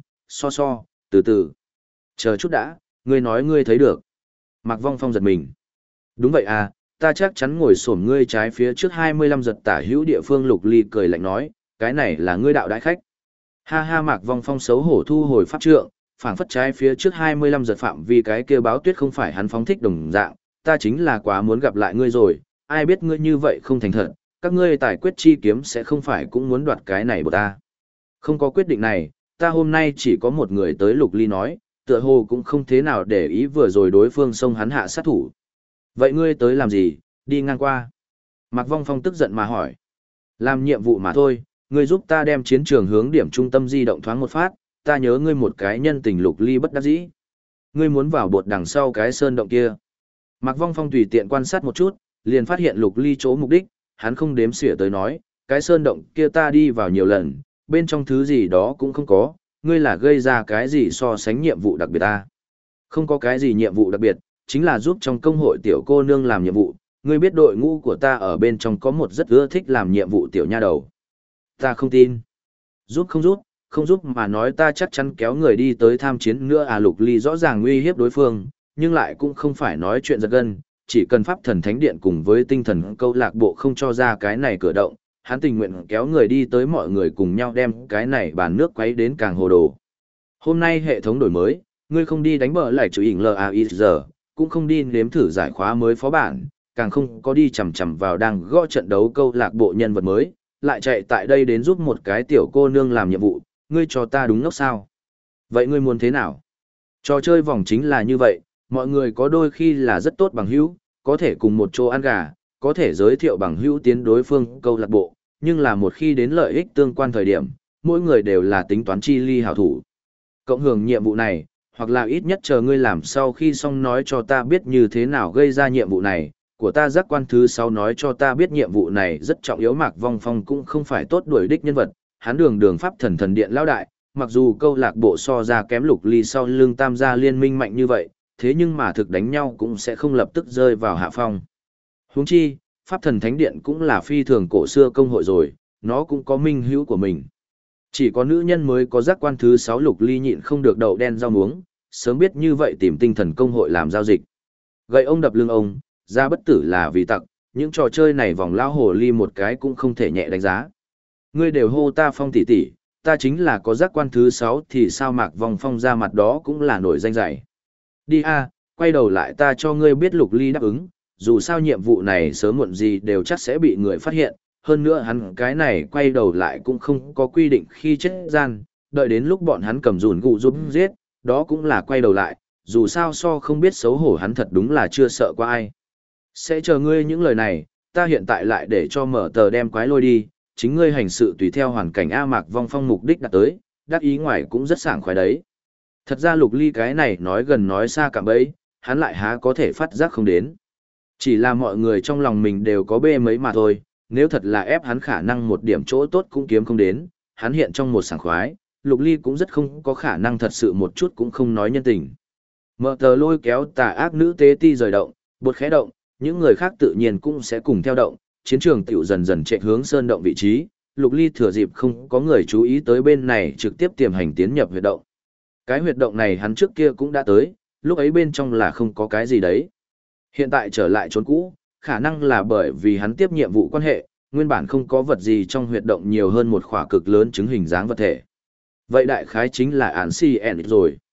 từ từ. Chờ chút đã, ngươi nói ngươi thấy được. Mạc Vong Phong giật mình. Đúng vậy à, ta chắc chắn ngồi xổm ngươi trái phía trước 25 giật tả hữu địa phương. Lục Ly cười lạnh nói, cái này là ngươi đạo đại khách. Ha ha, Mạc Vong Phong xấu hổ thu hồi pháp trượng, phảng phất trái phía trước 25 giật phạm vì cái kia báo tuyết không phải hắn phóng thích đồng dạng, ta chính là quá muốn gặp lại ngươi rồi, ai biết ngươi như vậy không thành thật, các ngươi tài quyết chi kiếm sẽ không phải cũng muốn đoạt cái này của ta. Không có quyết định này, ta hôm nay chỉ có một người tới. Lục Ly nói, tựa hồ cũng không thế nào để ý vừa rồi đối phương xông hắn hạ sát thủ. Vậy ngươi tới làm gì, đi ngang qua? Mạc Vong Phong tức giận mà hỏi. Làm nhiệm vụ mà thôi, ngươi giúp ta đem chiến trường hướng điểm trung tâm di động thoáng một phát, ta nhớ ngươi một cái nhân tình. Lục Ly bất đắc dĩ. Ngươi muốn vào bột đằng sau cái sơn động kia. Mạc Vong Phong tùy tiện quan sát một chút, liền phát hiện Lục Ly chỗ mục đích, hắn không đếm xỉa tới nói, cái sơn động kia ta đi vào nhiều lần, bên trong thứ gì đó cũng không có, ngươi là gây ra cái gì so sánh nhiệm vụ đặc biệt ta? Không có cái gì nhiệm vụ đặc biệt, chính là giúp trong công hội tiểu cô nương làm nhiệm vụ, ngươi biết đội ngũ của ta ở bên trong có một rất ưa thích làm nhiệm vụ tiểu nha đầu. Ta không tin. Giúp không giúp mà nói ta chắc chắn kéo người đi tới tham chiến nữa à. Lục Ly rõ ràng uy hiếp đối phương, nhưng lại cũng không phải nói chuyện giật gân, chỉ cần pháp thần thánh điện cùng với tinh thần câu lạc bộ không cho ra cái này cửa động, hắn tình nguyện kéo người đi tới mọi người cùng nhau đem cái này bàn nước quấy đến càng hồ đồ. Hôm nay hệ thống đổi mới, ngươi không đi đánh bờ lại chủ ỉn LAIZ, cũng không đi nếm thử giải khóa mới phó bản, càng không có đi chầm chầm vào đang gõ trận đấu câu lạc bộ nhân vật mới, lại chạy tại đây đến giúp một cái tiểu cô nương làm nhiệm vụ, ngươi cho ta đúng ngốc sao? Vậy ngươi muốn thế nào? Trò chơi vòng chính là như vậy, mọi người có đôi khi là rất tốt bằng hữu, có thể cùng một chỗ ăn gà, có thể giới thiệu bằng hữu tiến đối phương câu lạc bộ, nhưng là một khi đến lợi ích tương quan thời điểm, mỗi người đều là tính toán chi ly hảo thủ. Cộng hưởng nhiệm vụ này, hoặc là ít nhất chờ ngươi làm sau khi xong nói cho ta biết như thế nào gây ra nhiệm vụ này, của ta giác quan thứ 6 nói cho ta biết nhiệm vụ này rất trọng yếu. Mạc Vong Phong cũng không phải tốt đuổi đích nhân vật, hắn đường pháp thần thần điện lão đại, mặc dù câu lạc bộ so ra kém Lục Ly sau lưng tam gia liên minh mạnh như vậy, thế nhưng mà thực đánh nhau cũng sẽ không lập tức rơi vào hạ phong. Huống chi, pháp thần thánh điện cũng là phi thường cổ xưa công hội rồi, nó cũng có minh hữu của mình. Chỉ có nữ nhân mới có giác quan thứ 6. Lục Ly nhịn không được đậu đen rau muống, sớm biết như vậy tìm tinh thần công hội làm giao dịch. Gậy ông đập lưng ông, ra bất tử là vì tặc, những trò chơi này vòng lao hồ ly một cái cũng không thể nhẹ đánh giá. Ngươi đều hô ta Phong tỷ tỷ, ta chính là có giác quan thứ 6 thì sao? Mạc Vong Phong ra mặt đó cũng là nổi danh dạy. Đi a, quay đầu lại ta cho ngươi biết. Lục Ly đáp ứng, dù sao nhiệm vụ này sớm muộn gì đều chắc sẽ bị người phát hiện, hơn nữa hắn cái này quay đầu lại cũng không có quy định khi chết gian, đợi đến lúc bọn hắn cầm dùn gụ giúp giết, đó cũng là quay đầu lại, dù sao so không biết xấu hổ hắn thật đúng là chưa sợ qua ai. Sẽ chờ ngươi những lời này, ta hiện tại lại để cho mở tờ đem quái lôi đi, chính ngươi hành sự tùy theo hoàn cảnh. A. Mạc Vong Phong mục đích đạt tới, đắc ý ngoài cũng rất sảng khoái đấy. Thật ra Lục Ly cái này nói gần nói xa cả bấy, hắn lại há có thể phát giác không đến. Chỉ là mọi người trong lòng mình đều có bê mấy mà thôi, nếu thật là ép hắn khả năng một điểm chỗ tốt cũng kiếm không đến, hắn hiện trong một sảng khoái, Lục Ly cũng rất không có khả năng thật sự một chút cũng không nói nhân tình. Mở tờ lôi kéo tà ác nữ tế ti rời động, bột khẽ động, những người khác tự nhiên cũng sẽ cùng theo động, chiến trường tiểu dần dần chạy hướng sơn động vị trí. Lục Ly thừa dịp không có người chú ý tới bên này trực tiếp tiềm hành tiến nhập huyệt động. Cái huyệt động này hắn trước kia cũng đã tới, lúc ấy bên trong là không có cái gì đấy. Hiện tại trở lại trốn cũ, khả năng là bởi vì hắn tiếp nhiệm vụ quan hệ, nguyên bản không có vật gì trong huyệt động nhiều hơn một khỏa cực lớn chứng hình dáng vật thể. Vậy đại khái chính là án CN rồi.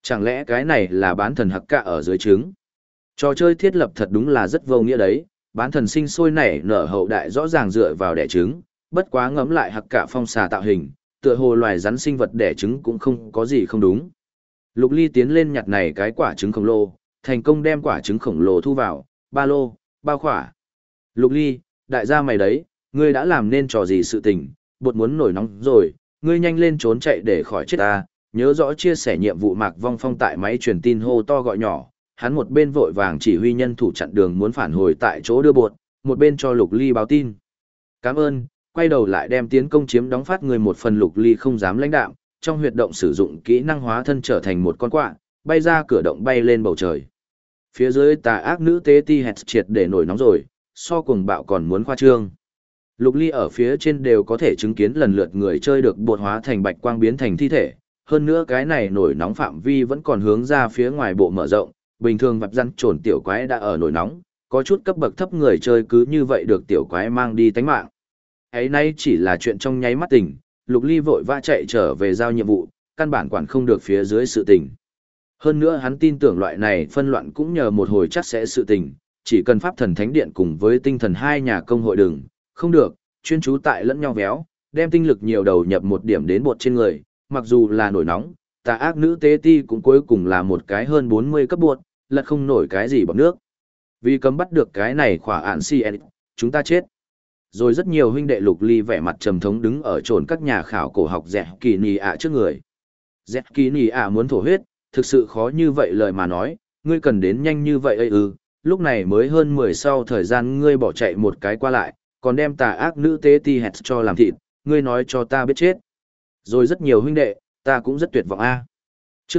Chẳng lẽ cái này là bán thần hặc cả ở dưới trứng? Trò chơi thiết lập thật đúng là rất vô nghĩa đấy, bán thần sinh sôi nảy nở hậu đại rõ ràng dựa vào đẻ trứng, bất quá ngẫm lại hặc cả phong xà tạo hình, tựa hồ loài rắn sinh vật đẻ trứng cũng không có gì không đúng. Lục Ly tiến lên nhặt này cái quả trứng khổng lồ, thành công đem quả trứng khổng lồ thu vào, ba lô, bao khỏa. Lục Ly, đại gia mày đấy, ngươi đã làm nên trò gì sự tình, bột muốn nổi nóng rồi, ngươi nhanh lên trốn chạy để khỏi chết ta, nhớ rõ chia sẻ nhiệm vụ Mạc Vong Phong tại máy truyền tin hô to gọi nhỏ, hắn một bên vội vàng chỉ huy nhân thủ chặn đường muốn phản hồi tại chỗ đưa bột, một bên cho Lục Ly báo tin. Cảm ơn, quay đầu lại đem tiến công chiếm đóng phát người một phần. Lục Ly không dám lãnh đạm, trong huyệt động sử dụng kỹ năng hóa thân trở thành một con quạ, bay ra cửa động bay lên bầu trời. Phía dưới tà ác nữ tế ti hẹt triệt để nổi nóng rồi, so cuồng bạo còn muốn khoa trương. Lục Ly ở phía trên đều có thể chứng kiến lần lượt người chơi được bột hóa thành bạch quang biến thành thi thể, hơn nữa cái này nổi nóng phạm vi vẫn còn hướng ra phía ngoài bộ mở rộng, bình thường vặt răn trồn tiểu quái đã ở nổi nóng, có chút cấp bậc thấp người chơi cứ như vậy được tiểu quái mang đi tánh mạng. Ấy nay chỉ là chuyện trong nháy mắt tình, Lục Ly vội vã chạy trở về giao nhiệm vụ, căn bản quản không được phía dưới sự tình. Hơn nữa hắn tin tưởng loại này phân loạn cũng nhờ một hồi chắc sẽ sự tình, chỉ cần pháp thần thánh điện cùng với tinh thần hai nhà công hội đừng, không được, chuyên chú tại lẫn nhau véo, đem tinh lực nhiều đầu nhập một điểm đến bột trên người, mặc dù là nổi nóng, tà ác nữ tế ti cũng cuối cùng là một cái hơn 40 cấp bột, lật không nổi cái gì bọt nước. Vì cấm bắt được cái này khỏa ản CN, chúng ta chết. Rồi rất nhiều huynh đệ Lục Ly vẻ mặt trầm thống đứng ở trồn các nhà khảo cổ học Dẹt Kỳ Nì ạ trước người. Dẹt Kỳ Nì ạ muốn thổ huyết, thực sự khó như vậy lời mà nói, ngươi cần đến nhanh như vậy ư, lúc này mới hơn 10 sau thời gian ngươi bỏ chạy một cái qua lại, còn đem tà ác nữ tế ti hẹt cho làm thịt, ngươi nói cho ta biết chết. Rồi rất nhiều huynh đệ, ta cũng rất tuyệt vọng a. Chương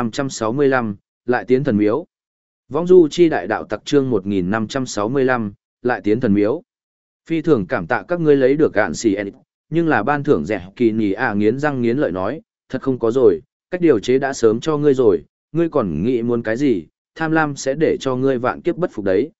1565, lại tiến thần miếu. Vong du chi đại đạo tặc chương 1565, lại tiến thần miếu. Phi thường cảm tạ các ngươi lấy được gạn xì edit, nhưng là ban thưởng Dẹt Kỳ Nì ạ nghiến răng nghiến lợi nói, thật không có rồi, cách điều chế đã sớm cho ngươi rồi, ngươi còn nghĩ muốn cái gì, tham lam sẽ để cho ngươi vạn kiếp bất phục đấy.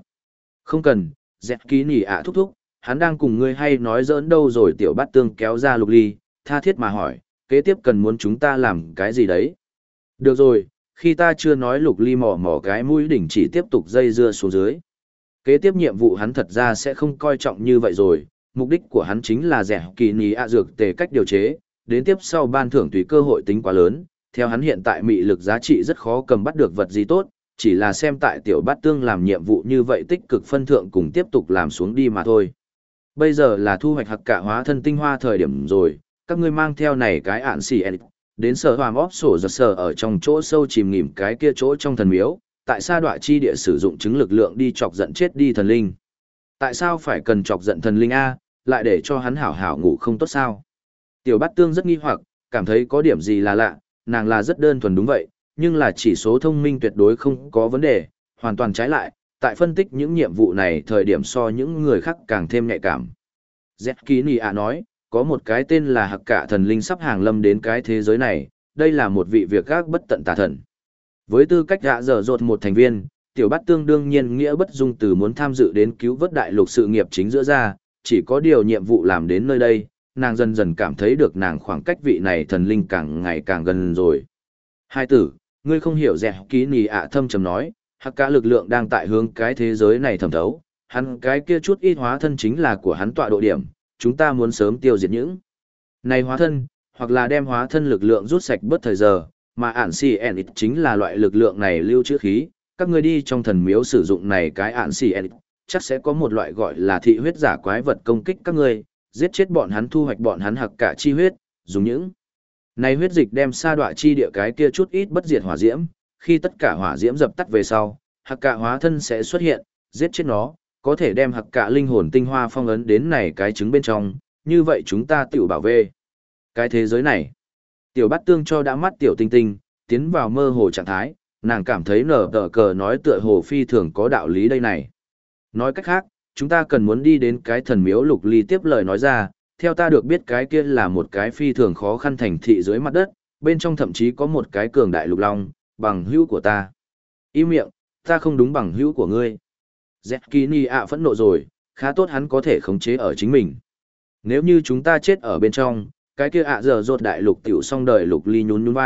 Không cần, Dẹt Kỳ Nì ạ thúc thúc, hắn đang cùng ngươi hay nói giỡn đâu rồi. Tiểu Bát Tương kéo ra Lục Ly, tha thiết mà hỏi, kế tiếp cần muốn chúng ta làm cái gì đấy? Được rồi, khi ta chưa nói. Lục Ly mò mò cái mũi đỉnh chỉ tiếp tục dây dưa xuống dưới. Kế tiếp nhiệm vụ hắn thật ra sẽ không coi trọng như vậy rồi, mục đích của hắn chính là Dẹt Kỳ Nì ạ dược tề cách điều chế, đến tiếp sau ban thưởng tùy cơ hội tính quá lớn, theo hắn hiện tại mị lực giá trị rất khó cầm bắt được vật gì tốt, chỉ là xem tại Tiểu Bát Tương làm nhiệm vụ như vậy tích cực phân thượng cùng tiếp tục làm xuống đi mà thôi. Bây giờ là thu hoạch hặc cả hóa thân tinh hoa thời điểm rồi, các ngươi mang theo này cái ạn xì đến sở hoàng óp sổ giật sở ở trong chỗ sâu chìm nghỉm cái kia chỗ trong thần miếu, tại sao đọa chi địa sử dụng chứng lực lượng đi chọc giận chết đi thần linh? Tại sao phải cần chọc giận thần linh A, lại để cho hắn hảo hảo ngủ không tốt sao? Tiểu Bát Tương rất nghi hoặc, cảm thấy có điểm gì là lạ, nàng là rất đơn thuần đúng vậy, nhưng là chỉ số thông minh tuyệt đối không có vấn đề, hoàn toàn trái lại, tại phân tích những nhiệm vụ này thời điểm so những người khác càng thêm nhạy cảm. Dẹt Kỳ Nì ạ nói, có một cái tên là hặc cả thần linh sắp hàng lâm đến cái thế giới này, đây là một vị việc gác bất tận tà thần. Với tư cách gã dở dột một thành viên, Tiểu Bát Tương đương nhiên nghĩa bất dung từ muốn tham dự đến cứu vớt đại lục sự nghiệp chính giữa ra, chỉ có điều nhiệm vụ làm đến nơi đây, nàng dần dần cảm thấy được nàng khoảng cách vị này thần linh càng ngày càng gần rồi. Hai tử, ngươi không hiểu. Dẹt Kỳ Nì ạ thâm trầm nói, hặc cả lực lượng đang tại hướng cái thế giới này thẩm thấu, hắn cái kia chút ít hóa thân chính là của hắn tọa độ điểm, chúng ta muốn sớm tiêu diệt những này hóa thân, hoặc là đem hóa thân lực lượng rút sạch bớt thời giờ, mà ản CN chính là loại lực lượng này lưu trữ khí, các ngươi đi trong thần miếu sử dụng này cái ản CN, chắc sẽ có một loại gọi là thị huyết giả quái vật công kích các ngươi, giết chết bọn hắn thu hoạch bọn hắn hặc cả chi huyết, dùng những này huyết dịch đem sa đọa chi địa cái kia chút ít bất diệt hỏa diễm, khi tất cả hỏa diễm dập tắt về sau, hặc cả hóa thân sẽ xuất hiện, giết chết nó, có thể đem hặc cả linh hồn tinh hoa phong ấn đến này cái trứng bên trong, như vậy chúng ta tự bảo vệ cái thế giới này. Tiểu Bát Tương cho đã mắt Tiểu Tinh Tinh, tiến vào mơ hồ trạng thái, nàng cảm thấy nở tờ cờ nói tựa hồ phi thường có đạo lý đây này. Nói cách khác, chúng ta cần muốn đi đến cái thần miếu. Lục Ly tiếp lời nói ra, theo ta được biết cái kia là một cái phi thường khó khăn thành thị dưới mặt đất, bên trong thậm chí có một cái cường đại lục long, bằng hữu của ta. Im miệng, ta không đúng bằng hữu của ngươi. Dẹt Kỳ Nì ạ phẫn nộ rồi, khá tốt hắn có thể khống chế ở chính mình. Nếu như chúng ta chết ở bên trong, cái kia ạ giờ rột đại lục tiểu xong đời. Lục Ly nhún nhún vai,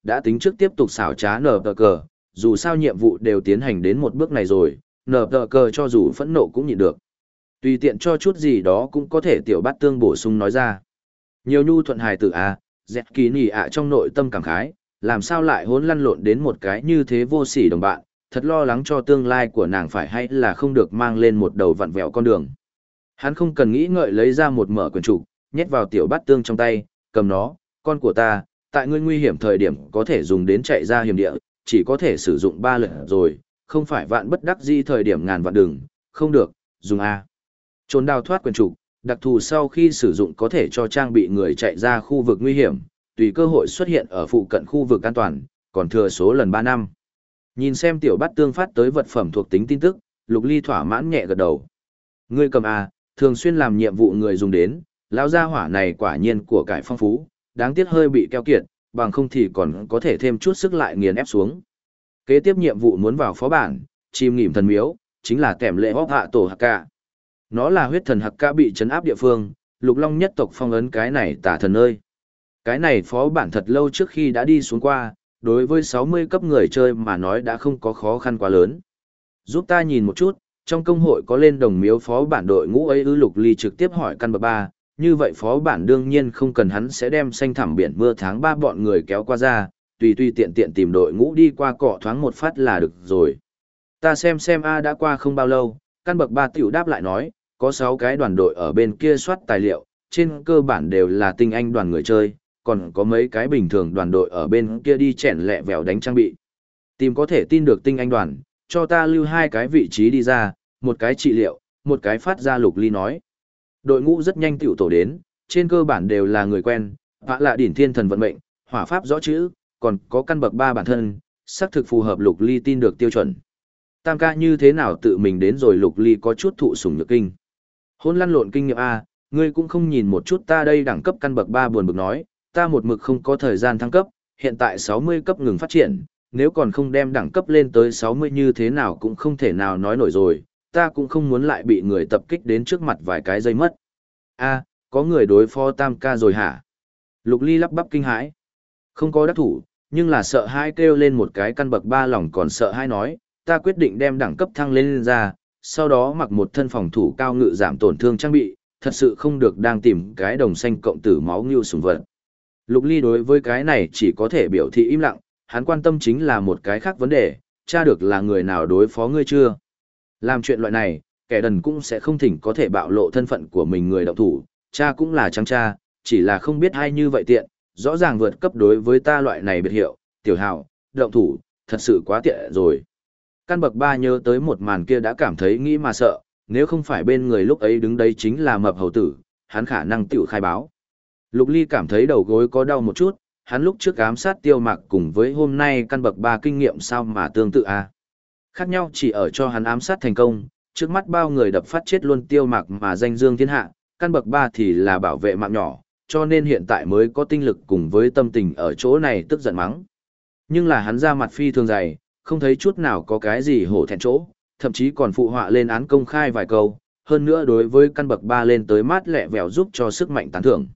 đã tính trước tiếp tục xảo trá nở tờ cờ, dù sao nhiệm vụ đều tiến hành đến một bước này rồi, nở tờ cờ cho dù phẫn nộ cũng nhịn được. Tùy tiện cho chút gì đó cũng có thể tiểu bát tương bổ sung nói ra. Nhiều nhu thuận hài tử à, dẹt kỳ nỉ ạ trong nội tâm cảm khái, làm sao lại hỗn lăn lộn đến một cái như thế vô sỉ đồng bạn, thật lo lắng cho tương lai của nàng phải hay là không được mang lên một đầu vặn vẹo con đường. Hắn không cần nghĩ ngợi lấy ra một mở quyển trục, nhét vào tiểu bát tương trong tay, cầm nó, con của ta, tại ngươi nguy hiểm thời điểm có thể dùng đến chạy ra hiểm địa, chỉ có thể sử dụng 3 lần rồi, không phải vạn bất đắc dĩ thời điểm ngàn vạn đừng, không được, dùng A. Trốn đào thoát quyển trục, đặc thù sau khi sử dụng có thể cho trang bị người chạy ra khu vực nguy hiểm, tùy cơ hội xuất hiện ở phụ cận khu vực an toàn, còn thừa số lần 3 năm. Nhìn xem tiểu bát tương phát tới vật phẩm thuộc tính tin tức, Lục Ly thỏa mãn nhẹ gật đầu. Ngươi cầm A, thường xuyên làm nhiệm vụ người dùng đến, lão gia hỏa này quả nhiên của cải phong phú, đáng tiếc hơi bị keo kiệt, bằng không thì còn có thể thêm chút sức lại nghiền ép xuống. Kế tiếp nhiệm vụ muốn vào phó bản, chim nghỉm thần miếu, chính là kèm lệ hóc hạ tổ Hakka. Nó là huyết thần Hakka bị trấn áp địa phương, Lục Long nhất tộc phong ấn cái này tả thần ơi. Cái này phó bản thật lâu trước khi đã đi xuống qua, đối với 60 cấp người chơi mà nói đã không có khó khăn quá lớn. Giúp ta nhìn một chút, trong công hội có lên đồng miếu phó bản đội ngũ ấy ư? Lục Ly trực tiếp hỏi căn bậc 3, như vậy phó bản đương nhiên không cần hắn sẽ đem xanh thẳm biển mưa tháng 3 bọn người kéo qua ra, tùy tiện tiện tìm đội ngũ đi qua cọ thoáng một phát là được rồi. Ta xem A đã qua không bao lâu, căn bậc 3 tiểu đáp lại nói, có 6 cái đoàn đội ở bên kia soát tài liệu, trên cơ bản đều là tinh anh đoàn người chơi, còn có mấy cái bình thường đoàn đội ở bên kia đi chèn lẹ vèo đánh trang bị. Tìm có thể tin được tinh anh đoàn, cho ta lưu 2 cái vị trí đi ra, một cái trị liệu, một cái phát ra. Lục Ly nói. Đội ngũ rất nhanh tiểu tổ đến, trên cơ bản đều là người quen, vạ lạ đỉnh thiên thần vận mệnh, hỏa pháp rõ chữ, còn có căn bậc 3 bản thân, xác thực phù hợp Lục Ly tin được tiêu chuẩn. Tam ca như thế nào tự mình đến rồi? Lục Ly có chút thụ sủng nhược kinh. Hôn lăn lộn kinh nghiệm A, ngươi cũng không nhìn một chút ta đây đẳng cấp căn bậc 3 buồn bực nói, ta một mực không có thời gian thăng cấp, hiện tại 60 cấp ngừng phát triển, nếu còn không đem đẳng cấp lên tới 60 như thế nào cũng không thể nào nói nổi rồi, ta cũng không muốn lại bị người tập kích đến trước mặt vài cái giây mất. A, có người đối phó Tam ca rồi hả? Lục Ly lắp bắp kinh hãi. Không có đắc thủ, nhưng là sợ hãi kêu lên một cái căn bậc 3 lòng còn sợ hãi nói, ta quyết định đem đẳng cấp thăng lên ra, sau đó mặc một thân phòng thủ cao ngự giảm tổn thương trang bị, thật sự không được đang tìm cái đồng xanh cộng tử máu ngưu sùng vật. Lục Ly đối với cái này chỉ có thể biểu thị im lặng, hắn quan tâm chính là một cái khác vấn đề, tra được là người nào đối phó ngươi chưa. Làm chuyện loại này, kẻ đần cũng sẽ không thỉnh có thể bạo lộ thân phận của mình người động thủ, cha cũng là trắng cha, chỉ là không biết ai như vậy tiện, rõ ràng vượt cấp đối với ta loại này biệt hiệu, tiểu hào, động thủ, thật sự quá tiện rồi. Căn bậc 3 nhớ tới một màn kia đã cảm thấy nghĩ mà sợ, nếu không phải bên người lúc ấy đứng đấy chính là mập hầu tử, hắn khả năng tiểu khai báo. Lục Ly cảm thấy đầu gối có đau một chút, hắn lúc trước ám sát Tiêu Mặc cùng với hôm nay căn bậc 3 kinh nghiệm sao mà tương tự a. Khác nhau chỉ ở cho hắn ám sát thành công, trước mắt bao người đập phát chết luôn Tiêu Mặc mà danh dương thiên hạ, căn bậc 3 thì là bảo vệ mạng nhỏ, cho nên hiện tại mới có tinh lực cùng với tâm tình ở chỗ này tức giận mắng. Nhưng là hắn ra mặt phi thường dày, không thấy chút nào có cái gì hổ thẹn chỗ, thậm chí còn phụ họa lên án công khai vài câu, hơn nữa đối với căn bậc 3 lên tới mát lẹ vẻo giúp cho sức mạnh tán thưởng.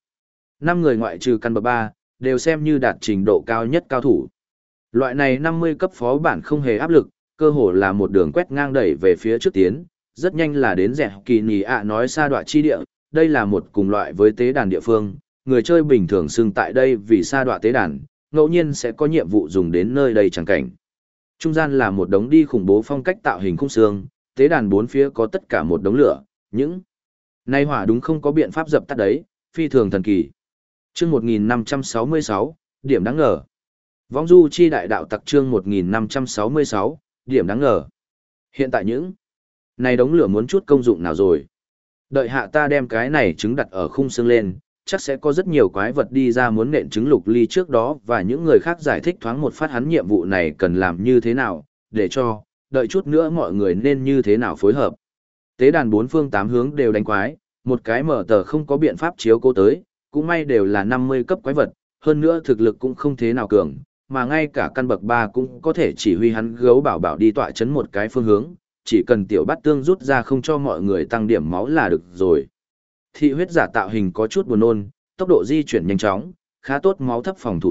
5 người ngoại trừ căn bậc 3, đều xem như đạt trình độ cao nhất cao thủ. Loại này 50 cấp phó bản không hề áp lực, cơ hồ là một đường quét ngang đẩy về phía trước tiến, rất nhanh là đến rẻ kỳ nhì ạ nói sa đoạ chi địa, đây là một cùng loại với tế đàn địa phương, người chơi bình thường xưng tại đây vì sa đoạ tế đàn, ngẫu nhiên sẽ có nhiệm vụ dùng đến nơi đây chẳng cảnh. Trung gian là một đống đi khủng bố phong cách tạo hình khung xương, tế đàn bốn phía có tất cả một đống lửa, những nay hỏa đúng không có biện pháp dập tắt đấy, phi thường thần kỳ. Chương 1566, điểm đáng ngờ. Vong du chi đại đạo tặc chương 1566, điểm đáng ngờ. Hiện tại những này đống lửa muốn chút công dụng nào rồi? Đợi hạ ta đem cái này trứng đặt ở khung xương lên, chắc sẽ có rất nhiều quái vật đi ra muốn nện trứng. Lục Ly trước đó và những người khác giải thích thoáng một phát hắn nhiệm vụ này cần làm như thế nào, để cho, đợi chút nữa mọi người nên như thế nào phối hợp. Tế đàn bốn phương tám hướng đều đánh quái, một cái mở tờ không có biện pháp chiếu cố tới, cũng may đều là 50 cấp quái vật, hơn nữa thực lực cũng không thế nào cường, mà ngay cả căn bậc 3 cũng có thể chỉ huy hắn gấu bảo bảo đi tọa chấn một cái phương hướng, chỉ cần tiểu bát tương rút ra không cho mọi người tăng điểm máu là được rồi. Thị huyết giả tạo hình có chút buồn nôn, tốc độ di chuyển nhanh chóng, khá tốt, máu thấp phòng thủ thấp,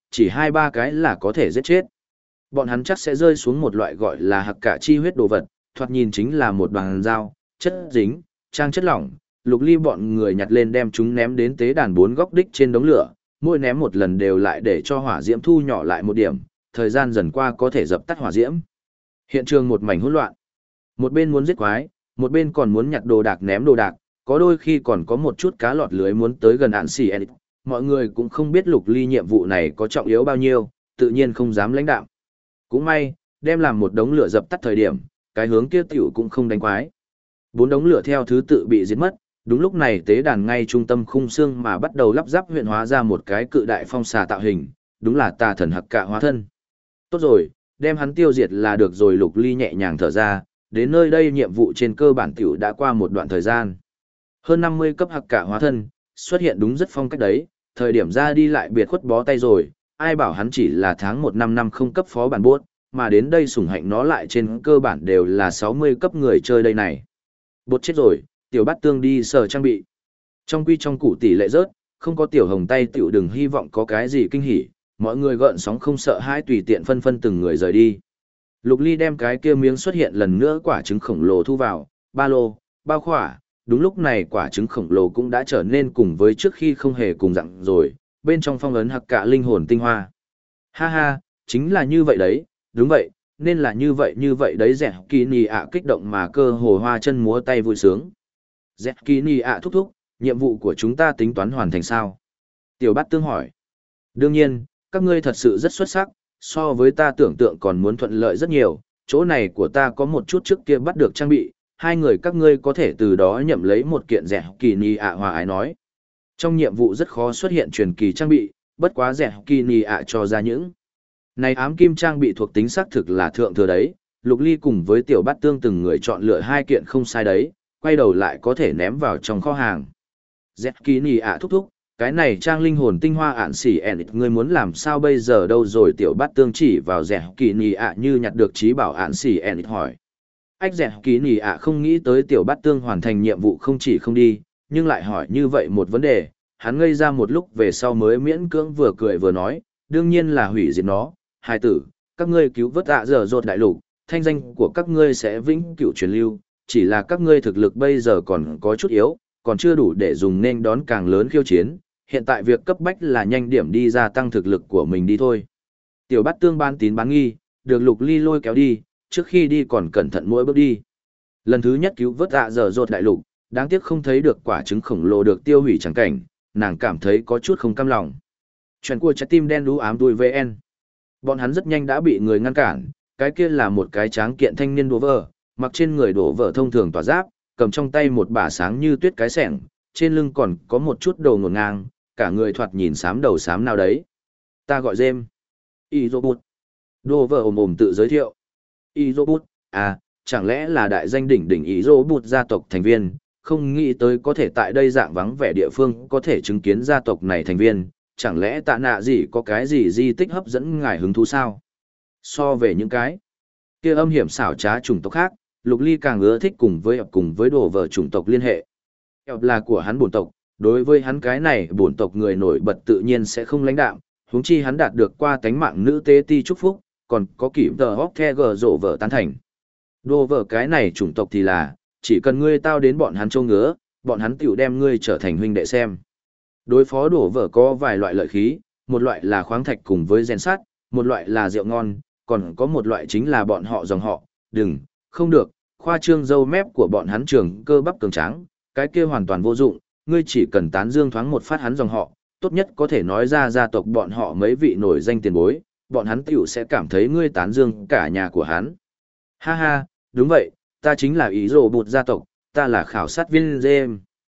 chỉ 2-3 cái là có thể giết chết. Bọn hắn chắc sẽ rơi xuống một loại gọi là hạc cả chi huyết đồ vật, thoạt nhìn chính là một đoàn dao, chất dính, trang chất lỏng. Lục Ly bọn người nhặt lên đem chúng ném đến tế đàn 4 góc đích trên đống lửa, mỗi ném một lần đều lại để cho hỏa diễm thu nhỏ lại một điểm, thời gian dần qua có thể dập tắt hỏa diễm. Hiện trường một mảnh hỗn loạn. Một bên muốn giết quái, một bên còn muốn nhặt đồ đạc ném đồ đạc, có đôi khi còn có một chút cá lọt lưới muốn tới gần ạn xì ẹn. Mọi người cũng không biết Lục Ly nhiệm vụ này có trọng yếu bao nhiêu, tự nhiên không dám lãnh đạm. Cũng may, đem làm một đống lửa dập tắt thời điểm, cái hướng kia tiểu cũng không đánh quái. 4 đống lửa theo thứ tự bị giết mất, đúng lúc này tế đàn ngay trung tâm khung xương mà bắt đầu lắp ráp huyện hóa ra một cái cự đại phong xà tạo hình, đúng là tà thần hặc cả hóa thân. Tốt rồi, đem hắn tiêu diệt là được rồi. Lục Ly nhẹ nhàng thở ra, đến nơi đây nhiệm vụ trên cơ bản tiểu đã qua một đoạn thời gian. Hơn 50 cấp hặc cả hóa thân, xuất hiện đúng rất phong cách đấy, thời điểm ra đi lại biệt khuất bó tay rồi, ai bảo hắn chỉ là tháng 1 năm không cấp phó bản bốt, mà đến đây sủng hạnh nó lại trên cơ bản đều là 60 cấp người chơi đây này. Bốt chết rồi, tiểu bát tương đi sở trang bị. Trong quy trong củ tỷ lệ rớt, không có tiểu hồng tay tiểu đừng hy vọng có cái gì kinh hỉ, mọi người gợn sóng không sợ hãi tùy tiện phân phân từng người rời đi. Lục Ly đem cái kia miếng xuất hiện lần nữa quả trứng khổng lồ thu vào, ba lô, bao khỏa, đúng lúc này quả trứng khổng lồ cũng đã trở nên cùng với trước khi không hề cùng dạng rồi, bên trong phong ấn hặc cả linh hồn tinh hoa. Ha ha, chính là như vậy đấy, đúng vậy, nên là như vậy đấy. Dẹt kỳ nì ạ kích động mà cơ hồ hoa chân múa tay vui sướng. Dẹt kỳ nì ạ thúc thúc, nhiệm vụ của chúng ta tính toán hoàn thành sao? Tiểu Bát Tương hỏi. Đương nhiên, các ngươi thật sự rất xuất sắc, so với ta tưởng tượng còn muốn thuận lợi rất nhiều, chỗ này của ta có một chút trước kia bắt được trang bị, 2 người các ngươi có thể từ đó nhậm lấy một kiện Dẹt kỳ nì ạ hòa ái nói. Trong nhiệm vụ rất khó xuất hiện truyền kỳ trang bị, bất quá Dẹt kỳ nì ạ cho ra những này ám kim trang bị thuộc tính xác thực là thượng thừa đấy. Lục Ly cùng với Tiểu Bát Tương từng người chọn lựa 2 kiện không sai đấy, quay đầu lại có thể ném vào trong kho hàng. Dẹt kỳ nì ạ thúc thúc, cái này trang linh hồn tinh hoa ạn xỉ ẹn, ngươi muốn làm sao bây giờ đâu rồi? Tiểu Bát Tương chỉ vào Dẹt kỳ nì ạ như nhặt được trí bảo ạn xỉ ẹn hỏi. Ách, Dẹt kỳ nì ạ không nghĩ tới Tiểu Bát Tương hoàn thành nhiệm vụ không chỉ không đi, nhưng lại hỏi như vậy một vấn đề. Hắn ngây ra một lúc về sau mới miễn cưỡng vừa cười vừa nói, đương nhiên là hủy diệt nó. Hai tử, các ngươi cứu vớt ạ dở dột đại lục, thanh danh của các ngươi sẽ vĩnh cửu truyền lưu, chỉ là các ngươi thực lực bây giờ còn có chút yếu, còn chưa đủ để dùng nên đón càng lớn khiêu chiến, hiện tại việc cấp bách là nhanh điểm đi gia tăng thực lực của mình đi thôi. Tiểu Bát Tương bán tín bán nghi, được Lục Ly lôi kéo đi, trước khi đi còn cẩn thận mỗi bước đi. Lần thứ nhất cứu vớt ạ dở dột đại lục, đáng tiếc không thấy được quả trứng khổng lồ được tiêu hủy chẳng cảnh, nàng cảm thấy có chút không cam lòng. Chuyện của trái tim đen đú ám đuôi VN. Bọn hắn rất nhanh đã bị người ngăn cản, cái kia là một cái tráng kiện thanh niên đổ vỡ, mặc trên người đổ vỡ thông thường tỏa giáp, cầm trong tay một bả sáng như tuyết cái sẻng, trên lưng còn có một chút đầu ngổn ngang, cả người thoạt nhìn xám đầu xám nào đấy. Ta gọi Dêm. Y Robot. Đổ vỡ ồm tự giới thiệu. Y Robot, à, chẳng lẽ là đại danh đỉnh đỉnh Y Robot gia tộc thành viên, không nghĩ tới có thể tại đây dạng vắng vẻ địa phương có thể chứng kiến gia tộc này thành viên. Chẳng lẽ tạ nạ gì có cái gì di tích hấp dẫn ngài hứng thú sao? So về những cái kia âm hiểm xảo trá chủng tộc khác, Lục Ly càng ưa thích cùng với đồ vợ chủng tộc liên hệ. Ebb là của hắn bổn tộc, đối với hắn cái này bổn tộc người nổi bật tự nhiên sẽ không lãnh đạm, huống chi hắn đạt được qua tánh mạng nữ tế ti chúc phúc, còn có kỷ tờ hóc the gờ rộ vợ tán thành. Đồ vợ cái này chủng tộc thì là, chỉ cần ngươi tao đến bọn hắn trông ngứa, bọn hắn tiểu đem ngươi trở thành huynh đệ xem. Đối phó đổ vỡ có vài loại lợi khí, một loại là khoáng thạch cùng với rèn sắt, một loại là rượu ngon, còn có một loại chính là bọn họ dòng họ, không được, khoa trương dâu mép của bọn hắn trường cơ bắp cường tráng, cái kia hoàn toàn vô dụng, ngươi chỉ cần tán dương thoáng một phát hắn dòng họ, tốt nhất có thể nói ra gia tộc bọn họ mấy vị nổi danh tiền bối, bọn hắn tiểu sẽ cảm thấy ngươi tán dương cả nhà của hắn. Ha ha, đúng vậy, ta chính là ý rồ bụt gia tộc, ta là khảo sát viên James.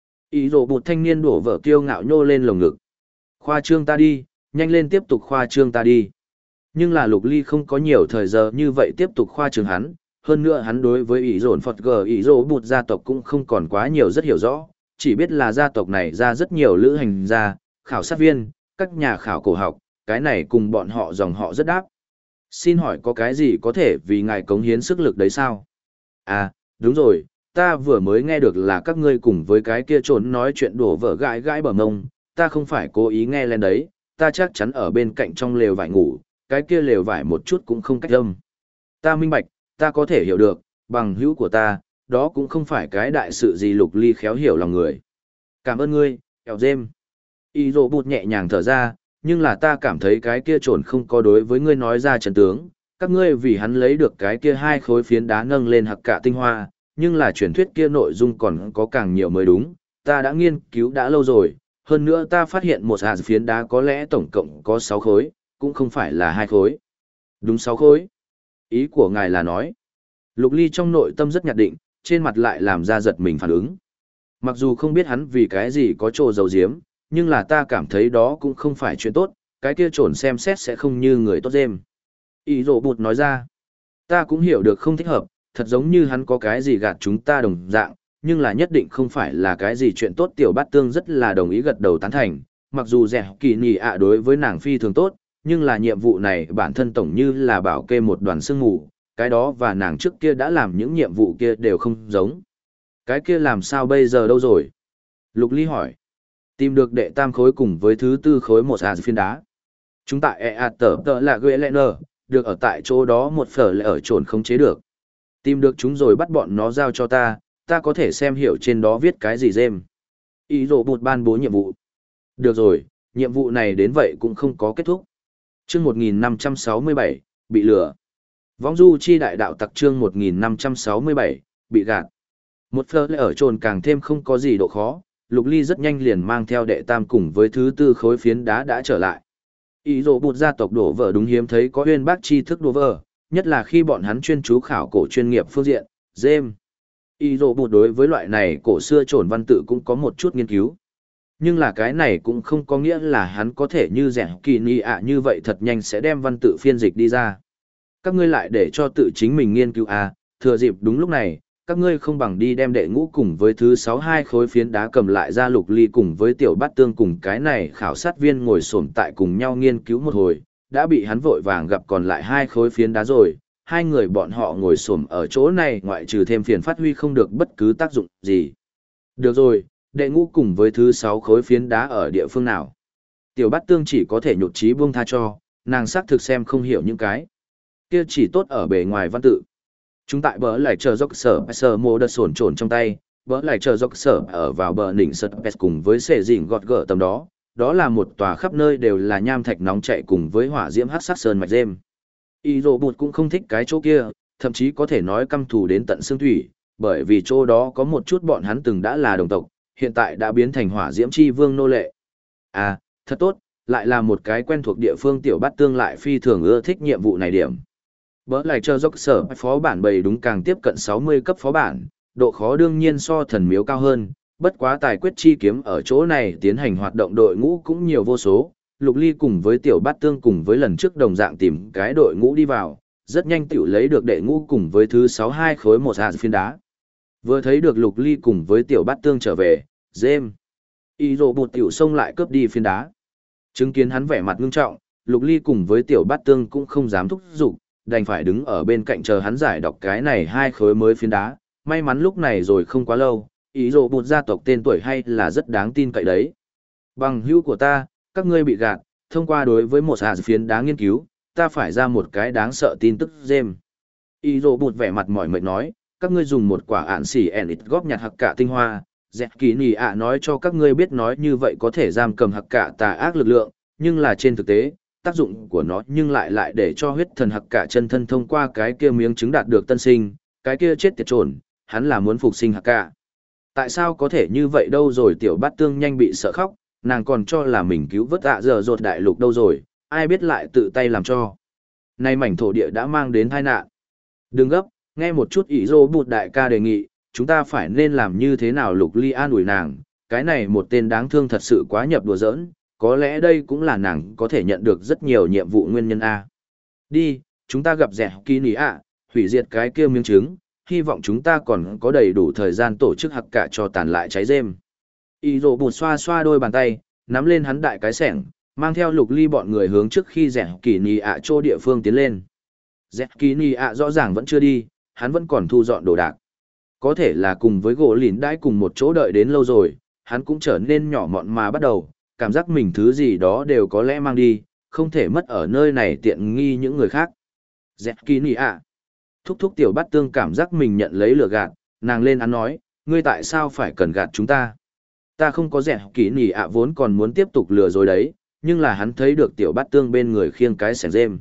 Ý rồ bụt thanh niên đổ vỡ kiêu ngạo nhô lên lồng ngực. Khoa trương ta đi, nhanh lên tiếp tục khoa trương ta đi. Nhưng là Lục Ly không có nhiều thời giờ như vậy tiếp tục khoa trương hắn, hơn nữa hắn đối với ý rồn Phật G ý rồ bụt gia tộc cũng không còn quá nhiều rất hiểu rõ, chỉ biết là gia tộc này ra rất nhiều lữ hành gia, khảo sát viên, các nhà khảo cổ học, cái này cùng bọn họ dòng họ rất đáp. Xin hỏi có cái gì có thể vì ngài cống hiến sức lực đấy sao? À, đúng rồi, ta vừa mới nghe được là các ngươi cùng với cái kia trốn nói chuyện đổ vỡ gãi gãi bờ mông, ta không phải cố ý nghe lên đấy, ta chắc chắn ở bên cạnh trong lều vải ngủ, cái kia lều vải một chút cũng không cách âm. Ta minh bạch, ta có thể hiểu được, bằng hữu của ta, đó cũng không phải cái đại sự gì. Lục Ly khéo hiểu lòng người. Cảm ơn ngươi, eo dêm. Y rồ bụt nhẹ nhàng thở ra, nhưng là ta cảm thấy cái kia trồn không có đối với ngươi nói ra trận tướng. Các ngươi vì hắn lấy được cái kia 2 khối phiến đá nâng lên hặc cả tinh hoa, nhưng là truyền thuyết kia nội dung còn có càng nhiều mới đúng. Ta đã nghiên cứu đã lâu rồi, hơn nữa ta phát hiện một hạt phiến đá có lẽ tổng cộng có 6 khối, cũng không phải là 2 khối. Đúng 6 khối. Ý của ngài là nói. Lục Ly trong nội tâm rất nhạt định, trên mặt lại làm ra giật mình phản ứng. Mặc dù không biết hắn vì cái gì có trồ dầu diếm, nhưng là ta cảm thấy đó cũng không phải chuyện tốt, cái kia trồn xem xét sẽ không như người tốt dêm. Ý rồ bụt nói ra, ta cũng hiểu được không thích hợp, thật giống như hắn có cái gì gạt chúng ta đồng dạng, nhưng là nhất định không phải là cái gì chuyện tốt. Tiểu bát tương rất là đồng ý gật đầu tán thành, mặc dù rẻ kỳ nhì ạ đối với nàng phi thường tốt, nhưng là nhiệm vụ này bản thân tổng như là bảo kê một đoàn sương mù, cái đó và nàng trước kia đã làm những nhiệm vụ kia đều không giống. Cái kia làm sao bây giờ đâu rồi? Lục Ly hỏi. Tìm được đệ tam khối cùng với thứ 4 khối một hạt phiến đá. Chúng tại tờ là ghê lẹ nơ, được ở tại chỗ đó một phở lại ở trồn không chế được. Tìm được chúng rồi bắt bọn nó giao cho ta, ta có thể xem hiểu trên đó viết cái gì dêm. Ý rồ bụt ban bố nhiệm vụ. Được rồi, nhiệm vụ này đến vậy cũng không có kết thúc. Chương 1567, bị lừa. Vong du chi đại đạo tặc chương 1567, bị gạt. Một phở lại ở trồn càng thêm không có gì độ khó, Lục Ly rất nhanh liền mang theo đệ tam cùng với thứ 4 khối phiến đá đã trở lại. Ý rồ bụt gia tộc đổ vỡ đúng hiếm thấy có uyên bác tri thức đổ vỡ, nhất là khi bọn hắn chuyên chú khảo cổ chuyên nghiệp phương diện, dêm. Ý rồ bụt đối với loại này cổ xưa trồn văn tự cũng có một chút nghiên cứu. Nhưng là cái này cũng không có nghĩa là hắn có thể như rẻ kỳ ni ạ như vậy thật nhanh sẽ đem văn tự phiên dịch đi ra. Các ngươi lại để cho tự chính mình nghiên cứu à, thừa dịp đúng lúc này, các ngươi không bằng đi đem đệ ngũ cùng với thứ 6 khối phiến đá cầm lại ra. Lục Ly cùng với tiểu bát tương cùng cái này khảo sát viên ngồi xổm tại cùng nhau nghiên cứu một hồi, đã bị hắn vội vàng gặp còn lại 2 khối phiến đá rồi. Hai người bọn họ ngồi xổm ở chỗ này ngoại trừ thêm phiền phát huy không được bất cứ tác dụng gì. Được rồi, đệ ngũ cùng với thứ 6 khối phiến đá ở địa phương nào? Tiểu bát tương chỉ có thể nhụt chí buông tha cho, nàng xác thực xem không hiểu những cái kia chỉ tốt ở bề ngoài văn tự. Chúng tại bờ lại chờ dốc sở mô đợt sổn trồn trong tay, bờ lại chờ dốc sở ở vào bờ đỉnh sật pes cùng với sệ dịnh gọt gở tầm đó. Đó là một tòa khắp nơi đều là nham thạch nóng chạy cùng với hỏa diễm hắc sắc sơn mạch dêm. Y rồ bụt cũng không thích cái chỗ kia, thậm chí có thể nói căm thù đến tận xương thủy, bởi vì chỗ đó có một chút bọn hắn từng đã là đồng tộc, hiện tại đã biến thành hỏa diễm chi vương nô lệ. À, thật tốt, lại là một cái quen thuộc địa phương. Tiểu bát tương lại phi thường ưa thích nhiệm vụ này điểm. Bỡ lại chờ dốc sở phó bản bầy đúng càng tiếp cận 60 cấp phó bản, độ khó đương nhiên so thần miếu cao hơn, bất quá tài quyết chi kiếm ở chỗ này tiến hành hoạt động đội ngũ cũng nhiều vô số. Lục Ly cùng với tiểu bát tương cùng với lần trước đồng dạng tìm cái đội ngũ đi vào, rất nhanh tiểu lấy được đệ ngũ cùng với thứ 6 khối một hạt phiến đá. Vừa thấy được Lục Ly cùng với tiểu bát tương trở về, dêm. Y rồ bụt tiểu xông lại cướp đi phiến đá. Chứng kiến hắn vẻ mặt ngưng trọng, Lục Ly cùng với tiểu bát tương cũng không dám thúc giục, đành phải đứng ở bên cạnh chờ hắn giải đọc cái này 2 khối mới phiến đá. May mắn lúc này rồi không quá lâu, ý rồ bụt gia tộc tên tuổi hay là rất đáng tin cậy đấy. Bằng hữu của ta, các ngươi bị gạt, thông qua đối với một hạt phiến đá nghiên cứu, ta phải ra một cái đáng sợ tin tức dêm. Ý rồ bụt vẻ mặt mỏi mệt nói, các ngươi dùng một quả ạn xỉ ẹnịt góp nhặt hặc cả tinh hoa, dẹt kỳ nì ạ nói cho các ngươi biết nói như vậy có thể giam cầm hặc cả tà ác lực lượng, nhưng là trên thực tế, tác dụng của nó nhưng lại để cho huyết thần hặc cả chân thân thông qua cái kia miếng trứng đạt được tân sinh, cái kia chết tiệt trồn, hắn là muốn phục sinh hặc cả. Tại sao có thể như vậy đâu rồi? Tiểu bát tương nhanh bị sợ khóc, nàng còn cho là mình cứu vớt giờ rột đại lục đâu rồi, ai biết lại tự tay làm cho. Nay mảnh thổ địa đã mang đến tai nạn. Đừng gấp, nghe một chút ý rô bụt đại ca đề nghị, chúng ta phải nên làm như thế nào? Lục Ly an ủi nàng, cái này một tên đáng thương thật sự quá nhập đùa giỡn, có lẽ đây cũng là nàng có thể nhận được rất nhiều nhiệm vụ nguyên nhân A. Đi, chúng ta gặp rẻ kỳ nỉ ạ, hủy diệt cái kia miếng trứng, hy vọng chúng ta còn có đầy đủ thời gian tổ chức hặc cả cho tàn lại cháy rêm. Y rồ bụt xoa xoa đôi bàn tay, nắm lên hắn đại cái sẻng, mang theo Lục Ly bọn người hướng trước khi rẻ kỳ nỉ ạ chỗ địa phương tiến lên. Rẻ kỳ nỉ ạ rõ ràng vẫn chưa đi, hắn vẫn còn thu dọn đồ đạc. Có thể là cùng với gỗ lìn đãi cùng một chỗ đợi đến lâu rồi, hắn cũng trở nên nhỏ mọn mà bắt đầu, cảm giác mình thứ gì đó đều có lẽ mang đi, không thể mất ở nơi này tiện nghi những người khác. Dẹt kỳ nì ạ. Thúc thúc tiểu bát tương cảm giác mình nhận lấy lừa gạt, nàng lên án nói, ngươi tại sao phải cần gạt chúng ta? Ta không có dẹt kỳ nì ạ vốn còn muốn tiếp tục lừa dối đấy, nhưng là hắn thấy được tiểu bát tương bên người khiêng cái sẻng rêm.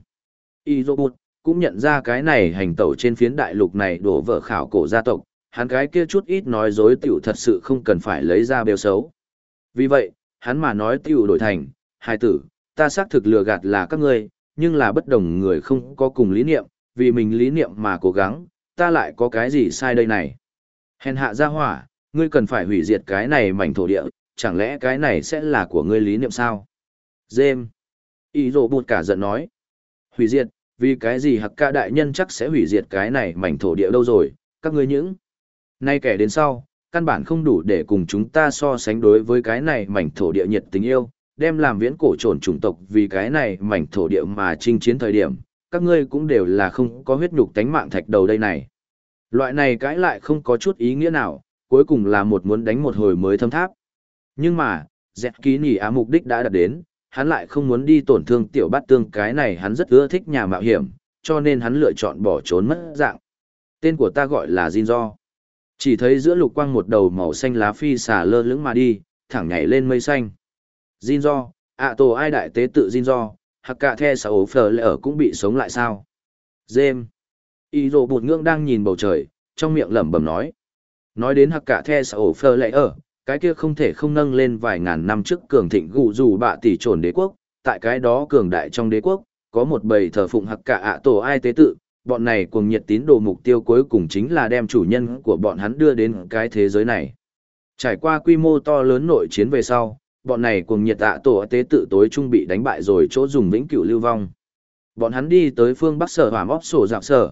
Y Robot cũng nhận ra cái này hành tẩu trên phiến đại lục này đổ vỡ khảo cổ gia tộc, hắn cái kia chút ít nói dối tiểu thật sự không cần phải lấy ra bêu xấu. Vì vậy, hắn mà nói tiểu đổi thành, hai tử, ta xác thực lừa gạt là các ngươi, nhưng là bất đồng người không có cùng lý niệm, vì mình lý niệm mà cố gắng, ta lại có cái gì sai đây này. Hèn hạ gia hỏa, ngươi cần phải hủy diệt cái này mảnh thổ địa, chẳng lẽ cái này sẽ là của ngươi lý niệm sao? Dêm. Y Robot cả giận nói. Hủy diệt, vì cái gì hạc ca đại nhân chắc sẽ hủy diệt cái này mảnh thổ địa đâu rồi, các ngươi những. Nay kẻ đến sau, căn bản không đủ để cùng chúng ta so sánh đối với cái này mảnh thổ địa nhiệt tình yêu, đem làm viễn cổ trồn chủng tộc vì cái này mảnh thổ địa mà chinh chiến thời điểm, các ngươi cũng đều là không có huyết nhục tánh mạng thạch đầu đây này. Loại này cãi lại không có chút ý nghĩa nào, cuối cùng là một muốn đánh một hồi mới thâm tháp. Nhưng mà, dẹt ký nỉ á mục đích đã đạt đến, hắn lại không muốn đi tổn thương tiểu bát tương cái này hắn rất ưa thích nhà mạo hiểm, cho nên hắn lựa chọn bỏ trốn mất dạng. Tên của ta gọi là Jinzo. Chỉ thấy giữa lục quang một đầu màu xanh lá phi xà lơ lửng mà đi, thẳng nhảy lên mây xanh. Jinzo, tổ ai đại tế tự Jinzo, hạc cả the xã ổ phở lệ ở cũng bị sống lại sao? Dêm. Y rồ bụt ngưỡng đang nhìn bầu trời, trong miệng lẩm bẩm nói. Nói đến hạc cả the xã ổ phở lệ ở, cái kia không thể không nâng lên vài ngàn năm trước cường thịnh gù dù bạ tỷ trồn đế quốc, tại cái đó cường đại trong đế quốc, có một bầy thờ phụng hạc cả tổ ai tế tự, bọn này cuồng nhiệt tín đồ mục tiêu cuối cùng chính là đem chủ nhân của bọn hắn đưa đến cái thế giới này. Trải qua quy mô to lớn nội chiến về sau, bọn này cuồng nhiệt tổ tế tự tối trung bị đánh bại rồi chỗ dùng vĩnh cửu lưu vong. Bọn hắn đi tới phương Bắc Sở Hỏa Móc Sổ Dạo Sở.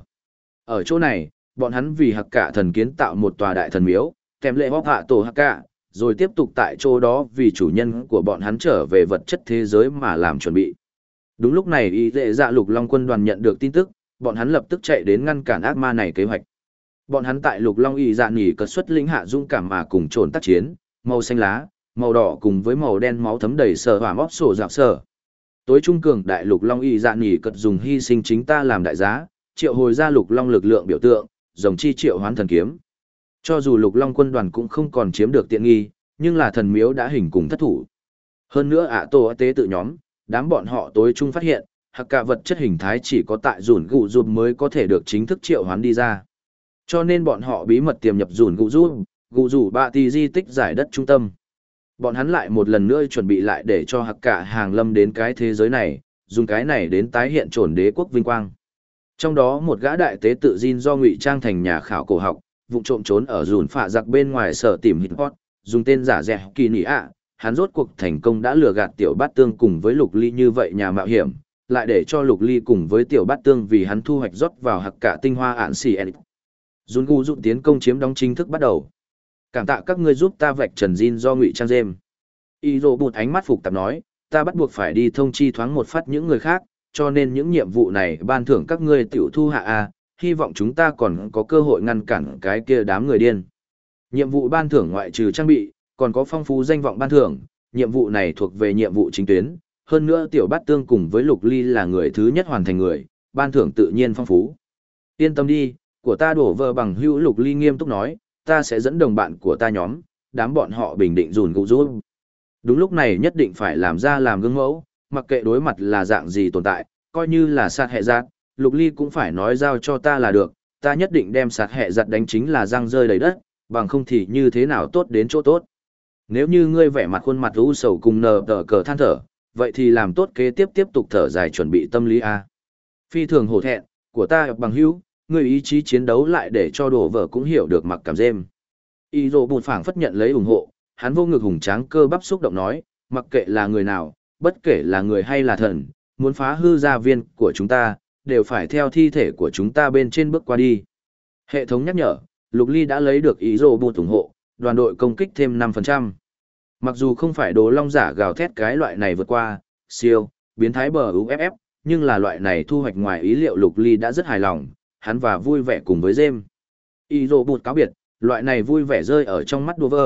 Ở chỗ này, bọn hắn vì hạc cả thần kiến tạo một tòa đại thần miếu, kèm lệ bóp tổ hạc cả, rồi tiếp tục tại chỗ đó vì chủ nhân của bọn hắn trở về vật chất thế giới mà làm chuẩn bị. Đúng lúc này y lệ dạ lục long quân đoàn nhận được tin tức, bọn hắn lập tức chạy đến ngăn cản ác ma này kế hoạch. Bọn hắn tại lục long y dạ nghỉ cất xuất lĩnh hạ dung cảm mà cùng trồn tác chiến, màu xanh lá, màu đỏ cùng với màu đen máu thấm đầy sở hỏa móc sổ dạo sở. Tối trung cường đại lục long y dạ nghỉ cất dùng hy sinh chính ta làm đại giá, triệu hồi ra lục long lực lượng biểu tượng, rồng chi triệu hoán thần kiếm. Cho dù lục long quân đoàn cũng không còn chiếm được tiện nghi, nhưng là thần miếu đã hình cùng thất thủ. Hơn nữa tổ tế tự nhóm, đám bọn họ tối trung phát hiện, hạc cả vật chất hình thái chỉ có tại rủn gụ rụp mới có thể được chính thức triệu hoán đi ra. Cho nên bọn họ bí mật tiềm nhập rủn gụ rụp bạ tì di tích giải đất trung tâm. Bọn hắn lại một lần nữa chuẩn bị lại để cho hạc cả hàng lâm đến cái thế giới này, dùng cái này đến tái hiện trồn đế quốc vinh quang. Trong đó một gã đại tế tự Jin do ngụy trang thành nhà khảo cổ học, vụ trộm trốn ở rùn phạ giặc bên ngoài sở tìm hít hot, dùng tên giả dẹ kỳ nỉ ạ, hắn rốt cuộc thành công đã lừa gạt tiểu bát tương cùng với lục ly như vậy nhà mạo hiểm, lại để cho lục ly cùng với tiểu bát tương vì hắn thu hoạch rót vào hạc cả tinh hoa ạn xì edit. Dùn gu dụng tiến công chiếm đóng chính thức bắt đầu. Cảm tạ các ngươi giúp ta vạch trần Jin do ngụy trang dêm. Y rồ bụt ánh mắt phục tạp nói, ta bắt buộc phải đi thông chi thoáng một phát những người khác, cho nên những nhiệm vụ này ban thưởng các ngươi tiểu thu hạ a, hy vọng chúng ta còn có cơ hội ngăn cản cái kia đám người điên. Nhiệm vụ ban thưởng ngoại trừ trang bị, còn có phong phú danh vọng ban thưởng, nhiệm vụ này thuộc về nhiệm vụ chính tuyến, hơn nữa tiểu bát tương cùng với lục ly là người thứ nhất hoàn thành người, ban thưởng tự nhiên phong phú. Yên tâm đi, của ta đổ vờ bằng hữu lục ly nghiêm túc nói, ta sẽ dẫn đồng bạn của ta nhóm, đám bọn họ bình định rùn gụ rút. Đúng lúc này nhất định phải làm ra làm gương mẫu, mặc kệ đối mặt là dạng gì tồn tại, coi như là sát hệ giặt, lục ly cũng phải nói giao cho ta là được, ta nhất định đem sát hệ giặt đánh chính là răng rơi đầy đất, bằng không thì như thế nào tốt đến chỗ tốt. Nếu như ngươi vẻ mặt khuôn mặt u sầu cùng nờ tờ cờ than thở, vậy thì làm tốt kế tiếp tục thở dài chuẩn bị tâm lý A. Phi thường hổ thẹn, của ta bằng hữu, ngươi ý chí chiến đấu lại để cho đổ vợ cũng hiểu được mặc cảm dêm. Y rồ bụt phảng phất nhận lấy ủng hộ, hắn vô ngực hùng tráng cơ bắp xúc động nói, mặc kệ là người nào, bất kể là người hay là thần, muốn phá hư gia viên của chúng ta, đều phải theo thi thể của chúng ta bên trên bước qua đi. Hệ thống nhắc nhở, Lục Ly đã lấy được ý rồ bụt ủng hộ, đoàn đội công kích thêm 5%. Mặc dù không phải đồ long giả gào thét cái loại này vượt qua, siêu, biến thái bờ UFF, nhưng là loại này thu hoạch ngoài ý liệu Lục Ly đã rất hài lòng, hắn và vui vẻ cùng với Jem. Ý rồ bụt cáo biệt, loại này vui vẻ rơi ở trong mắt Dover,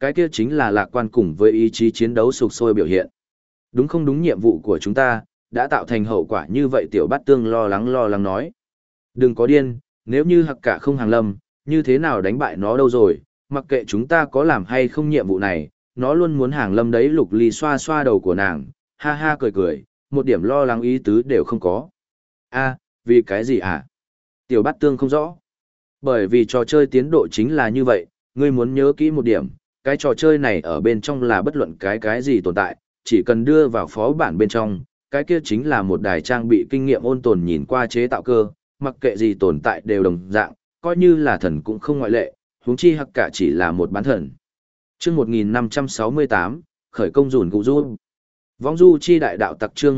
cái kia chính là lạc quan cùng với ý chí chiến đấu sục sôi biểu hiện. Đúng không đúng nhiệm vụ của chúng ta, đã tạo thành hậu quả như vậy tiểu bát tương lo lắng nói. Đừng có điên, nếu như hặc cả không hàng lâm, như thế nào đánh bại nó đâu rồi, mặc kệ chúng ta có làm hay không nhiệm vụ này, nó luôn muốn hàng lâm đấy. Lục Ly xoa xoa đầu của nàng, ha ha cười, một điểm lo lắng ý tứ đều không có. A, vì cái gì hả? Tiểu bát tương không rõ. Bởi vì trò chơi tiến độ chính là như vậy, ngươi muốn nhớ kỹ một điểm, cái trò chơi này ở bên trong là bất luận cái gì tồn tại, chỉ cần đưa vào phó bản bên trong, cái kia chính là một đài trang bị kinh nghiệm ôn tồn nhìn qua chế tạo cơ, mặc kệ gì tồn tại đều đồng dạng, coi như là thần cũng không ngoại lệ, huống chi hặc cả chỉ là một bán thần. Chương 1568, khởi công dùn cụ du. Vong du chi đại đạo tặc chương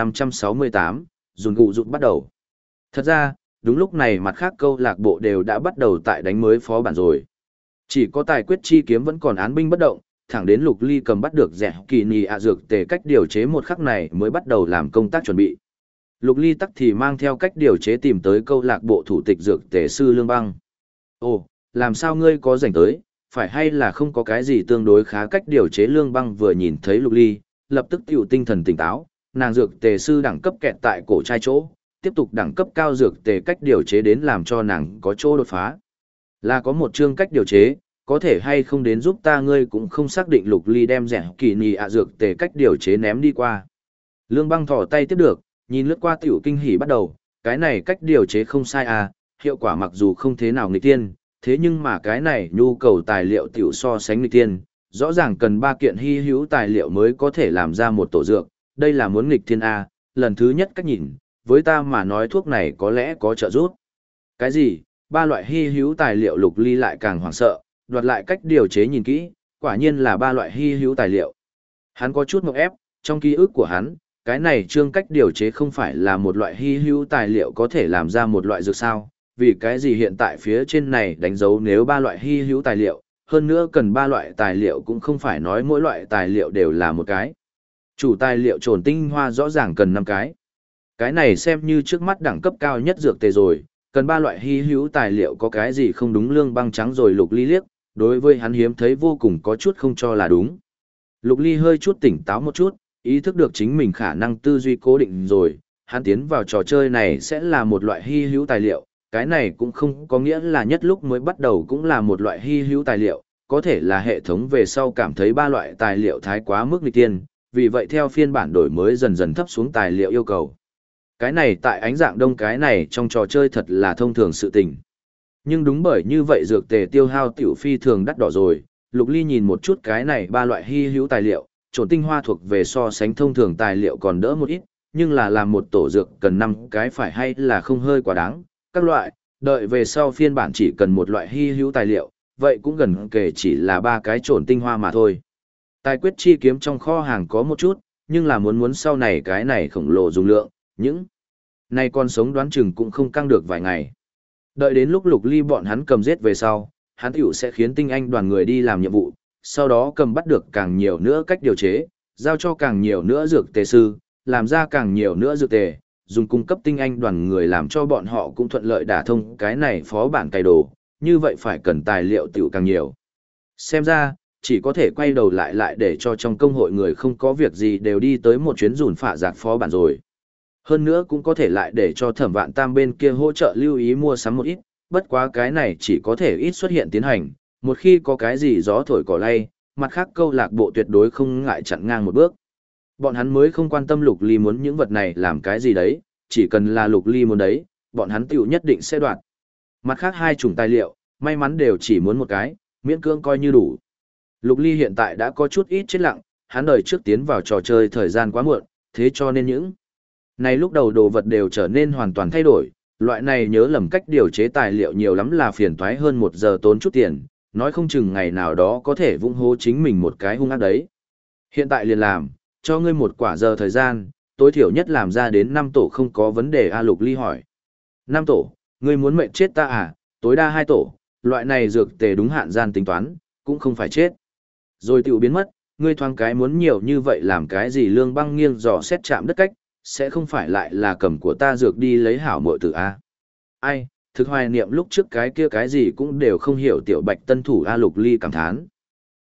1568, dùn cụ du bắt đầu. Thật ra, đúng lúc này mặt khác câu lạc bộ đều đã bắt đầu tại đánh mới phó bản rồi. Chỉ có tài quyết chi kiếm vẫn còn án binh bất động, thẳng đến Lục Ly cầm bắt được rẻ kỳ nì dược tề cách điều chế một khắc này mới bắt đầu làm công tác chuẩn bị. Lục Ly tắc thì mang theo cách điều chế tìm tới câu lạc bộ thủ tịch dược tề sư Lương Băng. Ồ, làm sao ngươi có rảnh tới, phải hay là không có cái gì tương đối khá cách điều chế? Lương Băng vừa nhìn thấy Lục Ly, lập tức tiểu tinh thần tỉnh táo, nàng dược tề sư đẳng cấp kẹt tại cổ trai chỗ, tiếp tục đẳng cấp cao dược tề cách điều chế đến làm cho nàng có chỗ đột phá. Là có một chương cách điều chế, có thể hay không đến giúp ta? Ngươi cũng không xác định. Lục Ly đem rẻ kỳ nì dược tề cách điều chế ném đi qua. Lương Băng thò tay tiếp được, nhìn lướt qua tiểu kinh hỉ bắt đầu, cái này cách điều chế không sai à, hiệu quả mặc dù không thế nào nghịch tiên, thế nhưng mà cái này nhu cầu tài liệu tiểu so sánh nghịch tiên, rõ ràng cần 3 kiện hy hữu tài liệu mới có thể làm ra một tổ dược, đây là muốn nghịch thiên a, lần thứ nhất cách nhìn, với ta mà nói thuốc này có lẽ có trợ giúp. Cái gì? 3 loại hy hữu tài liệu? Lục Ly lại càng hoảng sợ, đoạt lại cách điều chế nhìn kỹ, quả nhiên là 3 loại hy hữu tài liệu. Hắn có chút ngộp ép, trong ký ức của hắn, cái này chương cách điều chế không phải là một loại hy hữu tài liệu có thể làm ra một loại dược sao, vì cái gì hiện tại phía trên này đánh dấu nếu 3 loại hy hữu tài liệu, hơn nữa cần 3 loại tài liệu cũng không phải nói mỗi loại tài liệu đều là một cái. Chủ tài liệu trồn tinh hoa rõ ràng cần 5 cái. Cái này xem như trước mắt đẳng cấp cao nhất dược tề rồi, cần 3 loại hy hữu tài liệu có cái gì không đúng? Lương Băng trắng rồi Lục Ly liếc, đối với hắn hiếm thấy vô cùng có chút không cho là đúng. Lục Ly hơi chút tỉnh táo một chút, ý thức được chính mình khả năng tư duy cố định rồi, hắn tiến vào trò chơi này sẽ là một loại hy hữu tài liệu, cái này cũng không có nghĩa là nhất lúc mới bắt đầu cũng là một loại hy hữu tài liệu, có thể là hệ thống về sau cảm thấy 3 loại tài liệu thái quá mức nghịch tiên, vì vậy theo phiên bản đổi mới dần dần thấp xuống tài liệu yêu cầu. Cái này tại ánh dạng đông cái này trong trò chơi thật là thông thường sự tình. Nhưng đúng bởi như vậy dược tề tiêu hao tiểu phi thường đắt đỏ rồi, Lục Ly nhìn một chút cái này 3 loại hy hữu tài liệu, trộn tinh hoa thuộc về so sánh thông thường tài liệu còn đỡ một ít, nhưng là làm một tổ dược cần 5 cái phải hay là không hơi quá đáng, các loại, đợi về sau phiên bản chỉ cần một loại hy hữu tài liệu, vậy cũng gần kể chỉ là 3 cái trộn tinh hoa mà thôi. Tài quyết chi kiếm trong kho hàng có một chút, nhưng là muốn sau này cái này khổng lồ dùng lượng, những này con sống đoán chừng cũng không căng được vài ngày. Đợi đến lúc Lục Ly bọn hắn cầm giết về sau, hắn tiểu sẽ khiến tinh anh đoàn người đi làm nhiệm vụ, sau đó cầm bắt được càng nhiều nữa cách điều chế, giao cho càng nhiều nữa dược tề sư, làm ra càng nhiều nữa dược tề, dùng cung cấp tinh anh đoàn người làm cho bọn họ cũng thuận lợi đả thông cái này phó bản cày đồ, như vậy phải cần tài liệu tiểu càng nhiều. Xem ra, chỉ có thể quay đầu lại để cho trong công hội người không có việc gì đều đi tới một chuyến dùn phả giặc phó bản rồi. Hơn nữa cũng có thể lại để cho Thẩm Vạn Tam bên kia hỗ trợ lưu ý mua sắm một ít, bất quá cái này chỉ có thể ít xuất hiện tiến hành, một khi có cái gì gió thổi cỏ lay, mặt khác câu lạc bộ tuyệt đối không ngại chặn ngang một bước. Bọn hắn mới không quan tâm Lục Ly muốn những vật này làm cái gì đấy, chỉ cần là Lục Ly muốn đấy, bọn hắn tiểu nhất định sẽ đoạt. Mặt khác 2 chủng tài liệu, may mắn đều chỉ muốn một cái, miễn cưỡng coi như đủ. Lục Ly hiện tại đã có chút ít chết lặng, hắn đời trước tiến vào trò chơi thời gian quá muộn, thế cho nên những này lúc đầu đồ vật đều trở nên hoàn toàn thay đổi, loại này nhớ lầm cách điều chế tài liệu nhiều lắm là phiền toái hơn 1 giờ tốn chút tiền, nói không chừng ngày nào đó có thể vung hô chính mình một cái hung ác đấy. Hiện tại liền làm, cho ngươi 1 quả giờ thời gian, tối thiểu nhất làm ra đến 5 tổ không có vấn đề. Lục Ly hỏi. 5 tổ, ngươi muốn mệnh chết ta à? Tối đa 2 tổ, loại này dược tề đúng hạn gian tính toán, cũng không phải chết. Rồi tiểu biến mất, ngươi thoáng cái muốn nhiều như vậy làm cái gì? Lương Băng nghiêng dò xét chạm đất cách, sẽ không phải lại là cầm của ta dược đi lấy hảo muội tử a? Ai, thực hoài niệm lúc trước cái kia cái gì cũng đều không hiểu tiểu Bạch tân thủ. Lục Ly cảm thán.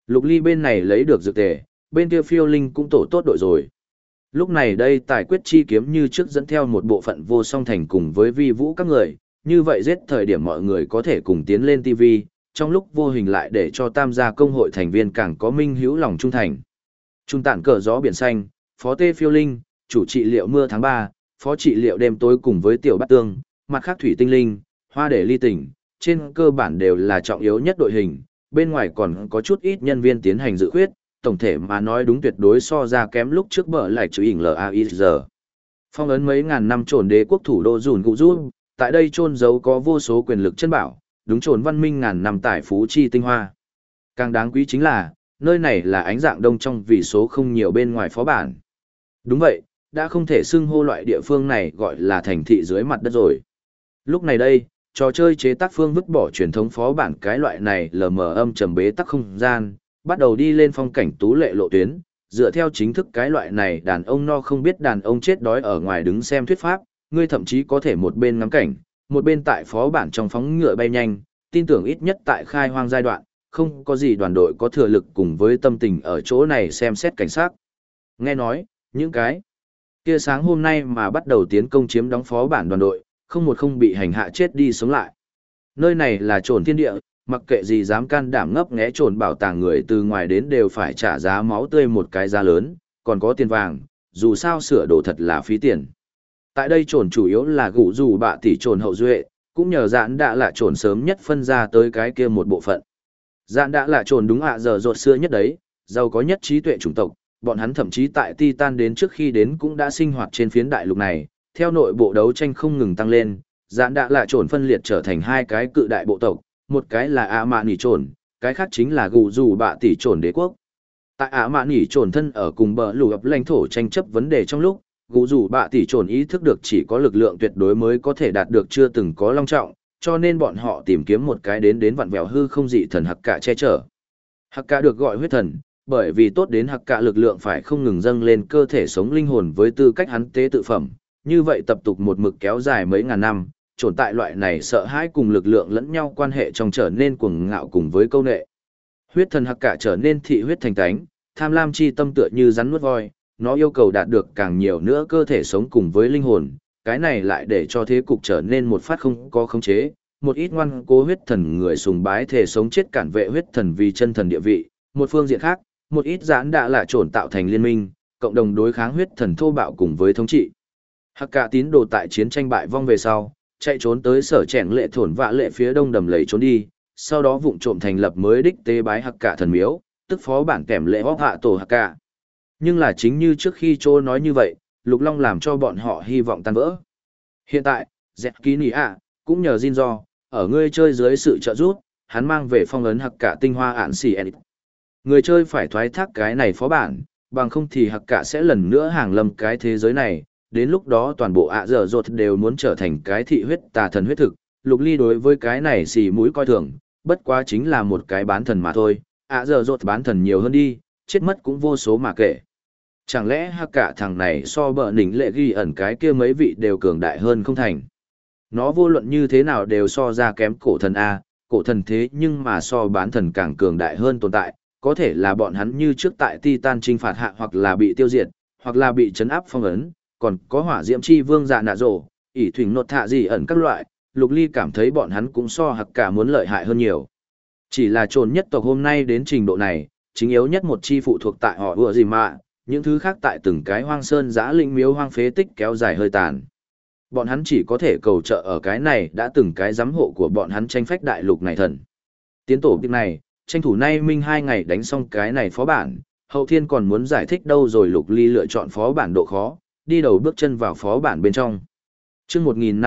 Lục Ly bên này lấy được dược tề, bên kia phiêu linh cũng tổ tốt đội rồi. Lúc này đây tài quyết chi kiếm như trước dẫn theo một bộ phận vô song thành cùng với vi vũ các người, như vậy giết thời điểm mọi người có thể cùng tiến lên TV, trong lúc vô hình lại để cho tam gia công hội thành viên càng có minh hữu lòng trung thành. Trung tản cờ gió biển xanh, phó tê phiêu linh, chủ trị liệu mưa tháng 3, phó trị liệu đêm tối cùng với tiểu bát tương, mặt khác thủy tinh linh, hoa để ly tỉnh, trên cơ bản đều là trọng yếu nhất đội hình, bên ngoài còn có chút ít nhân viên tiến hành dự khuyết, tổng thể mà nói đúng tuyệt đối so ra kém lúc trước bờ lại chữ ỉn LAIZ. Phong ấn mấy ngàn năm trồn đế quốc thủ đô dùn cụ rút, tại đây trôn giấu có vô số quyền lực chân bảo, đúng trồn văn minh ngàn năm tài phú chi tinh hoa. Càng đáng quý chính là, nơi này là ánh dạng đông trong vì số không nhiều bên ngoài phó bản. Đúng vậy, đã không thể xưng hô loại địa phương này gọi là thành thị dưới mặt đất rồi. Lúc này đây, trò chơi chế tác phương vứt bỏ truyền thống phó bản cái loại này lờ mờ âm trầm bế tắc không gian, bắt đầu đi lên phong cảnh tú lệ lộ tuyến, dựa theo chính thức cái loại này đàn ông no không biết đàn ông chết đói ở ngoài đứng xem thuyết pháp, ngươi thậm chí có thể một bên ngắm cảnh, một bên tại phó bản trong phóng ngựa bay nhanh, tin tưởng ít nhất tại khai hoang giai đoạn, không có gì đoàn đội có thừa lực cùng với tâm tình ở chỗ này xem xét cảnh sát. Nghe nói, những cái kia sáng hôm nay mà bắt đầu tiến công chiếm đóng phó bản đoàn đội, không bị hành hạ chết đi sống lại. Nơi này là trồn thiên địa, mặc kệ gì dám can đảm ngấp nghé trồn bảo tàng người từ ngoài đến đều phải trả giá máu tươi một cái giá lớn, còn có tiền vàng, dù sao sửa đồ thật là phí tiền. Tại đây trồn chủ yếu là gũ dù bạ tỷ trồn hậu duệ, cũng nhờ dạn đã là trồn sớm nhất phân ra tới cái kia một bộ phận. Dạn đã là trồn đúng giờ rột xưa nhất đấy, giàu có nhất trí tuệ chủng tộc, bọn hắn thậm chí tại Titan đến trước khi đến cũng đã sinh hoạt trên phiến đại lục này, theo nội bộ đấu tranh không ngừng tăng lên, dạn đã là trồn phân liệt trở thành hai cái cự đại bộ tộc, một cái là Ả Mạ Nỉ Trồn, cái khác chính là gù dù bạ tỷ trồn đế quốc. Tại Ả Mạ Nỉ Trồn thân ở cùng bờ lù ập lãnh thổ tranh chấp vấn đề trong lúc, gù dù bạ tỷ trồn ý thức được chỉ có lực lượng tuyệt đối mới có thể đạt được chưa từng có long trọng, cho nên bọn họ tìm kiếm một cái đến vặn vẹo hư không dị thần Hắc Cả che chở. Hắc Cả được gọi huyết thần, bởi vì tốt đến Hắc Cả lực lượng phải không ngừng dâng lên cơ thể sống linh hồn với tư cách hắn tế tự phẩm, như vậy tập tục một mực kéo dài mấy ngàn năm, tồn tại loại này sợ hãi cùng lực lượng lẫn nhau quan hệ trong trở nên cuồng ngạo cùng với câu nệ. Huyết thần Hắc Cả trở nên thị huyết thành tánh, tham lam chi tâm tựa như rắn nuốt voi, nó yêu cầu đạt được càng nhiều nữa cơ thể sống cùng với linh hồn, cái này lại để cho thế cục trở nên một phát không có khống chế, một ít ngoan cố huyết thần người sùng bái thể sống chết cản vệ huyết thần vì chân thần địa vị, một phương diện khác, một ít giãn đã là trồn tạo thành liên minh, cộng đồng đối kháng huyết thần thô bạo cùng với thống trị. Hắc Cả tín đồ tại chiến tranh bại vong về sau, chạy trốn tới sở trẻng lệ thổn vạ lệ phía đông đầm lầy trốn đi, sau đó vụng trộm thành lập mới đích tế bái Hắc Cả thần miếu, tức phó bản kèm lệ hóp hạ tổ Hắc Cả. Nhưng là chính như trước khi Trô nói như vậy, Lục Long làm cho bọn họ hy vọng tan vỡ. Hiện tại, Dẹt Ký Nỉ ạ, cũng nhờ Jinzo, ở ngươi chơi dưới sự trợ giúp, hắn mang về phong ấn Hắc Cả tinh hoa ản xì edit. Người chơi phải thoái thác cái này phó bản, bằng không thì Hắc Cả sẽ lần nữa hàng lâm cái thế giới này, đến lúc đó toàn bộ ạ dở dột đều muốn trở thành cái thị huyết tà thần huyết thực. Lục Ly đối với cái này xì mũi coi thường, bất quá chính là một cái bán thần mà thôi, ạ dở dột bán thần nhiều hơn đi, chết mất cũng vô số mà kể. Chẳng lẽ Hắc Cả thằng này so bợ nỉnh lệ ghi ẩn cái kia mấy vị đều cường đại hơn không thành? Nó vô luận như thế nào đều so ra kém cổ thần A, cổ thần thế nhưng mà so bán thần càng cường đại hơn tồn tại, có thể là bọn hắn như trước tại Titan trinh phạt hạ hoặc là bị tiêu diệt, hoặc là bị trấn áp phong ấn, còn có hỏa diễm chi vương dạ nạ rổ, ỷ thủy nột thạ gì ẩn các loại, Lục Ly cảm thấy bọn hắn cũng so Hắc Cả muốn lợi hại hơn nhiều. Chỉ là trồn nhất tộc hôm nay đến trình độ này, chính yếu nhất một chi phụ thuộc tại họ ùa gì mà, những thứ khác tại từng cái hoang sơn giã linh miếu hoang phế tích kéo dài hơi tàn. Bọn hắn chỉ có thể cầu trợ ở cái này đã từng cái giám hộ của bọn hắn tranh phách đại lục này thần. Tiến tổ việc này, tranh thủ nay minh 2 ngày đánh xong cái này phó bản, hậu thiên còn muốn giải thích đâu rồi. Lục Ly lựa chọn phó bản độ khó, đi đầu bước chân vào phó bản bên trong. Chương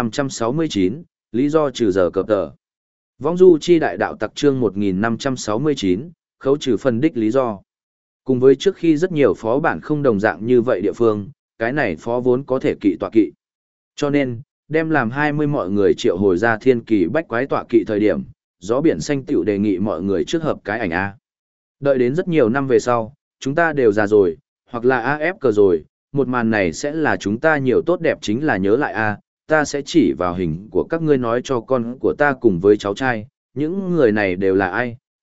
1569, lý do trừ giờ cập tờ. Vong du chi đại đạo tặc chương 1569, khấu trừ phân đích lý do. Cùng với trước khi rất nhiều phó bản không đồng dạng như vậy địa phương, cái này phó vốn có thể kỵ tọa kỵ. Cho nên, đem làm 20 mọi người triệu hồi ra thiên kỳ bách quái tọa kỵ thời điểm, gió biển xanh tiểu đề nghị mọi người trước hợp cái ảnh A. Đợi đến rất nhiều năm về sau, chúng ta đều già rồi, hoặc là AF cờ rồi, một màn này sẽ là chúng ta nhiều tốt đẹp chính là nhớ lại A, ta sẽ chỉ vào hình của các ngươi nói cho con của ta cùng với cháu trai, những người này đều là ai,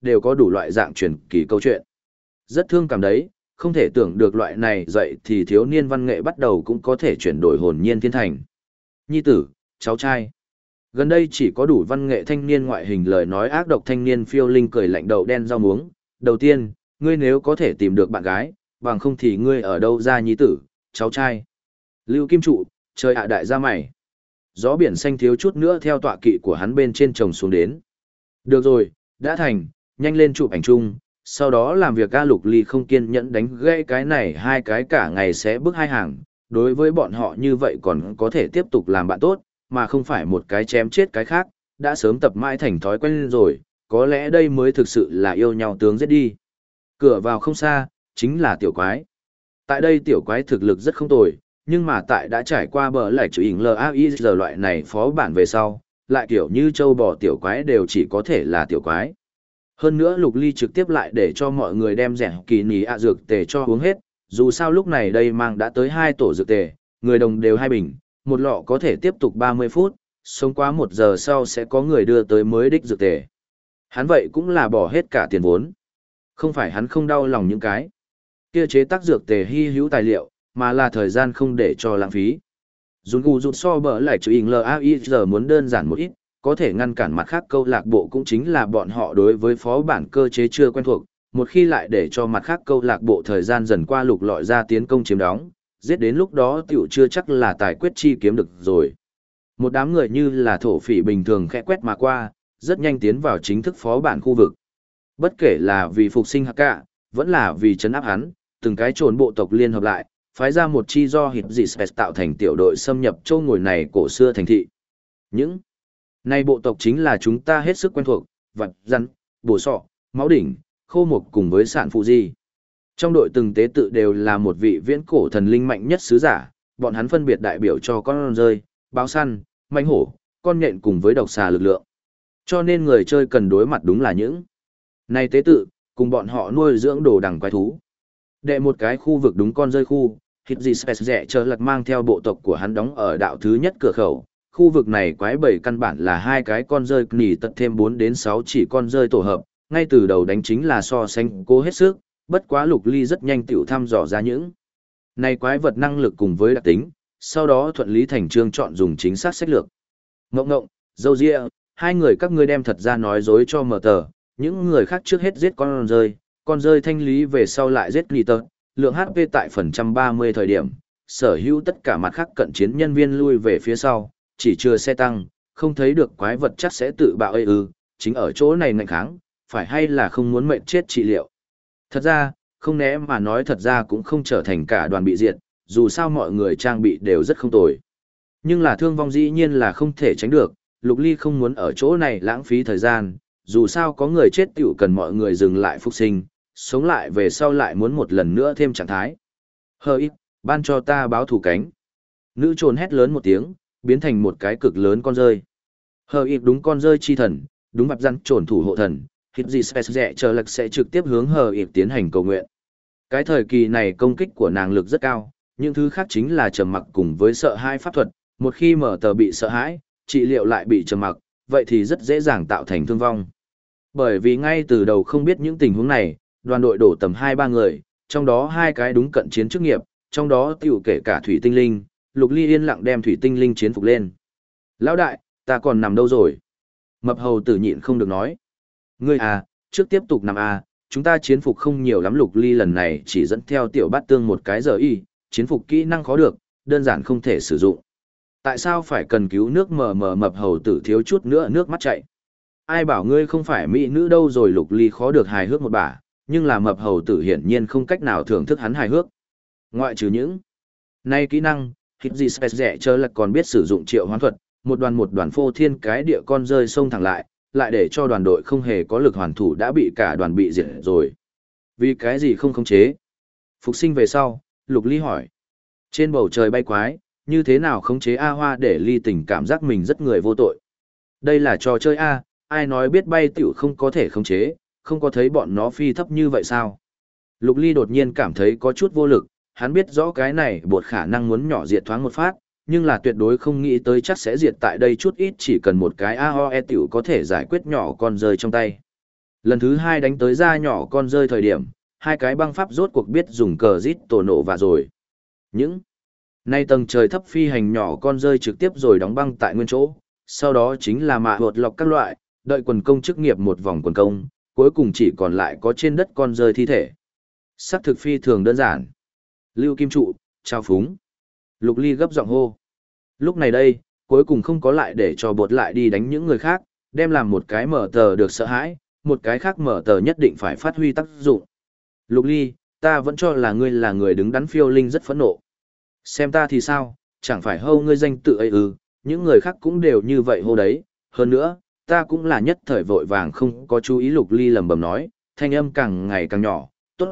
đều có đủ loại dạng truyền kỳ câu chuyện. Rất thương cảm đấy, không thể tưởng được loại này dậy thì thiếu niên văn nghệ bắt đầu cũng có thể chuyển đổi hồn nhiên thiên thành. Nhi tử, cháu trai. Gần đây chỉ có đủ văn nghệ thanh niên ngoại hình lời nói ác độc thanh niên phiêu linh cười lạnh đậu đen rau muống. Đầu tiên, ngươi nếu có thể tìm được bạn gái, bằng không thì ngươi ở đâu ra nhi tử, cháu trai. Lưu Kim Trụ, trời ạ đại gia mày. Gió biển xanh thiếu chút nữa theo tọa kỵ của hắn bên trên chồng xuống đến. Được rồi, đã thành, nhanh lên chụp ảnh chung, sau đó làm việc ca Lục Ly không kiên nhẫn đánh gãy cái này hai cái cả ngày sẽ bước hai hàng. Đối với bọn họ như vậy còn có thể tiếp tục làm bạn tốt, mà không phải một cái chém chết cái khác, đã sớm tập mãi thành thói quen rồi, có lẽ đây mới thực sự là yêu nhau tướng giết đi. Cửa vào không xa, chính là tiểu quái. Tại đây tiểu quái thực lực rất không tồi, nhưng mà tại đã trải qua bờ lạch chủ hình LAIZ loại này phó bản về sau, lại kiểu như châu bò tiểu quái đều chỉ có thể là tiểu quái. Hơn nữa Lục Ly trực tiếp lại để cho mọi người đem rẻ kỳ ní ạ dược tề cho uống hết, dù sao lúc này đây mang đã tới 2 tổ dược tề, người đồng đều 2 bình, một lọ có thể tiếp tục 30 phút, sống quá 1 giờ sau sẽ có người đưa tới mới đích dược tề. Hắn vậy cũng là bỏ hết cả tiền vốn. Không phải hắn không đau lòng những cái kia chế tác dược tề hy hữu tài liệu, mà là thời gian không để cho lãng phí. Dùn gù rụt so bở lại chữ hình LAIZ muốn đơn giản một ít, có thể ngăn cản mặt khác câu lạc bộ cũng chính là bọn họ đối với phó bản cơ chế chưa quen thuộc, một khi lại để cho mặt khác câu lạc bộ thời gian dần qua lục lọi ra tiến công chiếm đóng, giết đến lúc đó tiểu chưa chắc là tài quyết chi kiếm được rồi. Một đám người như là thổ phỉ bình thường khẽ quét mà qua, rất nhanh tiến vào chính thức phó bản khu vực. Bất kể là vì phục sinh Haka, vẫn là vì trấn áp hắn, từng cái trồn bộ tộc liên hợp lại, phái ra một chi do hiệp dị Spes tạo thành tiểu đội xâm nhập châu ngồi này cổ xưa thành thị. Những này bộ tộc chính là chúng ta hết sức quen thuộc, vật, rắn, bổ sọ, máu đỉnh, khô mục cùng với sản phụ di. Trong đội từng tế tự đều là một vị viễn cổ thần linh mạnh nhất sứ giả, bọn hắn phân biệt đại biểu cho con rơi, báo săn, mãnh hổ, con nhện cùng với độc xà lực lượng. Cho nên người chơi cần đối mặt đúng là những này tế tự, cùng bọn họ nuôi dưỡng đồ đằng quái thú. Đệ một cái khu vực đúng con rơi khu, hít gì Spes rẻ chờ lật mang theo bộ tộc của hắn đóng ở đạo thứ nhất cửa khẩu. Khu vực này quái bầy căn bản là 2 cái con rơi nỉ tật thêm 4 đến 6 chỉ con rơi tổ hợp, ngay từ đầu đánh chính là so sánh cố hết sức, bất quá Lục Ly rất nhanh tiểu thăm dò ra những này quái vật năng lực cùng với đặc tính, sau đó thuận lý thành chương chọn dùng chính xác sách lược. Ngộng ngộng, dâu ria, hai người các ngươi đem thật ra nói dối cho mở tờ, những người khác trước hết giết con rơi thanh lý về sau lại giết nỉ tật, lượng HP tại phần 130 thời điểm, sở hữu tất cả mặt khác cận chiến nhân viên lui về phía sau, chỉ chưa xe tăng, không thấy được quái vật chắc sẽ tự bạo chính ở chỗ này ngạnh kháng, phải hay là không muốn mệnh chết trị liệu. Thật ra, không né mà nói thật ra cũng không trở thành cả đoàn bị diệt, dù sao mọi người trang bị đều rất không tồi. Nhưng là thương vong dĩ nhiên là không thể tránh được, Lục Ly không muốn ở chỗ này lãng phí thời gian, dù sao có người chết tiểu cần mọi người dừng lại phục sinh, sống lại về sau lại muốn một lần nữa thêm trạng thái. Hơ ít, ban cho ta báo thủ cánh. Nữ trồn hét lớn một tiếng, biến thành một cái cực lớn con rơi. Hơ ít đúng con rơi chi thần, đúng mặt rắn trồn thủ hộ thần, hít gì Spes rẻ chờ lực sẽ trực tiếp hướng Hơ ít tiến hành cầu nguyện. Cái thời kỳ này công kích của nàng lực rất cao, những thứ khác chính là trầm mặc cùng với sợ hãi pháp thuật, một khi mở tờ bị sợ hãi, trị liệu lại bị trầm mặc, vậy thì rất dễ dàng tạo thành thương vong. Bởi vì ngay từ đầu không biết những tình huống này, đoàn đội đổ tầm 2-3 người, trong đó 2 cái đúng cận chiến chức nghiệp, trong đó tiểu kể cả Thủy Tinh Linh, Lục Ly yên lặng đem Thủy Tinh Linh chiến phục lên. Lão đại, ta còn nằm đâu rồi? Mập hầu tử nhịn không được nói. Ngươi à, trước tiếp tục nằm à, chúng ta chiến phục không nhiều lắm. Lục Ly lần này chỉ dẫn theo tiểu bát tương một cái giờ y, chiến phục kỹ năng khó được, đơn giản không thể sử dụng. Tại sao phải cần cứu nước mờ mập hầu tử thiếu chút nữa nước mắt chạy? Ai bảo ngươi không phải mỹ nữ đâu rồi. Lục Ly khó được hài hước một bả, nhưng là mập hầu tử hiển nhiên không cách nào thưởng thức hắn hài hước. Ngoại trừ những này kỹ năng, hít gì Spes rẻ chờ là còn biết sử dụng triệu hoán thuật, một đoàn phô thiên cái địa con rơi xông thẳng lại để cho đoàn đội không hề có lực hoàn thủ đã bị cả đoàn bị diệt rồi. Vì cái gì không khống chế? Phục sinh về sau, Lục Ly hỏi. Trên bầu trời bay quái, như thế nào khống chế A Hoa để Ly tình cảm giác mình rất người vô tội? Đây là trò chơi A, ai nói biết bay tiểu không có thể khống chế, không có thấy bọn nó phi thấp như vậy sao? Lục Ly đột nhiên cảm thấy có chút vô lực, hắn biết rõ cái này bột khả năng muốn nhỏ diệt thoáng một phát, nhưng là tuyệt đối không nghĩ tới chắc sẽ diệt tại đây chút ít, chỉ cần một cái AOE tiểu có thể giải quyết nhỏ con rơi trong tay. Lần thứ hai đánh tới da nhỏ con rơi thời điểm, hai cái băng pháp rốt cuộc biết dùng cờ rít tổ nổ và rồi. Những nay tầng trời thấp phi hành nhỏ con rơi trực tiếp rồi đóng băng tại nguyên chỗ, sau đó chính là mạ hột lọc các loại, đợi quần công chức nghiệp một vòng quần công, cuối cùng chỉ còn lại có trên đất con rơi thi thể. Sắc thực phi thường đơn giản. Lưu Kim Trụ, trao phúng. Lục Ly gấp giọng hô. Lúc này đây, cuối cùng không có lại để cho bột lại đi đánh những người khác, đem làm một cái mở tờ được sợ hãi, một cái khác mở tờ nhất định phải phát huy tác dụng. Lục Ly, ta vẫn cho là ngươi là người đứng đắn phiêu linh rất phẫn nộ. Xem ta thì sao, chẳng phải hô ngươi danh tự ấy ư, những người khác cũng đều như vậy hô đấy, hơn nữa, ta cũng là nhất thời vội vàng không có chú ý. Lục Ly lẩm bẩm nói, thanh âm càng ngày càng nhỏ,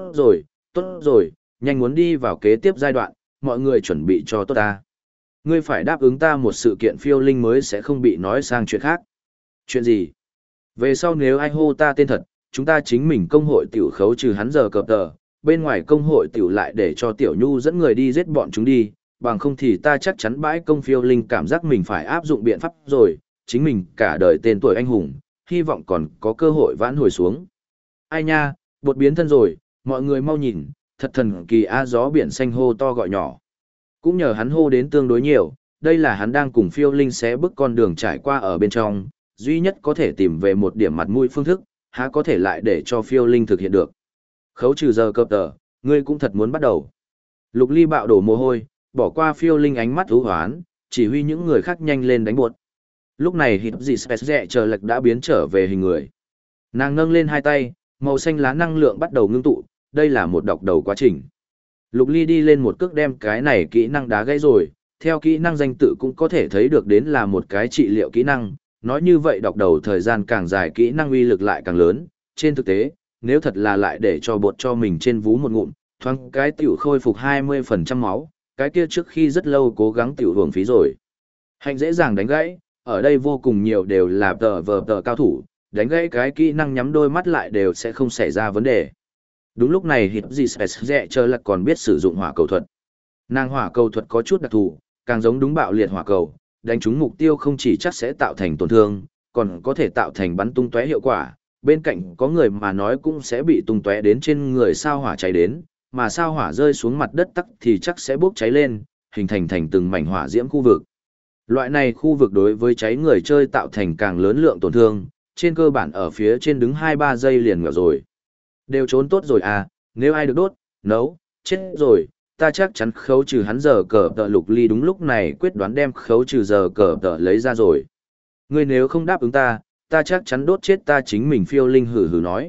tốt rồi, nhanh muốn đi vào kế tiếp giai đoạn, mọi người chuẩn bị cho tốt ta. Ngươi phải đáp ứng ta một sự kiện phiêu linh mới sẽ không bị nói sang chuyện khác. Chuyện gì? Về sau nếu ai hô ta tên thật, chúng ta chính mình công hội tiểu khấu trừ hắn giờ cập tờ, bên ngoài công hội tiểu lại để cho tiểu nhu dẫn người đi giết bọn chúng đi, bằng không thì ta chắc chắn bãi công phiêu linh cảm giác mình phải áp dụng biện pháp rồi, chính mình cả đời tên tuổi anh hùng, hy vọng còn có cơ hội vãn hồi xuống. Ai nha, bột biến thân rồi, mọi người mau nhìn, thật thần kỳ a. Gió biển xanh hô to gọi nhỏ. Cũng nhờ hắn hô đến tương đối nhiều, đây là hắn đang cùng phiêu linh xé bước con đường trải qua ở bên trong, duy nhất có thể tìm về một điểm mặt mũi phương thức, há có thể lại để cho phiêu linh thực hiện được. Khấu trừ giờ cập tờ, ngươi cũng thật muốn bắt đầu. Lục Ly bạo đổ mồ hôi, bỏ qua phiêu linh ánh mắt ưu hoán, chỉ huy những người khác nhanh lên đánh buột. Lúc này hít gì Spezze chờ lệch đã biến trở về hình người. Nàng nâng lên hai tay, màu xanh lá năng lượng bắt đầu ngưng tụ, đây là một đọc đầu quá trình. Lục Ly đi lên một cước đem cái này kỹ năng đá gãy rồi, theo kỹ năng danh tự cũng có thể thấy được đến là một cái trị liệu kỹ năng, nói như vậy đọc đầu thời gian càng dài kỹ năng uy lực lại càng lớn, trên thực tế, nếu thật là lại để cho bột cho mình trên vú một ngụm, thoáng cái tiểu khôi phục 20% máu, cái kia trước khi rất lâu cố gắng tiểu hưởng phí rồi. Hành dễ dàng đánh gãy, ở đây vô cùng nhiều đều là tờ cao thủ, đánh gãy cái kỹ năng nhắm đôi mắt lại đều sẽ không xảy ra vấn đề. Đúng lúc này hít gì Spezze chờ là còn biết sử dụng hỏa cầu thuật. Nàng hỏa cầu thuật có chút đặc thù, càng giống đúng bạo liệt hỏa cầu, đánh trúng mục tiêu không chỉ chắc sẽ tạo thành tổn thương, còn có thể tạo thành bắn tung tóe hiệu quả. Bên cạnh có người mà nói cũng sẽ bị tung tóe đến trên người sao hỏa cháy đến, mà sao hỏa rơi xuống mặt đất tắc thì chắc sẽ bốc cháy lên, hình thành thành từng mảnh hỏa diễm khu vực. Loại này khu vực đối với cháy người chơi tạo thành càng lớn lượng tổn thương, trên cơ bản ở phía trên đứng 2-3 giây liền ngựa rồi. Đều trốn tốt rồi à, nếu ai được đốt, nấu, chết rồi, ta chắc chắn khấu trừ hắn giờ cờ tờ. Lục Ly đúng lúc này quyết đoán đem khấu trừ giờ cờ tờ lấy ra rồi. Ngươi nếu không đáp ứng ta chắc chắn đốt chết ta. Chính mình phiêu linh hử hử nói.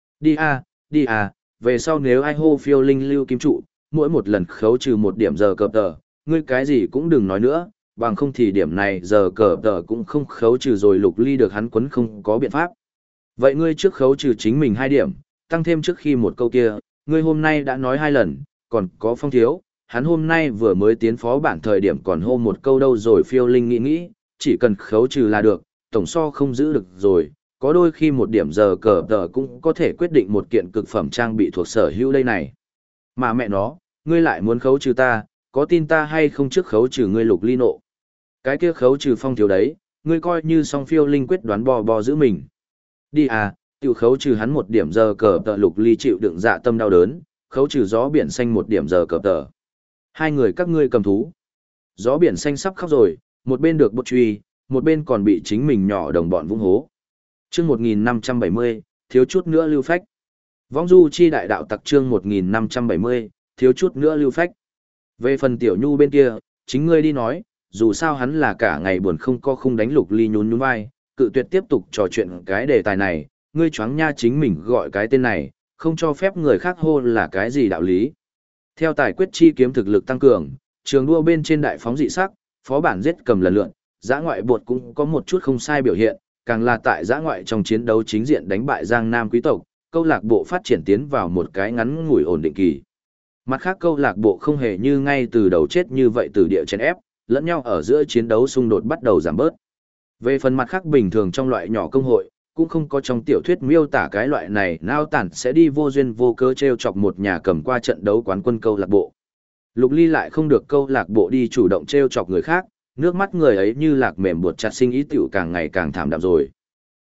Đi à, về sau nếu ai hô phiêu linh Lưu Kim Trụ, mỗi một lần khấu trừ một điểm giờ cờ tờ, ngươi cái gì cũng đừng nói nữa, bằng không thì điểm này giờ cờ tờ cũng không khấu trừ rồi. Lục Ly được hắn quấn không có biện pháp. Vậy ngươi trước khấu trừ chính mình 2 điểm, tăng thêm trước khi một câu kia, ngươi hôm nay đã nói 2 lần, còn có Phong Thiếu, hắn hôm nay vừa mới tiến phó bản thời điểm còn hô một câu đâu rồi. Phiêu linh nghĩ, chỉ cần khấu trừ là được, tổng so không giữ được rồi, có đôi khi một điểm giờ cờ tờ cũng có thể quyết định một kiện cực phẩm trang bị thuộc sở hữu đây này. Mà mẹ nó, ngươi lại muốn khấu trừ ta, có tin ta hay không trước khấu trừ ngươi. Lục Ly nộ. Cái kia khấu trừ Phong Thiếu đấy, ngươi coi như song. Phiêu linh quyết đoán bò giữ mình. Đi à, tiểu khấu trừ hắn 1 điểm giờ cờ tờ. Lục Ly chịu đựng dạ tâm đau đớn, khấu trừ gió biển xanh 1 điểm giờ cờ tờ. Hai người các ngươi cầm thú. Gió biển xanh sắp khóc rồi, một bên được bột truy, một bên còn bị chính mình nhỏ đồng bọn vung hố. Chương 1570, thiếu chút nữa lưu phách. Vong du chi đại đạo tặc chương 1570, thiếu chút nữa lưu phách. Về phần tiểu nhu bên kia, chính ngươi đi nói, dù sao hắn là cả ngày buồn không có khung đánh. Lục Ly nhún vai, cự tuyệt tiếp tục trò chuyện cái đề tài này, ngươi choáng nha, chính mình gọi cái tên này, không cho phép người khác hô là cái gì đạo lý. Theo tài quyết chi kiếm thực lực tăng cường, trường đua bên trên đại phóng dị sắc, phó bản giết cầm lần lượn, giã ngoại bột cũng có một chút không sai biểu hiện, càng là tại giã ngoại trong chiến đấu chính diện đánh bại Giang Nam quý tộc, câu lạc bộ phát triển tiến vào một cái ngắn ngủi ổn định kỳ. Mặt khác câu lạc bộ không hề như ngay từ đầu chết như vậy từ địa chèn ép, lẫn nhau ở giữa chiến đấu xung đột bắt đầu giảm bớt. Về phần mặt khác bình thường trong loại nhỏ công hội, cũng không có trong tiểu thuyết miêu tả cái loại này nao tản sẽ đi vô duyên vô cớ treo chọc một nhà cầm qua trận đấu quán quân câu lạc bộ. Lục Ly lại không được câu lạc bộ đi chủ động treo chọc người khác, nước mắt người ấy như lạc mềm buột chặt sinh ý tiểu càng ngày càng thảm đạm rồi.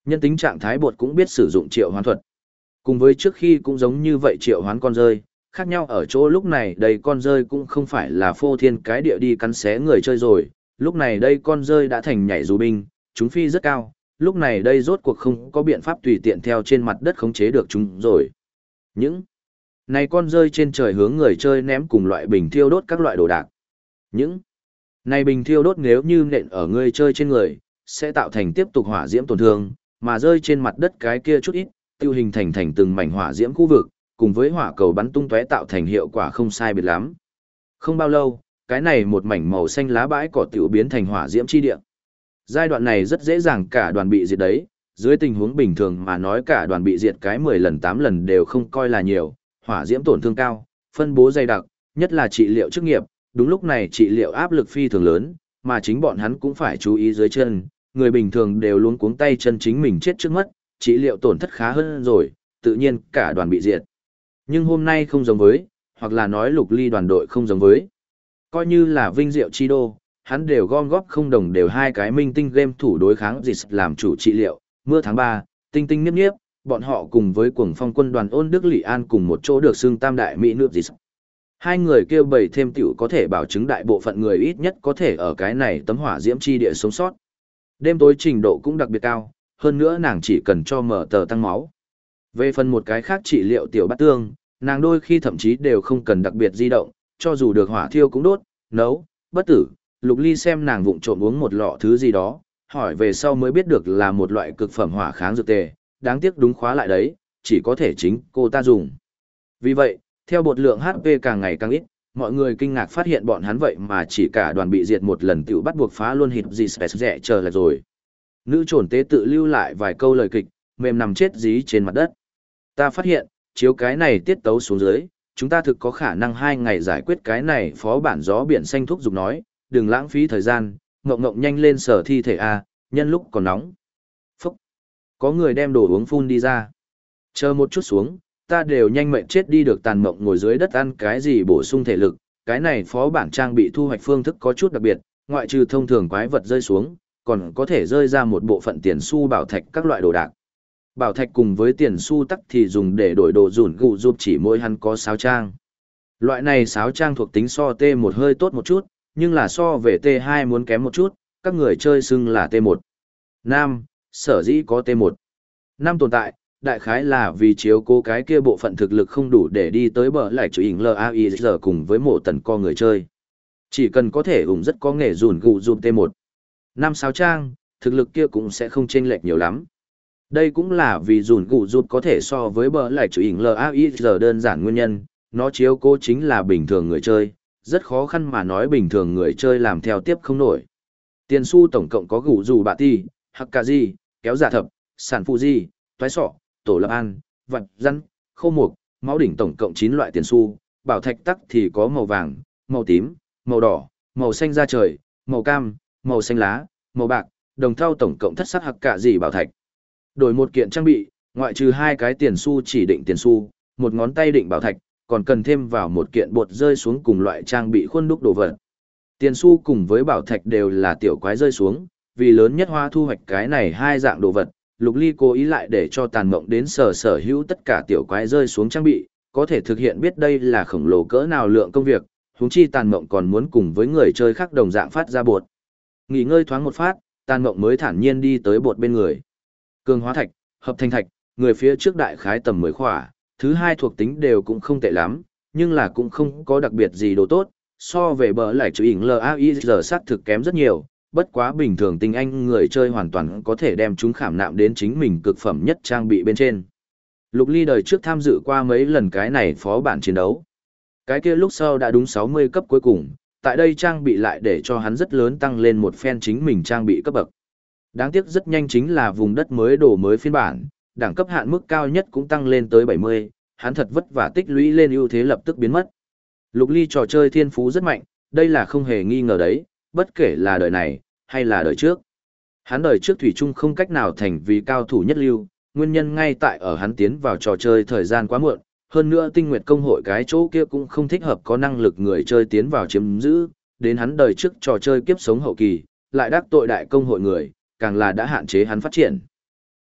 Nhân tính trạng thái bột cũng biết sử dụng triệu hoán thuật. Cùng với trước khi cũng giống như vậy triệu hoán con rơi, khác nhau ở chỗ lúc này đây con rơi cũng không phải là phô thiên cái địa đi cắn xé người chơi rồi, lúc này đây con rơi đã thành nhảy dù binh, chúng phi rất cao, lúc này đây rốt cuộc không có biện pháp tùy tiện theo trên mặt đất khống chế được chúng rồi. Những này con rơi trên trời hướng người chơi ném cùng loại bình thiêu đốt các loại đồ đạc. Những này bình thiêu đốt nếu như nện ở người chơi trên người, sẽ tạo thành tiếp tục hỏa diễm tổn thương, mà rơi trên mặt đất cái kia chút ít, tiêu hình thành từng mảnh hỏa diễm khu vực, cùng với hỏa cầu bắn tung tóe tạo thành hiệu quả không sai biệt lắm. Không bao lâu, cái này một mảnh màu xanh lá bãi cỏ tiểu biến thành hỏa diễm chi địa. Giai đoạn này rất dễ dàng cả đoàn bị diệt đấy, dưới tình huống bình thường mà nói cả đoàn bị diệt cái 10 lần 8 lần đều không coi là nhiều, hỏa diễm tổn thương cao, phân bố dày đặc, nhất là trị liệu chức nghiệp, đúng lúc này trị liệu áp lực phi thường lớn, mà chính bọn hắn cũng phải chú ý dưới chân, người bình thường đều luống cuống tay chân chính mình chết trước mắt, trị liệu tổn thất khá hơn rồi, tự nhiên cả đoàn bị diệt. Nhưng hôm nay không giống với, hoặc là nói Lục Ly đoàn đội không giống với. Coi như là vinh diệu chi đô, hắn đều gom góp không đồng đều hai cái minh tinh game thủ đối kháng dịch làm chủ trị liệu, mưa tháng 3, tinh tinh niếp niếp, bọn họ cùng với cuồng phong quân đoàn ôn đức Lị An cùng một chỗ được xưng tam đại mỹ nữ dịch. Hai người kêu bầy thêm tiểu có thể bảo chứng đại bộ phận người ít nhất có thể ở cái này tấm hỏa diễm chi địa sống sót. Đêm tối trình độ cũng đặc biệt cao, hơn nữa nàng chỉ cần cho mở tờ tăng máu. Về phần một cái khác trị liệu tiểu bát tương, nàng đôi khi thậm chí đều không cần đặc biệt di động, cho dù được hỏa thiêu cũng đốt, nấu, bất tử. Lục Ly xem nàng vụng trộm uống một lọ thứ gì đó, hỏi về sau mới biết được là một loại cực phẩm hỏa kháng dược tề, đáng tiếc đúng khóa lại đấy, chỉ có thể chính cô ta dùng. Vì vậy, theo bột lượng HP càng ngày càng ít, mọi người kinh ngạc phát hiện bọn hắn vậy mà chỉ cả đoàn bị diệt một lần tiểu bắt buộc phá luôn hịt gì rẻ chờ là rồi. Nữ trồn tế tự lưu lại vài câu lời kịch, mềm nằm chết dí trên mặt đất. Ta phát hiện, chiếu cái này tiết tấu xuống dưới, chúng ta thực có khả năng 2 ngày giải quyết cái này. Phó bản gió biển xanh thúc giục nói, đừng lãng phí thời gian, ngộng nhanh lên sở thi thể A, nhân lúc còn nóng. Phúc! Có người đem đồ uống phun đi ra. Chờ một chút xuống, ta đều nhanh mệnh chết đi được tàn mộng ngồi dưới đất ăn cái gì bổ sung thể lực. Cái này phó bản trang bị thu hoạch phương thức có chút đặc biệt, ngoại trừ thông thường quái vật rơi xuống, còn có thể rơi ra một bộ phận tiền xu bảo thạch các loại đồ đạc. Bảo thạch cùng với tiền xu tắc thì dùng để đổi đồ dùn gụ giúp chỉ mỗi hắn có sáo trang. Loại này sáo trang thuộc tính so T1 hơi tốt một chút, nhưng là so về T2 muốn kém một chút, các người chơi xưng là T1. Nam, sở dĩ có T1. Năm tồn tại, đại khái là vì chiếu cố cái kia bộ phận thực lực không đủ để đi tới bờ lại chủ hình LAIZ cùng với mộ tần co người chơi. Chỉ cần có thể rất có nghề dùn gụ giúp T1. Năm sáo trang, thực lực kia cũng sẽ không chênh lệch nhiều lắm. Đây cũng là vì dùn gụ rụt có thể so với bờ lại chủ hình LAIZ đơn giản nguyên nhân, nó chiếu cố chính là bình thường người chơi, rất khó khăn mà nói bình thường người chơi làm theo tiếp không nổi. Tiền xu tổng cộng có gụ dù bạ ti, Hakaji, kéo giả thập, sản phụ di, toái sọ, tổ lập an, vạch răn, khô mục, máu đỉnh tổng cộng 9 loại tiền xu, bảo thạch tắc thì có màu vàng, màu tím, màu đỏ, màu xanh da trời, màu cam, màu xanh lá, màu bạc, đồng thau tổng cộng thất sắc Hakaji bảo thạch. Đổi một kiện trang bị, ngoại trừ 2 cái tiền xu chỉ định tiền xu, một ngón tay định bảo thạch, còn cần thêm vào một kiện bột rơi xuống cùng loại trang bị khuôn đúc đồ vật. Tiền xu cùng với bảo thạch đều là tiểu quái rơi xuống, vì lớn nhất hoa thu hoạch cái này 2 dạng đồ vật, Lục Ly cố ý lại để cho tàn mộng đến sở hữu tất cả tiểu quái rơi xuống trang bị, có thể thực hiện biết đây là khổng lồ cỡ nào lượng công việc, huống chi tàn mộng còn muốn cùng với người chơi khác đồng dạng phát ra bột. Nghỉ ngơi thoáng một phát, tàn mộng mới thản nhiên đi tới bột bên người. Cường hóa thạch, hợp thành thạch, người phía trước đại khái tầm 10 khỏa, thứ 2 thuộc tính đều cũng không tệ lắm, nhưng là cũng không có đặc biệt gì đồ tốt, so về bờ lại chữ hình LAIZ sát thực kém rất nhiều, bất quá bình thường tinh anh người chơi hoàn toàn có thể đem chúng khảm nạm đến chính mình cực phẩm nhất trang bị bên trên. Lục Ly đời trước tham dự qua mấy lần cái này phó bản chiến đấu. Cái kia lúc sau đã đúng 60 cấp cuối cùng, tại đây trang bị lại để cho hắn rất lớn tăng lên một phen chính mình trang bị cấp bậc. Đáng tiếc rất nhanh chính là vùng đất mới đổ mới phiên bản, đẳng cấp hạn mức cao nhất cũng tăng lên tới 70, hắn thật vất vả tích lũy lên ưu thế lập tức biến mất. Lục Ly trò chơi thiên phú rất mạnh, đây là không hề nghi ngờ đấy, bất kể là đời này, hay là đời trước. Hắn đời trước thủy chung không cách nào thành vì cao thủ nhất lưu, nguyên nhân ngay tại ở hắn tiến vào trò chơi thời gian quá muộn, hơn nữa tinh nguyệt công hội cái chỗ kia cũng không thích hợp có năng lực người chơi tiến vào chiếm giữ, đến hắn đời trước trò chơi kiếp sống hậu kỳ, lại đắc tội đại công hội người, càng là đã hạn chế hắn phát triển.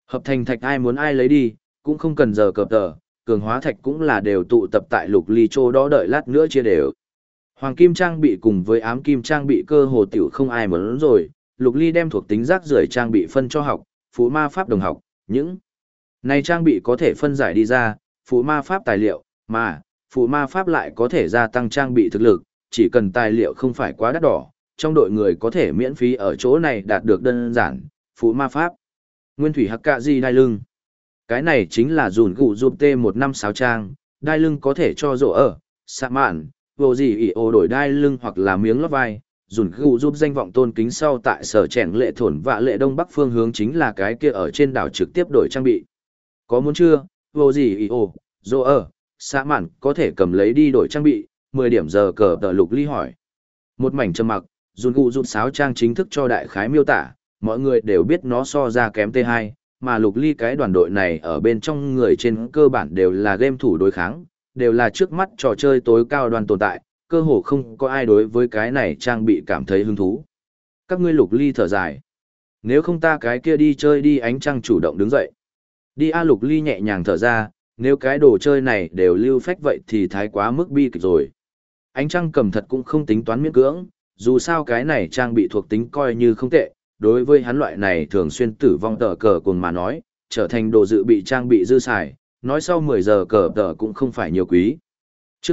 Hợp thành thạch ai muốn ai lấy đi, cũng không cần giờ cờ tờ, cường hóa thạch cũng là đều tụ tập tại Lục Ly chỗ đó đợi lát nữa chia đều. Hoàng kim trang bị cùng với ám kim trang bị cơ hồ tiểu không ai muốn rồi, Lục Ly đem thuộc tính rác rưởi trang bị phân cho học, phú ma pháp đồng học, những này trang bị có thể phân giải đi ra, phú ma pháp tài liệu, mà phú ma pháp lại có thể gia tăng trang bị thực lực, chỉ cần tài liệu không phải quá đắt đỏ, trong đội người có thể miễn phí ở chỗ này đạt được đơn giản, phú ma pháp. Nguyên thủy hắc cạ di đai lưng. Cái này chính là dùn gụ giúp T156 trang, đai lưng có thể cho rổ ở, sạ mạn, vô gì ỉ ô đổi đai lưng hoặc là miếng lót vai. Dùn gụ giúp danh vọng tôn kính sau tại sở trẻn lệ thổn và lệ đông bắc phương hướng chính là cái kia ở trên đảo trực tiếp đổi trang bị. Có muốn chưa, vô gì ỉ ô, rổ ở, sạ mạn có thể cầm lấy đi đổi trang bị, 10 điểm giờ cờ tờ Lục Ly hỏi. Một mảnh trầm mặc, dùn gụ giúp sáo trang chính thức cho đại khái miêu tả, mọi người đều biết nó so ra kém T2, mà Lục Ly cái đoàn đội này ở bên trong người trên cơ bản đều là game thủ đối kháng, đều là trước mắt trò chơi tối cao đoàn tồn tại, cơ hồ không có ai đối với cái này trang bị cảm thấy hứng thú. Các ngươi Lục Ly thở dài. Nếu không ta cái kia đi chơi đi, ánh trăng chủ động đứng dậy. Đi a, Lục Ly nhẹ nhàng thở ra, nếu cái đồ chơi này đều lưu phách vậy thì thái quá mức bi kịch rồi. Ánh trăng cầm thật cũng không tính toán miễn cưỡng, dù sao cái này trang bị thuộc tính coi như không tệ, đối với hắn loại này thường xuyên tử vong tờ cờ cùng mà nói, trở thành đồ dự bị trang bị dư xài, nói sau 10 giờ cờ tờ cũng không phải nhiều quý. Chương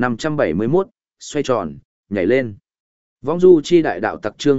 1571, xoay tròn, nhảy lên. Vong du chi đại đạo tặc chương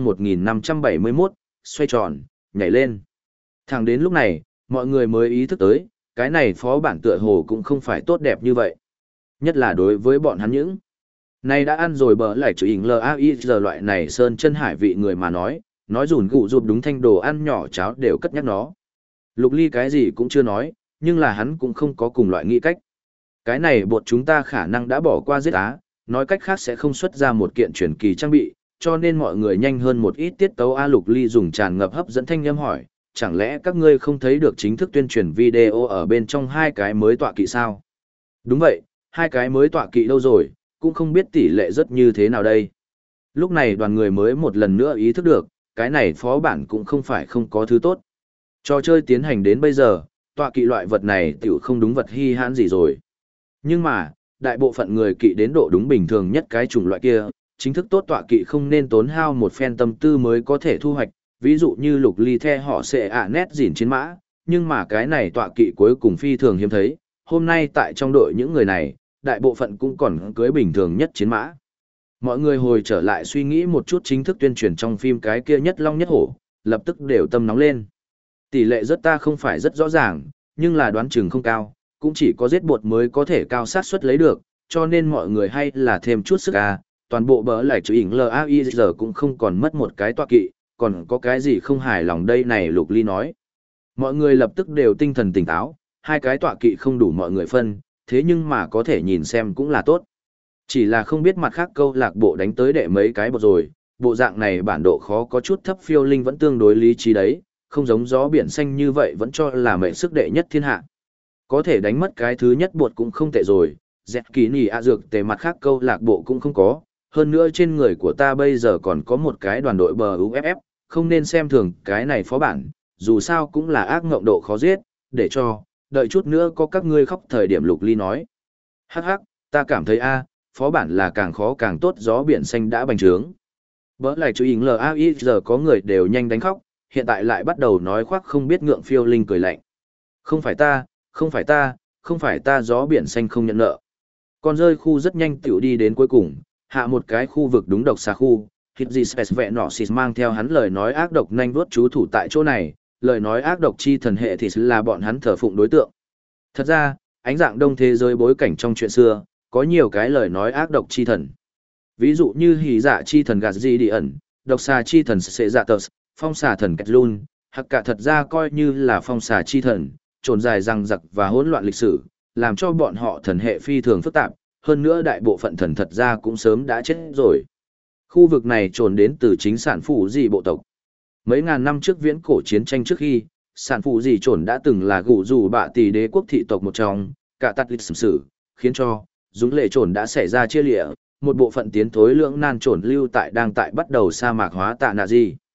1571, xoay tròn, nhảy lên. Thẳng đến lúc này, mọi người mới ý thức tới, cái này phó bản tựa hồ cũng không phải tốt đẹp như vậy. Nhất là đối với bọn hắn những này đã ăn rồi bờ lại chữ hình LAIZ loại này sơn chân hải vị người mà nói dùn gụ rụp đúng thanh đồ ăn nhỏ cháo đều cất nhắc nó. Lục Ly cái gì cũng chưa nói, nhưng là hắn cũng không có cùng loại nghĩ cách. Cái này bột chúng ta khả năng đã bỏ qua giết á, nói cách khác sẽ không xuất ra một kiện truyền kỳ trang bị, cho nên mọi người nhanh hơn một ít tiết tấu. A Lục Ly dùng tràn ngập hấp dẫn thanh âm hỏi, chẳng lẽ các ngươi không thấy được chính thức tuyên truyền video ở bên trong hai cái mới tọa kỵ sao? Đúng vậy, hai cái mới tọa kỵ đâu rồi, cũng không biết tỷ lệ rất như thế nào đây. Lúc này đoàn người mới một lần nữa ý thức được, cái này phó bản cũng không phải không có thứ tốt. Trò chơi tiến hành đến bây giờ, tọa kỵ loại vật này tiểu không đúng vật hi hãn gì rồi. Nhưng mà, đại bộ phận người kỵ đến độ đúng bình thường nhất cái chủng loại kia, chính thức tốt tọa kỵ không nên tốn hao một phen tâm tư mới có thể thu hoạch, ví dụ như Lục Ly the họ sẽ nét dỉn chiến mã, nhưng mà cái này tọa kỵ cuối cùng phi thường hiếm thấy, hôm nay tại trong đội những người này, đại bộ phận cũng còn cưới bình thường nhất chiến mã. Mọi người hồi trở lại suy nghĩ một chút chính thức tuyên truyền trong phim cái kia nhất long nhất hổ, lập tức đều tâm nóng lên. Tỷ lệ rất ta không phải rất rõ ràng, nhưng là đoán chừng không cao, cũng chỉ có giết bột mới có thể cao sát suất lấy được, cho nên mọi người hay là thêm chút sức a, toàn bộ bỡ lại chữ ỉnh LAI giờ cũng không còn mất một cái tọa kỵ, còn có cái gì không hài lòng đây này, Lục Ly nói. Mọi người lập tức đều tinh thần tỉnh táo, hai cái tọa kỵ không đủ mọi người phân, thế nhưng mà có thể nhìn xem cũng là tốt. Chỉ là không biết mặt khác câu lạc bộ đánh tới đệ mấy cái bột rồi, bộ dạng này bản độ khó có chút thấp, phiêu linh vẫn tương đối lý trí đấy, không giống gió biển xanh như vậy vẫn cho là mệnh sức đệ nhất thiên hạ. Có thể đánh mất cái thứ nhất bột cũng không tệ rồi, dẹt kỳ nỉ ạ dược tề mặt khác câu lạc bộ cũng không có, hơn nữa trên người của ta bây giờ còn có một cái đoàn đội bờ UFF, không nên xem thường cái này phó bản, dù sao cũng là ác ngộng độ khó giết, để cho, đợi chút nữa có các ngươi khóc thời điểm. Lục Ly nói. Hắc hắc, ta cảm thấy phó bản là càng khó càng tốt, gió biển xanh đã bành trướng. Bỡ lại chú ý LAI giờ có người đều nhanh đánh khóc, hiện tại lại bắt đầu nói khoác không biết ngượng, phiêu linh cười lạnh. Không phải ta, không phải ta, không phải ta, gió biển xanh không nhận nợ. Con rơi khu rất nhanh tiểu đi đến cuối cùng, hạ một cái khu vực đúng độc xà khu, hít gì space vẹn nọ xịt mang theo hắn lời nói ác độc nhanh vuốt chú thủ tại chỗ này, lời nói ác độc chi thần hệ thì là bọn hắn thờ phụng đối tượng. Thật ra, ánh dạng đông thế giới bối cảnh trong chuyện xưa, có nhiều cái lời nói ác độc chi thần. Ví dụ như hỉ dạ chi thần gạt di đi ẩn, độc xà chi thần sệ dạ tờ, phong xà thần kẹt lun, hoặc cả thật ra coi như là phong xà chi thần, trồn dài răng giặc và hỗn loạn lịch sử, làm cho bọn họ thần hệ phi thường phức tạp, hơn nữa đại bộ phận thần thật ra cũng sớm đã chết rồi. Khu vực này trồn đến từ chính sản phụ gì bộ tộc. Mấy ngàn năm trước viễn cổ chiến tranh trước khi, sản phụ gì trồn đã từng là gù dù bạ tỷ đế quốc thị tộc một trong, cả tắt lịch sử, khiến cho dũng lệ trồn đã xảy ra chia lịa, một bộ phận tiến thối lưỡng nan trồn lưu tại đang tại bắt đầu sa mạc hóa tạ nạ gì.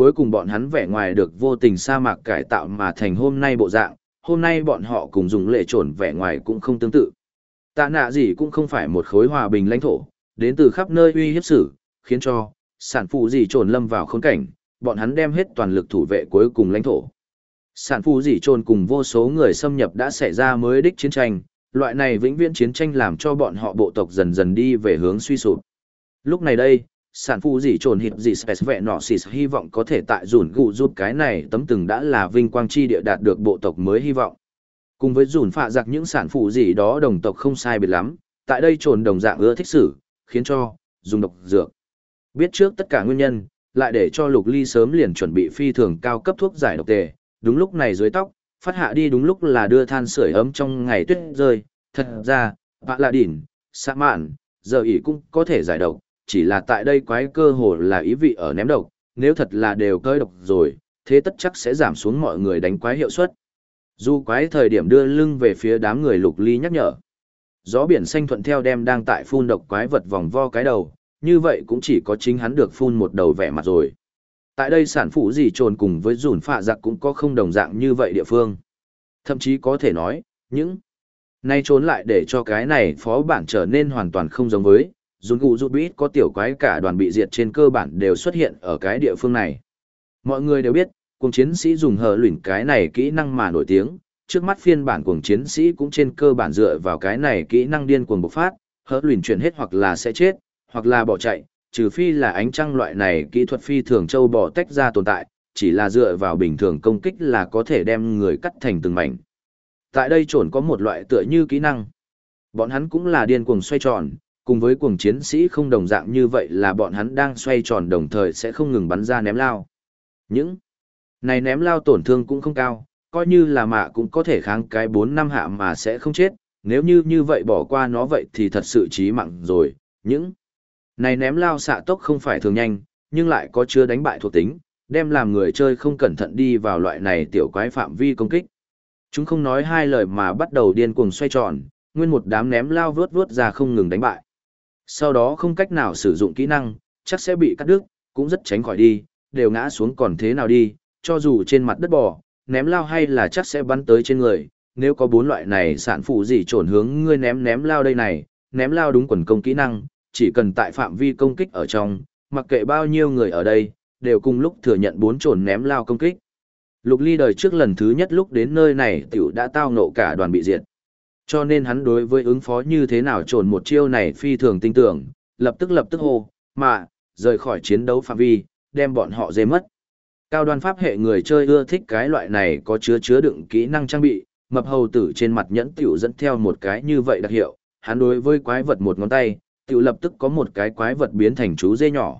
cuối cùng bọn hắn vẻ ngoài được vô tình sa mạc cải tạo mà thành hôm nay bộ dạng, hôm nay bọn họ cùng dùng lệ trồn vẻ ngoài cũng không tương tự. Tạ nạ gì cũng không phải một khối hòa bình lãnh thổ, đến từ khắp nơi uy hiếp sử, khiến cho sản phụ gì trồn lâm vào khốn cảnh, bọn hắn đem hết toàn lực thủ vệ cuối cùng lãnh thổ. Sản phụ gì trồn cùng vô số người xâm nhập đã xảy ra mới đích chiến tranh, loại này vĩnh viễn chiến tranh làm cho bọn họ bộ tộc dần dần đi về hướng suy sụp. Lúc này đây, sản phụ gì trồn hiệp gì spes vẹ nọ xịt hy vọng có thể tại dùn gụ giúp cái này tấm từng đã là vinh quang chi địa đạt được bộ tộc mới hy vọng. Cùng với dùn phạ giặc những sản phụ gì đó đồng tộc không sai biệt lắm, tại đây trồn đồng dạng ưa thích sử, khiến cho dùng độc dược. Biết trước tất cả nguyên nhân, lại để cho Lục Ly sớm liền chuẩn bị phi thường cao cấp thuốc giải độc tề, đúng lúc này dưới tóc, phát hạ đi đúng lúc là đưa than sưởi ấm trong ngày tuyết rơi, thật ra, bạ lạ đỉn, sa mạn, giờ ỉ cũng có thể giải độc, chỉ là tại đây quái cơ hồ là ý vị ở ném độc, nếu thật là đều cơi độc rồi, thế tất chắc sẽ giảm xuống mọi người đánh quái hiệu suất. Dù quái thời điểm đưa lưng về phía đám người Lục Ly nhắc nhở. Gió biển xanh thuận theo đem đang tại phun độc quái vật vòng vo cái đầu, như vậy cũng chỉ có chính hắn được phun một đầu vẻ mặt rồi. Tại đây sản phụ gì trồn cùng với dùn phạ giặc cũng có không đồng dạng như vậy địa phương. Thậm chí có thể nói, những nay trốn lại để cho cái này phó bản trở nên hoàn toàn không giống với, dùn gụ rút bít có tiểu quái cả đoàn bị diệt trên cơ bản đều xuất hiện ở cái địa phương này. Mọi người đều biết, cuồng chiến sĩ dùng hờ luyện cái này kỹ năng mà nổi tiếng, trước mắt phiên bản cuồng chiến sĩ cũng trên cơ bản dựa vào cái này kỹ năng điên cuồng bộc phát, hờ luyện chuyển hết hoặc là sẽ chết, hoặc là bỏ chạy, trừ phi là ánh trăng loại này kỹ thuật phi thường châu bò tách ra tồn tại, chỉ là dựa vào bình thường công kích là có thể đem người cắt thành từng mảnh. Tại đây trồn có một loại tựa như kỹ năng. Bọn hắn cũng là điên cuồng xoay tròn, cùng với cuồng chiến sĩ không đồng dạng như vậy là bọn hắn đang xoay tròn đồng thời sẽ không ngừng bắn ra ném lao. Những này ném lao tổn thương cũng không cao, coi như là mạ cũng có thể kháng cái 4-5 hạ mà sẽ không chết, nếu như vậy bỏ qua nó vậy thì thật sự chí mạng rồi. Những này ném lao xạ tốc không phải thường nhanh, nhưng lại có chứa đánh bại thuộc tính, đem làm người chơi không cẩn thận đi vào loại này tiểu quái phạm vi công kích. Chúng không nói hai lời mà bắt đầu điên cuồng xoay tròn, nguyên một đám ném lao vướt ra không ngừng đánh bại. Sau đó không cách nào sử dụng kỹ năng, chắc sẽ bị cắt đứt, cũng rất tránh khỏi đi, đều ngã xuống còn thế nào đi, cho dù trên mặt đất bò, ném lao hay là chắc sẽ bắn tới trên người. Nếu có 4 loại này sản phụ gì trồn hướng ngươi ném lao đây này, ném lao đúng quần công kỹ năng, chỉ cần tại phạm vi công kích ở trong, mặc kệ bao nhiêu người ở đây, đều cùng lúc thừa nhận 4 trồn ném lao công kích. Lục Ly đời trước lần thứ nhất lúc đến nơi này tiểu đã tao ngộ cả đoàn bị diệt. Cho nên hắn đối với ứng phó như thế nào trồn một chiêu này phi thường tinh tưởng, lập tức hô, mà, rời khỏi chiến đấu phạm vi, đem bọn họ dê mất. Cao đoan pháp hệ người chơi ưa thích cái loại này có chứa đựng kỹ năng trang bị, mập hầu tử trên mặt nhẫn tiểu dẫn theo một cái như vậy đặc hiệu, hắn đối với quái vật một ngón tay, tiểu lập tức có một cái quái vật biến thành chú dê nhỏ.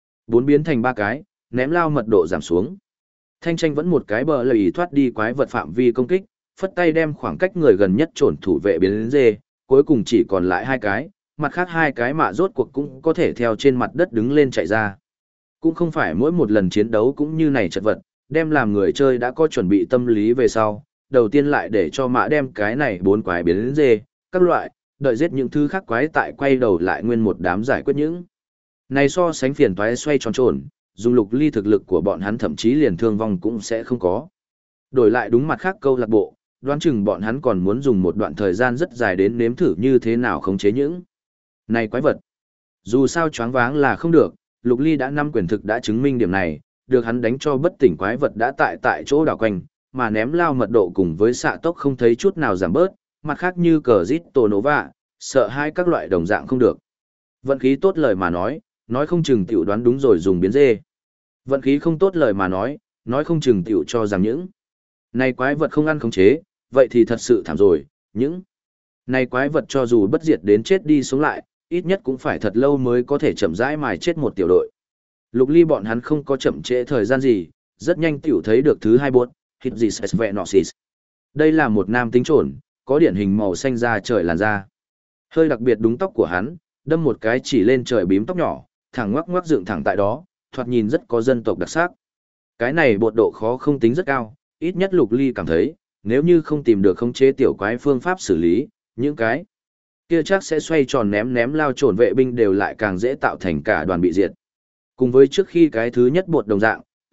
4 biến thành 3 cái, ném lao mật độ giảm xuống. Thanh tranh vẫn một cái bờ lầy thoát đi quái vật phạm vi công kích, phất tay đem khoảng cách người gần nhất trồn thủ vệ biến đến dê, cuối cùng chỉ còn lại 2 cái, mặt khác 2 cái mà rốt cuộc cũng có thể theo trên mặt đất đứng lên chạy ra. Cũng không phải mỗi một lần chiến đấu cũng như này chật vật, đem làm người chơi đã có chuẩn bị tâm lý về sau, đầu tiên lại để cho mã đem cái này 4 quái biến đến dê, các loại, đợi giết những thứ khác quái tại quay đầu lại nguyên một đám giải quyết những. Này so sánh phiền toái xoay tròn trồn, dùng Lục Ly thực lực của bọn hắn thậm chí liền thương vong cũng sẽ không có. Đổi lại đúng mặt khác câu lạc bộ, đoán chừng bọn hắn còn muốn dùng một đoạn thời gian rất dài đến nếm thử như thế nào khống chế những này quái vật. Dù sao choáng váng là không được, Lục Ly đã 5 quyền thực đã chứng minh điểm này, được hắn đánh cho bất tỉnh quái vật đã tại chỗ đảo quanh, mà ném lao mật độ cùng với xạ tốc không thấy chút nào giảm bớt, mặt khác như cờ rít tổ nổ vạ, sợ hai các loại đồng dạng không được. Vận khí tốt lời mà nói không chừng tiểu đoán đúng rồi dùng biến dê. Vận khí không tốt lời mà nói không chừng tiểu cho rằng những này quái vật không ăn khống chế, vậy thì thật sự thảm rồi, những này quái vật cho dù bất diệt đến chết đi sống lại, ít nhất cũng phải thật lâu mới có thể chậm rãi mài chết một tiểu đội. Lục Ly bọn hắn không có chậm trễ thời gian gì, rất nhanh tiểu thấy được thứ 2 buốt, hit gì Svenosis. Đây là một nam tính trồn, có điển hình màu xanh da trời làn da. Hơi đặc biệt đúng tóc của hắn, đâm một cái chỉ lên trời bím tóc nhỏ, thẳng ngoắc dựng thẳng tại đó, thoạt nhìn rất có dân tộc đặc sắc. Cái này bột độ khó không tính rất cao, ít nhất Lục Ly cảm thấy, nếu như không tìm được khống chế tiểu quái phương pháp xử lý, những cái kia chắc sẽ xoay tròn ném lao trồn vệ binh đều lại càng dễ tạo thành cả đoàn bị diệt. Cùng với trước khi cái thứ nhất bột đồng dạng,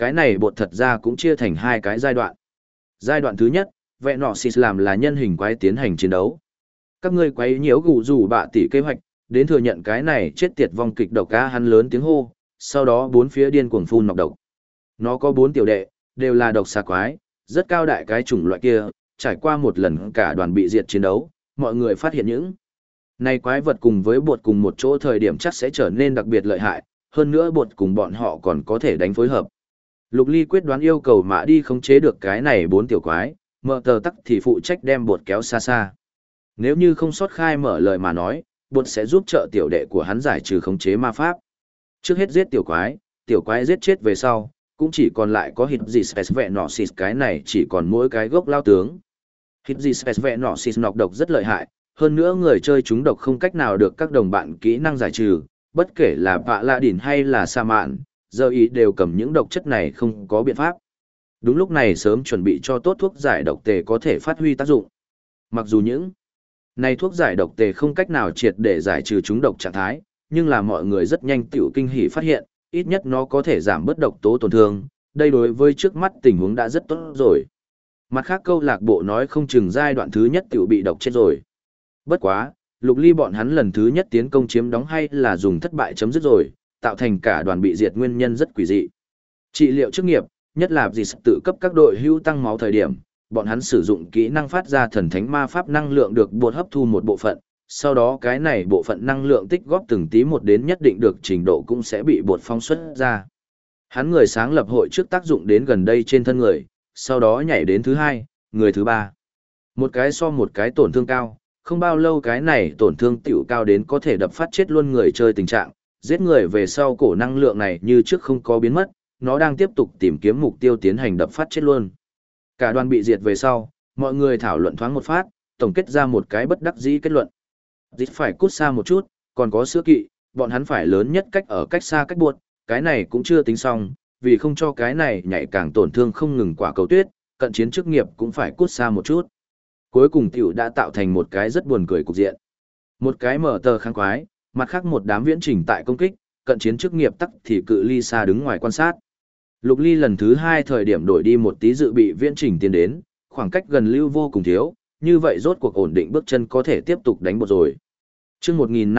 Cái này bột thật ra cũng chia thành hai cái giai đoạn. Giai đoạn thứ nhất, vẹn nọ xịt làm là nhân hình quái tiến hành chiến đấu. Các ngươi quấy nhiễu gù rủ bạ tỷ kế hoạch, đến thừa nhận cái này chết tiệt vong kịch độc ca hắn lớn tiếng hô, sau đó bốn phía điên cuồng phun nọc độc. Nó có 4 tiểu đệ, đều là độc xà quái, rất cao đại cái chủng loại kia, trải qua một lần cả đoàn bị diệt chiến đấu, mọi người phát hiện những này quái vật cùng với bột cùng một chỗ thời điểm chắc sẽ trở nên đặc biệt lợi hại, hơn nữa bột cùng bọn họ còn có thể đánh phối hợp. Lục Ly quyết đoán yêu cầu mã đi khống chế được cái này 4 tiểu quái, mở tờ tắc thì phụ trách đem bột kéo xa xa. Nếu như không sót khai mở lời mà nói, bột sẽ giúp trợ tiểu đệ của hắn giải trừ khống chế ma pháp. Trước hết giết tiểu quái giết chết về sau, cũng chỉ còn lại có hít gì spes vẹ nọ xịt cái này chỉ còn mỗi cái gốc lao tướng. Hít gì spes vẹ nọ xịt nọc độc rất lợi hại, hơn nữa người chơi chúng độc không cách nào được các đồng bạn kỹ năng giải trừ, bất kể là bạ lạ đỉn hay là sa mạn, giờ ý đều cầm những độc chất này không có biện pháp. Đúng lúc này sớm chuẩn bị cho tốt thuốc giải độc tề có thể phát huy tác dụng. Mặc dù những này thuốc giải độc tề không cách nào triệt để giải trừ chúng độc trạng thái, nhưng là mọi người rất nhanh tiểu kinh hỉ phát hiện, ít nhất nó có thể giảm bớt độc tố tổn thương, đây đối với trước mắt tình huống đã rất tốt rồi. Mặt khác câu lạc bộ nói không chừng giai đoạn thứ nhất tiểu bị độc chết rồi. Bất quá, Lục Ly bọn hắn lần thứ nhất tiến công chiếm đóng hay là dùng thất bại chấm dứt rồi, tạo thành cả đoàn bị diệt nguyên nhân rất quỷ dị. Trị liệu chức nghiệp, nhất là gì tự cấp các đội hưu tăng máu thời điểm, bọn hắn sử dụng kỹ năng phát ra thần thánh ma pháp năng lượng được bột hấp thu một bộ phận, sau đó cái này bộ phận năng lượng tích góp từng tí một đến nhất định được trình độ cũng sẽ bị bột phóng xuất ra. Hắn người sáng lập hội trước tác dụng đến gần đây trên thân người, sau đó nhảy đến thứ hai, người thứ ba. Một cái so một cái tổn thương cao, không bao lâu cái này tổn thương tiểu cao đến có thể đập phát chết luôn người chơi tình trạng, giết người về sau cổ năng lượng này như trước không có biến mất, nó đang tiếp tục tìm kiếm mục tiêu tiến hành đập phát chết luôn. Cả đoàn bị diệt về sau, mọi người thảo luận thoáng một phát, tổng kết ra một cái bất đắc dĩ kết luận. Dịch phải cút xa một chút, còn có sữa kỵ, bọn hắn phải lớn nhất cách ở cách xa cách buộc, cái này cũng chưa tính xong, vì không cho cái này nhảy càng tổn thương không ngừng quả cầu tuyết, cận chiến chức nghiệp cũng phải cút xa một chút. Cuối cùng tiểu đã tạo thành một cái rất buồn cười cục diện. Một cái mở tờ kháng quái, mặt khác một đám viễn trình tại công kích, cận chiến chức nghiệp tắc thì cự ly xa đứng ngoài quan sát. Lục Ly lần thứ 2 thời điểm đổi đi một tí dự bị viễn trình tiến đến, khoảng cách gần lưu vô cùng thiếu, như vậy rốt cuộc ổn định bước chân có thể tiếp tục đánh bột rồi. Chương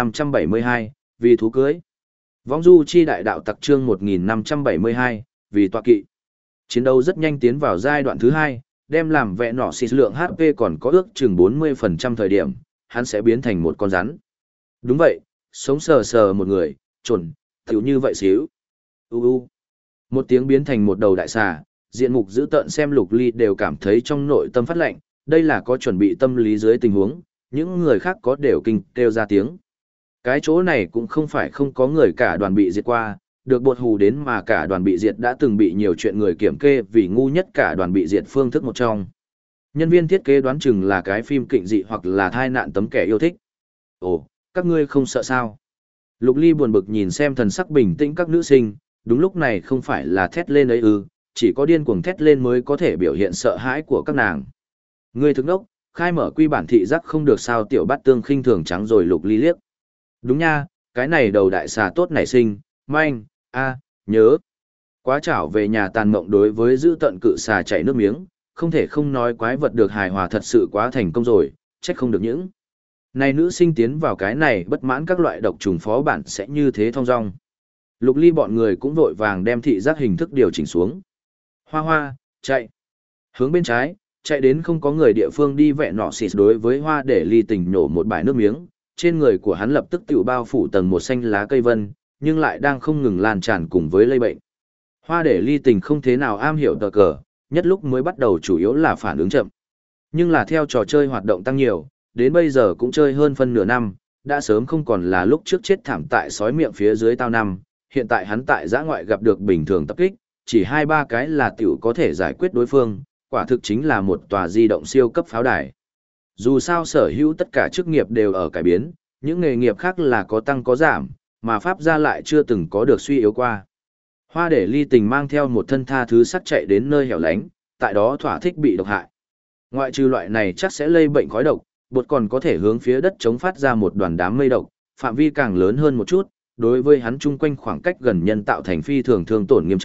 1572, vì thú cưới. Vong du chi đại đạo tặc chương 1572, vì tọa kỵ. Chiến đấu rất nhanh tiến vào giai đoạn thứ 2, đem làm vẽ nọ xịt lượng HP còn có ước chừng 40% thời điểm, hắn sẽ biến thành một con rắn. Đúng vậy, sống sờ sờ một người, chuẩn, tiểu như vậy xíu. Một tiếng biến thành một đầu đại xà, diện mục dữ tợn xem Lục Ly đều cảm thấy trong nội tâm phát lạnh, đây là có chuẩn bị tâm lý dưới tình huống, những người khác có đều kinh kêu ra tiếng. Cái chỗ này cũng không phải không có người cả đoàn bị diệt qua, được bột hù đến mà cả đoàn bị diệt đã từng bị nhiều chuyện người kiểm kê vì ngu nhất cả đoàn bị diệt phương thức một trong. Nhân viên thiết kế đoán chừng là cái phim kịnh dị hoặc là thai nạn tấm kẻ yêu thích. Ồ, các ngươi không sợ sao? Lục Ly buồn bực nhìn xem thần sắc bình tĩnh các nữ sinh, đúng lúc này không phải là thét lên ấy ư, chỉ có điên cuồng thét lên mới có thể biểu hiện sợ hãi của các nàng. Ngươi thức đốc, khai mở quy bản thị giác không được sao tiểu bát tương khinh thường trắng rồi Lục Ly liếc. Đúng nha, cái này đầu đại xà tốt nảy sinh, manh, nhớ. Quá chảo về nhà tàn mộng đối với giữ tận cự xà chảy nước miếng, không thể không nói quái vật được hài hòa thật sự quá thành công rồi, trách không được những. Này nữ sinh tiến vào cái này bất mãn các loại độc trùng phó bản sẽ như thế thong dong. Lục Ly bọn người cũng vội vàng đem thị giác hình thức điều chỉnh xuống. Hoa hoa, chạy. Hướng bên trái, chạy đến không có người địa phương đi vẹ nọ xịt đối với Hoa để Ly tình nổ một bãi nước miếng, trên người của hắn lập tức tự bao phủ tầng một xanh lá cây vân, nhưng lại đang không ngừng lan tràn cùng với lây bệnh. Hoa để Ly tình không thế nào am hiểu tờ cờ, nhất lúc mới bắt đầu chủ yếu là phản ứng chậm. Nhưng là theo trò chơi hoạt động tăng nhiều, đến bây giờ cũng chơi hơn phân nửa năm, đã sớm không còn là lúc trước chết thảm tại sói miệng phía dưới tao năm, hiện tại hắn tại giã ngoại gặp được bình thường tập kích, chỉ 2-3 cái là tiểu có thể giải quyết đối phương, quả thực chính là một tòa di động siêu cấp pháo đài. Dù sao sở hữu tất cả chức nghiệp đều ở cải biến, những nghề nghiệp khác là có tăng có giảm, mà pháp gia lại chưa từng có được suy yếu qua. Hoa để Ly tình mang theo một thân tha thứ sắc chạy đến nơi hẻo lánh, tại đó thỏa thích bị độc hại. Ngoại trừ loại này chắc sẽ lây bệnh khói độc, bột còn có thể hướng phía đất chống phát ra một đoàn đám mây độc, phạm vi càng lớn hơn một chút, đối với hắn chung quanh khoảng cách gần nhân tạo thành phi thường thương tổn nghiêm trọng,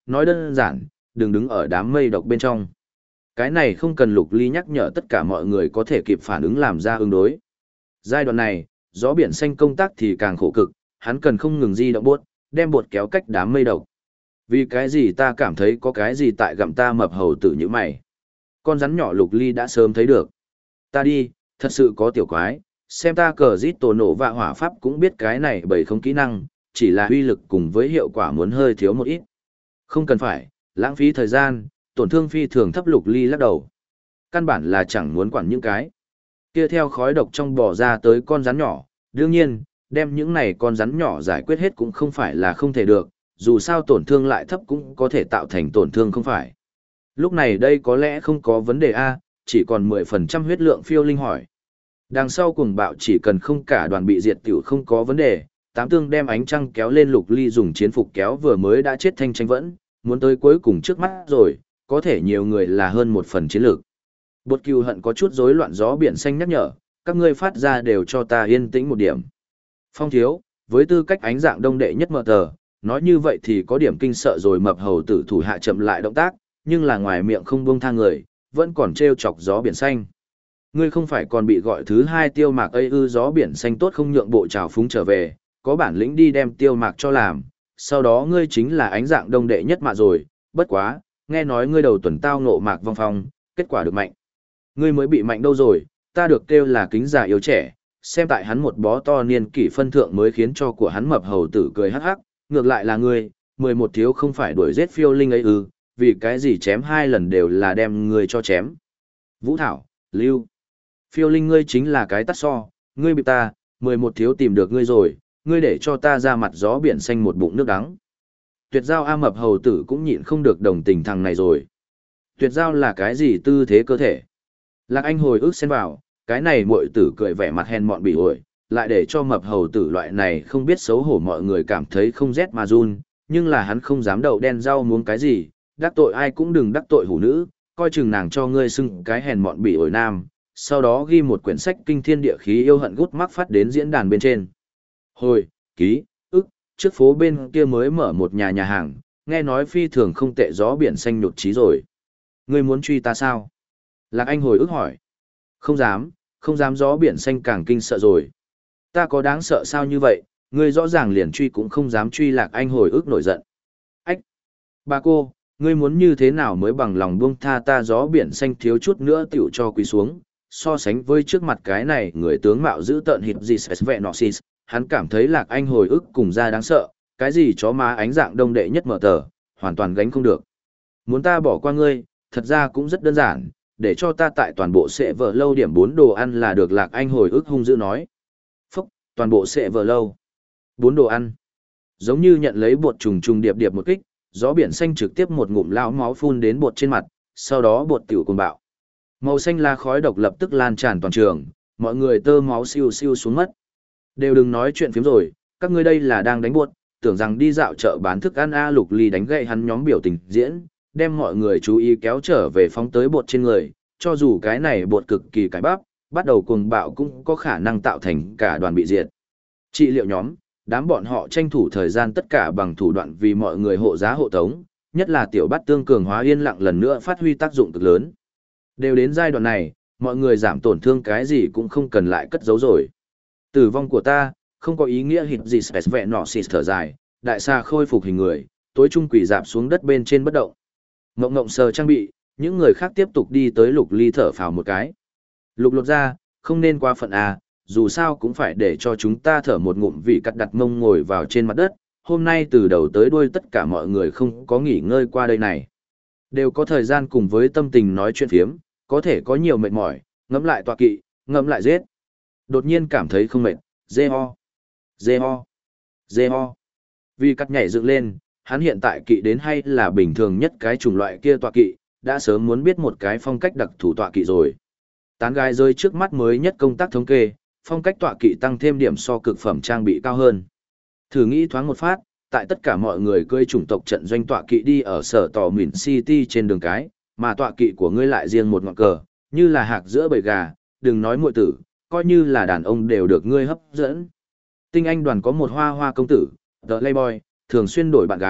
nói đơn giản, đừng đứng ở đám mây độc bên trong. Cái này không cần Lục Ly nhắc nhở tất cả mọi người có thể kịp phản ứng làm ra ứng đối. Giai đoạn này, gió biển xanh công tác thì càng khổ cực, hắn cần không ngừng di động bốt, đem bột kéo cách đám mây độc. Vì cái gì ta cảm thấy có cái gì tại gặm ta mập hầu tử như mày. Con rắn nhỏ Lục Ly đã sớm thấy được. Ta đi, thật sự có tiểu quái, xem ta cờ rít tổ nổ và hỏa pháp cũng biết cái này bởi không kỹ năng, chỉ là uy lực cùng với hiệu quả muốn hơi thiếu một ít. Không cần phải, lãng phí thời gian, tổn thương phi thường thấp. Lục Ly lắc đầu. Căn bản là chẳng muốn quản những cái kia theo khói độc trong bò ra tới con rắn nhỏ. Đương nhiên, đem những này con rắn nhỏ giải quyết hết cũng không phải là không thể được, dù sao tổn thương lại thấp cũng có thể tạo thành tổn thương không phải. Lúc này đây có lẽ không có vấn đề A, chỉ còn 10% huyết lượng. Phiêu Linh hỏi. Đằng sau cuồng bạo chỉ cần không cả đoàn bị diệt tiểu không có vấn đề. Tám tương đem ánh trăng kéo lên. Lục Ly dùng chiến phục kéo vừa mới đã chết Thanh Tranh vẫn, muốn tới cuối cùng trước mắt rồi, có thể nhiều người là hơn một phần chiến lược. Bột cừu hận có chút rối loạn. Gió biển xanh nhắc nhở, các ngươi phát ra đều cho ta yên tĩnh một điểm. Phong thiếu, với tư cách ánh dạng đông đệ nhất mở tờ, nói như vậy thì có điểm kinh sợ rồi. Mập hầu tử thủ hạ chậm lại động tác, nhưng là ngoài miệng không buông tha người, vẫn còn trêu chọc gió biển xanh. Ngươi không phải còn bị gọi thứ hai Tiêu Mạc ấy ư? Gió biển xanh tốt không nhượng bộ trào phúng trở về, có bản lĩnh đi đem Tiêu Mạc cho làm, sau đó ngươi chính là ánh dạng đông đệ nhất mà rồi. Bất quá, nghe nói ngươi đầu tuần tao ngộ Mạc Vong Phong, kết quả được mạnh. Ngươi mới bị mạnh đâu rồi, ta được kêu là kính già yếu trẻ, xem tại hắn một bó to niên kỷ phân thượng mới khiến cho của hắn. Mập hầu tử cười hắc hắc, ngược lại là ngươi, 11 thiếu không phải đuổi giết Phiêu Linh ấy ư? Vì cái gì chém 2 lần đều là đem ngươi cho chém. Vũ Thảo, Lưu, Phiêu Linh ngươi chính là cái tắt so, ngươi bị ta, 11 thiếu tìm được ngươi rồi, ngươi để cho ta ra mặt. Gió biển xanh một bụng nước đắng. Tuyệt giao A. Mập hầu tử cũng nhịn không được đồng tình thằng này rồi. Tuyệt giao là cái gì tư thế cơ thể? Lạc Anh hồi ức xen vào, cái này muội tử cười vẻ mặt hèn mọn bỉ ổi, lại để cho mập hầu tử loại này không biết xấu hổ mọi người cảm thấy không rét mà run, nhưng là hắn không dám đậu đen rau muống cái gì, đắc tội ai cũng đừng đắc tội hủ nữ, coi chừng nàng cho ngươi xưng cái hèn mọn bỉ ổi nam. Sau đó ghi một quyển sách kinh thiên địa khí yêu hận gút mắc phát đến diễn đàn bên trên. Hồi, ký, ức, trước phố bên kia mới mở một nhà hàng, nghe nói phi thường không tệ. Gió biển xanh nhột chí rồi. Ngươi muốn truy ta sao? Lạc Anh hồi ức hỏi. Không dám, không dám. Gió biển xanh càng kinh sợ rồi. Ta có đáng sợ sao như vậy, ngươi rõ ràng liền truy cũng không dám truy. Lạc Anh hồi ức nổi giận. Ách! Bà cô, ngươi muốn như thế nào mới bằng lòng buông tha ta? Gió biển xanh thiếu chút nữa tiểu cho quỳ xuống. So sánh với trước mặt cái này người tướng mạo giữ tợn hít gì vẹ nọxis, hắn cảm thấy Lạc Anh hồi ức cùng ra đáng sợ, cái gì chó má ánh dạng đông đệ nhất mở tờ, hoàn toàn gánh không được. Muốn ta bỏ qua ngươi, thật ra cũng rất đơn giản, để cho ta tại toàn bộ sẽ vợ lâu điểm 4 đồ ăn là được. Lạc Anh hồi ức hung dữ nói. Phúc, toàn bộ sẽ vợ lâu 4 đồ ăn. Giống như nhận lấy bột trùng trùng điệp điệp một kích, gió biển xanh trực tiếp một ngụm lão máu phun đến bột trên mặt, sau đó bột tiểu cuồng bạo. Màu xanh là khói độc lập tức lan tràn toàn trường, mọi người tơ máu siêu siêu xuống mất. Đều đừng nói chuyện phiếm rồi, các ngươi đây là đang đánh bột, tưởng rằng đi dạo chợ bán thức ăn A. Lục Ly đánh gậy hắn nhóm biểu tình diễn, đem mọi người chú ý kéo trở về phóng tới bột trên người, cho dù cái này bột cực kỳ cái bắp, bắt đầu cuồng bạo cũng có khả năng tạo thành cả đoàn bị diệt. Trị liệu nhóm, đám bọn họ tranh thủ thời gian tất cả bằng thủ đoạn vì mọi người hộ giá hộ tống, nhất là tiểu bát tương cường hóa yên lặng lần nữa phát huy tác dụng cực lớn. Đều đến giai đoạn này, mọi người giảm tổn thương cái gì cũng không cần lại cất giấu rồi. Tử vong của ta, không có ý nghĩa hít gì vẹ nọ xịt thở dài, đại xa khôi phục hình người, tối trung quỷ dạp xuống đất bên trên bất động. Ngộng ngộng sờ trang bị, những người khác tiếp tục đi tới. Lục Ly thở phào một cái. Lục lột ra, không nên qua phận à, dù sao cũng phải để cho chúng ta thở một ngụm. Vì cắt đặt mông ngồi vào trên mặt đất, hôm nay từ đầu tới đuôi tất cả mọi người không có nghỉ ngơi qua đây này. Đều có thời gian cùng với tâm tình nói chuyện phiếm, có thể có nhiều mệt mỏi, ngẫm lại tọa kỵ, ngẫm lại giết. Đột nhiên cảm thấy không mệt, dê ho, dê ho, dê ho. Vì cắt nhảy dựng lên, hắn hiện tại kỵ đến hay là bình thường nhất cái chủng loại kia tọa kỵ, đã sớm muốn biết một cái phong cách đặc thủ tọa kỵ rồi. Tán gái rơi trước mắt mới nhất công tác thống kê, phong cách tọa kỵ tăng thêm điểm so cực phẩm trang bị cao hơn. Thử nghĩ thoáng một phát, tại tất cả mọi người cưỡi chủng tộc trận doanh tọa kỵ đi ở sở tỏ Mìn City trên đường cái, mà tọa kỵ của ngươi lại riêng một ngọn cờ, như là hạc giữa bầy gà, đừng nói muội tử, coi như là đàn ông đều được ngươi hấp dẫn. Tinh Anh đoàn có một hoa hoa công tử, The Playboy, thường xuyên đổi bạn gái,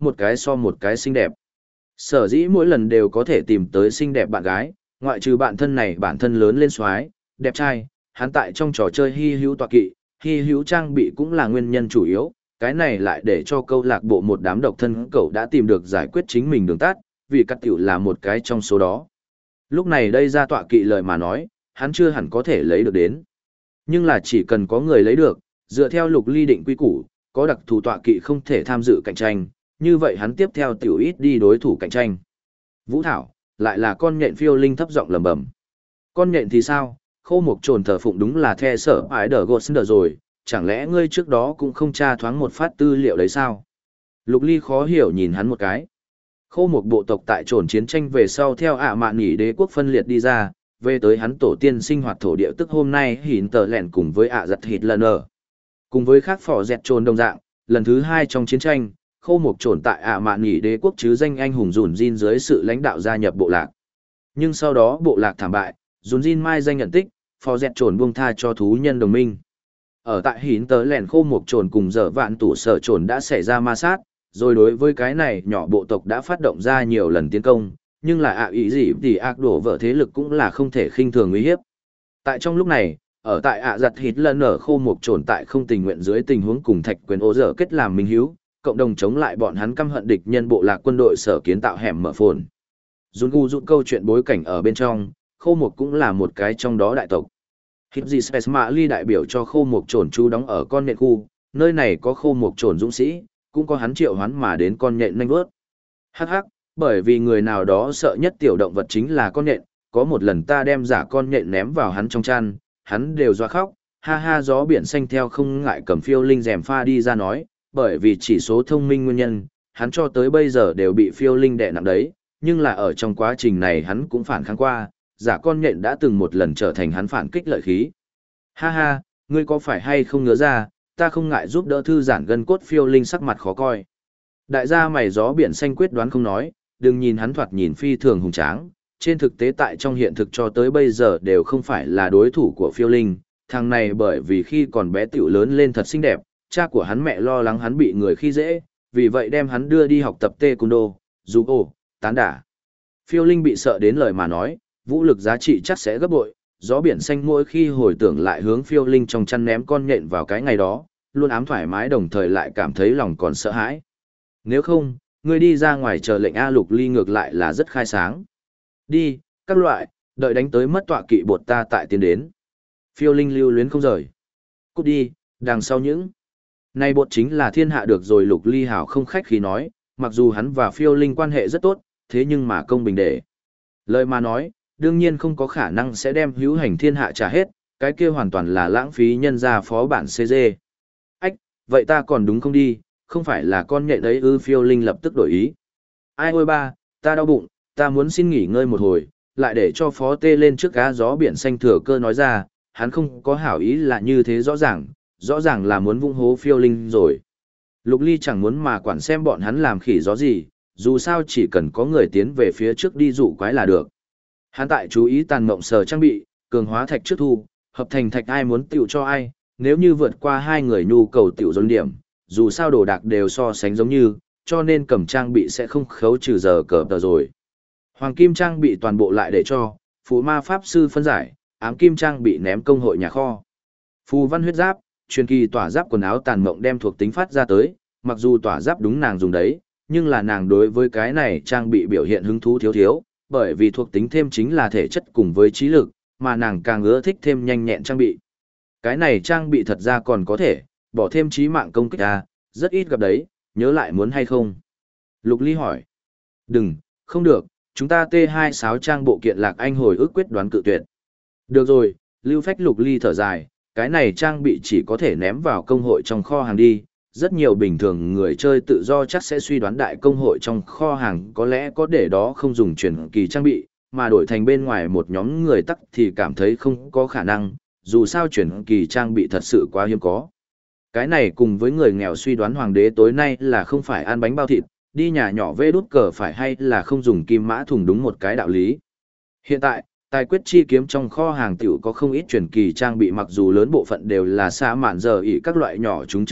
một cái so một cái xinh đẹp. Sở dĩ mỗi lần đều có thể tìm tới xinh đẹp bạn gái, ngoại trừ bạn thân này bản thân lớn lên xoái, đẹp trai, hắn tại trong trò chơi hy hữu tọa kỵ, hy hữu trang bị cũng là nguyên nhân chủ yếu, cái này lại để cho câu lạc bộ một đám độc thân cậu đã tìm được giải quyết chính mình đường tắt, vì cắt tiểu là một cái trong số đó. Lúc này đây ra tọa kỵ lời mà nói, hắn chưa hẳn có thể lấy được đến. Nhưng là chỉ cần có người lấy được, dựa theo Lục Ly định quy củ, có đặc thù tọa kỵ không thể tham dự cạnh tranh, như vậy hắn tiếp theo tiểu ít đi đối thủ cạnh tranh. Vũ Thảo, lại là con nhện phiêu linh thấp giọng lẩm bẩm. Con nhện thì sao, Khô Mộc Trồn thờ phụng đúng là the sở ái đờ gột đờ rồi, chẳng lẽ ngươi trước đó cũng không tra thoáng một phát tư liệu đấy sao? Lục Ly khó hiểu nhìn hắn một cái. Khô Mộc bộ tộc tại Trồn chiến tranh về sau theo ạ mạn nghỉ đế quốc phân liệt đi ra, về tới hắn tổ tiên sinh hoạt thổ địa tức hôm nay hỉn tờ lẹn cùng với ạ giật hịt lần ở. Cùng với khác phò dẹt Trồn đồng dạng, lần thứ hai trong chiến tranh, Khô Mộc Trồn tại ạ mạn nghỉ đế quốc chứ danh anh hùng Dùn Jin dưới sự lãnh đạo gia nhập bộ lạc. Nhưng sau đó bộ lạc thảm bại, Dùn Jin mai danh nhận tích, phò dẹt Trồn buông tha cho thú nhân đồng minh. Ở tại hỉn tờ lẹn Khô Mộc Trồn cùng dở vạn tủ sở Trồn đã xảy ra ma sát, rồi đối với cái này nhỏ bộ tộc đã phát động ra nhiều lần tiến công, nhưng là ạ ý gì thì ác đổ vợ thế lực cũng là không thể khinh thường uy hiếp. Tại trong lúc này, ở tại ạ giặt hít lần ở Khô Mộc Trồn tại không tình nguyện dưới tình huống cùng Thạch Quyền Ô dở kết làm minh hiếu, cộng đồng chống lại bọn hắn căm hận địch nhân bộ lạc quân đội sở kiến tạo hẻm mở phồn. Dùn gu dụn câu chuyện bối cảnh ở bên trong, Khô Mộc cũng là một cái trong đó đại tộc. Hipsi Spesmali đại biểu cho Khô Mộc Trồn trú đóng ở con nhện khu, nơi này có Khô Mộc Trồn dũng sĩ, cũng có hắn triệu hoán mà đến con nhện nhanh vớt. Hắc hắc, bởi vì người nào đó sợ nhất tiểu động vật chính là con nhện, có một lần ta đem giả con nhện ném vào hắn trong chăn, hắn đều doa khóc, ha ha gió biển xanh theo không ngại cầm phiêu linh rèm pha đi ra nói, bởi vì chỉ số thông minh nguyên nhân, hắn cho tới bây giờ đều bị phiêu linh đè nặng đấy, nhưng là ở trong quá trình này hắn cũng phản kháng qua, giả con nhện đã từng một lần trở thành hắn phản kích lợi khí. Ha ha, ngươi có phải hay không ngứa ra, ta không ngại giúp đỡ thư giãn gân cốt phiêu linh sắc mặt khó coi. Đại gia mày gió biển xanh quyết đoán không nói, đừng nhìn hắn thoạt nhìn phi thường hùng tráng, trên thực tế tại trong hiện thực cho tới bây giờ đều không phải là đối thủ của phiêu linh, thằng này bởi vì khi còn bé tiểu lớn lên thật xinh đẹp, cha của hắn mẹ lo lắng hắn bị người khi dễ, vì vậy đem hắn đưa đi học tập taekwondo, judo, tán đả. Phiêu linh bị sợ đến lời mà nói, vũ lực giá trị chắc sẽ gấp bội, gió biển xanh mỗi khi hồi tưởng lại hướng phiêu linh trong chăn ném con nhện vào cái ngày đó, luôn ám thoải mái đồng thời lại cảm thấy lòng còn sợ hãi. Nếu không, ngươi đi ra ngoài chờ lệnh A. Lục Ly ngược lại là rất khai sáng. Đi, các loại, đợi đánh tới mất tọa kỵ bột ta tại tiến đến. Phiêu linh lưu luyến không rời. Cút đi, đằng sau những. Này bột chính là thiên hạ được rồi. Lục Ly hảo không khách khí nói, mặc dù hắn và phiêu linh quan hệ rất tốt, thế nhưng mà công bình để. Lời mà nói, đương nhiên không có khả năng sẽ đem hữu hành thiên hạ trả hết, cái kia hoàn toàn là lãng phí nhân gia phó bản CG. Ách, vậy ta còn đúng không đi, không phải là con nhện ấy ư? Phiêu linh lập tức đổi ý. Ai ôi ba, ta đau bụng, ta muốn xin nghỉ ngơi một hồi, lại để cho phó tê lên trước cá gió biển xanh thừa cơ nói ra, hắn không có hảo ý là như thế rõ ràng là muốn vung hố phiêu linh rồi. Lục Ly chẳng muốn mà quản xem bọn hắn làm khỉ gió gì, dù sao chỉ cần có người tiến về phía trước đi dụ quái là được. Hắn tại chú ý tàn mộng sờ trang bị, cường hóa thạch trước thu, hợp thành thạch ai muốn tiểu cho ai, nếu như vượt qua hai người nhu cầu tiểu dồn điểm, dù sao đồ đạc đều so sánh giống như, cho nên cầm trang bị sẽ không khấu trừ giờ cờ tờ rồi. Hoàng kim trang bị toàn bộ lại để cho, phù ma pháp sư phân giải, ám kim trang bị ném công hội nhà kho. Phù văn huyết giáp, truyền kỳ tỏa giáp quần áo tàn mộng đem thuộc tính phát ra tới, mặc dù tỏa giáp đúng nàng dùng đấy, nhưng là nàng đối với cái này trang bị biểu hiện hứng thú thiếu, bởi vì thuộc tính thêm chính là thể chất cùng với trí lực, mà nàng càng ưa thích thêm nhanh nhẹn trang bị. Cái này trang bị thật ra còn có thể, bỏ thêm trí mạng công kích ra, rất ít gặp đấy, nhớ lại muốn hay không? Lục Ly hỏi. Đừng, không được, chúng ta T26 trang bộ kiện lạc anh hồi ức quyết đoán cự tuyệt. Được rồi, Lưu Phách. Lục Ly thở dài, cái này trang bị chỉ có thể ném vào công hội trong kho hàng đi. Rất nhiều bình thường người chơi tự do chắc sẽ suy đoán đại công hội trong kho hàng có lẽ có để đó không dùng chuyển kỳ trang bị, mà đổi thành bên ngoài một nhóm người tắc thì cảm thấy không có khả năng, dù sao chuyển kỳ trang bị thật sự quá hiếm có. Cái này cùng với người nghèo suy đoán hoàng đế tối nay là không phải ăn bánh bao thịt, đi nhà nhỏ vê đút cờ phải hay là không dùng kim mã thùng đúng một cái đạo lý. Hiện tại, tài quyết chi kiếm trong kho hàng tiểu có không ít truyền kỳ trang bị, mặc dù lớn bộ phận đều là xã mạn giờ ỉ các loại nhỏ chúng chức nghiệp,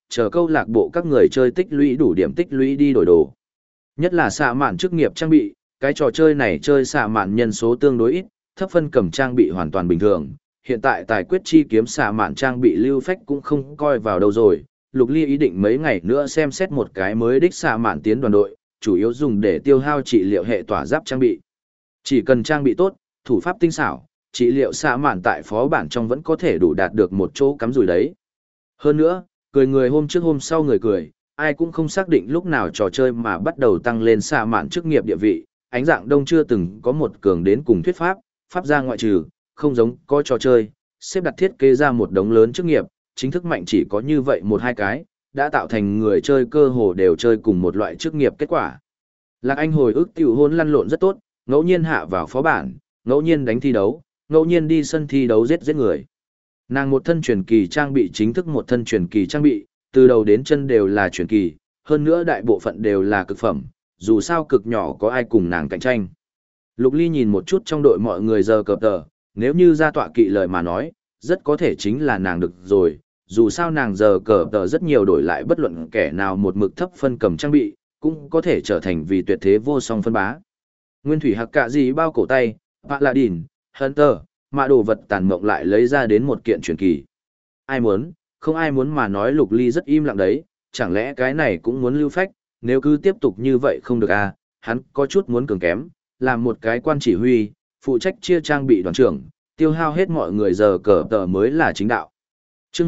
chờ câu lạc bộ các người chơi tích lũy đủ điểm tích lũy đi đổi đồ. Nhất là xạ mạn chức nghiệp trang bị, cái trò chơi này chơi xạ mạn nhân số tương đối ít, thấp phân cầm trang bị hoàn toàn bình thường. Hiện tại tài quyết chi kiếm xạ mạn trang bị lưu phách cũng không coi vào đâu rồi. Lục Ly ý định mấy ngày nữa xem xét một cái mới đích xạ mạn tiến đoàn đội, chủ yếu dùng để tiêu hao trị liệu hệ tỏa giáp trang bị. Chỉ cần trang bị tốt, thủ pháp tinh xảo, trị liệu xạ mạn tại phó bản trong vẫn có thể đủ đạt được một chỗ cắm rủi đấy. Hơn nữa, cười người hôm trước hôm sau người cười, ai cũng không xác định lúc nào trò chơi mà bắt đầu tăng lên xạ mạn chức nghiệp địa vị. Ánh dạng đông chưa từng có một cường đến cùng thuyết pháp, pháp gia ngoại trừ, không giống có trò chơi, xếp đặt thiết kế ra một đống lớn chức nghiệp, chính thức mạnh chỉ có như vậy một hai cái, đã tạo thành người chơi cơ hồ đều chơi cùng một loại chức nghiệp kết quả. Lạc Anh hồi ức tiểu hôn lăn lộn rất tốt, ngẫu nhiên hạ vào phó bản, ngẫu nhiên đánh thi đấu, ngẫu nhiên đi sân thi đấu giết người. Nàng một thân truyền kỳ trang bị chính thức một thân truyền kỳ trang bị, từ đầu đến chân đều là truyền kỳ, hơn nữa đại bộ phận đều là cực phẩm, dù sao cực nhỏ có ai cùng nàng cạnh tranh. Lục Ly nhìn một chút trong đội mọi người giờ cập tờ, nếu như ra tọa kỵ lời mà nói, rất có thể chính là nàng được rồi, dù sao nàng giờ cờ tờ rất nhiều đổi lại bất luận kẻ nào một mực thấp phân cầm trang bị, cũng có thể trở thành vì tuyệt thế vô song phân bá. Nguyên thủy hạc cạ gì bao cổ tay, Paladin, Hunter, mà đồ vật tàn mộng lại lấy ra đến một kiện truyền kỳ. Ai muốn, không ai muốn mà nói Lục Ly rất im lặng đấy, chẳng lẽ cái này cũng muốn lưu phách, nếu cứ tiếp tục như vậy không được à, hắn có chút muốn cường kém, làm một cái quan chỉ huy, phụ trách chia trang bị đoàn trưởng, tiêu hao hết mọi người giờ cờ tờ mới là chính đạo. Chương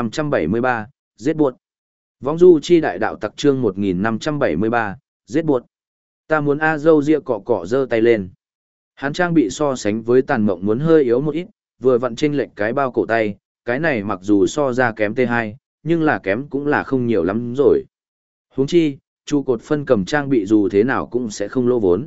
1573, giết buột. Vong du chi đại đạo tặc chương 1573, giết buột. Ta muốn A dâu ria cọ cọ giơ tay lên. Hắn trang bị so sánh với tàn mộng muốn hơi yếu một ít, vừa vặn chênh lệch cái bao cổ tay, cái này mặc dù so ra kém T2, nhưng là kém cũng là không nhiều lắm rồi. Huống chi, trụ cột phân cầm trang bị dù thế nào cũng sẽ không lỗ vốn.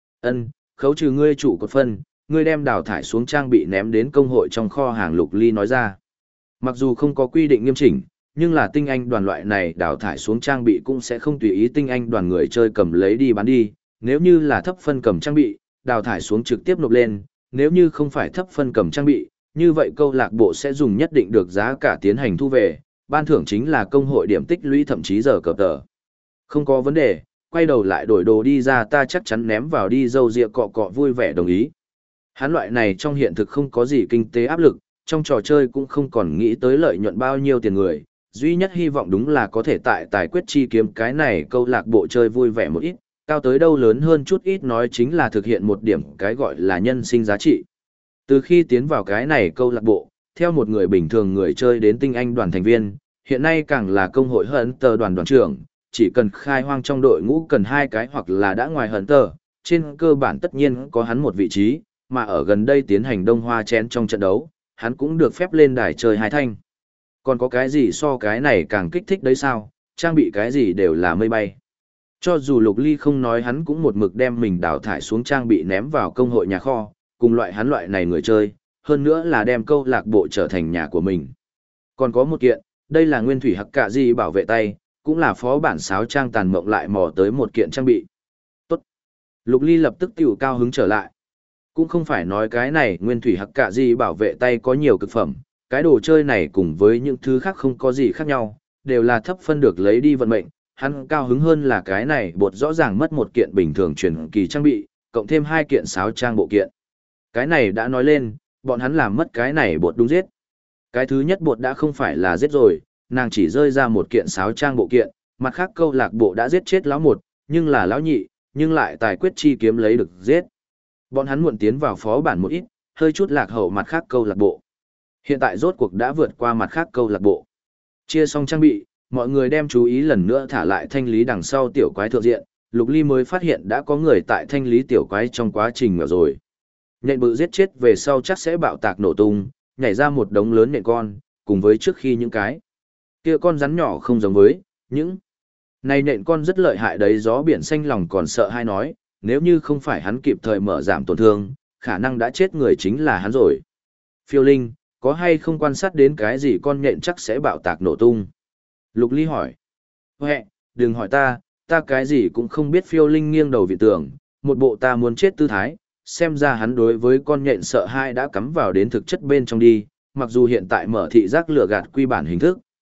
Khấu trừ ngươi trụ cột phân, ngươi đem đào thải xuống trang bị ném đến công hội trong kho hàng. Lục Ly nói ra. Mặc dù không có quy định nghiêm chỉnh, nhưng là tinh anh đoàn loại này đào thải xuống trang bị cũng sẽ không tùy ý tinh anh đoàn người chơi cầm lấy đi bán đi. Nếu như là thấp phân cầm trang bị, đào thải xuống trực tiếp nộp lên, nếu như không phải thấp phân cầm trang bị, như vậy câu lạc bộ sẽ dùng nhất định được giá cả tiến hành thu về, ban thưởng chính là công hội điểm tích lũy thậm chí giờ cờ tờ. Không có vấn đề, quay đầu lại đổi đồ đi ra ta chắc chắn ném vào đi dâu dịa cọ cọ vui vẻ đồng ý. Hắn loại này trong hiện thực không có gì kinh tế áp lực, trong trò chơi cũng không còn nghĩ tới lợi nhuận bao nhiêu tiền người, duy nhất hy vọng đúng là có thể tại tài quyết chi kiếm cái này câu lạc bộ chơi vui vẻ một ít, cao tới đâu lớn hơn chút ít nói chính là thực hiện một điểm cái gọi là nhân sinh giá trị. Từ khi tiến vào cái này câu lạc bộ, theo một người bình thường người chơi đến tinh anh đoàn thành viên, hiện nay càng là công hội Hunter đoàn đoàn trưởng, chỉ cần khai hoang trong đội ngũ cần 2 cái hoặc là đã ngoài Hunter, trên cơ bản tất nhiên có hắn một vị trí, mà ở gần đây tiến hành đông hoa chén trong trận đấu, hắn cũng được phép lên đài chơi 2 thanh. Còn có cái gì so cái này càng kích thích đấy sao, trang bị cái gì đều là mây bay. Cho dù Lục Ly không nói hắn cũng một mực đem mình đào thải xuống trang bị ném vào công hội nhà kho, cùng hắn loại này người chơi, hơn nữa là đem câu lạc bộ trở thành nhà của mình. Còn có một kiện, đây là nguyên thủy hắc cạ di bảo vệ tay, cũng là phó bản sáo trang tàn mộng lại mò tới một kiện trang bị. Tốt. Lục Ly lập tức tiểu cao hứng trở lại. Cũng không phải nói cái này nguyên thủy hắc cạ di bảo vệ tay có nhiều cực phẩm, cái đồ chơi này cùng với những thứ khác không có gì khác nhau, đều là thấp phân được lấy đi vận mệnh. Hắn cao hứng hơn là cái này bột rõ ràng mất một kiện bình thường truyền kỳ trang bị, cộng thêm 2 kiện sáo trang bộ kiện. Cái này đã nói lên, bọn hắn làm mất cái này bột đúng giết. Cái thứ nhất bột đã không phải là giết rồi, nàng chỉ rơi ra một kiện sáo trang bộ kiện, mặt khác câu lạc bộ đã giết chết lão một, nhưng là lão nhị, nhưng lại tài quyết chi kiếm lấy được giết. Bọn hắn muộn tiến vào phó bản một ít, hơi chút lạc hậu mặt khác câu lạc bộ. Hiện tại rốt cuộc đã vượt qua mặt khác câu lạc bộ. Chia xong trang bị, mọi người đem chú ý lần nữa thả lại thanh lý đằng sau tiểu quái thượng diện, Lục Ly mới phát hiện đã có người tại thanh lý tiểu quái trong quá trình ngờ rồi. Nhện bự giết chết về sau chắc sẽ bạo tạc nổ tung, nhảy ra một đống lớn nhện con, cùng với trước khi những cái kia con rắn nhỏ không giống với những này nhện con rất lợi hại đấy. Gió biển xanh lòng còn sợ hay nói, nếu như không phải hắn kịp thời mở giảm tổn thương, khả năng đã chết người chính là hắn rồi. Phiêu Linh, có hay không quan sát đến cái gì con nhện chắc sẽ bạo tạc nổ tung? Lục Ly hỏi. Huệ, đừng hỏi ta cái gì cũng không biết. Phiêu Linh nghiêng đầu vị tưởng, một bộ ta muốn chết tư thái, xem ra hắn đối với con nhện sợ hai đã cắm vào đến thực chất bên trong đi, mặc dù hiện tại mở thị giác lừa gạt quy bản hình thức,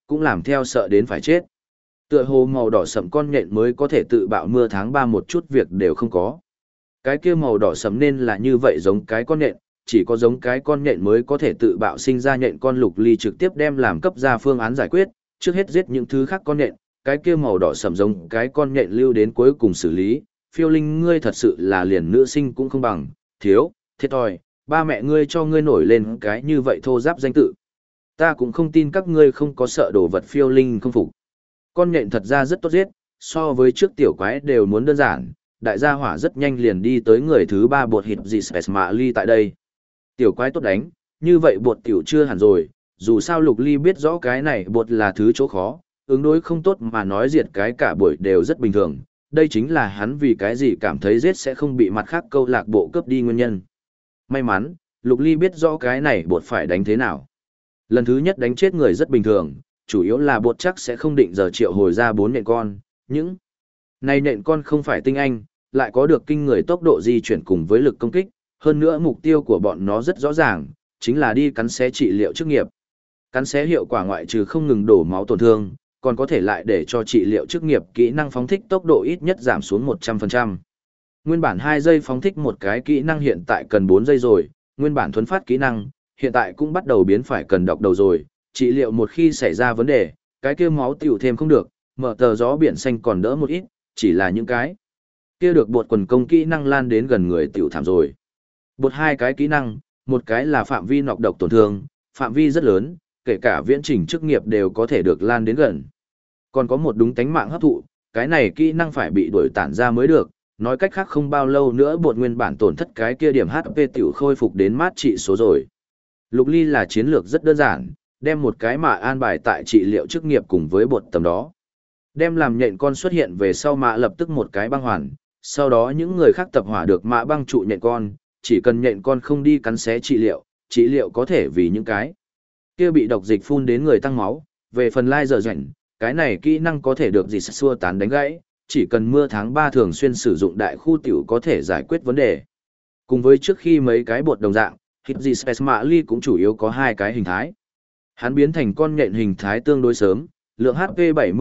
cũng làm theo sợ đến phải chết. Tựa hồ màu đỏ sẫm con nhện mới có thể tự bạo mưa tháng 3 một chút việc đều không có. Cái kia màu đỏ sẫm nên là như vậy giống cái con nhện, chỉ có giống cái con nhện mới có thể tự bạo sinh ra nhện con. Lục Ly trực tiếp đem làm cấp ra phương án giải quyết, trước hết giết những thứ khác con nhện, cái kia màu đỏ sẫm giống cái con nhện lưu đến cuối cùng xử lý. Phiêu Linh ngươi thật sự là liền nữ sinh cũng không bằng, thiếu, thiệt thòi, ba mẹ ngươi cho ngươi nổi lên cái như vậy thô giáp danh tự. Ta cũng không tin các ngươi không có sợ đồ vật. Phiêu Linh không phục. Con nhện thật ra rất tốt giết, so với trước tiểu quái đều muốn đơn giản, đại gia hỏa rất nhanh liền đi tới người thứ 3 bột hịp gì Spesma Ly tại đây. Tiểu quái tốt đánh, như vậy bột tiểu chưa hẳn rồi, dù sao Lục Ly biết rõ cái này bột là thứ chỗ khó, ứng đối không tốt mà nói diệt cái cả buổi đều rất bình thường, đây chính là hắn vì cái gì cảm thấy giết sẽ không bị mặt khác câu lạc bộ cướp đi nguyên nhân. May mắn, Lục Ly biết rõ cái này bột phải đánh thế nào. Lần thứ nhất đánh chết người rất bình thường, chủ yếu là bột chắc sẽ không định giờ triệu hồi ra 4 nhện con, những này nhện con không phải tinh anh, lại có được kinh người tốc độ di chuyển cùng với lực công kích, hơn nữa mục tiêu của bọn nó rất rõ ràng, chính là đi cắn xé trị liệu chức nghiệp. Cắn xé hiệu quả ngoại trừ không ngừng đổ máu tổn thương, còn có thể lại để cho trị liệu chức nghiệp kỹ năng phóng thích tốc độ ít nhất giảm xuống 100%. Nguyên bản 2 giây phóng thích một cái kỹ năng hiện tại cần 4 giây rồi, nguyên bản thuấn phát kỹ năng, hiện tại cũng bắt đầu biến phải cần đọc đầu rồi, trị liệu một khi xảy ra vấn đề, cái kia máu tiểu thêm không được, mở tờ gió biển xanh còn đỡ một ít, chỉ là những cái kia được bột quần công kỹ năng lan đến gần người tiểu thảm rồi. Bột 2 cái kỹ năng, một cái là phạm vi nọc độc tổn thương, phạm vi rất lớn, kể cả viễn trình chức nghiệp đều có thể được lan đến gần. Còn có một đúng tánh mạng hấp thụ, cái này kỹ năng phải bị đuổi tản ra mới được, nói cách khác không bao lâu nữa bột nguyên bản tổn thất cái kia điểm HP tiểu khôi phục đến mát trị số rồi. Lục Ly là chiến lược rất đơn giản, đem một cái mạ an bài tại trị liệu chức nghiệp cùng với bột tầm đó. Đem làm nhện con xuất hiện về sau mạ lập tức một cái băng hoàn, sau đó những người khác tập hỏa được mạ băng trụ nhện con, chỉ cần nhện con không đi cắn xé trị liệu có thể vì những cái kia bị độc dịch phun đến người tăng máu. Về phần lai giờ rảnh, cái này kỹ năng có thể được gì xua tán đánh gãy, chỉ cần mưa tháng 3 thường xuyên sử dụng đại khu tiểu có thể giải quyết vấn đề. Cùng với trước khi mấy cái bột đồng dạng, hit gì Spesma Ly cũng chủ yếu có 2 cái hình thái. Hắn biến thành con nhện hình thái tương đối sớm, lượng HP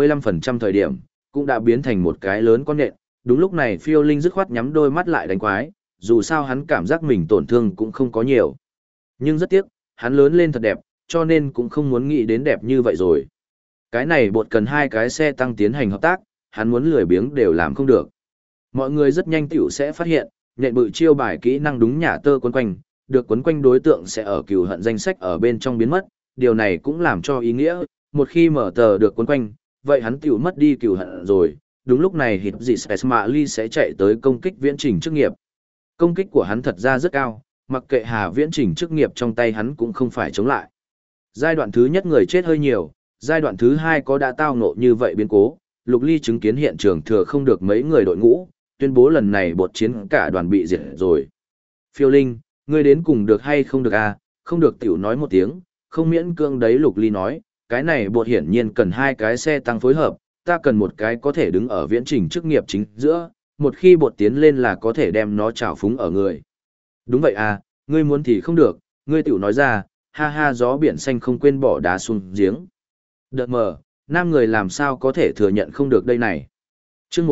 75% thời điểm, cũng đã biến thành một cái lớn con nhện. Đúng lúc này Phiêu Linh dứt khoát nhắm đôi mắt lại đánh quái, dù sao hắn cảm giác mình tổn thương cũng không có nhiều. Nhưng rất tiếc, hắn lớn lên thật đẹp, cho nên cũng không muốn nghĩ đến đẹp như vậy rồi. Cái này bột cần 2 cái xe tăng tiến hành hợp tác, hắn muốn lười biếng đều làm không được. Mọi người rất nhanh tiểu sẽ phát hiện, nhện bự chiêu bài kỹ năng đúng nhả tơ quấn quanh, được quấn quanh đối tượng sẽ ở cừu hận danh sách ở bên trong biến mất, điều này cũng làm cho ý nghĩa, một khi mở tờ được quấn quanh, vậy hắn tiểu mất đi cừu hận rồi. Đúng lúc này hít dị Spesma Ly sẽ chạy tới công kích viễn trình chức nghiệp. Công kích của hắn thật ra rất cao, mặc kệ hà viễn trình chức nghiệp trong tay hắn cũng không phải chống lại. Giai đoạn thứ nhất người chết hơi nhiều, giai đoạn thứ 2 có đã tao ngộ như vậy biến cố, Lục Ly chứng kiến hiện trường thừa không được mấy người đội ngũ, tuyên bố lần này bột chiến cả đoàn bị diệt rồi. Phiêu Linh, ngươi đến cùng được hay không được à, không được tiểu nói một tiếng, không miễn cưỡng đấy. Lục Ly nói, cái này bột hiển nhiên cần 2 cái xe tăng phối hợp, ta cần một cái có thể đứng ở viễn trình chức nghiệp chính giữa, một khi bột tiến lên là có thể đem nó trào phúng ở người. Đúng vậy à, ngươi muốn thì không được, ngươi tiểu nói ra, ha ha. Gió biển xanh không quên bỏ đá xuống giếng. Đợt mờ, nam người làm sao có thể thừa nhận không được đây này. Chương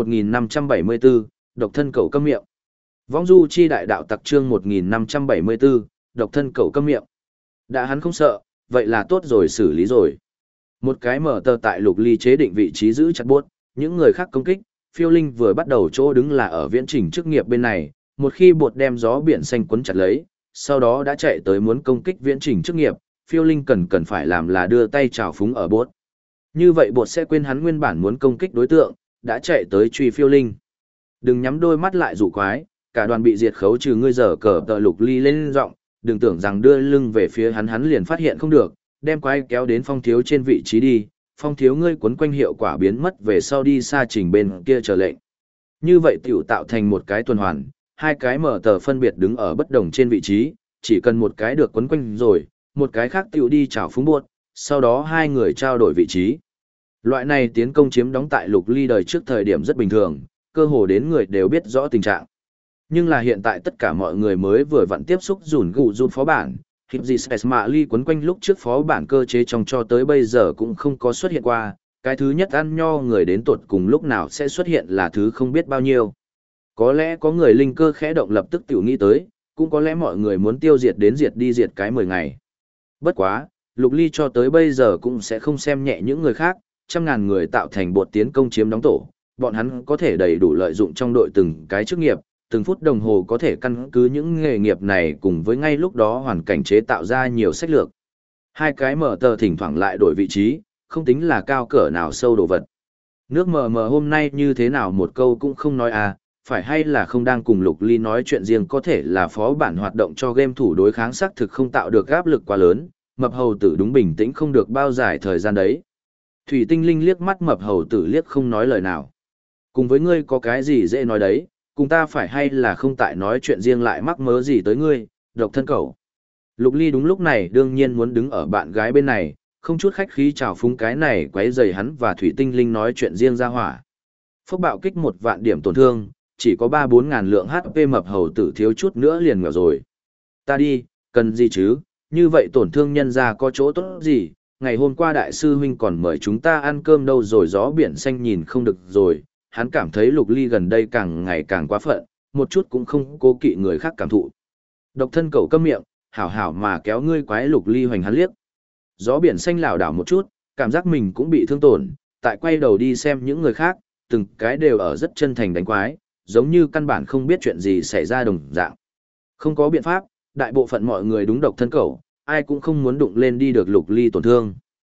1574, độc thân cẩu câm miệng. Vong du chi đại đạo tặc chương 1574, độc thân cẩu câm miệng. Đã hắn không sợ, vậy là tốt rồi, xử lý rồi. Một cái mở tờ tại Lục Ly chế định vị trí giữ chặt bốt, những người khác công kích, Phiêu Linh vừa bắt đầu chỗ đứng là ở viễn trình chức nghiệp bên này, một khi bột đem gió biển xanh quấn chặt lấy, sau đó đã chạy tới muốn công kích viễn trình chức nghiệp, Phiêu Linh cần phải làm là đưa tay chào phúng ở bốt. Như vậy bột sẽ quên hắn nguyên bản muốn công kích đối tượng, đã chạy tới truy Phiêu Linh. Đừng nhắm đôi mắt lại dụ quái, cả đoàn bị diệt khấu trừ ngươi giờ cờ tờ. Lục Ly lên giọng, đừng tưởng rằng đưa lưng về phía hắn liền phát hiện không được, đem quái kéo đến Phong Thiếu trên vị trí đi, Phong Thiếu ngươi quấn quanh hiệu quả biến mất về sau đi xa trình bên kia chờ lệnh. Như vậy tiểu tạo thành một cái tuần hoàn, 2 cái mở tờ phân biệt đứng ở bất đồng trên vị trí, chỉ cần một cái được quấn quanh rồi, một cái khác tiểu đi chảo phúng buốt, sau đó 2 người trao đổi vị trí. Loại này tiến công chiếm đóng tại Lục Ly đời trước thời điểm rất bình thường, cơ hồ đến người đều biết rõ tình trạng. Nhưng là hiện tại tất cả mọi người mới vừa vặn tiếp xúc rủn gụ run phó bản, Hypsisepes Mạ Ly quấn quanh lúc trước phó bản cơ chế trong cho tới bây giờ cũng không có xuất hiện qua, cái thứ nhất ăn nho người đến tột cùng lúc nào sẽ xuất hiện là thứ không biết bao nhiêu. Có lẽ có người linh cơ khẽ động lập tức tiểu nghĩ tới, cũng có lẽ mọi người muốn tiêu diệt đến diệt đi diệt cái 10 ngày. Bất quá, Lục Ly cho tới bây giờ cũng sẽ không xem nhẹ những người khác, trăm ngàn người tạo thành bột tiến công chiếm đóng tổ, bọn hắn có thể đầy đủ lợi dụng trong đội từng cái chức nghiệp, từng phút đồng hồ có thể căn cứ những nghề nghiệp này cùng với ngay lúc đó hoàn cảnh chế tạo ra nhiều sách lược. Hai cái mở tờ thỉnh thoảng lại đổi vị trí, không tính là cao cỡ nào sâu đồ vật. Nước mờ mờ hôm nay như thế nào một câu cũng không nói à, phải hay là không đang cùng Lục Ly nói chuyện riêng có thể là phó bản hoạt động cho game thủ đối kháng xác thực không tạo được áp lực quá lớn, mập hầu tử đúng bình tĩnh không được bao dài thời gian đấy. Thủy Tinh Linh liếc mắt mập hầu tử liếc không nói lời nào. Cùng với ngươi có cái gì dễ nói đấy, cùng ta phải hay là không tại nói chuyện riêng lại mắc mớ gì tới ngươi, độc thân cẩu. Lục Ly đúng lúc này đương nhiên muốn đứng ở bạn gái bên này, không chút khách khí chào phúng cái này quấy rầy hắn và Thủy Tinh Linh nói chuyện riêng ra hỏa. Phốc bạo kích 1 vạn điểm tổn thương, chỉ có 3-4 ngàn lượng HP mập hầu tử thiếu chút nữa liền nghèo rồi. Ta đi, cần gì chứ, như vậy tổn thương nhân ra có chỗ tốt gì, ngày hôm qua đại sư huynh còn mời chúng ta ăn cơm đâu rồi gió biển xanh nhìn không được rồi, hắn cảm thấy Lục Ly gần đây càng ngày càng quá phận, một chút cũng không cố kỵ người khác cảm thụ. Độc thân cẩu câm miệng, hảo hảo mà kéo ngươi quái Lục Ly hoành hắn liếc. Gió biển xanh lảo đảo một chút, cảm giác mình cũng bị thương tổn, tại quay đầu đi xem những người khác, từng cái đều ở rất chân thành đánh quái, giống như căn bản không biết chuyện gì xảy ra đồng dạng. Không có biện pháp, đại bộ phận mọi người đúng độc thân cẩu, ai cũng không muốn đụng lên đi được Lục Ly tổn thương.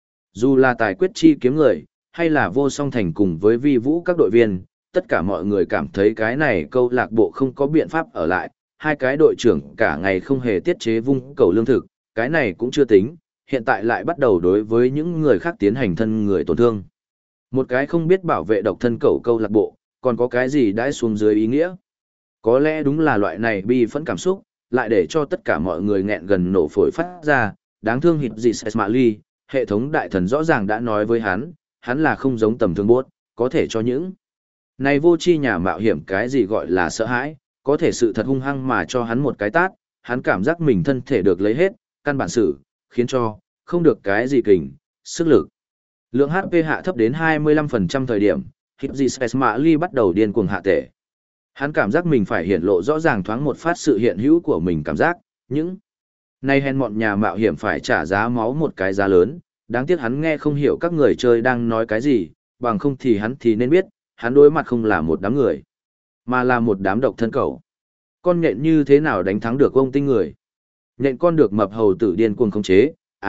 Dù là tài quyết chi kiếm người, hay là vô song thành cùng với vi vũ các đội viên, tất cả mọi người cảm thấy cái này câu lạc bộ không có biện pháp ở lại, hai cái đội trưởng cả ngày không hề tiết chế vung cầu lương thực, cái này cũng chưa tính, hiện tại lại bắt đầu đối với những người khác tiến hành thân người tổn thương. Một cái không biết bảo vệ độc thân cẩu câu lạc bộ, còn có cái gì đãi xuống dưới ý nghĩa. Có lẽ đúng là loại này bi phẫn cảm xúc, lại để cho tất cả mọi người nghẹn gần nổ phổi phát ra, đáng thương hịt gì Sesmali, hệ thống đại thần rõ ràng đã nói với hắn là không giống tầm thường bốt, có thể cho những này vô chi nhà mạo hiểm cái gì gọi là sợ hãi, có thể sự thật hung hăng mà cho hắn một cái tát, hắn cảm giác mình thân thể được lấy hết, căn bản sự, khiến cho, không được cái gì kình, sức lực. Lượng HP hạ thấp đến 25% thời điểm, hít gì Spesmali bắt đầu điên cuồng hạ tể. Hắn cảm giác mình phải hiển lộ rõ ràng thoáng một phát sự hiện hữu của mình cảm giác, những này hèn mọn nhà mạo hiểm phải trả giá máu một cái giá lớn, đáng tiếc hắn nghe không hiểu các người chơi đang nói cái gì, bằng không thì hắn thì nên biết, hắn đối mặt không là một đám người, mà là một đám độc thân cẩu. Con nhện như thế nào đánh thắng được ông tinh người? Nhện con được mập hầu tử điên cuồng khống chế,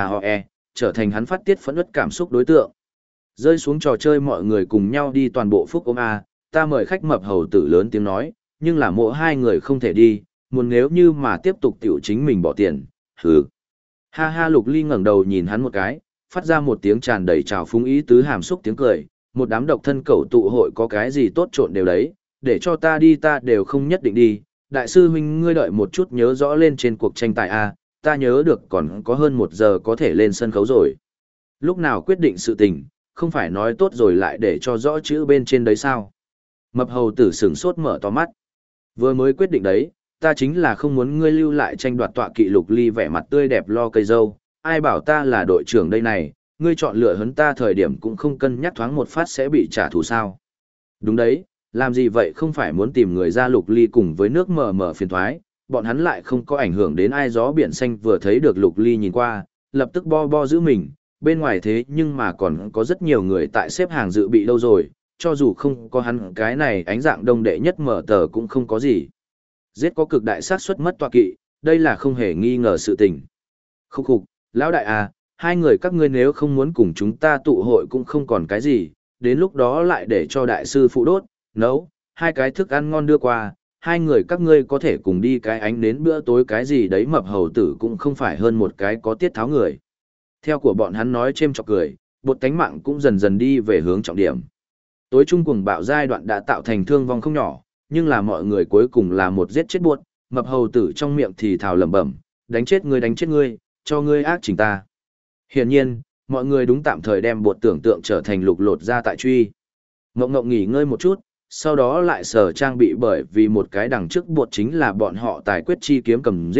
trở thành hắn phát tiết phẫn uất cảm xúc đối tượng. Rơi xuống trò chơi mọi người cùng nhau đi toàn bộ phúc ôm ta mời khách mập hầu tử lớn tiếng nói, nhưng là mỗi hai người không thể đi, muốn nếu như mà tiếp tục tiểu chính mình bỏ tiền, hừ. Ha ha Lục Ly ngẩng đầu nhìn hắn một cái, phát ra một tiếng tràn đầy trào phúng ý tứ hàm xúc tiếng cười, một đám độc thân cẩu tụ hội có cái gì tốt trộn đều đấy, để cho ta đi ta đều không nhất định đi, đại sư huynh ngươi đợi một chút nhớ rõ lên trên cuộc tranh tài ta nhớ được còn có hơn 1 giờ có thể lên sân khấu rồi. Lúc nào quyết định sự tình, không phải nói tốt rồi lại để cho rõ chữ bên trên đấy sao? Mập hầu tử sửng sốt mở to mắt. Vừa mới quyết định đấy, ta chính là không muốn ngươi lưu lại tranh đoạt tọa kỵ. Lục Ly vẻ mặt tươi đẹp lo cây dâu, ai bảo ta là đội trưởng đây này, ngươi chọn lựa hấn ta thời điểm cũng không cân nhắc thoáng một phát sẽ bị trả thù sao. Đúng đấy, làm gì vậy không phải muốn tìm người ra. Lục Ly cùng với nước mờ mờ phiền thoái, bọn hắn lại không có ảnh hưởng đến ai. Gió biển xanh vừa thấy được Lục Ly nhìn qua, lập tức bo bo giữ mình, bên ngoài thế nhưng mà còn có rất nhiều người tại xếp hàng dự bị đâu rồi, cho dù không có hắn cái này ánh dạng đông đệ nhất mở tờ cũng không có gì. Giết có cực đại xác suất mất tọa kỵ, đây là không hề nghi ngờ sự tình. Khúc khục, lão đại hai người các ngươi nếu không muốn cùng chúng ta tụ hội cũng không còn cái gì, đến lúc đó lại để cho đại sư phụ đốt, nấu, hai cái thức ăn ngon đưa qua, hai người các ngươi có thể cùng đi cái ánh đến bữa tối cái gì đấy. Mập hầu tử cũng không phải hơn một cái có tiết tháo người. Theo của bọn hắn nói chêm chọc cười, bột tánh mạng cũng dần dần đi về hướng trọng điểm. Tối trung cuồng bạo giai đoạn đã tạo thành thương vong không nhỏ, nhưng là mọi người cuối cùng là một giết chết buốt, mập hầu tử trong miệng thì thào lẩm bẩm, đánh chết ngươi, cho ngươi ác chỉnh ta. Hiển nhiên, mọi người đúng tạm thời đem bột tưởng tượng trở thành lục lột ra tại truy. Ngộng ngộng nghỉ ngơi một chút, sau đó lại sở trang bị bởi vì một cái đằng trước bột chính là bọn họ tài quyết chi kiếm cầm giết,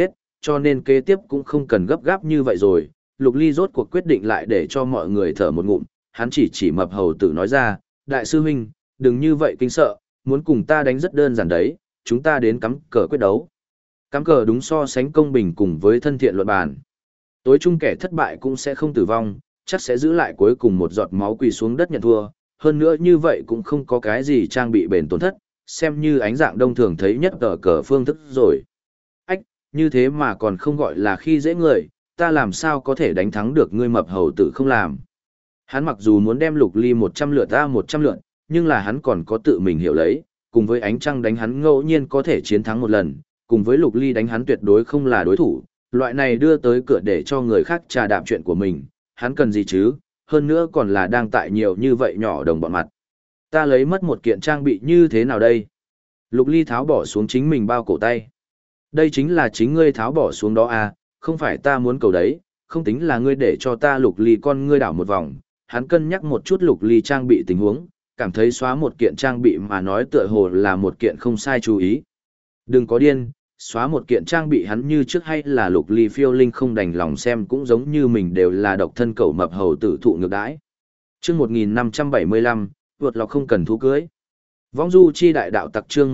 cho nên kế tiếp cũng không cần gấp gáp như vậy rồi. Lục Ly rốt cuộc quyết định lại để cho mọi người thở một ngụm, hắn chỉ mập hầu tử nói ra, đại sư huynh, đừng như vậy kinh sợ, muốn cùng ta đánh rất đơn giản đấy, chúng ta đến cắm cờ quyết đấu. Cắm cờ đúng so sánh công bình cùng với thân thiện luận bàn. Tối chung kẻ thất bại cũng sẽ không tử vong, chắc sẽ giữ lại cuối cùng một giọt máu quỳ xuống đất nhận thua, hơn nữa như vậy cũng không có cái gì trang bị bền tổn thất, xem như ánh dạng đông thường thấy nhất tờ cờ phương thức rồi. Ách, như thế mà còn không gọi là khi dễ người, ta làm sao có thể đánh thắng được ngươi mập hầu tử không làm. Hắn mặc dù muốn đem Lục Ly 100 lượt ta 100 lượt, nhưng là hắn còn có tự mình hiểu lấy, cùng với ánh trăng đánh hắn ngẫu nhiên có thể chiến thắng một lần, cùng với Lục Ly đánh hắn tuyệt đối không là đối thủ, loại này đưa tới cửa để cho người khác trà đạp chuyện của mình, hắn cần gì chứ, hơn nữa còn là đang tại nhiều như vậy nhỏ đồng bọn mặt. Ta lấy mất một kiện trang bị như thế nào đây? Lục Ly tháo bỏ xuống chính mình bao cổ tay. Đây chính là chính ngươi tháo bỏ xuống đó à, không phải ta muốn cầu đấy, không tính là ngươi để cho ta Lục Ly con ngươi đảo một vòng. Hắn cân nhắc một chút Lục Ly trang bị tình huống, cảm thấy xóa một kiện trang bị mà nói tựa hồ là một kiện không sai chú ý. Đừng có điên, xóa một kiện trang bị hắn như trước hay là Lục Ly phiêu linh không đành lòng xem cũng giống như mình đều là độc thân cẩu mập hầu tử thụ ngược đãi. Chương 1575, vượt lọc không cần thú cưới. Vong du chi đại đạo tặc chương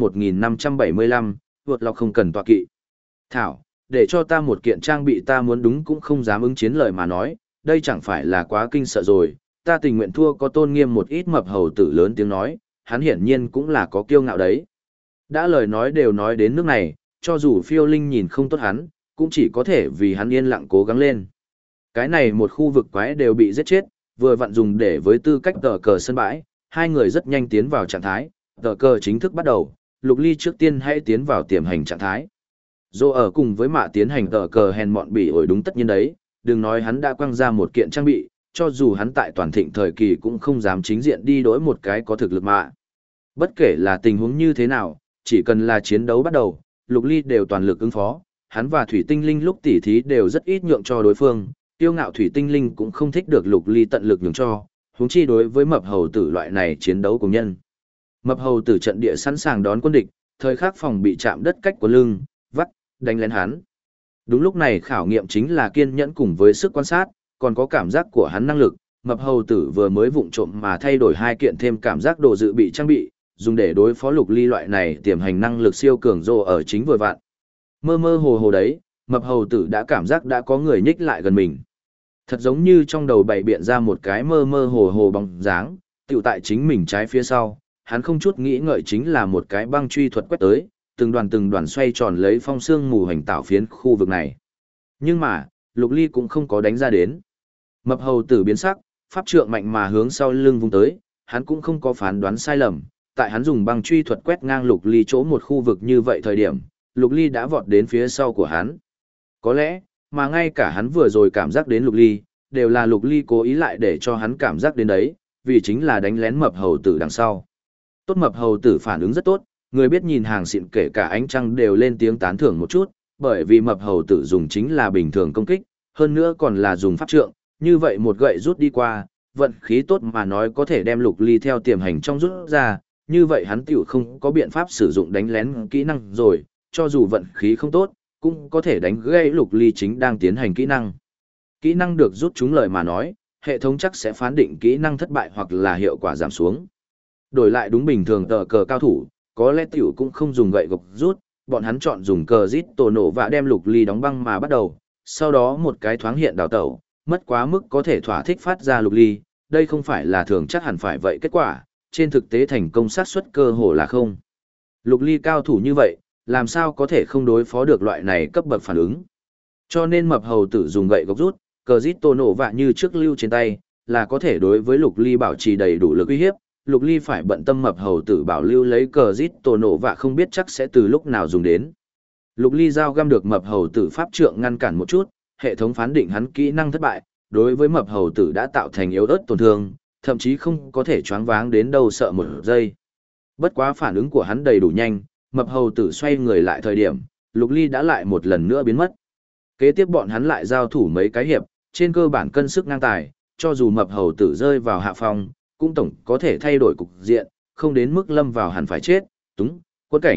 1575, vượt lọc không cần tọa kỵ. Thảo, để cho ta một kiện trang bị ta muốn đúng cũng không dám ứng chiến lời mà nói, đây chẳng phải là quá kinh sợ rồi, ta tình nguyện thua có tôn nghiêm một ít mập hầu tử lớn tiếng nói, hắn hiển nhiên cũng là có kiêu ngạo đấy. Đã lời nói đều nói đến nước này, cho dù phiêu linh nhìn không tốt hắn, cũng chỉ có thể vì hắn yên lặng cố gắng lên. Cái này một khu vực quái đều bị giết chết, vừa vặn dùng để với tư cách tờ cờ sân bãi, hai người rất nhanh tiến vào trạng thái, tờ cờ chính thức bắt đầu, Lục Ly trước tiên hãy tiến vào tiềm hành trạng thái. Dô ở cùng với mạ tiến hành tờ cờ hèn mọn bỉ ổi đúng tất nhiên đấy, đừng nói hắn đã quăng ra một kiện trang bị, cho dù hắn tại toàn thịnh thời kỳ cũng không dám chính diện đi đối một cái có thực lực mạ. Bất kể là tình huống như thế nào, chỉ cần là chiến đấu bắt đầu, Lục Ly đều toàn lực ứng phó, hắn và Thủy Tinh Linh lúc tỉ thí đều rất ít nhượng cho đối phương, tiêu ngạo Thủy Tinh Linh cũng không thích được Lục Ly tận lực nhường cho, huống chi đối với mập hầu tử loại này chiến đấu cùng nhân. Mập hầu tử trận địa sẵn sàng đón quân địch, thời khắc phòng bị chạm đất cách của lưng, vắt, đánh lén hắn. Đúng lúc này khảo nghiệm chính là kiên nhẫn cùng với sức quan sát, còn có cảm giác của hắn năng lực, mập hầu tử vừa mới vụng trộm mà thay đổi hai kiện thêm cảm giác đồ dự bị trang bị, dùng để đối phó Lục Ly loại này tiềm hành năng lực siêu cường rồ ở chính vừa vặn. Mơ mơ hồ hồ đấy, mập hầu tử đã cảm giác đã có người nhích lại gần mình. Thật giống như trong đầu bày biện ra một cái mơ mơ hồ hồ bóng dáng, tựu tại chính mình trái phía sau, hắn không chút nghĩ ngợi chính là một cái băng truy thuật quét tới, từng đoàn xoay tròn lấy phong sương mù hành tạo phiến khu vực này. Nhưng mà, Lục Ly cũng không có đánh ra đến. Mập hầu tử biến sắc, pháp trượng mạnh mà hướng sau lưng vung tới, hắn cũng không có phán đoán sai lầm, tại hắn dùng băng truy thuật quét ngang Lục Ly chỗ một khu vực như vậy thời điểm, Lục Ly đã vọt đến phía sau của hắn. Có lẽ, mà ngay cả hắn vừa rồi cảm giác đến Lục Ly, đều là Lục Ly cố ý lại để cho hắn cảm giác đến đấy, vì chính là đánh lén mập hầu tử đằng sau. Tốt mập hầu tử phản ứng rất tốt, người biết nhìn hàng xịn kể cả ánh trăng đều lên tiếng tán thưởng một chút, bởi vì mập hầu tử dùng chính là bình thường công kích, hơn nữa còn là dùng pháp trượng, như vậy một gậy rút đi qua, vận khí tốt mà nói có thể đem Lục Ly theo tiềm hành trong rút ra, như vậy hắn tiểu không có biện pháp sử dụng đánh lén kỹ năng rồi, cho dù vận khí không tốt, cũng có thể đánh gãy Lục Ly chính đang tiến hành kỹ năng. Kỹ năng được rút trúng lời mà nói, hệ thống chắc sẽ phán định kỹ năng thất bại hoặc là hiệu quả giảm xuống. Đổi lại đúng bình thường tờ cờ cao thủ, có lẽ tiểu cũng không dùng gậy gộc rút, bọn hắn chọn dùng cờ rít tổ nổ và đem Lục Ly đóng băng mà bắt đầu, sau đó một cái thoáng hiện đào tẩu, mất quá mức có thể thỏa thích phát ra Lục Ly, đây không phải là thường chắc hẳn phải vậy kết quả, trên thực tế thành công xác suất cơ hồ là không. Lục Ly cao thủ như vậy, làm sao có thể không đối phó được loại này cấp bậc phản ứng. Cho nên mập hầu tử dùng gậy gộc rút, cờ rít tổ nổ vạ như trước lưu trên tay, là có thể đối với Lục Ly bảo trì đầy đủ lực uy hiếp. Lục Ly phải bận tâm mập hầu tử bảo lưu lấy cờ rít tổ nổ vạ không biết chắc sẽ từ lúc nào dùng đến. Lục Ly giao găm được mập hầu tử pháp trượng ngăn cản một chút, hệ thống phán định hắn kỹ năng thất bại, đối với mập hầu tử đã tạo thành yếu ớt tổn thương, thậm chí không có thể choáng váng đến đâu sợ một giây. Bất quá phản ứng của hắn đầy đủ nhanh, mập hầu tử xoay người lại thời điểm, Lục Ly đã lại một lần nữa biến mất. Kế tiếp bọn hắn lại giao thủ mấy cái hiệp, trên cơ bản cân sức ngang tài, cho dù mập hầu tử rơi vào hạ phong, cũng tổng có thể thay đổi cục diện, không đến mức lâm vào hẳn phải chết, túng, quất cảnh,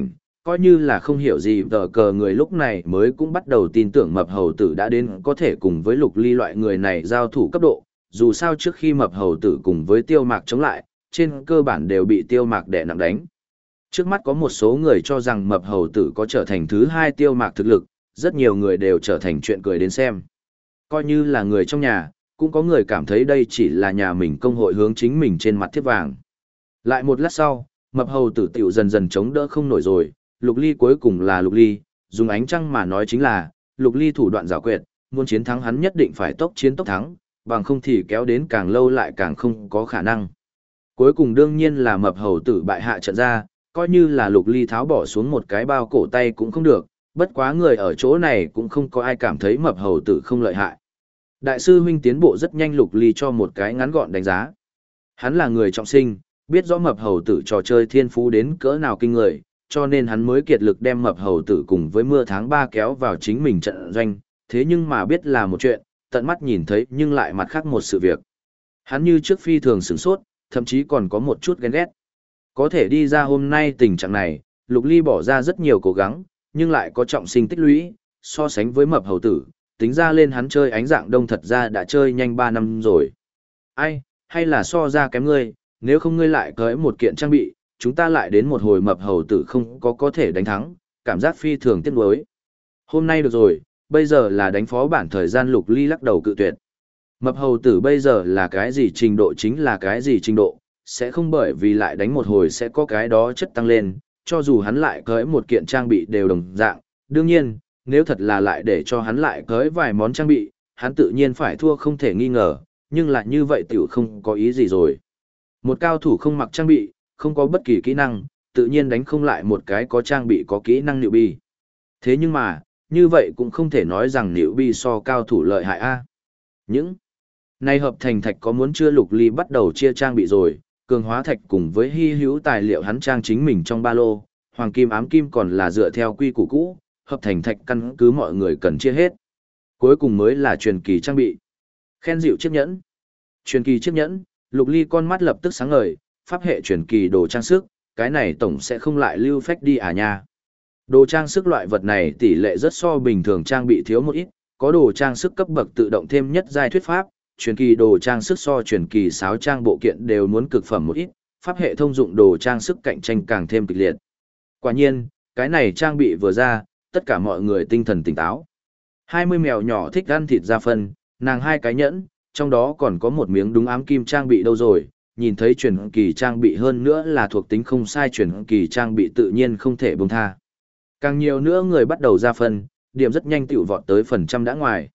Coi như là không hiểu gì tờ cờ người lúc này mới cũng bắt đầu tin tưởng mập hầu tử đã đến có thể cùng với lục ly loại người này giao thủ cấp độ, dù sao trước khi mập hầu tử cùng với tiêu mạc chống lại, trên cơ bản đều bị tiêu mạc đè nặng đánh. Trước mắt có một số người cho rằng mập hầu tử có trở thành thứ hai tiêu mạc thực lực, rất nhiều người đều trở thành chuyện cười đến xem. Coi như là người trong nhà, cũng có người cảm thấy đây chỉ là nhà mình công hội hướng chính mình trên mặt thiết vàng. Lại một lát sau, mập hầu tử tiểu dần dần chống đỡ không nổi rồi, lục ly cuối cùng là lục ly, dùng ánh trăng mà nói chính là, lục ly thủ đoạn giảo quyệt, muốn chiến thắng hắn nhất định phải tốc chiến tốc thắng, bằng không thì kéo đến càng lâu lại càng không có khả năng. Cuối cùng đương nhiên là mập hầu tử bại hạ trận ra, coi như là lục ly tháo bỏ xuống một cái bao cổ tay cũng không được, bất quá người ở chỗ này cũng không có ai cảm thấy mập hầu tử không lợi hại. Đại sư huynh tiến bộ rất nhanh, lục ly cho một cái ngắn gọn đánh giá. Hắn là người trọng sinh, biết rõ mập hầu tử trò chơi thiên phú đến cỡ nào kinh người, cho nên hắn mới kiệt lực đem mập hầu tử cùng với mưa tháng 3 kéo vào chính mình trận doanh, thế nhưng mà biết là một chuyện, tận mắt nhìn thấy nhưng lại mặt khác một sự việc. Hắn như trước phi thường sửng sốt, thậm chí còn có một chút ghen ghét. Có thể đi ra hôm nay tình trạng này, lục ly bỏ ra rất nhiều cố gắng, nhưng lại có trọng sinh tích lũy, so sánh với mập hầu tử, tính ra lên hắn chơi ánh dạng đông thật ra đã chơi nhanh 3 năm rồi. Ai, hay là so ra kém ngươi, nếu không ngươi lại cưới một kiện trang bị, chúng ta lại đến một hồi mập hầu tử không có thể đánh thắng, cảm giác phi thường tiếc nuối. Hôm nay được rồi, bây giờ là đánh phó bản thời gian, lục ly lắc đầu cự tuyệt. Mập hầu tử bây giờ là cái gì trình độ chính là cái gì trình độ, sẽ không bởi vì lại đánh một hồi sẽ có cái đó chất tăng lên, cho dù hắn lại cưới một kiện trang bị đều đồng dạng. Đương nhiên, nếu thật là lại để cho hắn lại cưới vài món trang bị, hắn tự nhiên phải thua không thể nghi ngờ, nhưng lại như vậy tiểu không có ý gì rồi. Một cao thủ không mặc trang bị, không có bất kỳ kỹ năng, tự nhiên đánh không lại một cái có trang bị có kỹ năng newbie. Thế nhưng mà, như vậy cũng không thể nói rằng newbie so cao thủ lợi hại a. Những này hợp thành thạch có muốn chưa, lục ly bắt đầu chia trang bị rồi, cường hóa thạch cùng với hy hữu tài liệu hắn trang chính mình trong ba lô, hoàng kim ám kim còn là dựa theo quy củ cũ, hợp thành thạch căn cứ mọi người cần chia hết. Cuối cùng mới là truyền kỳ trang bị. Khen dịu chiếc nhẫn. Truyền kỳ chiếc nhẫn, lục ly con mắt lập tức sáng ngời, pháp hệ truyền kỳ đồ trang sức, cái này tổng sẽ không lại lưu phách đi à nha. Đồ trang sức loại vật này tỷ lệ rất so bình thường trang bị thiếu một ít, có đồ trang sức cấp bậc tự động thêm nhất giai thuyết pháp, truyền kỳ đồ trang sức so truyền kỳ sáo trang bộ kiện đều muốn cực phẩm một ít, pháp hệ thông dụng đồ trang sức cạnh tranh càng thêm kịch liệt. Quả nhiên, cái này trang bị vừa ra, tất cả mọi người tinh thần tỉnh táo. 20 mèo nhỏ thích ăn thịt ra phân, nàng 2 cái nhẫn, trong đó còn có một miếng đúng ám kim trang bị đâu rồi, nhìn thấy truyền kỳ trang bị hơn nữa là thuộc tính không sai, truyền kỳ trang bị tự nhiên không thể buông tha. Càng nhiều nữa người bắt đầu ra phân, điểm rất nhanh tiểu vọt tới phần trăm đã ngoài.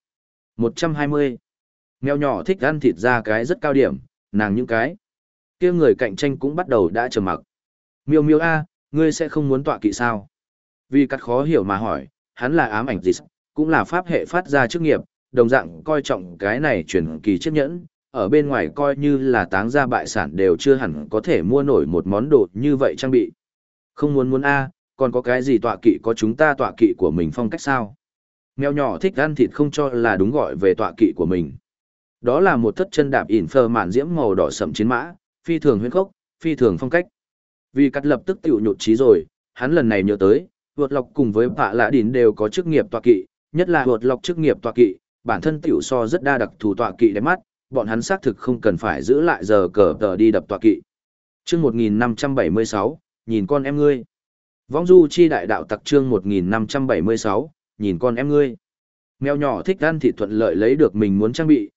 120. Mèo nhỏ thích ăn thịt ra cái rất cao điểm, nàng những cái kia người cạnh tranh cũng bắt đầu đã trầm mặc. Miêu miêu a, ngươi sẽ không muốn tọa kỵ sao? Vì cắt khó hiểu mà hỏi, hắn là ám ảnh gì, cũng là pháp hệ phát ra chức nghiệp, đồng dạng coi trọng cái này truyền kỳ chiếc nhẫn, ở bên ngoài coi như là táng ra bại sản đều chưa hẳn có thể mua nổi một món đồ như vậy trang bị. Không muốn a, còn có cái gì tọa kỵ có chúng ta tọa kỵ của mình phong cách sao? Mèo nhỏ thích ăn thịt không cho là đúng gọi về tọa kỵ của mình. Đó là một thất chân đạp ỉn phơ mạn diễm màu đỏ sậm chiến mã, phi thường huyễn khốc, phi thường phong cách. Vì cắt lập tức tiểu nhụt chí rồi, hắn lần này nhớ tới, vượt lọc cùng với bạ lạ đỉn đều có chức nghiệp tọa kỵ, nhất là vượt lọc chức nghiệp tọa kỵ, bản thân tiểu so rất đa đặc thù tọa kỵ đẹp mắt, bọn hắn xác thực không cần phải giữ lại giờ cờ tờ đi đập tọa kỵ. Chương 1576, nhìn con em ngươi. Vong du chi đại đạo tặc chương 1576, nhìn con em ngươi. Mèo nhỏ thích ăn thịt thuận lợi lấy được mình muốn trang bị,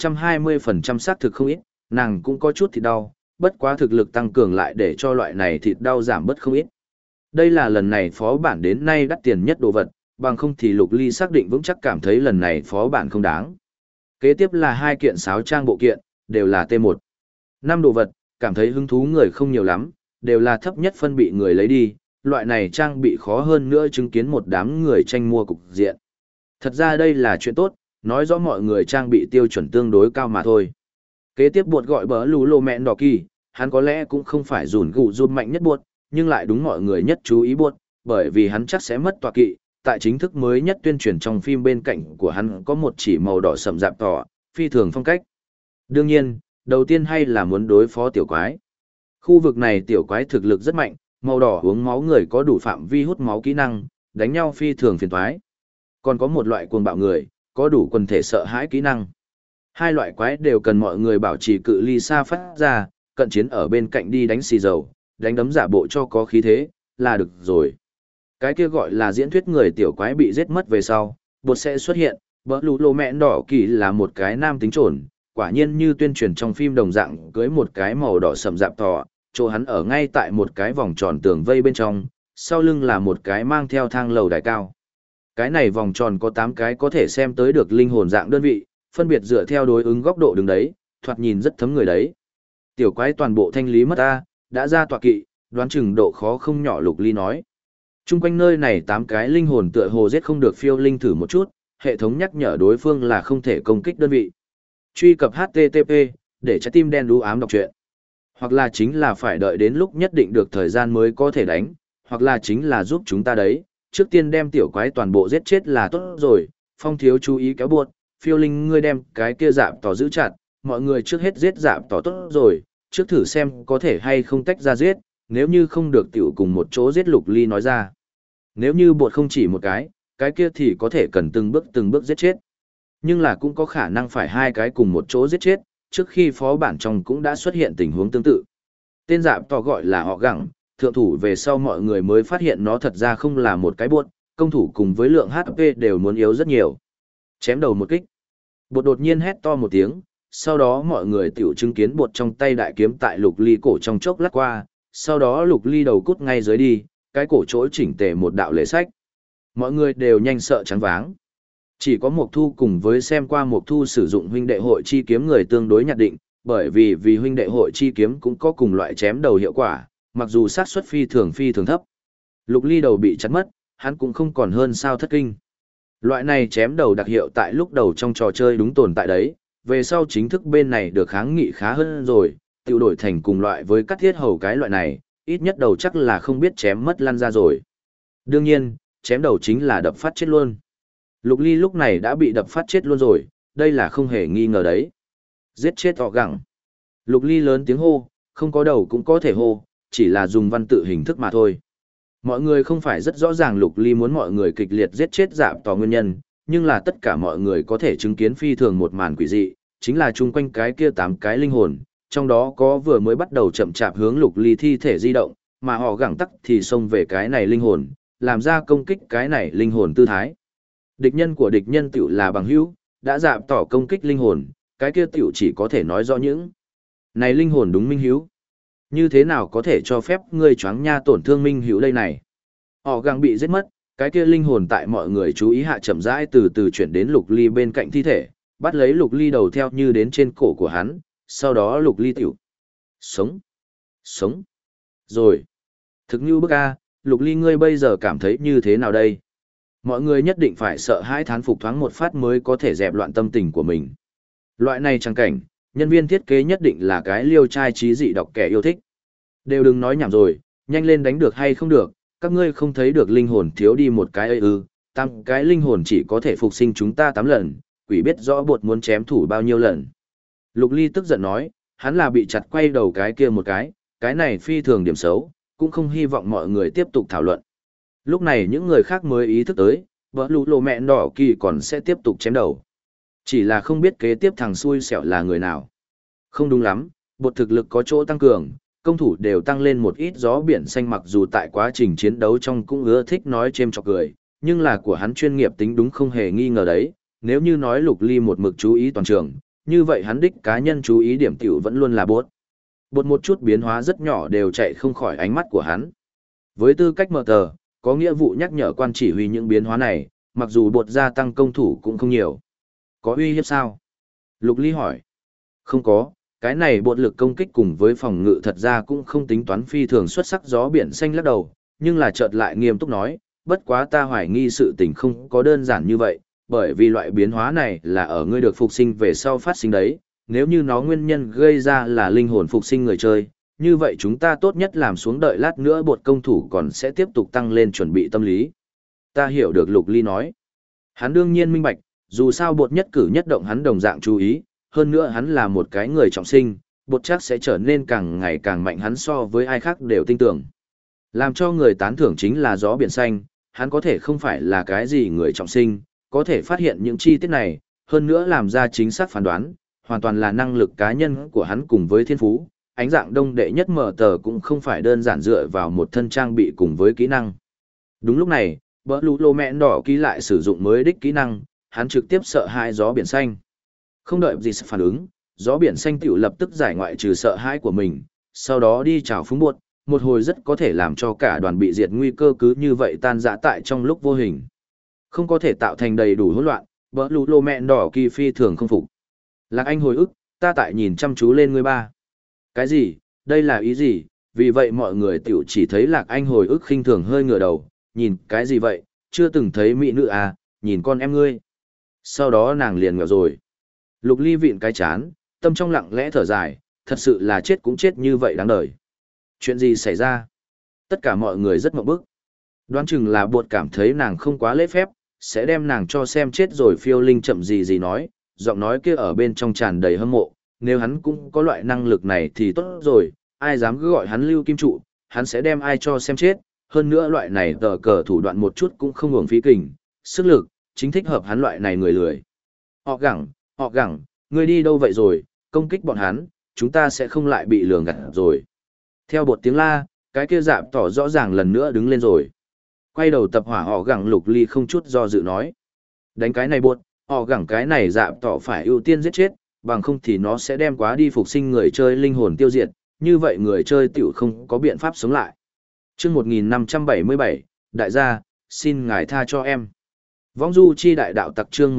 120% xác thực không ít, nàng cũng có chút thịt đau, bất quá thực lực tăng cường lại để cho loại này thịt đau giảm bớt không ít. Đây là lần này phó bản đến nay đắt tiền nhất đồ vật, bằng không thì Lục Ly xác định vững chắc cảm thấy lần này phó bản không đáng. Kế tiếp là 2 kiện sáo trang bộ kiện, đều là T1. 5 đồ vật, cảm thấy hứng thú người không nhiều lắm, đều là thấp nhất phân bị người lấy đi, loại này trang bị khó hơn nữa chứng kiến một đám người tranh mua cục diện. Thật ra đây là chuyện tốt, nói rõ mọi người trang bị tiêu chuẩn tương đối cao mà thôi. Kế tiếp buột gọi bớ lù lô mẹn đỏ kỳ, hắn có lẽ cũng không phải rủn gụ run mạnh nhất buột, nhưng lại đúng mọi người nhất chú ý buột, bởi vì hắn chắc sẽ mất tọa kỵ. Tại chính thức mới nhất tuyên truyền trong phim bên cạnh của hắn có một chỉ màu đỏ sậm rạp tỏ, phi thường phong cách. Đương nhiên, đầu tiên hay là muốn đối phó tiểu quái. Khu vực này tiểu quái thực lực rất mạnh, Màu đỏ uống máu người có đủ phạm vi hút máu kỹ năng, đánh nhau phi thường phiền toái. Còn có một loại cuồng bạo người, có đủ quần thể sợ hãi kỹ năng. Hai loại quái đều cần mọi người bảo trì cự ly xa phát ra, cận chiến ở bên cạnh đi đánh xì dầu, đánh đấm giả bộ cho có khí thế, là được rồi. Cái kia gọi là diễn thuyết người tiểu quái bị giết mất về sau, bột sẽ xuất hiện, bỡ lũ lô mẹn đỏ kỳ là một cái nam tính trồn, quả nhiên như tuyên truyền trong phim đồng dạng cưới một cái màu đỏ sầm rạp thỏ, chỗ hắn ở ngay tại một cái vòng tròn tường vây bên trong, sau lưng là một cái mang theo thang lầu đài cao. Cái này vòng tròn có 8 cái có thể xem tới được linh hồn dạng đơn vị, phân biệt dựa theo đối ứng góc độ đứng đấy, thoạt nhìn rất thấm người đấy. Tiểu quái toàn bộ thanh lý mất ta, đã ra tọa kỵ, đoán chừng độ khó không nhỏ. Lục Ly nói. Trung quanh nơi này 8 cái linh hồn tựa hồ giết không được phiêu linh thử một chút, hệ thống nhắc nhở đối phương là không thể công kích đơn vị. Truy cập HTTP, để trái tim đen đú ám đọc truyện. Hoặc là chính là phải đợi đến lúc nhất định được thời gian mới có thể đánh, hoặc là chính là giúp chúng ta đấy, trước tiên đem tiểu quái toàn bộ giết chết là tốt rồi. Phong thiếu chú ý kéo buộc, phiêu linh ngươi đem cái kia dạp tỏ giữ chặt, mọi người trước hết giết dạp tỏ tốt rồi, trước thử xem có thể hay không tách ra giết, nếu như không được tiểu cùng một chỗ giết. Lục Ly nói ra. Nếu như bột không chỉ một cái kia thì có thể cần từng bước giết chết. Nhưng là cũng có khả năng phải 2 cái cùng một chỗ giết chết, trước khi phó bản trong cũng đã xuất hiện tình huống tương tự. Tên dạp tỏ gọi là họ gẳng, thượng thủ về sau mọi người mới phát hiện nó thật ra không là một cái bột, công thủ cùng với lượng HP đều muốn yếu rất nhiều. Chém đầu một kích. Bột đột nhiên hét to một tiếng, sau đó mọi người tiểu chứng kiến bột trong tay đại kiếm tại Lục Ly cổ trong chốc lát qua, sau đó Lục Ly đầu cút ngay dưới đi, cái cổ chỗ chỉnh tề một đạo lệ sách. Mọi người đều nhanh sợ trắng váng. Chỉ có Mộc Thu cùng với xem qua Mộc Thu sử dụng huynh đệ hội chi kiếm người tương đối nhận định, bởi vì huynh đệ hội chi kiếm cũng có cùng loại chém đầu hiệu quả, mặc dù xác suất phi thường thấp. Lục Ly đầu bị chặt mất, hắn cũng không còn hơn sao thất kinh. Loại này chém đầu đặc hiệu tại lúc đầu trong trò chơi đúng tồn tại đấy, về sau chính thức bên này được kháng nghị khá hơn rồi, tiêu đổi thành cùng loại với cắt thiết hầu cái loại này, ít nhất đầu chắc là không biết chém mất lăn ra rồi. Đương nhiên, chém đầu chính là đập phát chết luôn. Lục Ly lúc này đã bị đập phát chết luôn rồi, đây là không hề nghi ngờ đấy. Giết chết họ gẳng. Lục Ly lớn tiếng hô, không có đầu cũng có thể hô, chỉ là dùng văn tự hình thức mà thôi. Mọi người không phải rất rõ ràng Lục Ly muốn mọi người kịch liệt giết chết dạp tỏ nguyên nhân, nhưng là tất cả mọi người có thể chứng kiến phi thường một màn quỷ dị, chính là chung quanh cái kia 8 cái linh hồn, trong đó có vừa mới bắt đầu chậm chạp hướng Lục Ly thi thể di động, mà họ gẳng tắc thì xông về cái này linh hồn, làm ra công kích cái này linh hồn tư thái. Địch nhân của địch nhân tiểu là bằng hữu, đã dạp tỏ công kích linh hồn, cái kia tiểu chỉ có thể nói rõ những này linh hồn đúng minh hữu. Như thế nào có thể cho phép ngươi choáng nha tổn thương minh hữu đây này? Họ gắng bị giết mất, cái kia linh hồn tại mọi người chú ý hạ chậm rãi từ từ chuyển đến Lục Ly bên cạnh thi thể, bắt lấy Lục Ly đầu theo như đến trên cổ của hắn, sau đó Lục Ly tiểu sống rồi. Thực như bức a, Lục Ly ngươi bây giờ cảm thấy như thế nào đây? Mọi người nhất định phải sợ hãi thán phục thoáng một phát mới có thể dẹp loạn tâm tình của mình. Loại này trang cảnh, nhân viên thiết kế nhất định là cái liêu trai trí dị đọc kẻ yêu thích. Đều đừng nói nhảm rồi, nhanh lên đánh được hay không được, các ngươi không thấy được linh hồn thiếu đi một cái ư, tăng cái linh hồn chỉ có thể phục sinh chúng ta 8 lần, quỷ biết rõ bột muốn chém thủ bao nhiêu lần. Lục Ly tức giận nói, hắn là bị chặt quay đầu cái kia một cái này phi thường điểm xấu, cũng không hy vọng mọi người tiếp tục thảo luận. Lúc này những người khác mới ý thức tới, bỡ lũ lộ mẹ đỏ kỳ còn sẽ tiếp tục chém đầu. Chỉ là không biết kế tiếp thằng xui xẻo là người nào. Không đúng lắm, bột thực lực có chỗ tăng cường, công thủ đều tăng lên một ít. Gió biển xanh mặc dù tại quá trình chiến đấu trong cũng ưa thích nói chêm chọc cười, nhưng là của hắn chuyên nghiệp tính đúng không hề nghi ngờ đấy. Nếu như nói Lục Ly một mực chú ý toàn trường, như vậy hắn đích cá nhân chú ý điểm tiểu vẫn luôn là bột. Bột một chút biến hóa rất nhỏ đều chạy không khỏi ánh mắt của hắn. Với tư cách mở tờ, có nghĩa vụ nhắc nhở quan chỉ huy những biến hóa này, mặc dù bột gia tăng công thủ cũng không nhiều. Có uy hiếp sao? Lục Ly hỏi. Không có, cái này bột lực công kích cùng với phòng ngự thật ra cũng không tính toán phi thường xuất sắc. Gió biển xanh lắc đầu, nhưng là chợt lại nghiêm túc nói, bất quá ta hoài nghi sự tình không có đơn giản như vậy, bởi vì loại biến hóa này là ở ngươi được phục sinh về sau phát sinh đấy, nếu như nó nguyên nhân gây ra là linh hồn phục sinh người chơi, như vậy chúng ta tốt nhất làm xuống đợi lát nữa bột công thủ còn sẽ tiếp tục tăng lên chuẩn bị tâm lý. Ta hiểu được. Lục Ly nói. Hắn đương nhiên minh bạch, dù sao bột nhất cử nhất động hắn đồng dạng chú ý, hơn nữa hắn là một cái người trọng sinh, bột chắc sẽ trở nên càng ngày càng mạnh, hắn so với ai khác đều tin tưởng. Làm cho người tán thưởng chính là gió biển xanh, hắn có thể không phải là cái gì người trọng sinh, có thể phát hiện những chi tiết này, hơn nữa làm ra chính xác phán đoán, hoàn toàn là năng lực cá nhân của hắn cùng với thiên phú. Ánh dạng đông đệ nhất mở tờ cũng không phải đơn giản dựa vào một thân trang bị cùng với kỹ năng. Đúng lúc này, bỡ lũ lô mẹn đỏ ký lại sử dụng mới đích kỹ năng, hắn trực tiếp sợ hãi gió biển xanh. Không đợi gì phản ứng, gió biển xanh tiểu lập tức giải ngoại trừ sợ hãi của mình, sau đó đi chào phúng buột, một hồi rất có thể làm cho cả đoàn bị diệt nguy cơ cứ như vậy tan rã tại trong lúc vô hình. Không có thể tạo thành đầy đủ hỗn loạn, bỡ lũ lô mẹn đỏ kỳ phi thường không phục. Lạc Anh hồi ức, ta tại nhìn chăm chú lên ngươi ba. Cái gì, đây là ý gì? Vì vậy mọi người tiểu chỉ thấy Lạc Anh hồi ức khinh thường hơi ngửa đầu, nhìn cái gì vậy, chưa từng thấy mỹ nữ à, nhìn con em ngươi. Sau đó nàng liền nghèo rồi. Lục Ly vịn cái chán, tâm trong lặng lẽ thở dài, thật sự là chết cũng chết như vậy đáng đời. Chuyện gì xảy ra? Tất cả mọi người rất mộng bức. Đoán chừng là buột cảm thấy nàng không quá lễ phép, sẽ đem nàng cho xem chết rồi. Phiêu Linh chậm gì nói, giọng nói kia ở bên trong tràn đầy hâm mộ, nếu hắn cũng có loại năng lực này thì tốt rồi, ai dám cứ gọi hắn Lưu Kim Trụ, hắn sẽ đem ai cho xem chết, hơn nữa loại này tờ cờ thủ đoạn một chút cũng không uổng phí kình, sức lực, chính thích hợp hắn loại này người lười. Họ gẳng, ngươi đi đâu vậy rồi, công kích bọn hắn, chúng ta sẽ không lại bị lường gạt rồi. Theo một tiếng la, cái kia dạp tỏ rõ ràng lần nữa đứng lên rồi. Quay đầu tập hỏa họ gẳng Lục Ly không chút do dự nói. Đánh cái này buột, họ gẳng cái này dạp tỏ phải ưu tiên giết chết, bằng không thì nó sẽ đem quá đi phục sinh người chơi linh hồn tiêu diệt, như vậy người chơi tiểu không có biện pháp sống lại. Chương 1577, đại gia, xin ngài tha cho em. Vong du chi đại đạo tặc chương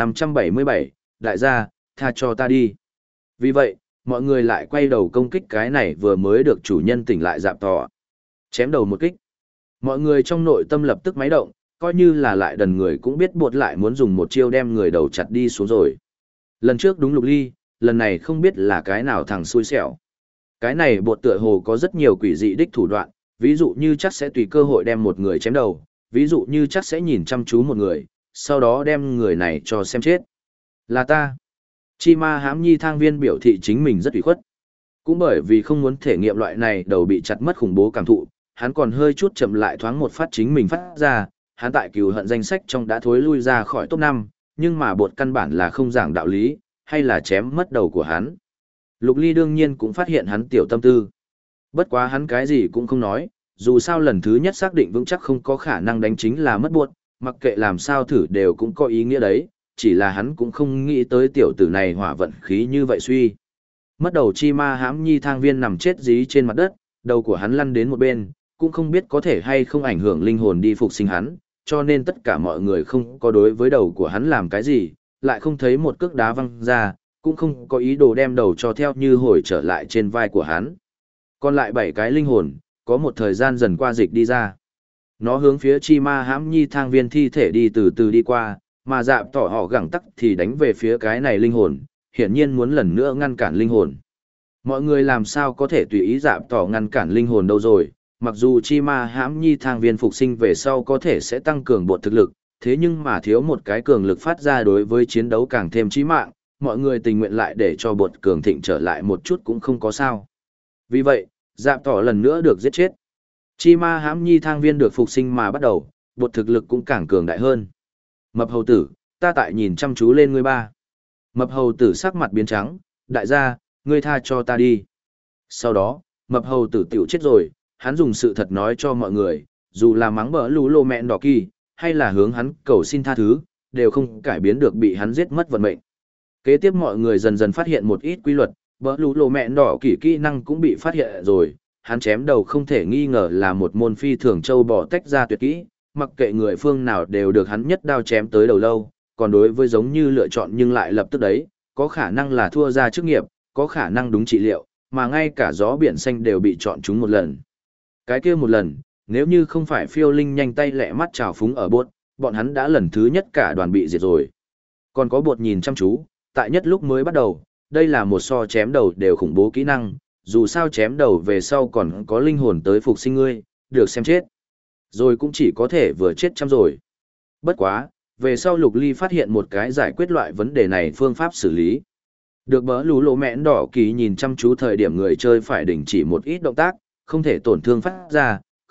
1577, đại gia, tha cho ta đi. Vì vậy, mọi người lại quay đầu công kích cái này vừa mới được chủ nhân tỉnh lại dạp tỏ. Chém đầu một kích. Mọi người trong nội tâm lập tức máy động, coi như là lại đần người cũng biết buộc lại muốn dùng một chiêu đem người đầu chặt đi xuống rồi. Lần trước đúng Lục Ly, lần này không biết là cái nào thằng xui xẻo. Cái này buộc tựa hồ có rất nhiều quỷ dị đích thủ đoạn, ví dụ như chắc sẽ tùy cơ hội đem một người chém đầu, ví dụ như chắc sẽ nhìn chăm chú một người, sau đó đem người này cho xem chết. Là ta. Chi ma hám nhi thang viên biểu thị chính mình rất ủy khuất. Cũng bởi vì không muốn thể nghiệm loại này đầu bị chặt mất khủng bố cảm thụ, hắn còn hơi chút chậm lại thoáng một phát chính mình phát ra, hắn tại cừu hận danh sách trong đã thối lui ra khỏi top 5, nhưng mà bột căn bản là không giảng đạo lý, hay là chém mất đầu của hắn. Lục Ly đương nhiên cũng phát hiện hắn tiểu tâm tư. Bất quá hắn cái gì cũng không nói, dù sao lần thứ nhất xác định vững chắc không có khả năng đánh chính là mất buộc, mặc kệ làm sao thử đều cũng có ý nghĩa đấy, chỉ là hắn cũng không nghĩ tới tiểu tử này hỏa vận khí như vậy suy. Mất đầu chi ma hãm nhi thang viên nằm chết dí trên mặt đất, đầu của hắn lăn đến một bên, cũng không biết có thể hay không ảnh hưởng linh hồn đi phục sinh hắn, cho nên tất cả mọi người không có đối với đầu của hắn làm cái gì, lại không thấy một cước đá văng ra, cũng không có ý đồ đem đầu cho theo như hồi trở lại trên vai của hắn. Còn lại 7 cái linh hồn, có một thời gian dần qua dịch đi ra. Nó hướng phía chi ma hãm nhi thang viên thi thể đi từ từ đi qua, mà dạp tỏ họ gẳng tắc thì đánh về phía cái này linh hồn, hiển nhiên muốn lần nữa ngăn cản linh hồn. Mọi người làm sao có thể tùy ý dạp tỏ ngăn cản linh hồn đâu rồi, mặc dù chi ma hãm nhi thang viên phục sinh về sau có thể sẽ tăng cường bột thực lực, thế nhưng mà thiếu một cái cường lực phát ra đối với chiến đấu càng thêm chí mạng, mọi người tình nguyện lại để cho bột cường thịnh trở lại một chút cũng không có sao. Vì vậy, dạp tỏ lần nữa được giết chết. Chi ma hãm nhi thang viên được phục sinh mà bắt đầu, bột thực lực cũng càng cường đại hơn. Mập hầu tử, ta tại nhìn chăm chú lên ngươi ba. Mập hầu tử sắc mặt biến trắng, đại gia, ngươi tha cho ta đi. Sau đó, mập hầu tử tiểu chết rồi, hắn dùng sự thật nói cho mọi người, dù là mắng bỡ lú lô mẹn đỏ kỳ, hay là hướng hắn cầu xin tha thứ, đều không cải biến được bị hắn giết mất vận mệnh. Kế tiếp mọi người dần dần phát hiện một ít quy luật, bỡ lú lô mẹn đỏ kỳ kỹ năng cũng bị phát hiện rồi, hắn chém đầu không thể nghi ngờ là một môn phi thường châu bò tách ra tuyệt kỹ, mặc kệ người phương nào đều được hắn nhất đao chém tới đầu lâu, còn đối với giống như lựa chọn nhưng lại lập tức đấy, có khả năng là thua ra chức nghiệp, có khả năng đúng trị liệu, mà ngay cả gió biển xanh đều bị chọn chúng một lần. Cái kia một lần, nếu như không phải phiêu linh nhanh tay lẹ mắt trào phúng ở bột, bọn hắn đã lần thứ nhất cả đoàn bị diệt rồi. Còn có bột nhìn chăm chú, tại nhất lúc mới bắt đầu, đây là một so chém đầu đều khủng bố kỹ năng, dù sao chém đầu về sau còn có linh hồn tới phục sinh ngươi, được xem chết. Rồi cũng chỉ có thể vừa chết chăm rồi. Bất quá, về sau Lục Ly phát hiện một cái giải quyết loại vấn đề này phương pháp xử lý. Được bỡ lú lỗ mẽn đỏ kỳ nhìn chăm chú thời điểm người chơi phải đình chỉ một ít động tác, không thể tổn thương phát ra,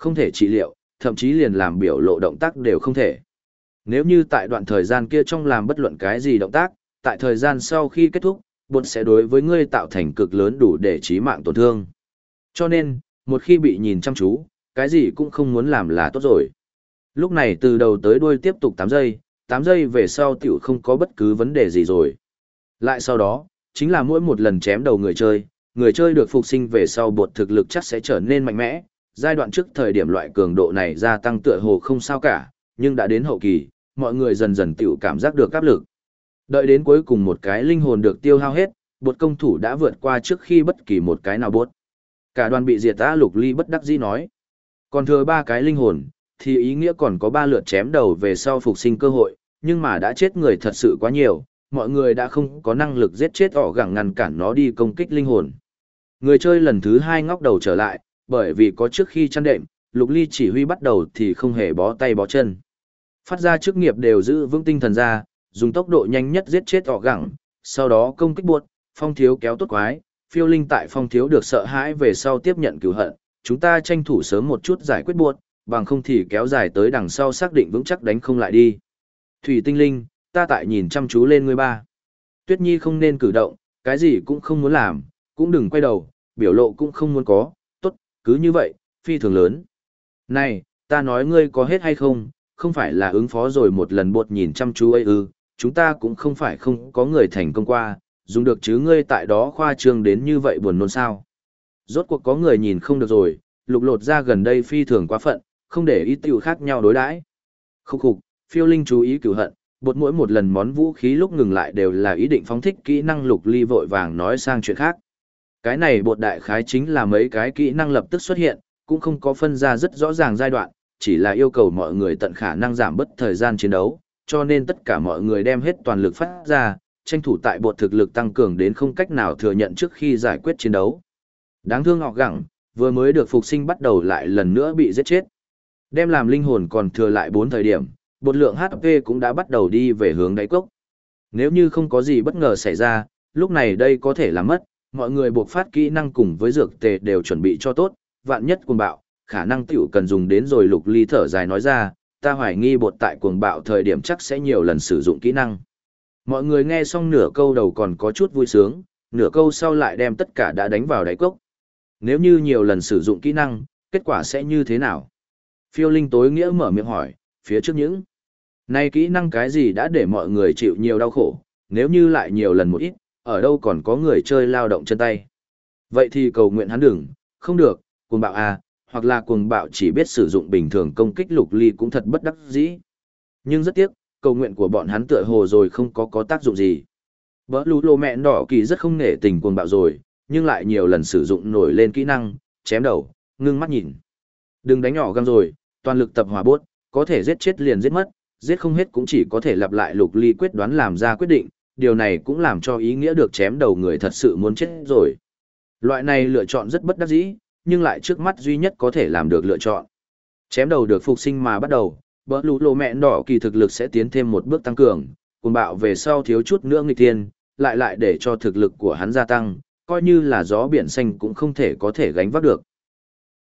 không thể trị liệu, thậm chí liền làm biểu lộ động tác đều không thể. Nếu như tại đoạn thời gian kia trong làm bất luận cái gì động tác, tại thời gian sau khi kết thúc, bột sẽ đối với ngươi tạo thành cực lớn đủ để chí mạng tổn thương. Cho nên, một khi bị nhìn chăm chú, cái gì cũng không muốn làm là tốt rồi. Lúc này từ đầu tới đuôi tiếp tục 8 giây, 8 giây về sau tiểu không có bất cứ vấn đề gì rồi. Lại sau đó, chính là mỗi một lần chém đầu người chơi được phục sinh về sau bột thực lực chắc sẽ trở nên mạnh mẽ. Giai đoạn trước thời điểm loại cường độ này gia tăng tựa hồ không sao cả, nhưng đã đến hậu kỳ, mọi người dần dần tiểu cảm giác được áp lực. Đợi đến cuối cùng một cái linh hồn được tiêu hao hết, bột công thủ đã vượt qua trước khi bất kỳ một cái nào bốt. Cả đoàn bị diệt ta Lục Ly bất đắc dĩ nói. Còn thừa 3 cái linh hồn, thì ý nghĩa còn có 3 lượt chém đầu về sau phục sinh cơ hội, nhưng mà đã chết người thật sự quá nhiều, mọi người đã không có năng lực giết chết ỏ gẳng ngăn cản nó đi công kích linh hồn. Người chơi lần thứ 2 ngóc đầu trở lại, bởi vì có trước khi chăn đệm, Lục Ly chỉ huy bắt đầu thì không hề bó tay bó chân. Phát ra chức nghiệp đều giữ vững tinh thần ra, dùng tốc độ nhanh nhất giết chết ỏ gẳng, sau đó công kích buột, Phong Thiếu kéo tốt quái, Phiêu Linh tại Phong Thiếu được sợ hãi về sau tiếp nhận cứu hận, chúng ta tranh thủ sớm một chút giải quyết buột, bằng không thì kéo dài tới đằng sau xác định vững chắc đánh không lại đi. Thủy Tinh Linh, ta tại nhìn chăm chú lên ngươi ba. Tuyết Nhi không nên cử động, cái gì cũng không muốn làm, cũng đừng quay đầu, biểu lộ cũng không muốn có, tốt, cứ như vậy, phi thường lớn. Này, ta nói ngươi có hết hay không, không phải là ứng phó rồi một lần bột nhìn chăm chú ấy ư, chúng ta cũng không phải không có người thành công qua, dùng được chứ ngươi tại đó khoa trương đến như vậy buồn nôn sao. Rốt cuộc có người nhìn không được rồi, Lục Lột ra gần đây phi thường quá phận, không để ý tiểu khác nhau đối đãi. Khúc khục, Phiêu Linh chú ý cửu hận, bột mỗi một lần món vũ khí lúc ngừng lại đều là ý định phóng thích kỹ năng. Lục Ly vội vàng nói sang chuyện khác. Cái này bột đại khái chính là mấy cái kỹ năng lập tức xuất hiện, cũng không có phân ra rất rõ ràng giai đoạn, chỉ là yêu cầu mọi người tận khả năng giảm bớt thời gian chiến đấu, cho nên tất cả mọi người đem hết toàn lực phát ra, tranh thủ tại bột thực lực tăng cường đến không cách nào thừa nhận trước khi giải quyết chiến đấu. Đáng thương họ gặng, vừa mới được phục sinh bắt đầu lại lần nữa bị giết chết. Đem làm linh hồn còn thừa lại 4 thời điểm, bột lượng HP cũng đã bắt đầu đi về hướng đáy cốc. Nếu như không có gì bất ngờ xảy ra, lúc này đây có thể làm mất, mọi người buộc phát kỹ năng cùng với dược tề đều chuẩn bị cho tốt, vạn nhất cuồng bạo, khả năng tiểu cần dùng đến rồi. Lục Ly thở dài nói ra, ta hoài nghi bột tại cuồng bạo thời điểm chắc sẽ nhiều lần sử dụng kỹ năng. Mọi người nghe xong nửa câu đầu còn có chút vui sướng, nửa câu sau lại đem tất cả đã đánh vào đáy cốc. Nếu như nhiều lần sử dụng kỹ năng, kết quả sẽ như thế nào? Phiêu Linh tối nghĩa mở miệng hỏi, phía trước những này kỹ năng cái gì đã để mọi người chịu nhiều đau khổ, nếu như lại nhiều lần một ít, ở đâu còn có người chơi lao động chân tay. Vậy thì cầu nguyện hắn đừng, không được, cuồng bạo à, hoặc là cuồng bạo chỉ biết sử dụng bình thường công kích. Lục Ly cũng thật bất đắc dĩ. Nhưng rất tiếc, cầu nguyện của bọn hắn tựa hồ rồi không có tác dụng gì. Bỡ lú lô mẹ đỏ kỳ rất không nể tình cuồng bạo rồi, nhưng lại nhiều lần sử dụng nổi lên kỹ năng, chém đầu, ngưng mắt nhìn. Đừng đánh nhỏ găng rồi, toàn lực tập hòa bốt, có thể giết chết liền giết mất, giết không hết cũng chỉ có thể lặp lại. Lục Ly quyết đoán làm ra quyết định, điều này cũng làm cho ý nghĩa được chém đầu người thật sự muốn chết rồi. Loại này lựa chọn rất bất đắc dĩ, nhưng lại trước mắt duy nhất có thể làm được lựa chọn. Chém đầu được phục sinh mà bắt đầu, bỡ lú lô mẹ đỏ kỳ thực lực sẽ tiến thêm một bước tăng cường, cuồng bạo về sau thiếu chút nữa nghịch thiên, lại để cho thực lực của hắn gia tăng, coi như là gió biển xanh cũng không thể có thể gánh vác được.